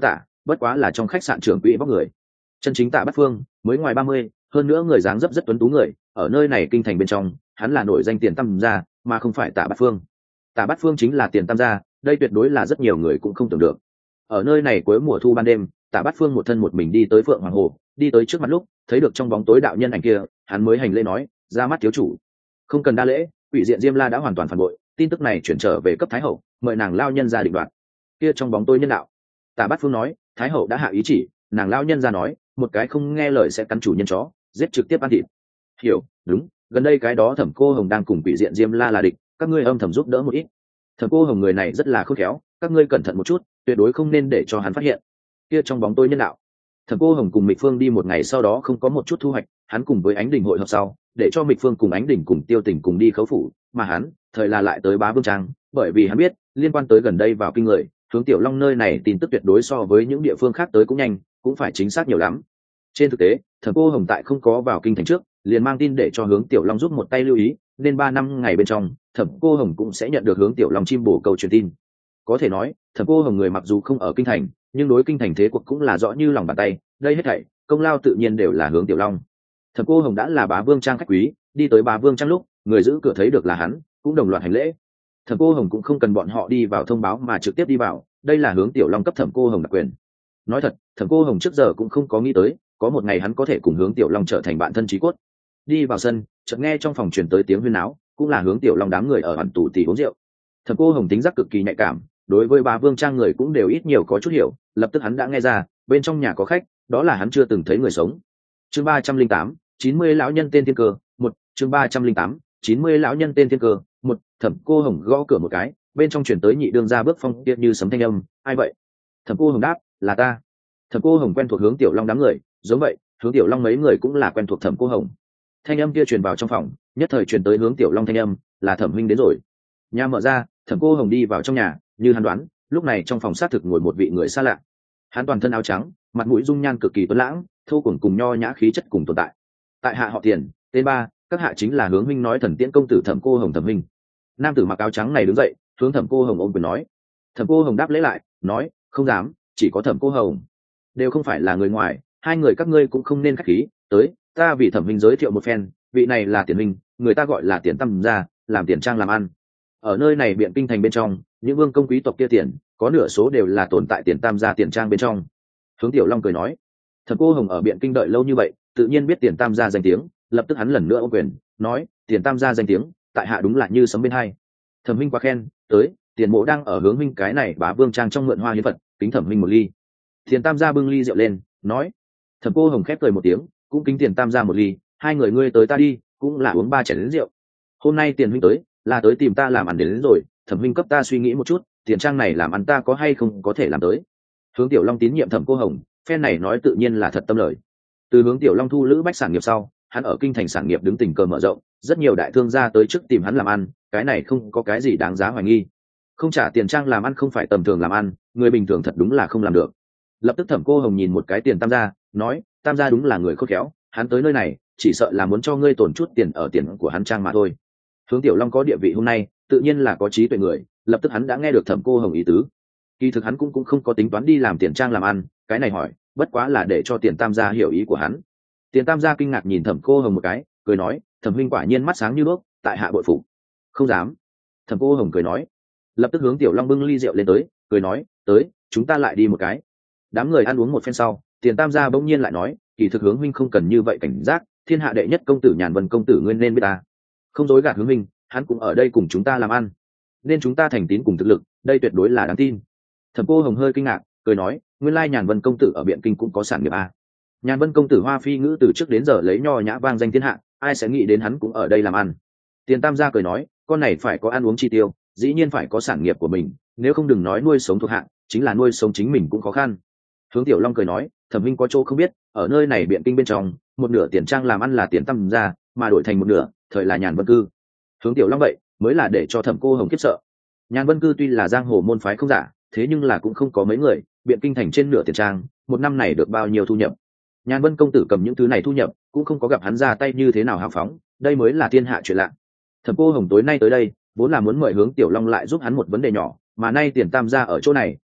bất quá là trong khách sạn trưởng quỹ vóc người. Chân chính Tạ Bát Phương mới ngoài ba mươi, hơn nữa người dáng dấp rất tuấn tú người, ở nơi này kinh thành bên trong hắn là nổi danh tiền tam gia, mà không phải Tạ Bát Phương. Tạ Bát Phương chính là tiền tam gia, đây tuyệt đối là rất nhiều người cũng không tưởng được. Ở nơi này cuối mùa thu ban đêm, Tạ Bát Phương một thân một mình đi tới Phượng Hoàng Hồ, đi tới trước mặt lúc thấy được trong bóng tối đạo nhân ảnh kia, hắn mới hành lễ nói: ra mắt thiếu chủ. Không cần đa lễ, Quỷ Diện Diêm La đã hoàn toàn phản bội, tin tức này chuyển trở về cấp thái hậu, mời nàng lao nhân ra định đoạt. Kia trong bóng tối nhân đạo, Tạ Bát Phương nói: thái hậu đã hạ ý chỉ, nàng lao nhân ra nói một cái không nghe lời sẽ cắn chủ nhân chó, giết trực tiếp ăn thịt. Hiểu, đúng, gần đây cái đó Thẩm Cô Hồng đang cùng Quỷ Diện Diêm La là địch, các ngươi âm thầm giúp đỡ một ít. Thẩm Cô Hồng người này rất là khôn khéo, các ngươi cẩn thận một chút, tuyệt đối không nên để cho hắn phát hiện. Kia trong bóng tối nhân đạo, Thẩm Cô Hồng cùng Mịch Phương đi một ngày sau đó không có một chút thu hoạch, hắn cùng với Ánh Đình hội họp sau, để cho Mịch Phương cùng Ánh Đình cùng Tiêu Tình cùng đi khấu phủ, mà hắn, thời là lại tới Bá Vương Trang, bởi vì hắn biết, liên quan tới gần đây vào kinh người, hướng Tiểu Long nơi này tin tức tuyệt đối so với những địa phương khác tới cũng nhanh, cũng phải chính xác nhiều lắm. Trên thực tế, Thẩm Cô Hồng tại không có vào kinh thành trước, liền mang tin để cho hướng Tiểu Long giúp một tay lưu ý, nên ba năm ngày bên trong, Thẩm Cô Hồng cũng sẽ nhận được hướng Tiểu Long chim bổ câu truyền tin. Có thể nói, Thẩm Cô Hồng người mặc dù không ở kinh thành, nhưng đối kinh thành thế cuộc cũng là rõ như lòng bàn tay, đây hết thảy công lao tự nhiên đều là hướng Tiểu Long. Thẩm Cô Hồng đã là Bá Vương Trang khách quý, đi tới Bá Vương Trang lúc, người giữ cửa thấy được là hắn, cũng đồng loạt hành lễ. Thẩm Cô Hồng cũng không cần bọn họ đi vào thông báo mà trực tiếp đi vào, đây là hướng Tiểu Long cấp Thẩm Cô Hồng đặc quyền. Nói thật, Thẩm Cô Hồng trước giờ cũng không có nghĩ tới, có một ngày hắn có thể cùng hướng Tiểu Long trở thành bạn thân chí cốt. Đi vào sân, chợt nghe trong phòng truyền tới tiếng huyên náo, cũng là hướng Tiểu Long đám người ở ẩn tủ tì uống rượu. Thẩm Cô Hồng tính giác cực kỳ nhạy cảm, đối với Bá Vương Trang người cũng đều ít nhiều có chút hiểu, lập tức hắn đã nghe ra, bên trong nhà có khách, đó là hắn chưa từng thấy người sống. Chương ba trăm linh tám, chín mươi lão nhân tên Thiên Cơ, một, chương ba trăm linh tám, chín mươi lão nhân tên Thiên Cơ, một. Thẩm Cô Hồng gõ cửa một cái, bên trong truyền tới nhị đương gia bước phong tiết như sấm thanh âm, ai vậy? Thẩm Cô Hồng đáp, là ta. Thẩm Cô Hồng quen thuộc hướng Tiểu Long đám người, giống vậy, hướng Tiểu Long mấy người cũng là quen thuộc Thẩm Cô Hồng. Thanh âm kia truyền vào trong phòng, nhất thời truyền tới hướng Tiểu Long thanh âm, là Thẩm huynh đến rồi. Nhà mở ra, Thẩm Cô Hồng đi vào trong nhà, như hắn đoán, lúc này trong phòng xác thực ngồi một vị người xa lạ. Hắn toàn thân áo trắng, mặt mũi dung nhan cực kỳ tuấn lãng, thô cùng cùng nho nhã khí chất cùng tồn tại. Tại hạ họ Tiền, tên ba, các hạ chính là hướng huynh nói Thần Tiễn công tử Thẩm Cô Hồng Thẩm huynh. Nam tử mặc áo trắng này đứng dậy, hướng Thẩm Cô Hồng ôm quyền nói. Thẩm Cô Hồng đáp lễ lại, nói, không dám, chỉ có Thẩm Cô Hồng, đều không phải là người ngoài, hai người các ngươi cũng không nên khách khí, tới, ta vì Thẩm huynh giới thiệu một phen, vị này là Tiền huynh, người ta gọi là Tiền Tam gia, làm tiền trang làm ăn. Ở nơi này Biện Kinh thành bên trong, những vương công quý tộc kia tiền, có nửa số đều là tồn tại Tiền Tam gia tiền trang bên trong. Hướng Tiểu Long cười nói, Thẩm Cô Hồng ở Biện Kinh đợi lâu như vậy, tự nhiên biết Tiền Tam gia danh tiếng, lập tức hắn lần nữa ôm quyền, nói, Tiền Tam gia danh tiếng, tại hạ đúng là như sấm bên hai. Thẩm huynh quá khen, tới, Tiền mộ đang ở hướng huynh cái này Bá Vương Trang trong mượn hoa hiến vật, kính Thẩm huynh một ly. Tiền Tam gia bưng ly rượu lên, nói. Thẩm Cô Hồng khép cười một tiếng, cũng kính Tiền Tam gia một ly, hai người ngươi tới ta đi, cũng là uống ba chén đến rượu. Hôm nay Tiền huynh tới, là tới tìm ta làm ăn đến, đến rồi, Thẩm huynh cấp ta suy nghĩ một chút, tiền trang này làm ăn ta có hay không có thể làm tới. Hướng Tiểu Long tín nhiệm Thẩm Cô Hồng, phen này nói tự nhiên là thật tâm lời. Từ hướng Tiểu Long thu lữ bách sản nghiệp sau, hắn ở kinh thành sản nghiệp đứng tình cờ mở rộng, rất nhiều đại thương gia tới trước tìm hắn làm ăn, cái này không có cái gì đáng giá hoài nghi. Không trả tiền trang làm ăn không phải tầm thường làm ăn, người bình thường thật đúng là không làm được. Lập tức Thẩm Cô Hồng nhìn một cái Tiền Tam gia, nói, Tam gia đúng là người khôn khéo, hắn tới nơi này chỉ sợ là muốn cho ngươi tổn chút tiền ở tiền của hắn trang mà thôi. Hướng Tiểu Long có địa vị hôm nay, tự nhiên là có trí tuệ người, lập tức hắn đã nghe được Thẩm Cô Hồng ý tứ. Kỳ thực hắn cũng cũng không có tính toán đi làm tiền trang làm ăn, cái này hỏi, bất quá là để cho Tiền Tam gia hiểu ý của hắn. Tiền Tam gia kinh ngạc nhìn Thẩm Cô Hồng một cái, cười nói, Thẩm huynh quả nhiên mắt sáng như đuốc, tại hạ bội phục. Không dám. Thẩm Cô Hồng cười nói. Lập tức hướng Tiểu Long bưng ly rượu lên tới, cười nói, tới, chúng ta lại đi một cái. Đám người ăn uống một phen sau, Tiền Tam gia bỗng nhiên lại nói, kỳ thực hướng huynh không cần như vậy cảnh giác, thiên hạ đệ nhất công tử Nhàn Vân công tử nguyên nên biết ta. Không dối gạt hướng huynh, hắn cũng ở đây cùng chúng ta làm ăn, nên chúng ta thành tín cùng thực lực, đây tuyệt đối là đáng tin. Thẩm Cô Hồng hơi kinh ngạc, cười nói, nguyên lai Nhàn Vân công tử ở Biện Kinh cũng có sản nghiệp a. Nhàn Vân công tử hoa phi ngữ từ trước đến giờ lấy nho nhã vang danh thiên hạ, ai sẽ nghĩ đến hắn cũng ở đây làm ăn. Tiền Tam gia cười nói, con này phải có ăn uống chi tiêu, dĩ nhiên phải có sản nghiệp của mình, nếu không đừng nói nuôi sống thuộc hạ, chính là nuôi sống chính mình cũng khó khăn. Hướng Tiểu Long cười nói, Thẩm huynh có chỗ không biết, ở nơi này Biện Kinh bên trong, một nửa tiền trang làm ăn là Tiền Tam gia, mà đổi thành một nửa, thời là Nhàn Vân cư. Hướng Tiểu Long vậy mới là để cho Thẩm Cô Hồng khiếp sợ. Nhàn Vân cư tuy là giang hồ môn phái không giả, thế nhưng là cũng không có mấy người, Biện Kinh thành trên nửa tiền trang, một năm này được bao nhiêu thu nhập. Nhàn Vân công tử cầm những thứ này thu nhập, cũng không có gặp hắn ra tay như thế nào hào phóng, đây mới là thiên hạ chuyện lạ. Thẩm Cô Hồng tối nay tới đây, vốn là muốn mời hướng Tiểu Long lại giúp hắn một vấn đề nhỏ, mà nay Tiền Tam gia ở chỗ này,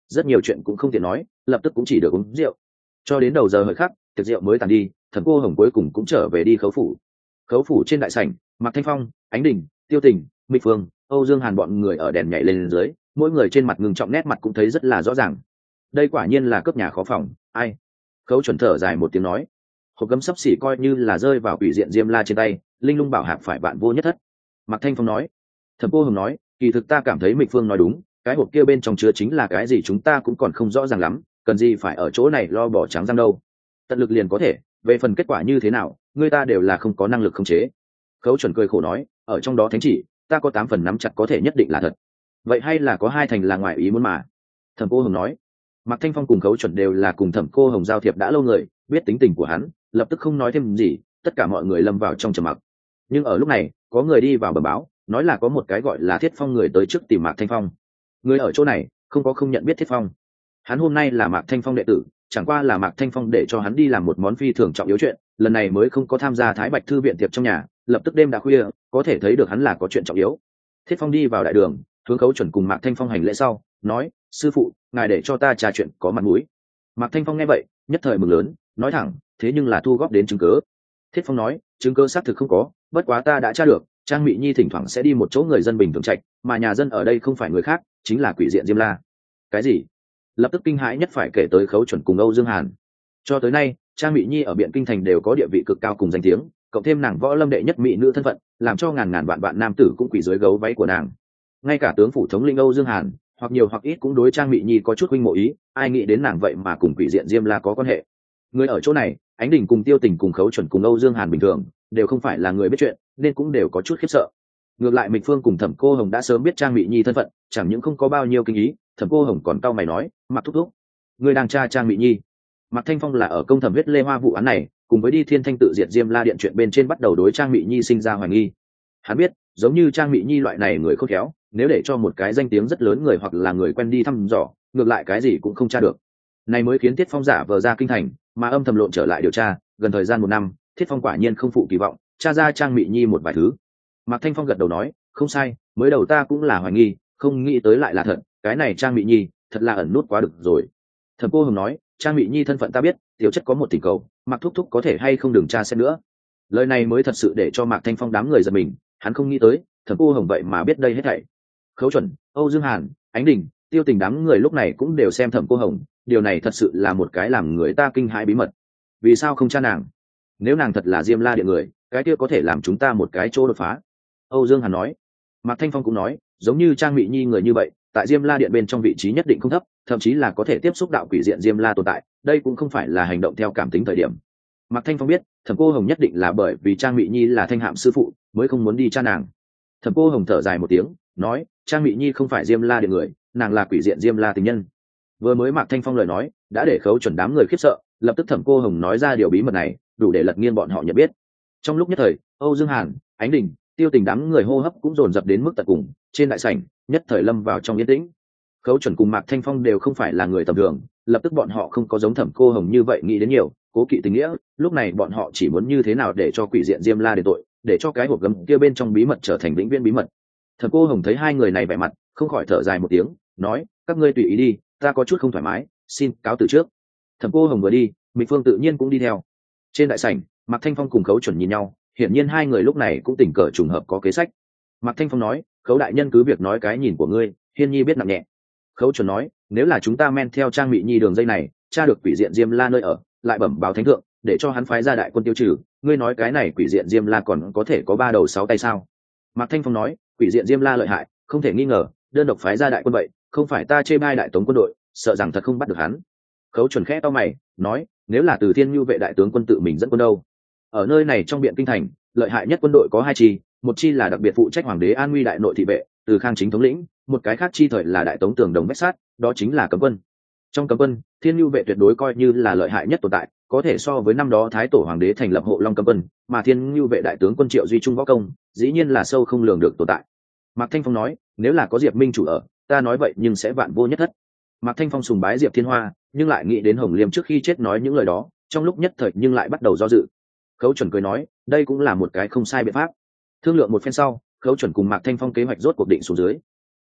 rất nhiều chuyện cũng không tiện nói, lập tức cũng chỉ được uống rượu. Cho đến đầu giờ hợi khắc, tiệc rượu mới tàn đi, Thẩm Cô Hồng cuối cùng cũng trở về đi khấu phủ. Khấu phủ trên đại sảnh, Mạc Thanh Phong, Ánh Đình, Tiêu Tình, Mịch Phương, Âu Dương Hàn bọn người ở đèn nhảy lên dưới, mỗi người trên mặt ngưng trọng, nét mặt cũng thấy rất là rõ ràng. Đây quả nhiên là cướp nhà khó phòng, ai? Khấu Chuẩn thở dài một tiếng nói, hộp gấm sắp xỉ coi như là rơi vào quỷ diện Diêm La trên tay, linh lung bảo hạc phải bạn vô nhất thất. Mạc Thanh Phong nói. Thẩm Cô Hồng nói, kỳ thực ta cảm thấy Mịch Phương nói đúng, cái hộp kia bên trong chứa chính là cái gì chúng ta cũng còn không rõ ràng lắm, cần gì phải ở chỗ này lo bỏ trắng răng đâu. Tận lực liền có thể, về phần kết quả như thế nào, người ta đều là không có năng lực khống chế. Khấu Chuẩn cười khổ nói, ở trong đó thánh chỉ, ta có tám phần nắm chặt có thể nhất định là thật. Vậy hay là có hai thành là ngoài ý muốn mà. Thẩm Cô Hồng nói. Mạc Thanh Phong cùng Khấu Chuẩn đều là cùng Thẩm Cô Hồng giao thiệp đã lâu người, biết tính tình của hắn, lập tức không nói thêm gì, tất cả mọi người lâm vào trong trầm mặc. Nhưng ở lúc này, có người đi vào bẩm báo, nói là có một cái gọi là Thiết Phong người tới trước tìm Mạc Thanh Phong. Người ở chỗ này, không có không nhận biết Thiết Phong. Hắn hôm nay là Mạc Thanh Phong đệ tử, chẳng qua là Mạc Thanh Phong để cho hắn đi làm một món phi thường trọng yếu chuyện, lần này mới không có tham gia Thái Bạch thư viện tiệc trong nhà, lập tức đêm đã khuya, có thể thấy được hắn là có chuyện trọng yếu. Thiết Phong đi vào đại đường, hướng Khấu Chuẩn cùng Mạc Thanh Phong hành lễ sau, nói, sư phụ, ngài để cho ta trà chuyện có mặt mũi. Mạc Thanh Phong nghe vậy, nhất thời mừng lớn, nói thẳng, thế nhưng là thu góp đến chứng cớ. Thiết Phong nói, chứng cớ xác thực không có, bất quá ta đã tra được, Trang Mị Nhi thỉnh thoảng sẽ đi một chỗ người dân bình thường trạch, mà nhà dân ở đây không phải người khác, chính là quỷ diện Diêm La. Cái gì? Lập tức kinh hãi nhất phải kể tới Khấu Chuẩn cùng Âu Dương Hàn. Cho tới nay, Trang Mị Nhi ở Biện Kinh thành đều có địa vị cực cao cùng danh tiếng, cộng thêm nàng võ lâm đệ nhất mỹ nữ thân phận, làm cho ngàn ngàn vạn vạn nam tử cũng quỳ dưới gấu váy của nàng. Ngay cả tướng phủ thống lĩnh Âu Dương Hàn, hoặc nhiều hoặc ít cũng đối Trang Mị Nhi có chút huynh mộ ý, ai nghĩ đến nàng vậy mà cùng quỷ diện Diêm La có quan hệ. Người ở chỗ này, Ánh Đình cùng Tiêu Tình cùng Khấu Chuẩn cùng Âu Dương Hàn bình thường, đều không phải là người biết chuyện, nên cũng đều có chút khiếp sợ. Ngược lại Mịch Phương cùng Thẩm Cô Hồng đã sớm biết Trang Mị Nhi thân phận, chẳng những không có bao nhiêu kinh ý, Thẩm Cô Hồng còn cau mày nói, Mạc thúc thúc, người đang tra Trang Mị Nhi. Mạc Thanh Phong là ở công thẩm huyết lê hoa vụ án này, cùng với đi Thiên Thanh tự diệt Diêm La điện chuyện bên trên bắt đầu đối Trang Mị Nhi sinh ra hoài nghi. Hắn biết, giống như Trang Mị Nhi loại này người khôn khéo, nếu để cho một cái danh tiếng rất lớn người hoặc là người quen đi thăm dò, ngược lại cái gì cũng không tra được. Này mới khiến Thiết Phong giả vờ ra kinh thành, mà âm thầm lộn trở lại điều tra, gần thời gian một năm, Thiết Phong quả nhiên không phụ kỳ vọng, tra ra Trang Mị Nhi một vài thứ. Mạc Thanh Phong gật đầu nói, không sai, mới đầu ta cũng là hoài nghi, không nghĩ tới lại là thật, cái này Trang Mị Nhi, thật là ẩn nút quá được rồi. Thẩm Cô Hồng nói, Trang Mị Nhi thân phận ta biết, tiểu chất có một thỉnh cầu, Mạc thúc thúc có thể hay không đừng tra xét nữa. Lời này mới thật sự để cho Mạc Thanh Phong đám người giật mình, hắn không nghĩ tới, Thẩm Cô Hồng vậy mà biết đây hết thảy. Khấu Chuẩn, Âu Dương Hàn, Ánh Đình, Tiêu Tình đám người lúc này cũng đều xem Thẩm Cô Hồng, điều này thật sự là một cái làm người ta kinh hãi bí mật. Vì sao không tra nàng? Nếu nàng thật là Diêm La điện người, cái kia có thể làm chúng ta một cái chỗ đột phá. Âu Dương Hàn nói. Mạc Thanh Phong cũng nói, giống như Trang Mị Nhi người như vậy, tại Diêm La điện bên trong vị trí nhất định không thấp, thậm chí là có thể tiếp xúc đạo quỷ diện Diêm La tồn tại, đây cũng không phải là hành động theo cảm tính thời điểm. Mạc Thanh Phong biết, Thẩm Cô Hồng nhất định là bởi vì Trang Mị Nhi là thanh hạm sư phụ, mới không muốn đi tra nàng. Thẩm Cô Hồng thở dài một tiếng, nói, Trang Mị Nhi không phải Diêm La điện người, nàng là quỷ diện Diêm La tình nhân. Vừa mới Mạc Thanh Phong lời nói, đã để Khấu Chuẩn đám người khiếp sợ, lập tức Thẩm Cô Hồng nói ra điều bí mật này, đủ để lật nghiêng bọn họ nhận biết. Trong lúc nhất thời, Âu Dương Hàn, Ánh Đình, Tiêu Tình đám người hô hấp cũng dồn dập đến mức tận cùng, trên đại sảnh, nhất thời lâm vào trong yên tĩnh. Khấu Chuẩn cùng Mạc Thanh Phong đều không phải là người tầm thường, lập tức bọn họ không có giống Thẩm Cô Hồng như vậy nghĩ đến nhiều, cố kỵ tình nghĩa, lúc này bọn họ chỉ muốn như thế nào để cho quỷ diện Diêm La đền tội, để cho cái hộp gấm kia bên trong bí mật trở thành vĩnh viễn bí mật. Thẩm Cô Hồng thấy hai người này vẻ mặt, không khỏi thở dài một tiếng, nói, các ngươi tùy ý đi, ta có chút không thoải mái, xin cáo từ trước. Thẩm Cô Hồng vừa đi, Mịch Phương tự nhiên cũng đi theo. Trên đại sảnh, Mạc Thanh Phong cùng Khấu Chuẩn nhìn nhau, hiển nhiên hai người lúc này cũng tình cờ trùng hợp có kế sách. Mạc Thanh Phong nói, Khấu đại nhân cứ việc nói cái nhìn của ngươi, Hiên Nhi biết nặng nhẹ. Khấu Chuẩn nói, nếu là chúng ta men theo Trang Mị Nhi đường dây này, tra được quỷ diện Diêm La nơi ở, lại bẩm báo thánh thượng, để cho hắn phái ra đại quân tiêu trừ, ngươi nói cái này quỷ diện Diêm La còn có thể có ba đầu sáu tay sao? Mạc Thanh Phong nói, quỷ diện Diêm La lợi hại, không thể nghi ngờ, đơn độc phái ra đại quân vậy, không phải ta chê bai đại tống quân đội, sợ rằng thật không bắt được hắn. Khấu Chuẩn khẽ to mày, nói, nếu là từ Thiên Nhu vệ đại tướng quân tự mình dẫn quân đâu? Ở nơi này trong Biện Kinh thành, lợi hại nhất quân đội có hai chi, một chi là đặc biệt phụ trách hoàng đế an nguy đại nội thị vệ, từ Khang Chính thống lĩnh, một cái khác chi thời là đại tống tường đồng bách sát, đó chính là cấm quân. Trong cấm quân, Thiên Nhu vệ tuyệt đối coi như là lợi hại nhất tồn tại, có thể so với năm đó thái tổ hoàng đế thành lập hộ long cấm quân, mà Thiên Nhu vệ đại tướng quân Triệu Duy Trung võ công, dĩ nhiên là sâu không lường được tồn tại. Mạc Thanh Phong nói, nếu là có Diệp Minh chủ ở, ta nói vậy nhưng sẽ vạn vô nhất thất. Mạc Thanh Phong sùng bái Diệp Thiên Hoa, nhưng lại nghĩ đến Hồng Liêm trước khi chết nói những lời đó, trong lúc nhất thời nhưng lại bắt đầu do dự. Khấu Chuẩn cười nói, đây cũng là một cái không sai biện pháp. Thương lượng một phen sau, Khấu Chuẩn cùng Mạc Thanh Phong kế hoạch rốt cuộc định xuống dưới.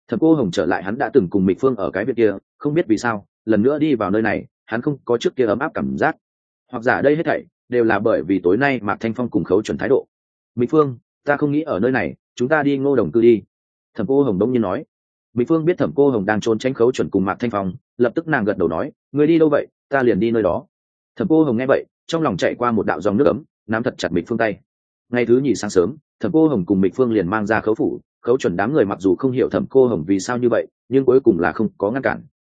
Thẩm Cô Hồng trở lại hắn đã từng cùng Mịch Phương ở cái việc kia, không biết vì sao lần nữa đi vào nơi này hắn không có trước kia ấm áp cảm giác, hoặc giả đây hết thảy đều là bởi vì tối nay Mạc Thanh Phong cùng Khấu Chuẩn thái độ. Mịch Phương, ta không nghĩ ở nơi này, chúng ta đi Ngô Đồng cư đi. Thẩm Cô Hồng đông nhiên nói. Mịch Phương biết Thẩm Cô Hồng đang trốn tránh Khấu Chuẩn cùng Mạc Thanh Phong, lập tức nàng gật đầu nói, người đi đâu vậy, ta liền đi nơi đó. Thẩm Cô Hồng nghe vậy trong lòng chạy qua một đạo dòng nước ấm, nắm thật chặt Mịch Phương tay. Ngày thứ nhì sáng sớm, Thẩm Cô Hồng cùng Mịch Phương liền mang ra Khấu phủ. Khấu Chuẩn đám người mặc dù không hiểu Thẩm Cô Hồng vì sao như vậy, nhưng cuối cùng là không có ngăn cản.